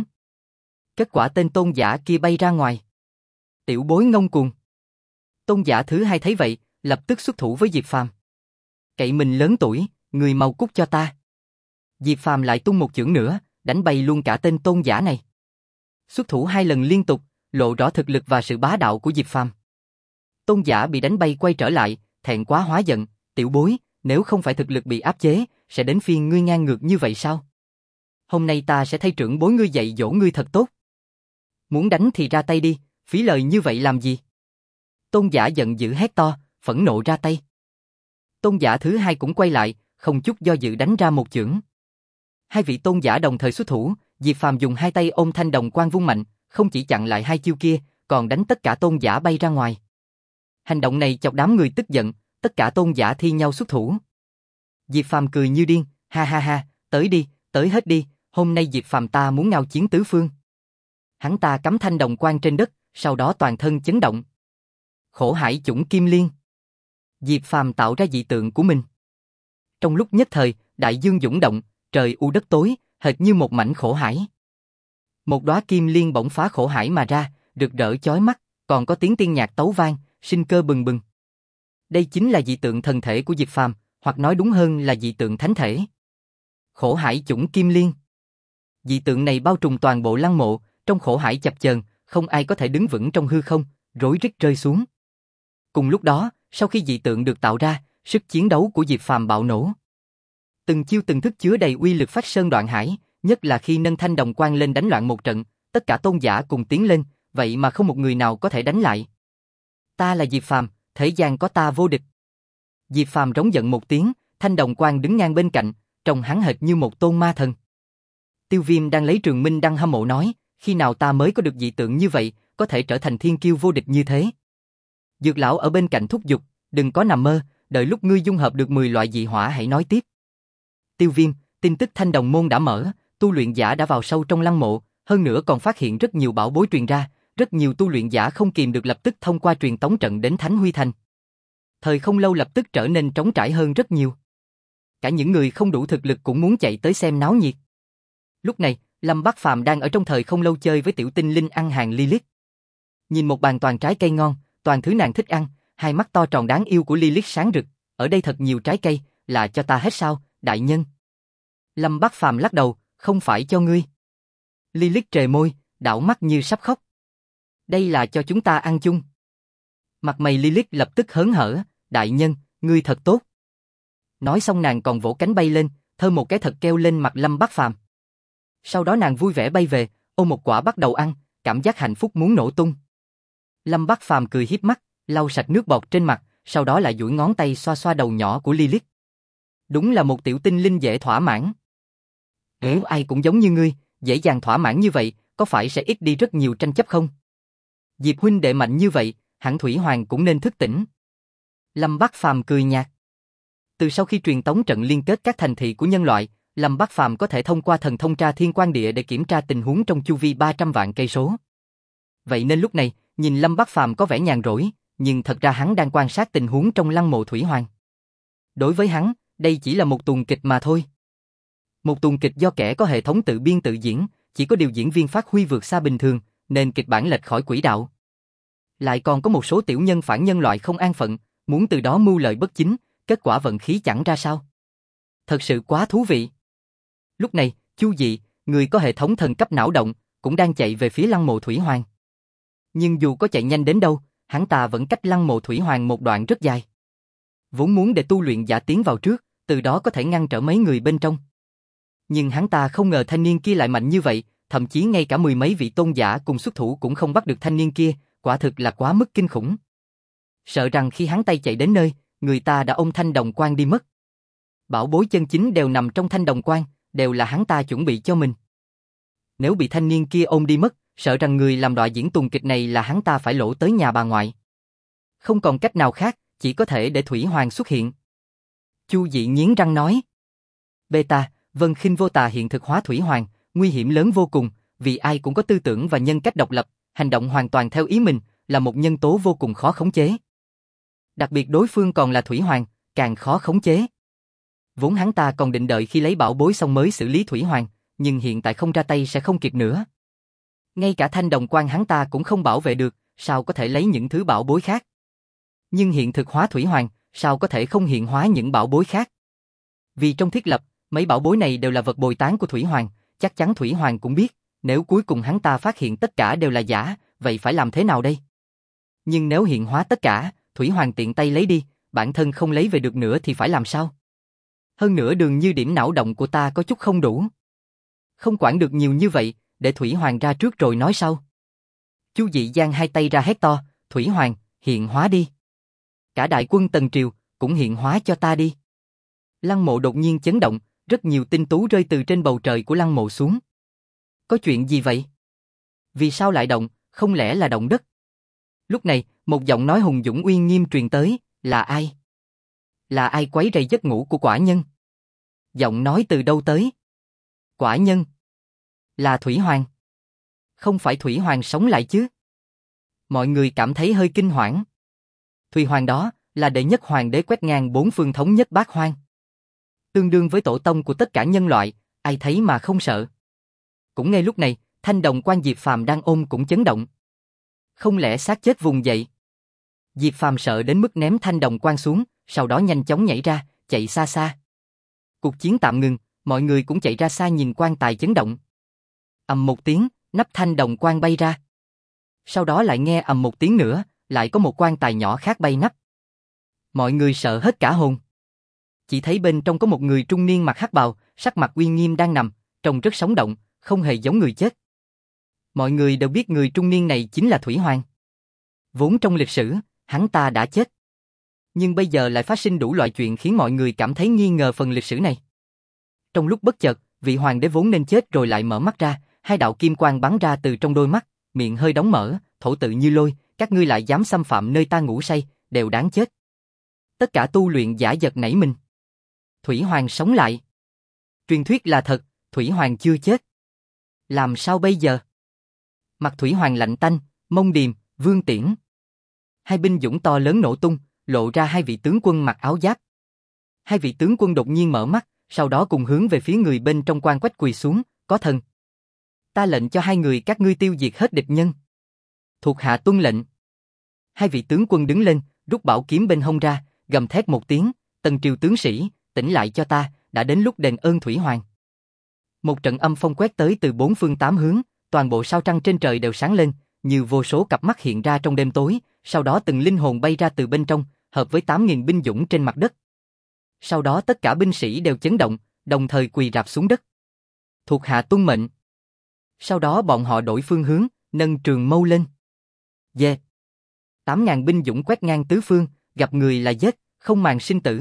Kết quả tên tôn giả kia bay ra ngoài. Tiểu bối ngông cuồng. Tôn giả thứ hai thấy vậy, lập tức xuất thủ với Diệp Phàm. Cậy mình lớn tuổi, người mau cút cho ta. Diệp Phàm lại tung một chưởng nữa, đánh bay luôn cả tên tôn giả này. Xuất thủ 2 lần liên tục, lộ rõ thực lực và sự bá đạo của Diệp Phàm. Tôn giả bị đánh bay quay trở lại, thẹn quá hóa giận, tiểu bối, nếu không phải thực lực bị áp chế, sẽ đến phiên ngươi ngang ngược như vậy sao? Hôm nay ta sẽ thay trưởng bối ngươi dạy dỗ ngươi thật tốt. Muốn đánh thì ra tay đi, phí lời như vậy làm gì? Tôn giả giận dữ hét to, phẫn nộ ra tay. Tôn giả thứ hai cũng quay lại, không chút do dự đánh ra một chưởng. Hai vị tôn giả đồng thời xuất thủ, Diệp Phàm dùng 2 tay ôm thanh đồng quan vung mạnh, không chỉ chặn lại 2 chiêu kia, còn đánh tất cả tôn giả bay ra ngoài. Hành động này chọc đám người tức giận, tất cả tôn giả thi nhau xuất thủ. Diệp Phàm cười như điên, ha ha ha, tới đi, tới hết đi, hôm nay Diệp Phàm ta muốn ngao chiến tứ phương. Hắn ta cắm thanh đồng quan trên đất, sau đó toàn thân chấn động. Khổ hải chủng kim liên. Diệp Phàm tạo ra dị tượng của mình. Trong lúc nhất thời, đại dương dũng động, trời u đất tối, hệt như một mảnh khổ hải. Một đóa kim liên bỗng phá khổ hải mà ra, rực rỡ chói mắt, còn có tiếng tiên nhạc tấu vang, sinh cơ bừng bừng. Đây chính là dị tượng thần thể của Diệp Phàm, hoặc nói đúng hơn là dị tượng thánh thể. Khổ hải chủng kim liên. Dị tượng này bao trùm toàn bộ lăng mộ, trong khổ hải chập chờn, không ai có thể đứng vững trong hư không, rối rít rơi xuống. Cùng lúc đó, sau khi dị tượng được tạo ra, sức chiến đấu của Diệp Phàm bạo nổ. Từng chiêu từng thức chứa đầy uy lực phách sơn đoạn hải, nhất là khi nâng thanh đồng quan lên đánh loạn một trận, tất cả tôn giả cùng tiến lên, vậy mà không một người nào có thể đánh lại. Ta là Diệp Phàm, thế gian có ta vô địch. Diệp Phàm rống giận một tiếng, thanh đồng quan đứng ngang bên cạnh, trông hắn hệt như một tôn ma thần. Tiêu Viêm đang lấy Trường Minh Đăng hâm mộ nói, khi nào ta mới có được dị tượng như vậy, có thể trở thành thiên kiêu vô địch như thế. Dược lão ở bên cạnh thúc giục, đừng có nằm mơ, đợi lúc ngươi dung hợp được 10 loại dị hỏa hãy nói tiếp. Tiêu Viêm, tin tức thanh đồng môn đã mở, tu luyện giả đã vào sâu trong lăng mộ, hơn nữa còn phát hiện rất nhiều bảo bối truyền ra, rất nhiều tu luyện giả không kìm được lập tức thông qua truyền tống trận đến Thánh Huy Thành. Thời không lâu lập tức trở nên trống trải hơn rất nhiều. Cả những người không đủ thực lực cũng muốn chạy tới xem náo nhiệt. Lúc này, Lâm Bác Phàm đang ở trong thời không lâu chơi với tiểu tinh linh ăn hàng Lilith. Nhìn một bàn toàn trái cây ngon, toàn thứ nàng thích ăn, hai mắt to tròn đáng yêu của Lilith sáng rực, ở đây thật nhiều trái cây, là cho ta hết sao, đại nhân? Lâm Bác Phàm lắc đầu, không phải cho ngươi. Lilith trề môi, đảo mắt như sắp khóc. Đây là cho chúng ta ăn chung. Mặt mày Lilith lập tức hớn hở, đại nhân, ngươi thật tốt. Nói xong nàng còn vỗ cánh bay lên, thơm một cái thật keo lên mặt Lâm Bác Phàm. Sau đó nàng vui vẻ bay về, ôm một quả bắt đầu ăn, cảm giác hạnh phúc muốn nổ tung. Lâm Bác Phàm cười hiếp mắt, lau sạch nước bọt trên mặt, sau đó lại duỗi ngón tay xoa xoa đầu nhỏ của Lilith. Đúng là một tiểu tinh linh dễ thỏa mãn. Nếu ai cũng giống như ngươi, dễ dàng thỏa mãn như vậy, có phải sẽ ít đi rất nhiều tranh chấp không? Diệp huynh đệ mạnh như vậy, hẳn Thủy Hoàng cũng nên thức tỉnh. Lâm Bắc Phàm cười nhạt. Từ sau khi truyền tống trận liên kết các thành thị của nhân loại, Lâm Bắc Phàm có thể thông qua thần thông tra thiên quan địa để kiểm tra tình huống trong chu vi 300 vạn cây số. Vậy nên lúc này, nhìn Lâm Bắc Phàm có vẻ nhàn rỗi, nhưng thật ra hắn đang quan sát tình huống trong lăng mộ Thủy Hoàng. Đối với hắn, đây chỉ là một tuồng kịch mà thôi. Một tuồng kịch do kẻ có hệ thống tự biên tự diễn, chỉ có điều diễn viên phát huy vượt xa bình thường, nên kịch bản lệch khỏi quỹ đạo. Lại còn có một số tiểu nhân phản nhân loại không an phận, muốn từ đó mưu lợi bất chính, kết quả vận khí chẳng ra sao. Thật sự quá thú vị. Lúc này, Chu Dị, người có hệ thống thần cấp não động, cũng đang chạy về phía lăng mộ Thủy Hoàng. Nhưng dù có chạy nhanh đến đâu, hắn ta vẫn cách lăng mộ Thủy Hoàng một đoạn rất dài. Vốn muốn để tu luyện giả tiến vào trước, từ đó có thể ngăn trở mấy người bên trong. Nhưng hắn ta không ngờ thanh niên kia lại mạnh như vậy, thậm chí ngay cả mười mấy vị tôn giả cùng xuất thủ cũng không bắt được thanh niên kia, quả thực là quá mức kinh khủng. Sợ rằng khi hắn tay chạy đến nơi, người ta đã ôm thanh đồng quan đi mất. Bảo bối chân chính đều nằm trong thanh đồng quan, đều là hắn ta chuẩn bị cho mình. Nếu bị thanh niên kia ôm đi mất, sợ rằng người làm đoạn diễn tuồng kịch này là hắn ta phải lỗ tới nhà bà ngoại. Không còn cách nào khác, chỉ có thể để Thủy Hoàng xuất hiện. Chu Dị nghiến răng nói. Beta, Vân Khinh Vô Tà hiện thực hóa Thủy Hoàng, nguy hiểm lớn vô cùng, vì ai cũng có tư tưởng và nhân cách độc lập, hành động hoàn toàn theo ý mình, là một nhân tố vô cùng khó khống chế. Đặc biệt đối phương còn là Thủy Hoàng, càng khó khống chế. Vốn hắn ta còn định đợi khi lấy bảo bối xong mới xử lý Thủy Hoàng, nhưng hiện tại không ra tay sẽ không kịp nữa. Ngay cả thanh đồng quan hắn ta cũng không bảo vệ được, sao có thể lấy những thứ bảo bối khác. Nhưng hiện thực hóa Thủy Hoàng, sao có thể không hiện hóa những bảo bối khác. Vì trong thiết lập, mấy bảo bối này đều là vật bồi tán của Thủy Hoàng, chắc chắn Thủy Hoàng cũng biết, nếu cuối cùng hắn ta phát hiện tất cả đều là giả, vậy phải làm thế nào đây? Nhưng nếu hiện hóa tất cả, Thủy Hoàng tiện tay lấy đi, bản thân không lấy về được nữa thì phải làm sao? Hơn nữa dường như điểm não động của ta có chút không đủ. Không quản được nhiều như vậy, để Thủy Hoàng ra trước rồi nói sau. Chu Dị giang hai tay ra hét to, Thủy Hoàng, hiện hóa đi. Cả đại quân Tần Triều, cũng hiện hóa cho ta đi. Lăng mộ đột nhiên chấn động, rất nhiều tinh tú rơi từ trên bầu trời của lăng mộ xuống. Có chuyện gì vậy? Vì sao lại động, không lẽ là động đất? Lúc này, một giọng nói hùng dũng uy nghiêm truyền tới, là ai? Là ai quấy rầy giấc ngủ của quả nhân? Giọng nói từ đâu tới? Quả nhân? Là Thủy Hoàng. Không phải Thủy Hoàng sống lại chứ? Mọi người cảm thấy hơi kinh hoảng. Thủy Hoàng đó là đệ nhất hoàng đế quét ngang bốn phương thống nhất bát hoang. Tương đương với tổ tông của tất cả nhân loại, ai thấy mà không sợ. Cũng ngay lúc này, thanh đồng quan Diệp Phàm đang ôm cũng chấn động. Không lẽ xác chết vùng dậy? Diệp Phàm sợ đến mức ném thanh đồng quan xuống, sau đó nhanh chóng nhảy ra, chạy xa xa. Cuộc chiến tạm ngừng, mọi người cũng chạy ra xa nhìn quan tài chấn động. Ầm một tiếng, nắp thanh đồng quan bay ra. Sau đó lại nghe ầm một tiếng nữa, lại có một quan tài nhỏ khác bay nắp. Mọi người sợ hết cả hồn. Chỉ thấy bên trong có một người trung niên mặc hắc bào, sắc mặt uy nghiêm đang nằm, trông rất sống động, không hề giống người chết. Mọi người đều biết người trung niên này chính là Thủy Hoàng. Vốn trong lịch sử, hắn ta đã chết. Nhưng bây giờ lại phát sinh đủ loại chuyện khiến mọi người cảm thấy nghi ngờ phần lịch sử này. Trong lúc bất chợt, vị hoàng đế vốn nên chết rồi lại mở mắt ra, hai đạo kim quang bắn ra từ trong đôi mắt, miệng hơi đóng mở, thổ tự như lôi, các ngươi lại dám xâm phạm nơi ta ngủ say, đều đáng chết. Tất cả tu luyện giả giật nảy mình. Thủy Hoàng sống lại. Truyền thuyết là thật, Thủy Hoàng chưa chết. Làm sao bây giờ? Mặt Thủy Hoàng lạnh tanh, Mông Điềm, Vương Tiễn. Hai binh dũng to lớn nổ tung, lộ ra hai vị tướng quân mặc áo giáp. Hai vị tướng quân đột nhiên mở mắt, sau đó cùng hướng về phía người bên trong quan quách quỳ xuống, có thần. Ta lệnh cho hai người các ngươi tiêu diệt hết địch nhân. Thuộc hạ tuân lệnh. Hai vị tướng quân đứng lên, rút bảo kiếm bên hông ra, gầm thét một tiếng, Tần Triều tướng sĩ, tỉnh lại cho ta, đã đến lúc đền ơn Thủy Hoàng. Một trận âm phong quét tới từ bốn phương tám hướng, toàn bộ sao trăng trên trời đều sáng lên, như vô số cặp mắt hiện ra trong đêm tối, sau đó từng linh hồn bay ra từ bên trong, hợp với 8.000 binh dũng trên mặt đất. Sau đó tất cả binh sĩ đều chấn động, đồng thời quỳ rạp xuống đất. Thuộc hạ tuân mệnh. Sau đó bọn họ đổi phương hướng, nâng trường mâu lên. Yeah. 8.000 binh dũng quét ngang tứ phương, gặp người là giết, không màng sinh tử.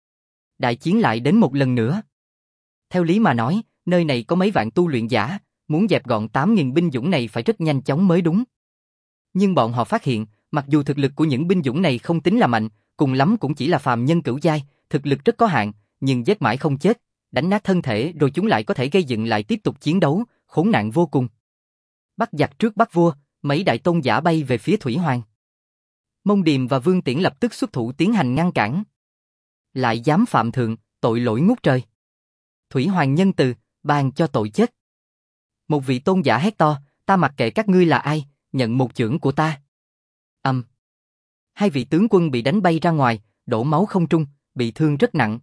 Đại chiến lại đến một lần nữa. Theo lý mà nói, nơi này có mấy vạn tu luyện giả, muốn dẹp gọn 8.000 binh dũng này phải rất nhanh chóng mới đúng. Nhưng bọn họ phát hiện, mặc dù thực lực của những binh dũng này không tính là mạnh, cùng lắm cũng chỉ là phàm nhân cửu giai, thực lực rất có hạn, nhưng giết mãi không chết, đánh nát thân thể rồi chúng lại có thể gây dựng lại tiếp tục chiến đấu, khốn nạn vô cùng. Bắt giặc trước bắt vua, mấy đại tôn giả bay về phía Thủy Hoàng. Mông Điềm và Vương Tiễn lập tức xuất thủ tiến hành ngăn cản. Lại dám phạm thượng, tội lỗi ngút trời. Thủy Hoàng nhân từ, ban cho tội chết. Một vị tôn giả hét to, ta mặc kệ các ngươi là ai, nhận một chưởng của ta. Hai vị tướng quân bị đánh bay ra ngoài, đổ máu không trung, bị thương rất nặng.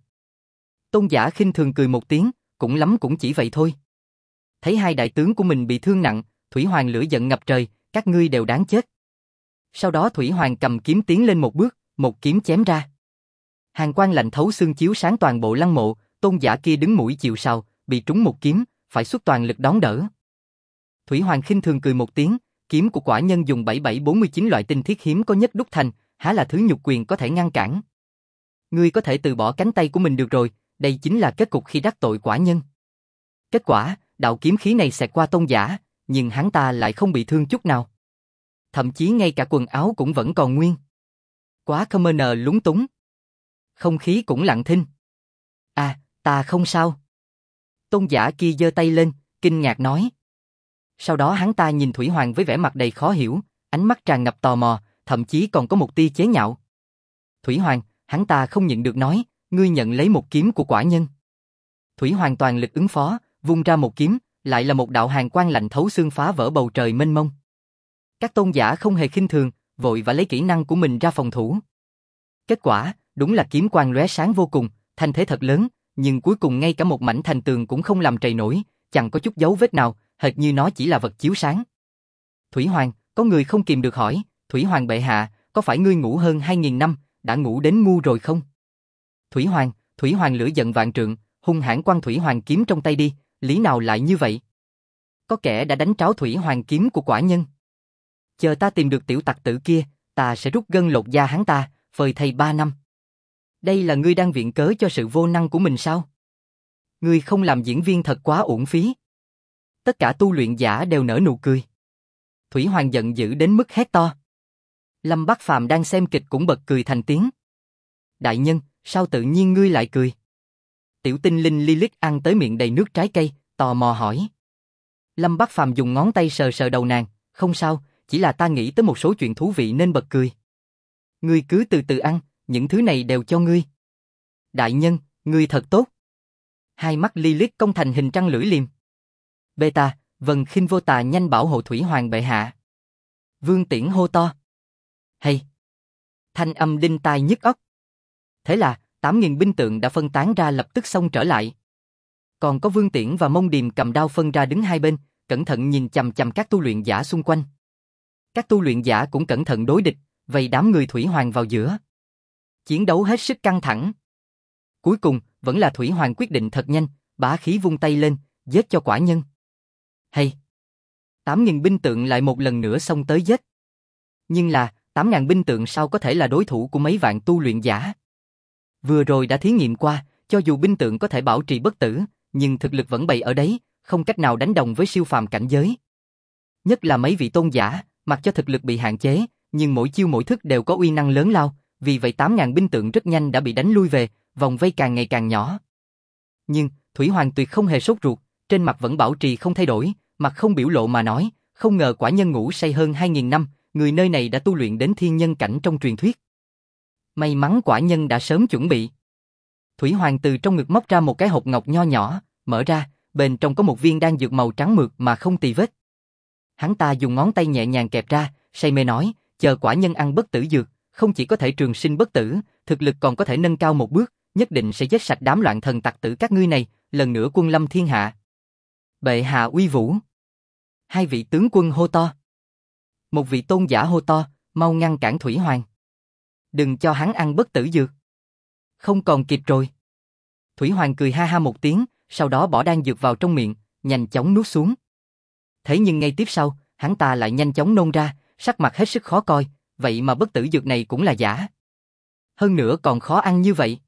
Tôn giả khinh thường cười một tiếng, cũng lắm cũng chỉ vậy thôi. Thấy hai đại tướng của mình bị thương nặng, Thủy Hoàng lửa giận ngập trời, các ngươi đều đáng chết. Sau đó Thủy Hoàng cầm kiếm tiến lên một bước, một kiếm chém ra. Hàn quang lạnh thấu xương chiếu sáng toàn bộ lăng mộ, tôn giả kia đứng mũi chịu sào, bị trúng một kiếm, phải xuất toàn lực đón đỡ. Thủy Hoàng khinh thường cười một tiếng, kiếm của quả nhân dùng 7749 loại tinh thiết hiếm có nhất đúc thành, há là thứ nhục quyền có thể ngăn cản. Ngươi có thể từ bỏ cánh tay của mình được rồi, đây chính là kết cục khi đắc tội quả nhân. Kết quả, đạo kiếm khí này xẹt qua tôn giả, nhưng hắn ta lại không bị thương chút nào. Thậm chí ngay cả quần áo cũng vẫn còn nguyên. Quá Commoner lúng túng. Không khí cũng lặng thinh. À, ta không sao. Tôn giả kia giơ tay lên, kinh ngạc nói. Sau đó hắn ta nhìn Thủy Hoàng với vẻ mặt đầy khó hiểu, ánh mắt tràn ngập tò mò, thậm chí còn có một tia chế nhạo. Thủy Hoàng, hắn ta không nhịn được nói, ngươi nhận lấy một kiếm của quả nhân. Thủy Hoàng toàn lực ứng phó, vung ra một kiếm, lại là một đạo hàn quang lạnh thấu xương phá vỡ bầu trời mênh mông. Các tôn giả không hề khinh thường, vội và lấy kỹ năng của mình ra phòng thủ. Kết quả, đúng là kiếm quang lóe sáng vô cùng, thanh thế thật lớn, nhưng cuối cùng ngay cả một mảnh thành tường cũng không làm trầy nổi, chẳng có chút dấu vết nào, hệt như nó chỉ là vật chiếu sáng. Thủy Hoàng, có người không kìm được hỏi, Thủy Hoàng bệ hạ, có phải ngươi ngủ hơn 2000 năm, đã ngủ đến ngu rồi không? Thủy Hoàng lửa giận vạn trượng, hung hãn quăng Thủy Hoàng kiếm trong tay đi, lý nào lại như vậy? Có kẻ đã đánh tráo Thủy Hoàng kiếm của quả nhân. Chờ ta tìm được tiểu tặc tử kia, ta sẽ rút gân lột da hắn ta, phơi thây 3 năm. Đây là ngươi đang viện cớ cho sự vô năng của mình sao? Ngươi không làm diễn viên thật quá uổng phí. Tất cả tu luyện giả đều nở nụ cười. Thủy Hoàng giận dữ đến mức hét to. Lâm Bắc Phàm đang xem kịch cũng bật cười thành tiếng. Đại nhân, sao tự nhiên ngươi lại cười? Tiểu tinh linh Lilith ăn tới miệng đầy nước trái cây, tò mò hỏi. Lâm Bắc Phàm dùng ngón tay sờ sờ đầu nàng, không sao, chỉ là ta nghĩ tới một số chuyện thú vị nên bật cười. Ngươi cứ từ từ ăn, những thứ này đều cho ngươi. Đại nhân, ngươi thật tốt. Hai mắt Lilith cong thành hình trăng lưỡi liềm. Beta, Vân Khinh Vô Tà nhanh bảo hộ Thủy Hoàng bệ hạ. Vương Tiễn hô to. Hay. Thanh âm đinh tai nhức óc. Thế là, 8.000 binh tượng đã phân tán ra lập tức xông trở lại. Còn có Vương Tiễn và Mông Điềm cầm đao phân ra đứng hai bên, cẩn thận nhìn chằm chằm các tu luyện giả xung quanh. Các tu luyện giả cũng cẩn thận đối địch, vây đám người Thủy Hoàng vào giữa. Chiến đấu hết sức căng thẳng. Cuối cùng, vẫn là Thủy Hoàng quyết định thật nhanh, bá khí vung tay lên, giết cho quả nhân. Hay. 8.000 binh tượng lại một lần nữa xông tới giết. Nhưng là, 8.000 binh tượng sao có thể là đối thủ của mấy vạn tu luyện giả? Vừa rồi đã thí nghiệm qua, cho dù binh tượng có thể bảo trì bất tử, nhưng thực lực vẫn bày ở đấy, không cách nào đánh đồng với siêu phàm cảnh giới. Nhất là mấy vị tôn giả, mặc cho thực lực bị hạn chế, nhưng mỗi chiêu mỗi thức đều có uy năng lớn lao, vì vậy 8.000 binh tượng rất nhanh đã bị đánh lui về, vòng vây càng ngày càng nhỏ. Nhưng, Thủy Hoàng tuyệt không hề sốt ruột, trên mặt vẫn bảo trì không thay đổi, mặt không biểu lộ mà nói, không ngờ quả nhân ngủ say hơn 2.000 năm, người nơi này đã tu luyện đến thiên nhân cảnh trong truyền thuyết. May mắn quả nhân đã sớm chuẩn bị. Thủy Hoàng từ trong ngực móc ra một cái hộp ngọc nho nhỏ, mở ra, bên trong có một viên đan dược màu trắng mượt mà không tì vết. Hắn ta dùng ngón tay nhẹ nhàng kẹp ra, say mê nói, chờ quả nhân ăn bất tử dược, không chỉ có thể trường sinh bất tử, thực lực còn có thể nâng cao một bước, nhất định sẽ giết sạch đám loạn thần tặc tử các ngươi này, lần nữa quân lâm thiên hạ. Bệ hạ uy vũ. Hai vị tướng quân hô to. Một vị tôn giả hô to, mau ngăn cản Thủy Hoàng. Đừng cho hắn ăn bất tử dược. Không còn kịp rồi. Thủy Hoàng cười ha ha một tiếng, sau đó bỏ đan dược vào trong miệng, nhanh chóng nuốt xuống. Thế nhưng ngay tiếp sau, hắn ta lại nhanh chóng nôn ra, sắc mặt hết sức khó coi, vậy mà bất tử dược này cũng là giả. Hơn nữa còn khó ăn như vậy.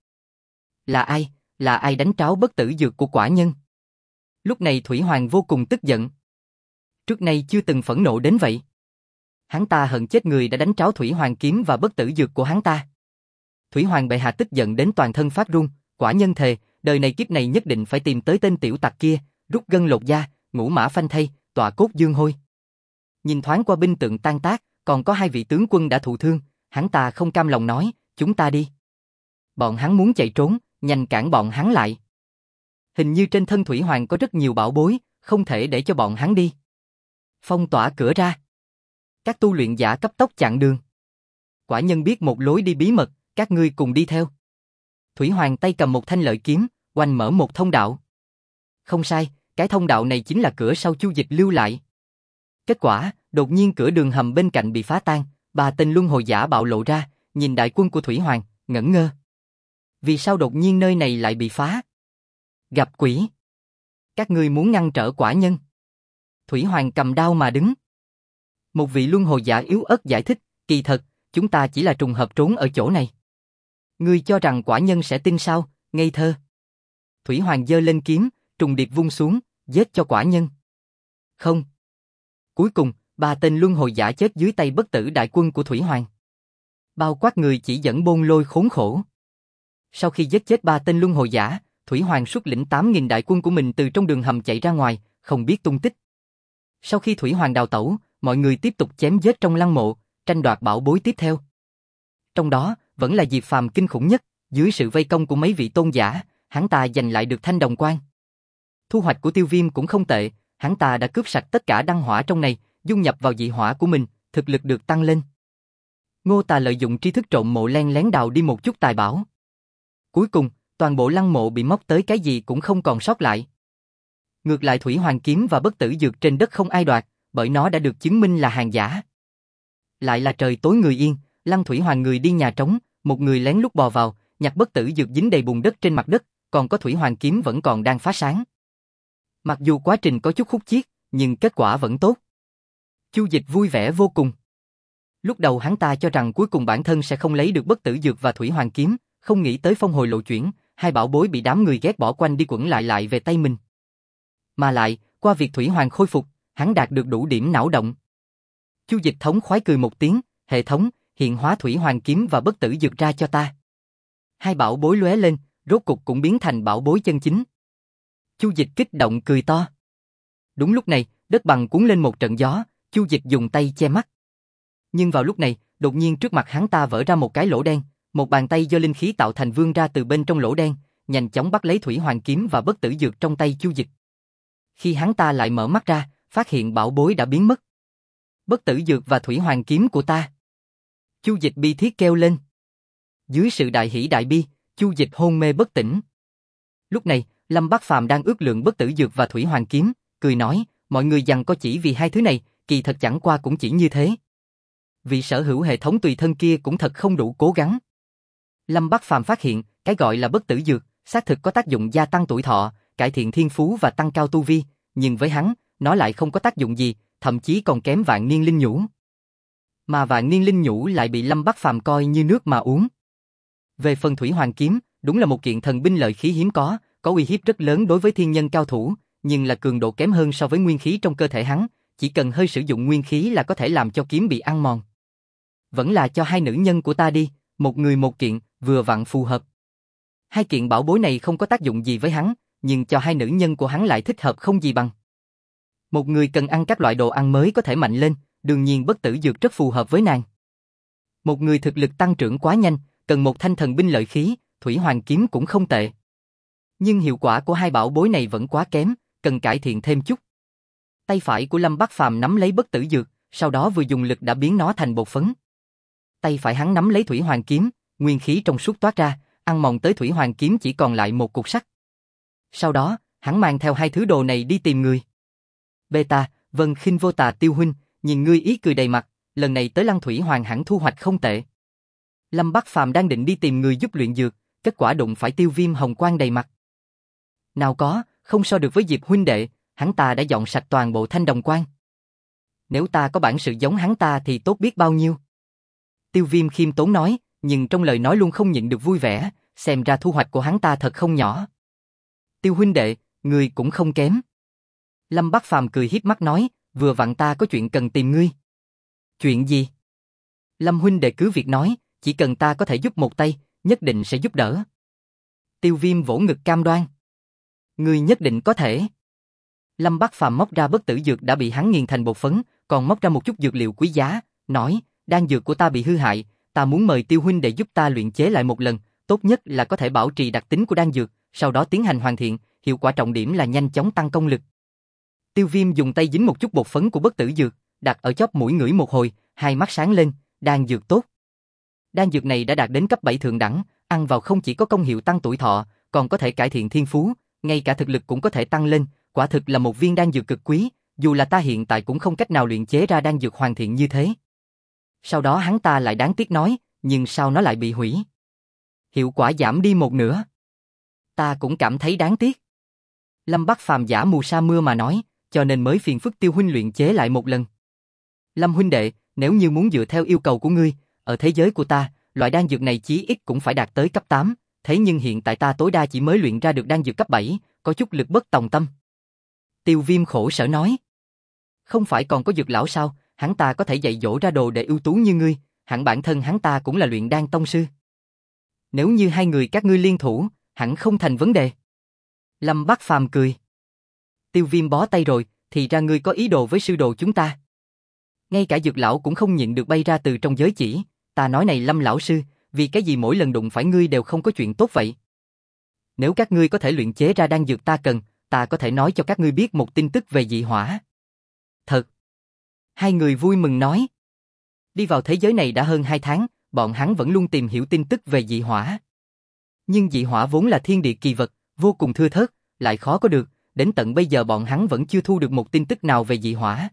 Là ai đánh tráo bất tử dược của quả nhân? Lúc này Thủy Hoàng vô cùng tức giận. Trước nay chưa từng phẫn nộ đến vậy. Hắn ta hận chết người đã đánh tráo Thủy Hoàng kiếm và bất tử dược của hắn ta. Thủy Hoàng bệ hạ tức giận đến toàn thân phát run, quả nhân thề, đời này kiếp này nhất định phải tìm tới tên tiểu tặc kia, rút gân lột da, ngũ mã phanh thây, tọa cốt dương hôi. Nhìn thoáng qua binh tượng tan tác, còn có 2 vị tướng quân đã thụ thương, hắn ta không cam lòng nói, chúng ta đi. Bọn hắn muốn chạy trốn, nhanh cản bọn hắn lại. Hình như trên thân Thủy Hoàng có rất nhiều bảo bối, không thể để cho bọn hắn đi. Phong tỏa cửa ra. Các tu luyện giả cấp tốc chặn đường. Quả nhân biết một lối đi bí mật, các ngươi cùng đi theo. Thủy Hoàng tay cầm một thanh lợi kiếm, oanh mở một thông đạo. Không sai, cái thông đạo này chính là cửa sau Chu Dịch lưu lại. Kết quả, đột nhiên cửa đường hầm bên cạnh bị phá tan, 3 tên luân hồi giả bạo lộ ra, nhìn đại quân của Thủy Hoàng, ngẩn ngơ. Vì sao đột nhiên nơi này lại bị phá? Gặp quỷ. Các ngươi muốn ngăn trở quả nhân. Thủy Hoàng cầm đao mà đứng. Một vị luân hồi giả yếu ớt giải thích, kỳ thật, chúng ta chỉ là trùng hợp trốn ở chỗ này. Ngươi cho rằng quả nhân sẽ tin sao, ngây thơ. Thủy Hoàng giơ lên kiếm, trùng điệp vung xuống, giết cho quả nhân. Không. Cuối cùng, 3 tên luân hồi giả chết dưới tay bất tử đại quân của Thủy Hoàng. Bao quát người chỉ dẫn Bôn Lôi khốn khổ. Sau khi giết chết 3 tên luân hồi giả, Thủy Hoàng xuất lĩnh 8.000 đại quân của mình từ trong đường hầm chạy ra ngoài, không biết tung tích. Sau khi Thủy Hoàng đào tẩu, mọi người tiếp tục chém giết trong lăng mộ, tranh đoạt bảo bối tiếp theo. Trong đó, vẫn là Diệp Phàm kinh khủng nhất, dưới sự vây công của mấy vị tôn giả, hắn ta giành lại được thanh đồng quan. Thu hoạch của Tiêu Viêm cũng không tệ, hắn ta đã cướp sạch tất cả đăng hỏa trong này, dung nhập vào dị hỏa của mình, thực lực được tăng lên. Ngô Tà lợi dụng tri thức trộm mộ len lén đào đi một chút tài bảo. Cuối cùng, toàn bộ lăng mộ bị móc tới cái gì cũng không còn sót lại. Ngược lại Thủy Hoàng kiếm và bất tử dược trên đất không ai đoạt, bởi nó đã được chứng minh là hàng giả. Lại là trời tối người yên, Lăng Thủy Hoàng người đi nhà trống, một người lén lút bò vào, nhặt bất tử dược dính đầy bùn đất trên mặt đất, còn có Thủy Hoàng kiếm vẫn còn đang phá sáng. Mặc dù quá trình có chút khúc chiết, nhưng kết quả vẫn tốt. Chu Dịch vui vẻ vô cùng. Lúc đầu hắn ta cho rằng cuối cùng bản thân sẽ không lấy được bất tử dược và Thủy Hoàng kiếm, không nghĩ tới phong hồi lộ chuyển, 2 bảo bối bị đám người ghét bỏ quanh đi quẩn lại về tay mình. Mà lại, qua việc Thủy Hoàng khôi phục, hắn đạt được đủ điểm não động. Chu Dịch thống khoái cười một tiếng, hệ thống, hiện hóa Thủy Hoàng kiếm và bất tử dược ra cho ta. 2 bảo bối lóe lên, rốt cục cũng biến thành bảo bối chân chính. Chu Dịch kích động cười to. Đúng lúc này, đất bằng cuốn lên một trận gió, Chu Dịch dùng tay che mắt. Nhưng vào lúc này, đột nhiên trước mặt hắn ta vỡ ra một cái lỗ đen, một bàn tay do linh khí tạo thành vươn ra từ bên trong lỗ đen, nhanh chóng bắt lấy Thủy Hoàng kiếm và bất tử dược trong tay Chu Dịch. Khi hắn ta lại mở mắt ra, phát hiện bảo bối đã biến mất. Bất tử dược và Thủy Hoàng kiếm của ta. Chu Dịch bi thiết kêu lên. Dưới sự đại hỉ đại bi, Chu Dịch hôn mê bất tỉnh. Lúc này, Lâm Bác Phàm đang ước lượng bất tử dược và Thủy Hoàng kiếm, cười nói, mọi người giằng co chỉ vì 2 thứ này, kỳ thật chẳng qua cũng chỉ như thế. Vị sở hữu hệ thống tùy thân kia cũng thật không đủ cố gắng. Lâm Bác Phàm phát hiện, cái gọi là bất tử dược, xác thực có tác dụng gia tăng tuổi thọ, cải thiện thiên phú và tăng cao tu vi, nhưng với hắn, nó lại không có tác dụng gì, thậm chí còn kém vạn niên linh nhũ. Mà vạn niên linh nhũ lại bị Lâm Bác Phàm coi như nước mà uống. Về phần Thủy Hoàng kiếm, đúng là một kiện thần binh lợi khí hiếm có uy hiếp rất lớn đối với thiên nhân cao thủ, nhưng là cường độ kém hơn so với nguyên khí trong cơ thể hắn, chỉ cần hơi sử dụng nguyên khí là có thể làm cho kiếm bị ăn mòn. Vẫn là cho 2 nữ nhân của ta đi, một người một kiện, vừa vặn phù hợp. 2 kiện bảo bối này không có tác dụng gì với hắn, nhưng cho 2 nữ nhân của hắn lại thích hợp không gì bằng. Một người cần ăn các loại đồ ăn mới có thể mạnh lên, đương nhiên bất tử dược rất phù hợp với nàng. Một người thực lực tăng trưởng quá nhanh, cần một thanh thần binh lợi khí, Thủy Hoàng kiếm cũng không tệ. Nhưng hiệu quả của 2 bảo bối này vẫn quá kém, cần cải thiện thêm chút. Tay phải của Lâm Bác Phàm nắm lấy bất tử dược, sau đó vừa dùng lực đã biến nó thành bột phấn. Tay phải hắn nắm lấy Thủy Hoàng kiếm, nguyên khí trong suốt toát ra, ăn mòn tới Thủy Hoàng kiếm chỉ còn lại một cục sắt. Sau đó, hắn mang theo 2 thứ đồ này đi tìm người. Beta, Vân Khinh Vô Tà Tiêu huynh, nhìn ngươi ý cười đầy mặt, lần này tới Lăng Thủy Hoàng hẳn thu hoạch không tệ. Lâm Bác Phàm đang định đi tìm người giúp luyện dược, kết quả đụng phải Tiêu Viêm hồng quang đầy mặt. Nào có, không so được với Diệp huynh đệ, hắn ta đã dọn sạch toàn bộ thanh đồng quan. Nếu ta có bản sự giống hắn ta thì tốt biết bao nhiêu. Tiêu Viêm khiêm tốn nói, nhưng trong lời nói luôn không nhịn được vui vẻ, xem ra thu hoạch của hắn ta thật không nhỏ. Tiêu huynh đệ, người cũng không kém. Lâm Bác Phàm cười hiếp mắt nói, vừa vặn ta có chuyện cần tìm ngươi. Chuyện gì? Lâm huynh đệ cứ việc nói, chỉ cần ta có thể giúp một tay, nhất định sẽ giúp đỡ. Tiêu Viêm vỗ ngực cam đoan. Ngươi nhất định có thể. Lâm Bắc Phàm móc ra bất tử dược đã bị hắn nghiền thành bột phấn, còn móc ra một chút dược liệu quý giá, nói, đan dược của ta bị hư hại, ta muốn mời Tiêu huynh để giúp ta luyện chế lại một lần, tốt nhất là có thể bảo trì đặc tính của đan dược, sau đó tiến hành hoàn thiện, hiệu quả trọng điểm là nhanh chóng tăng công lực. Tiêu Viêm dùng tay dính một chút bột phấn của bất tử dược, đặt ở chóp mũi ngửi một hồi, hai mắt sáng lên, đan dược tốt. Đan dược này đã đạt đến cấp 7 thượng đẳng, ăn vào không chỉ có công hiệu tăng tuổi thọ, còn có thể cải thiện thiên phú, ngay cả thực lực cũng có thể tăng lên, quả thực là một viên đan dược cực quý, dù là ta hiện tại cũng không cách nào luyện chế ra đan dược hoàn thiện như thế. Sau đó hắn ta lại đáng tiếc nói, nhưng sao nó lại bị hủy? Hiệu quả giảm đi một nửa. Ta cũng cảm thấy đáng tiếc. Lâm Bắc Phàm giả mù sa mưa mà nói, cho nên mới phiền phức Tiêu huynh luyện chế lại một lần. Lâm huynh đệ, nếu như muốn dựa theo yêu cầu của ngươi, ở thế giới của ta, loại đan dược này chí ít cũng phải đạt tới cấp 8, thế nhưng hiện tại ta tối đa chỉ mới luyện ra được đan dược cấp 7, có chút lực bất tòng tâm. Tiêu Viêm khổ sở nói. Không phải còn có Dược lão sao, hắn ta có thể dạy dỗ ra đồ để ưu tú như ngươi, hẳn bản thân hắn ta cũng là luyện đan tông sư. Nếu như hai người các ngươi liên thủ, hẳn không thành vấn đề. Lâm Bắc Phàm cười. Tiêu Viêm bó tay rồi, thì ra ngươi có ý đồ với sư đồ chúng ta. Ngay cả Dược lão cũng không nhịn được bay ra từ trong giới chỉ, ta nói này Lâm lão sư, vì cái gì mỗi lần đụng phải ngươi đều không có chuyện tốt vậy? Nếu các ngươi có thể luyện chế ra đan dược ta cần, ta có thể nói cho các ngươi biết một tin tức về dị hỏa. Thật. Hai người vui mừng nói. Đi vào thế giới này đã hơn 2 tháng, bọn hắn vẫn luôn tìm hiểu tin tức về dị hỏa. Nhưng dị hỏa vốn là thiên địa kỳ vật, vô cùng thưa thớt, lại khó có được, đến tận bây giờ bọn hắn vẫn chưa thu được một tin tức nào về dị hỏa.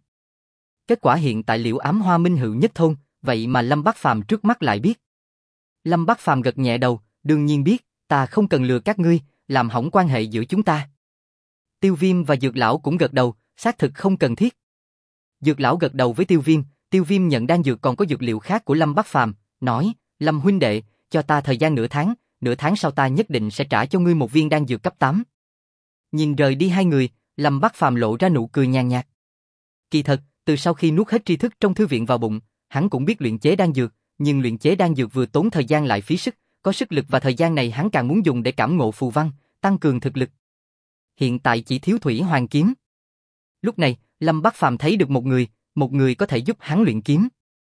Kết quả hiện tại Liễu Ám Hoa Minh Hữu nhất thôn, vậy mà Lâm Bắc Phàm trước mắt lại biết. Lâm Bắc Phàm gật nhẹ đầu, đương nhiên biết, ta không cần lừa các ngươi, làm hỏng quan hệ giữa chúng ta. Tiêu Viêm và Dược lão cũng gật đầu, xác thực không cần thiết. Dược lão gật đầu với Tiêu Viêm nhận đan dược còn có dược liệu khác của Lâm Bắc Phàm, nói, Lâm huynh đệ, cho ta thời gian nửa tháng sau ta nhất định sẽ trả cho ngươi một viên đan dược cấp 8. Nhìn rời đi hai người, Lâm Bắc Phàm lộ ra nụ cười nhàn nhạt. Kỳ thật, từ sau khi nuốt hết tri thức trong thư viện vào bụng, hắn cũng biết luyện chế đan dược, nhưng luyện chế đan dược vừa tốn thời gian lại phí sức, có sức lực và thời gian này hắn càng muốn dùng để cảm ngộ phù văn, tăng cường thực lực. Hiện tại chỉ thiếu Thủy Hoàng kiếm. Lúc này, Lâm Bắc Phàm thấy được một người có thể giúp hắn luyện kiếm.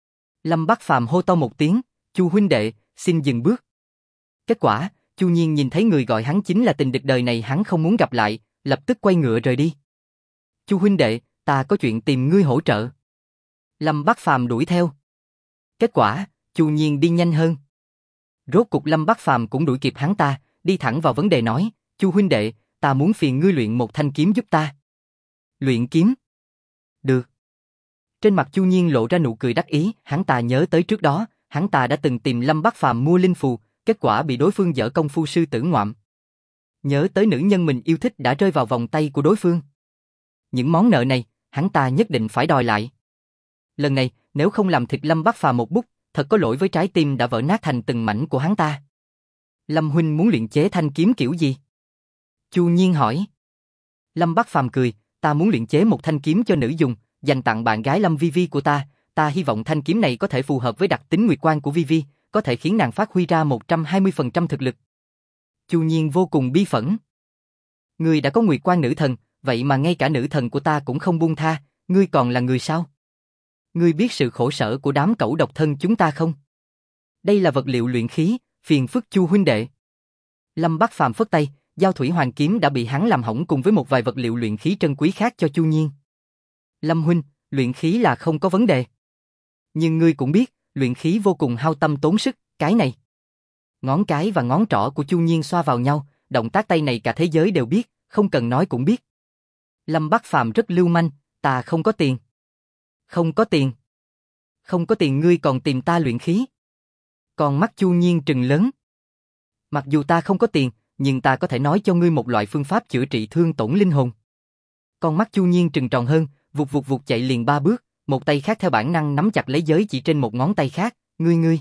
Lâm Bắc Phàm hô to một tiếng, "Chu huynh đệ, xin dừng bước." Kết quả, Chu Nhiên nhìn thấy người gọi hắn chính là tình địch đời này hắn không muốn gặp lại, lập tức quay ngựa rời đi. "Chu huynh đệ, ta có chuyện tìm ngươi hỗ trợ." Lâm Bắc Phàm đuổi theo. Kết quả, Chu Nhiên đi nhanh hơn. Rốt cục Lâm Bắc Phàm cũng đuổi kịp hắn ta, đi thẳng vào vấn đề nói, "Chu huynh đệ, ta muốn phiền ngươi luyện một thanh kiếm giúp ta." "Luyện kiếm?" "Được." Trên mặt Chu Nhiên lộ ra nụ cười đắc ý, hắn ta nhớ tới trước đó, hắn ta đã từng tìm Lâm Bắc Phàm mua linh phù, kết quả bị đối phương dở công phu sư tử ngoạm. Nhớ tới nữ nhân mình yêu thích đã rơi vào vòng tay của đối phương. Những món nợ này, hắn ta nhất định phải đòi lại. Lần này, nếu không làm thịt Lâm Bắc Phàm một bút, thật có lỗi với trái tim đã vỡ nát thành từng mảnh của hắn ta. "Lâm huynh muốn luyện chế thanh kiếm kiểu gì?" Chu Nhiên hỏi. Lâm Bắc Phàm cười, "Ta muốn luyện chế một thanh kiếm cho nữ dùng, dành tặng bạn gái Lâm Vi Vi của ta. Ta hy vọng thanh kiếm này có thể phù hợp với đặc tính nguyệt quang của Vi Vi, có thể khiến nàng phát huy ra 120% thực lực." Chu Nhiên vô cùng bi phẫn. "Ngươi đã có nguyệt quang nữ thần, vậy mà ngay cả nữ thần của ta cũng không buông tha, ngươi còn là người sao? Ngươi biết sự khổ sở của đám cẩu độc thân chúng ta không? Đây là vật liệu luyện khí, phiền phức Chu huynh đệ." Lâm Bắc Phàm phất tay, giao Thủy Hoàng kiếm đã bị hắn làm hỏng cùng với một vài vật liệu luyện khí trân quý khác cho Chu Nhiên. "Lâm huynh, luyện khí là không có vấn đề. Nhưng ngươi cũng biết, luyện khí vô cùng hao tâm tốn sức, cái này." Ngón cái và ngón trỏ của Chu Nhiên xoa vào nhau, động tác tay này cả thế giới đều biết, không cần nói cũng biết. Lâm Bắc Phàm rất lưu manh, "Ta không có tiền." "Không có tiền? Không có tiền ngươi còn tìm ta luyện khí?" Còn mắt Chu Nhiên trừng lớn. "Mặc dù ta không có tiền, nhưng ta có thể nói cho ngươi một loại phương pháp chữa trị thương tổn linh hồn." Con mắt Chu Nhiên trừng tròn hơn, vụt vụt vụt chạy liền 3 bước, một tay khác theo bản năng nắm chặt lấy giới chỉ trên một ngón tay khác, "Ngươi.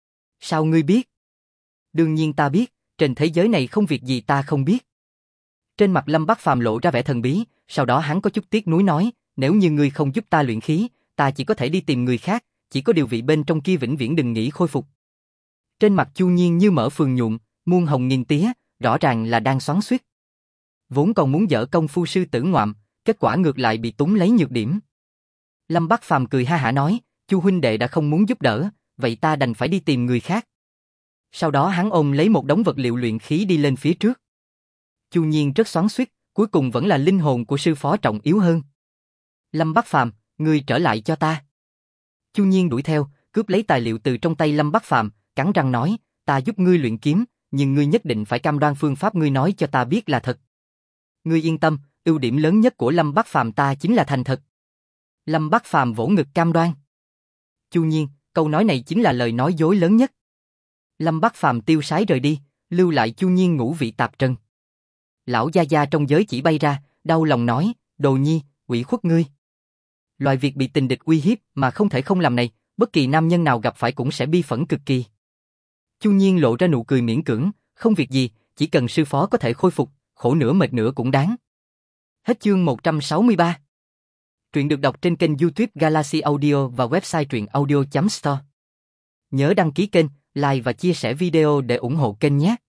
Sao ngươi biết?" "Đương nhiên ta biết, trên thế giới này không việc gì ta không biết." Trên mặt Lâm Bắc Phàm lộ ra vẻ thần bí, sau đó hắn có chút tiếc nuối nói, "Nếu như ngươi không giúp ta luyện khí, ta chỉ có thể đi tìm người khác, chỉ có điều vị bên trong kia vĩnh viễn đừng nghĩ khôi phục. Trên mặt Chu Nhiên như mở phường nhuộm, muôn hồng nghìn tía, rõ ràng là đang xoắn xuýt. Vốn còn muốn dở công phu sư tử ngoạm, kết quả ngược lại bị túng lấy nhược điểm. Lâm Bắc Phàm cười ha hả nói, Chu huynh đệ đã không muốn giúp đỡ, vậy ta đành phải đi tìm người khác. Sau đó hắn ôm lấy một đống vật liệu luyện khí đi lên phía trước. Chu Nhiên rất xoắn xuýt, cuối cùng vẫn là linh hồn của sư phó trọng yếu hơn. Lâm Bắc Phàm, ngươi trở lại cho ta. Chu Nhiên đuổi theo, cướp lấy tài liệu từ trong tay Lâm Bắc Phàm, cắn răng nói, ta giúp ngươi luyện kiếm, nhưng ngươi nhất định phải cam đoan phương pháp ngươi nói cho ta biết là thật. Ngươi yên tâm, ưu điểm lớn nhất của Lâm Bắc Phàm ta chính là thành thật. Lâm Bắc Phàm vỗ ngực cam đoan. Chu Nhiên, câu nói này chính là lời nói dối lớn nhất. Lâm Bắc Phàm tiêu sái rời đi, lưu lại Chu Nhiên ngũ vị tạp trần. Lão gia gia trong giới chỉ bay ra, đau lòng nói, Đồ Nhi, ủy khuất ngươi. Loại việc bị tình địch uy hiếp mà không thể không làm này, bất kỳ nam nhân nào gặp phải cũng sẽ bi phẫn cực kỳ. Chu Nhiên lộ ra nụ cười miễn cưỡng, không việc gì, chỉ cần sư phó có thể khôi phục, khổ nữa mệt nữa cũng đáng. Hết chương 163. Truyện được đọc trên kênh YouTube Galaxy Audio và website truyệnaudio.store. Nhớ đăng ký kênh, like và chia sẻ video để ủng hộ kênh nhé.